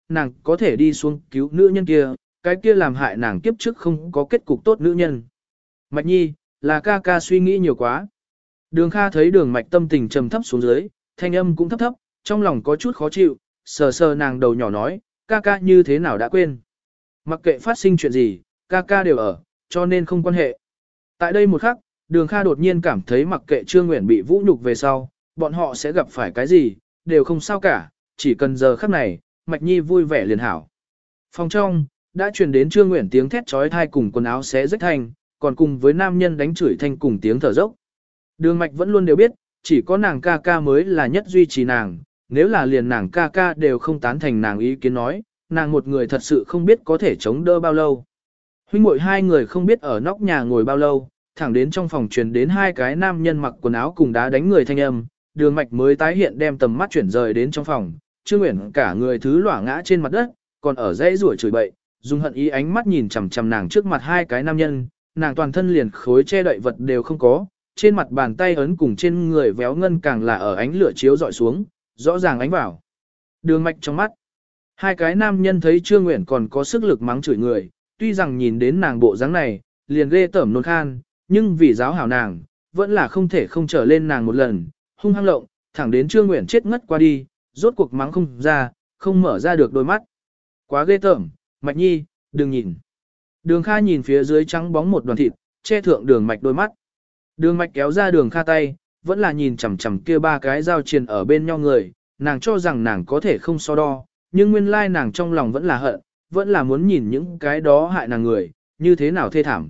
nàng có thể đi xuống cứu nữ nhân kia, cái kia làm hại nàng kiếp trước không có kết cục tốt nữ nhân. Mạch Nhi, là ca ca suy nghĩ nhiều quá. Đường Kha thấy Đường Mạch tâm tình trầm thấp xuống dưới, thanh âm cũng thấp thấp, trong lòng có chút khó chịu, sờ sờ nàng đầu nhỏ nói, ca ca như thế nào đã quên. Mặc kệ phát sinh chuyện gì, ca ca đều ở, cho nên không quan hệ. Tại đây một khắc, Đường Kha đột nhiên cảm thấy mặc kệ Trương Nguyễn bị vũ nhục về sau, bọn họ sẽ gặp phải cái gì, đều không sao cả, chỉ cần giờ khắc này, Mạch Nhi vui vẻ liền hảo. Phòng trong, đã truyền đến Trương Nguyễn tiếng thét trói thai cùng quần áo xé rách thanh, còn cùng với nam nhân đánh chửi thanh cùng tiếng thở dốc. Đường Mạch vẫn luôn đều biết, chỉ có nàng ca ca mới là nhất duy trì nàng, nếu là liền nàng ca ca đều không tán thành nàng ý kiến nói, nàng một người thật sự không biết có thể chống đỡ bao lâu. Huynh muội hai người không biết ở nóc nhà ngồi bao lâu, thẳng đến trong phòng truyền đến hai cái nam nhân mặc quần áo cùng đá đánh người thanh âm, Đường Mạch mới tái hiện đem tầm mắt chuyển rời đến trong phòng, Trương Uyển cả người thứ lỏa ngã trên mặt đất, còn ở dãy rủa chửi bậy, dùng hận ý ánh mắt nhìn chằm chằm nàng trước mặt hai cái nam nhân, nàng toàn thân liền khối che đậy vật đều không có, trên mặt bàn tay ấn cùng trên người véo ngân càng là ở ánh lửa chiếu dọi xuống, rõ ràng ánh vào. Đường Mạch trong mắt. Hai cái nam nhân thấy Trương Uyển còn có sức lực mắng chửi người, tuy rằng nhìn đến nàng bộ dáng này, liền ghê tởm nôn khan, nhưng vì giáo hảo nàng, vẫn là không thể không trở lên nàng một lần, hung hăng lộng, thẳng đến Trương Uyển chết ngất qua đi, rốt cuộc mắng không ra, không mở ra được đôi mắt. Quá ghê tởm, Mạch Nhi, đừng nhìn. Đường Kha nhìn phía dưới trắng bóng một đoàn thịt, che thượng Đường Mạch đôi mắt. Đường Mạch kéo ra Đường Kha tay, vẫn là nhìn chằm chằm kia ba cái dao triền ở bên nhau người, nàng cho rằng nàng có thể không so đo, nhưng nguyên lai nàng trong lòng vẫn là hận, vẫn là muốn nhìn những cái đó hại nàng người, như thế nào thê thảm.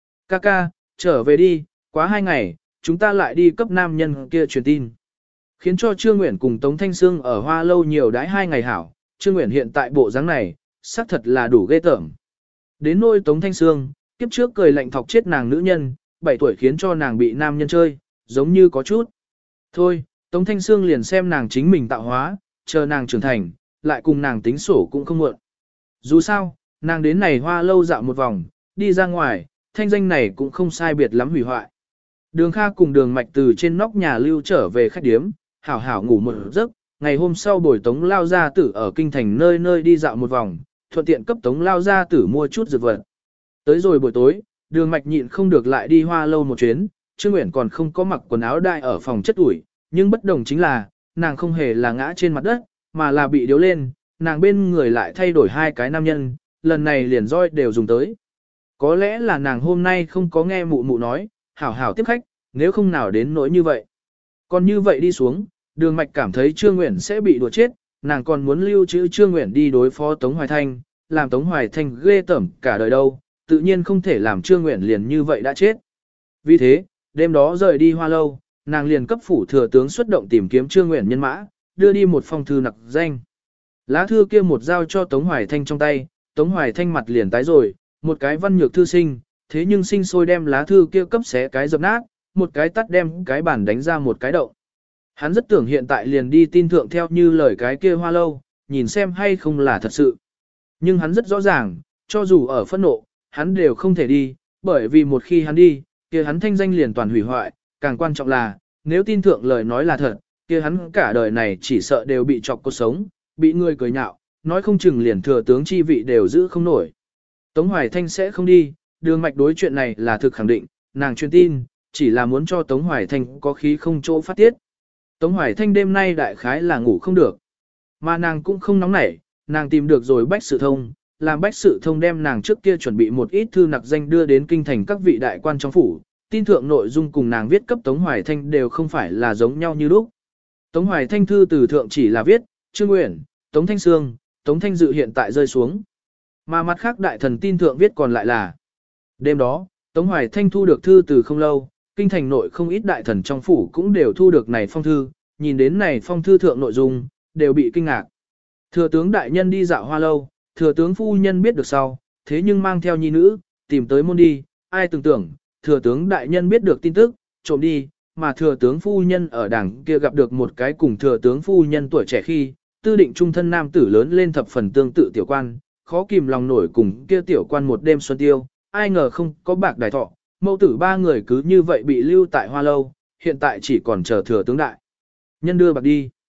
Ca, trở về đi, quá 2 ngày, chúng ta lại đi cấp nam nhân kia truyền tin. Khiến cho Trương Nguyễn cùng Tống Thanh Sương ở Hoa Lâu nhiều đãi 2 ngày hảo, Trương Nguyễn hiện tại bộ dáng này, xác thật là đủ ghê tởm. Đến nôi Tống Thanh Sương, kiếp trước cười lạnh thọc chết nàng nữ nhân, 7 tuổi khiến cho nàng bị nam nhân chơi, giống như có chút. Thôi, Tống Thanh Sương liền xem nàng chính mình tạo hóa, chờ nàng trưởng thành, lại cùng nàng tính sổ cũng không muộn. Dù sao, nàng đến này Hoa Lâu dạo một vòng, đi ra ngoài, thanh danh này cũng không sai biệt lắm hủy hoại. Đường Kha cùng Đường Mạch từ trên nóc nhà lưu trở về khách điếm, hảo hảo ngủ một giấc, ngày hôm sau buổi Tống Lao Gia Tử ở kinh thành nơi nơi đi dạo một vòng, thuận tiện cấp Tống Lao Gia Tử mua chút dược vật. Tới rồi buổi tối, Đường Mạch nhịn không được lại đi Hoa Lâu một chuyến, Trương Uyển còn không có mặc quần áo đại ở phòng chất ủi, nhưng bất đồng chính là, nàng không hề là ngã trên mặt đất, mà là bị điếu lên, nàng bên người lại thay đổi hai cái nam nhân, lần này liền roi đều dùng tới. Có lẽ là nàng hôm nay không có nghe mụ mụ nói, hảo hảo tiếp khách, nếu không nào đến nỗi như vậy. Còn như vậy đi xuống, Đường Mạch cảm thấy Trương Uyển sẽ bị đùa chết, nàng còn muốn lưu trữ Trương Uyển đi đối phó Tống Hoài Thanh, làm Tống Hoài Thanh ghê tởm cả đời đâu, tự nhiên không thể làm Trương Uyển liền như vậy đã chết. Vì thế, đêm đó rời đi Hoa Lâu, nàng liền cấp phủ thừa tướng xuất động tìm kiếm Trương Uyển nhân mã, đưa đi một phong thư nặc danh. Lá thư kia một giao cho Tống Hoài Thanh trong tay, Tống Hoài Thanh mặt liền tái rồi, một cái văn nhược thư sinh, thế nhưng sinh sôi đem lá thư kia cấp xé cái dập nát, một cái tắt đem cái bản đánh ra một cái động. Hắn rất tưởng hiện tại liền đi tin thượng theo như lời cái kia Hoa Lâu, nhìn xem hay không là thật sự. Nhưng hắn rất rõ ràng, cho dù ở phẫn nộ, hắn đều không thể đi, bởi vì một khi hắn đi, kia hắn thanh danh liền toàn hủy hoại, càng quan trọng là, nếu tin thượng lời nói là thật, kia hắn cả đời này chỉ sợ đều bị chọc cuộc sống, bị người cười nhạo, nói không chừng liền thừa tướng chi vị đều giữ không nổi. Tống Hoài Thanh sẽ không đi, Đường Mạch đối chuyện này là thực khẳng định, nàng truyền tin, chỉ là muốn cho Tống Hoài Thanh có khí không chỗ phát tiết. Tống Hoài Thanh đêm nay đại khái là ngủ không được, mà nàng cũng không nóng nảy, nàng tìm được rồi Bách Sự Thông, làm Bách Sự Thông đem nàng trước kia chuẩn bị một ít thư nặc danh đưa đến kinh thành các vị đại quan trong phủ, tin thượng nội dung cùng nàng viết cấp Tống Hoài Thanh đều không phải là giống nhau như lúc. Tống Hoài Thanh thư từ thượng chỉ là viết, Trương Uyển, Tống Thanh Sương, Tống Thanh Dự hiện tại rơi xuống. Mà mặt khác đại thần tin thượng viết còn lại là. Đêm đó, Tống Hoài Thanh thu được thư từ không lâu, kinh thành nội không ít đại thần trong phủ cũng đều thu được này phong thư, nhìn đến này phong thư thượng nội dung, đều bị kinh ngạc. Thừa tướng đại nhân đi dạo Hoa Lâu, thừa tướng phu nhân biết được sau, thế nhưng mang theo nhi nữ, tìm tới môn đi, ai tưởng tưởng, thừa tướng đại nhân biết được tin tức, trộm đi, mà thừa tướng phu nhân ở đảng kia gặp được một cái cùng thừa tướng phu nhân tuổi trẻ khi, tư định trung thân nam tử lớn lên thập phần tương tự tiểu quan, khó kìm lòng nổi cùng kia tiểu quan một đêm xuân tiêu, ai ngờ không có bạc đại thọ, mẫu tử ba người cứ như vậy bị lưu tại Hoa Lâu, hiện tại chỉ còn chờ thừa tướng đại nhân đưa bạc đi.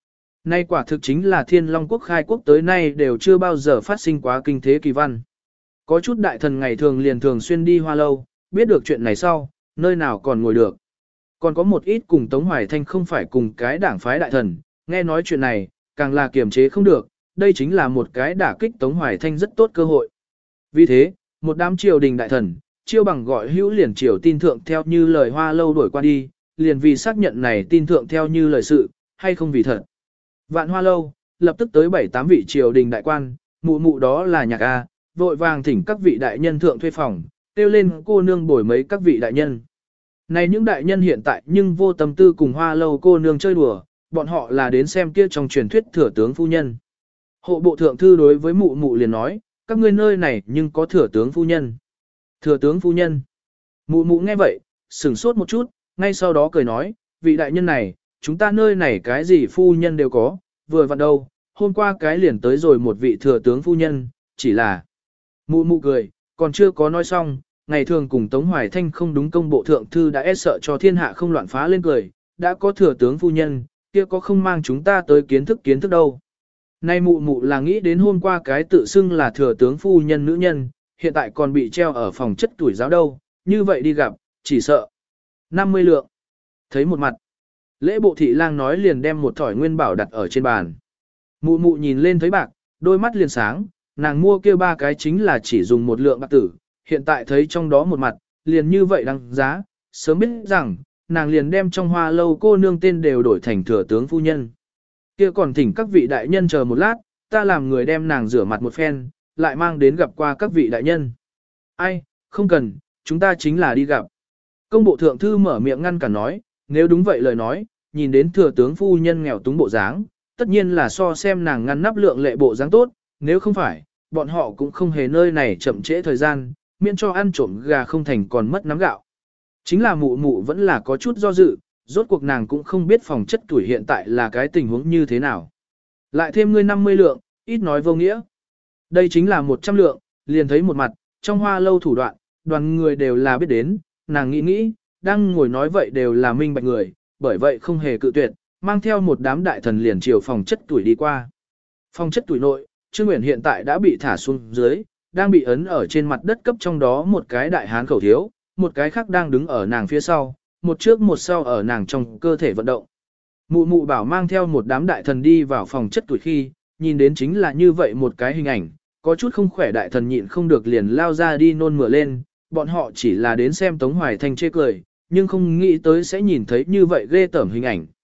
Nay quả thực chính là Thiên Long quốc khai quốc tới nay đều chưa bao giờ phát sinh quá kinh thế kỳ văn. Có chút đại thần ngày thường liền thường xuyên đi Hoa Lâu, biết được chuyện này sau, nơi nào còn ngồi được. Còn có một ít cùng Tống Hoài Thanh không phải cùng cái đảng phái đại thần, nghe nói chuyện này, càng là kiềm chế không được, đây chính là một cái đả kích Tống Hoài Thanh rất tốt cơ hội. Vì thế, một đám triều đình đại thần, chiêu bằng gọi hữu liền triều tin thượng theo như lời Hoa Lâu đổi qua đi, liền vì xác nhận này tin thượng theo như lời sự, hay không vì thật. Vạn Hoa Lâu, lập tức tới 7-8 vị triều đình đại quan, mụ mụ đó là nhạc A, vội vàng thỉnh các vị đại nhân thượng thuê phòng, kêu lên cô nương bồi mấy các vị đại nhân. Này những đại nhân hiện tại nhưng vô tâm tư cùng Hoa Lâu cô nương chơi đùa, bọn họ là đến xem kia trong truyền thuyết thừa tướng phu nhân. Hộ bộ thượng thư đối với mụ mụ liền nói, các ngươi nơi này nhưng có thừa tướng phu nhân. Thừa tướng phu nhân. Mụ mụ nghe vậy, sửng sốt một chút, ngay sau đó cười nói, vị đại nhân này, chúng ta nơi này cái gì phu nhân đều có, vừa vặn đâu, hôm qua cái liền tới rồi một vị thừa tướng phu nhân, chỉ là. Mụ mụ cười, còn chưa có nói xong, ngày thường cùng Tống Hoài Thanh không đúng công bộ thượng thư đã e sợ cho thiên hạ không loạn phá lên cười, đã có thừa tướng phu nhân, kia có không mang chúng ta tới kiến thức đâu. Nay mụ mụ là nghĩ đến hôm qua cái tự xưng là thừa tướng phu nhân nữ nhân, hiện tại còn bị treo ở phòng chất tuổi giáo đâu, như vậy đi gặp, chỉ sợ. 50 lượng. Thấy một mặt. Lễ bộ thị lang nói liền đem một thỏi nguyên bảo đặt ở trên bàn. Mụ mụ nhìn lên thấy bạc, đôi mắt liền sáng, nàng mua kia 3 cái chính là chỉ dùng 1 lượng bạc tử, hiện tại thấy trong đó một mặt, liền như vậy đăng giá, sớm biết rằng, nàng liền đem trong Hoa Lâu cô nương tên đều đổi thành thừa tướng phu nhân. Kia còn thỉnh các vị đại nhân chờ một lát, ta làm người đem nàng rửa mặt một phen, lại mang đến gặp qua các vị đại nhân. Ai, không cần, chúng ta chính là đi gặp. Công bộ thượng thư mở miệng ngăn cản nói, nếu đúng vậy lời nói, nhìn đến thừa tướng phu nhân nghèo túng bộ dáng, tất nhiên là so xem nàng ngăn nắp lượng lệ bộ dáng tốt, nếu không phải, bọn họ cũng không hề nơi này chậm trễ thời gian, miễn cho ăn trộm gà không thành còn mất nắm gạo. Chính là mụ mụ vẫn là có chút do dự, rốt cuộc nàng cũng không biết phòng chất tuổi hiện tại là cái tình huống như thế nào. Lại thêm ngươi 50 lượng, ít nói vô nghĩa. Đây chính là 100 lượng, liền thấy một mặt, trong Hoa Lâu thủ đoạn, đoàn người đều là biết đến, nàng nghĩ, đang ngồi nói vậy đều là minh bạch người, bởi vậy không hề cự tuyệt, mang theo một đám đại thần liền chiều phòng chất tuổi đi qua. Phòng chất tuổi nội, Trương Uyển hiện tại đã bị thả xuống dưới, đang bị ấn ở trên mặt đất cấp trong đó một cái đại hán khẩu thiếu, một cái khác đang đứng ở nàng phía sau, một trước một sau ở nàng trong cơ thể vận động. Mụ mụ bảo mang theo một đám đại thần đi vào phòng chất tuổi khi, nhìn đến chính là như vậy một cái hình ảnh, có chút không khỏe đại thần nhịn không được liền lao ra đi nôn mửa lên, bọn họ chỉ là đến xem Tống Hoài Thanh chê cười, nhưng không nghĩ tới sẽ nhìn thấy như vậy ghê tởm hình ảnh.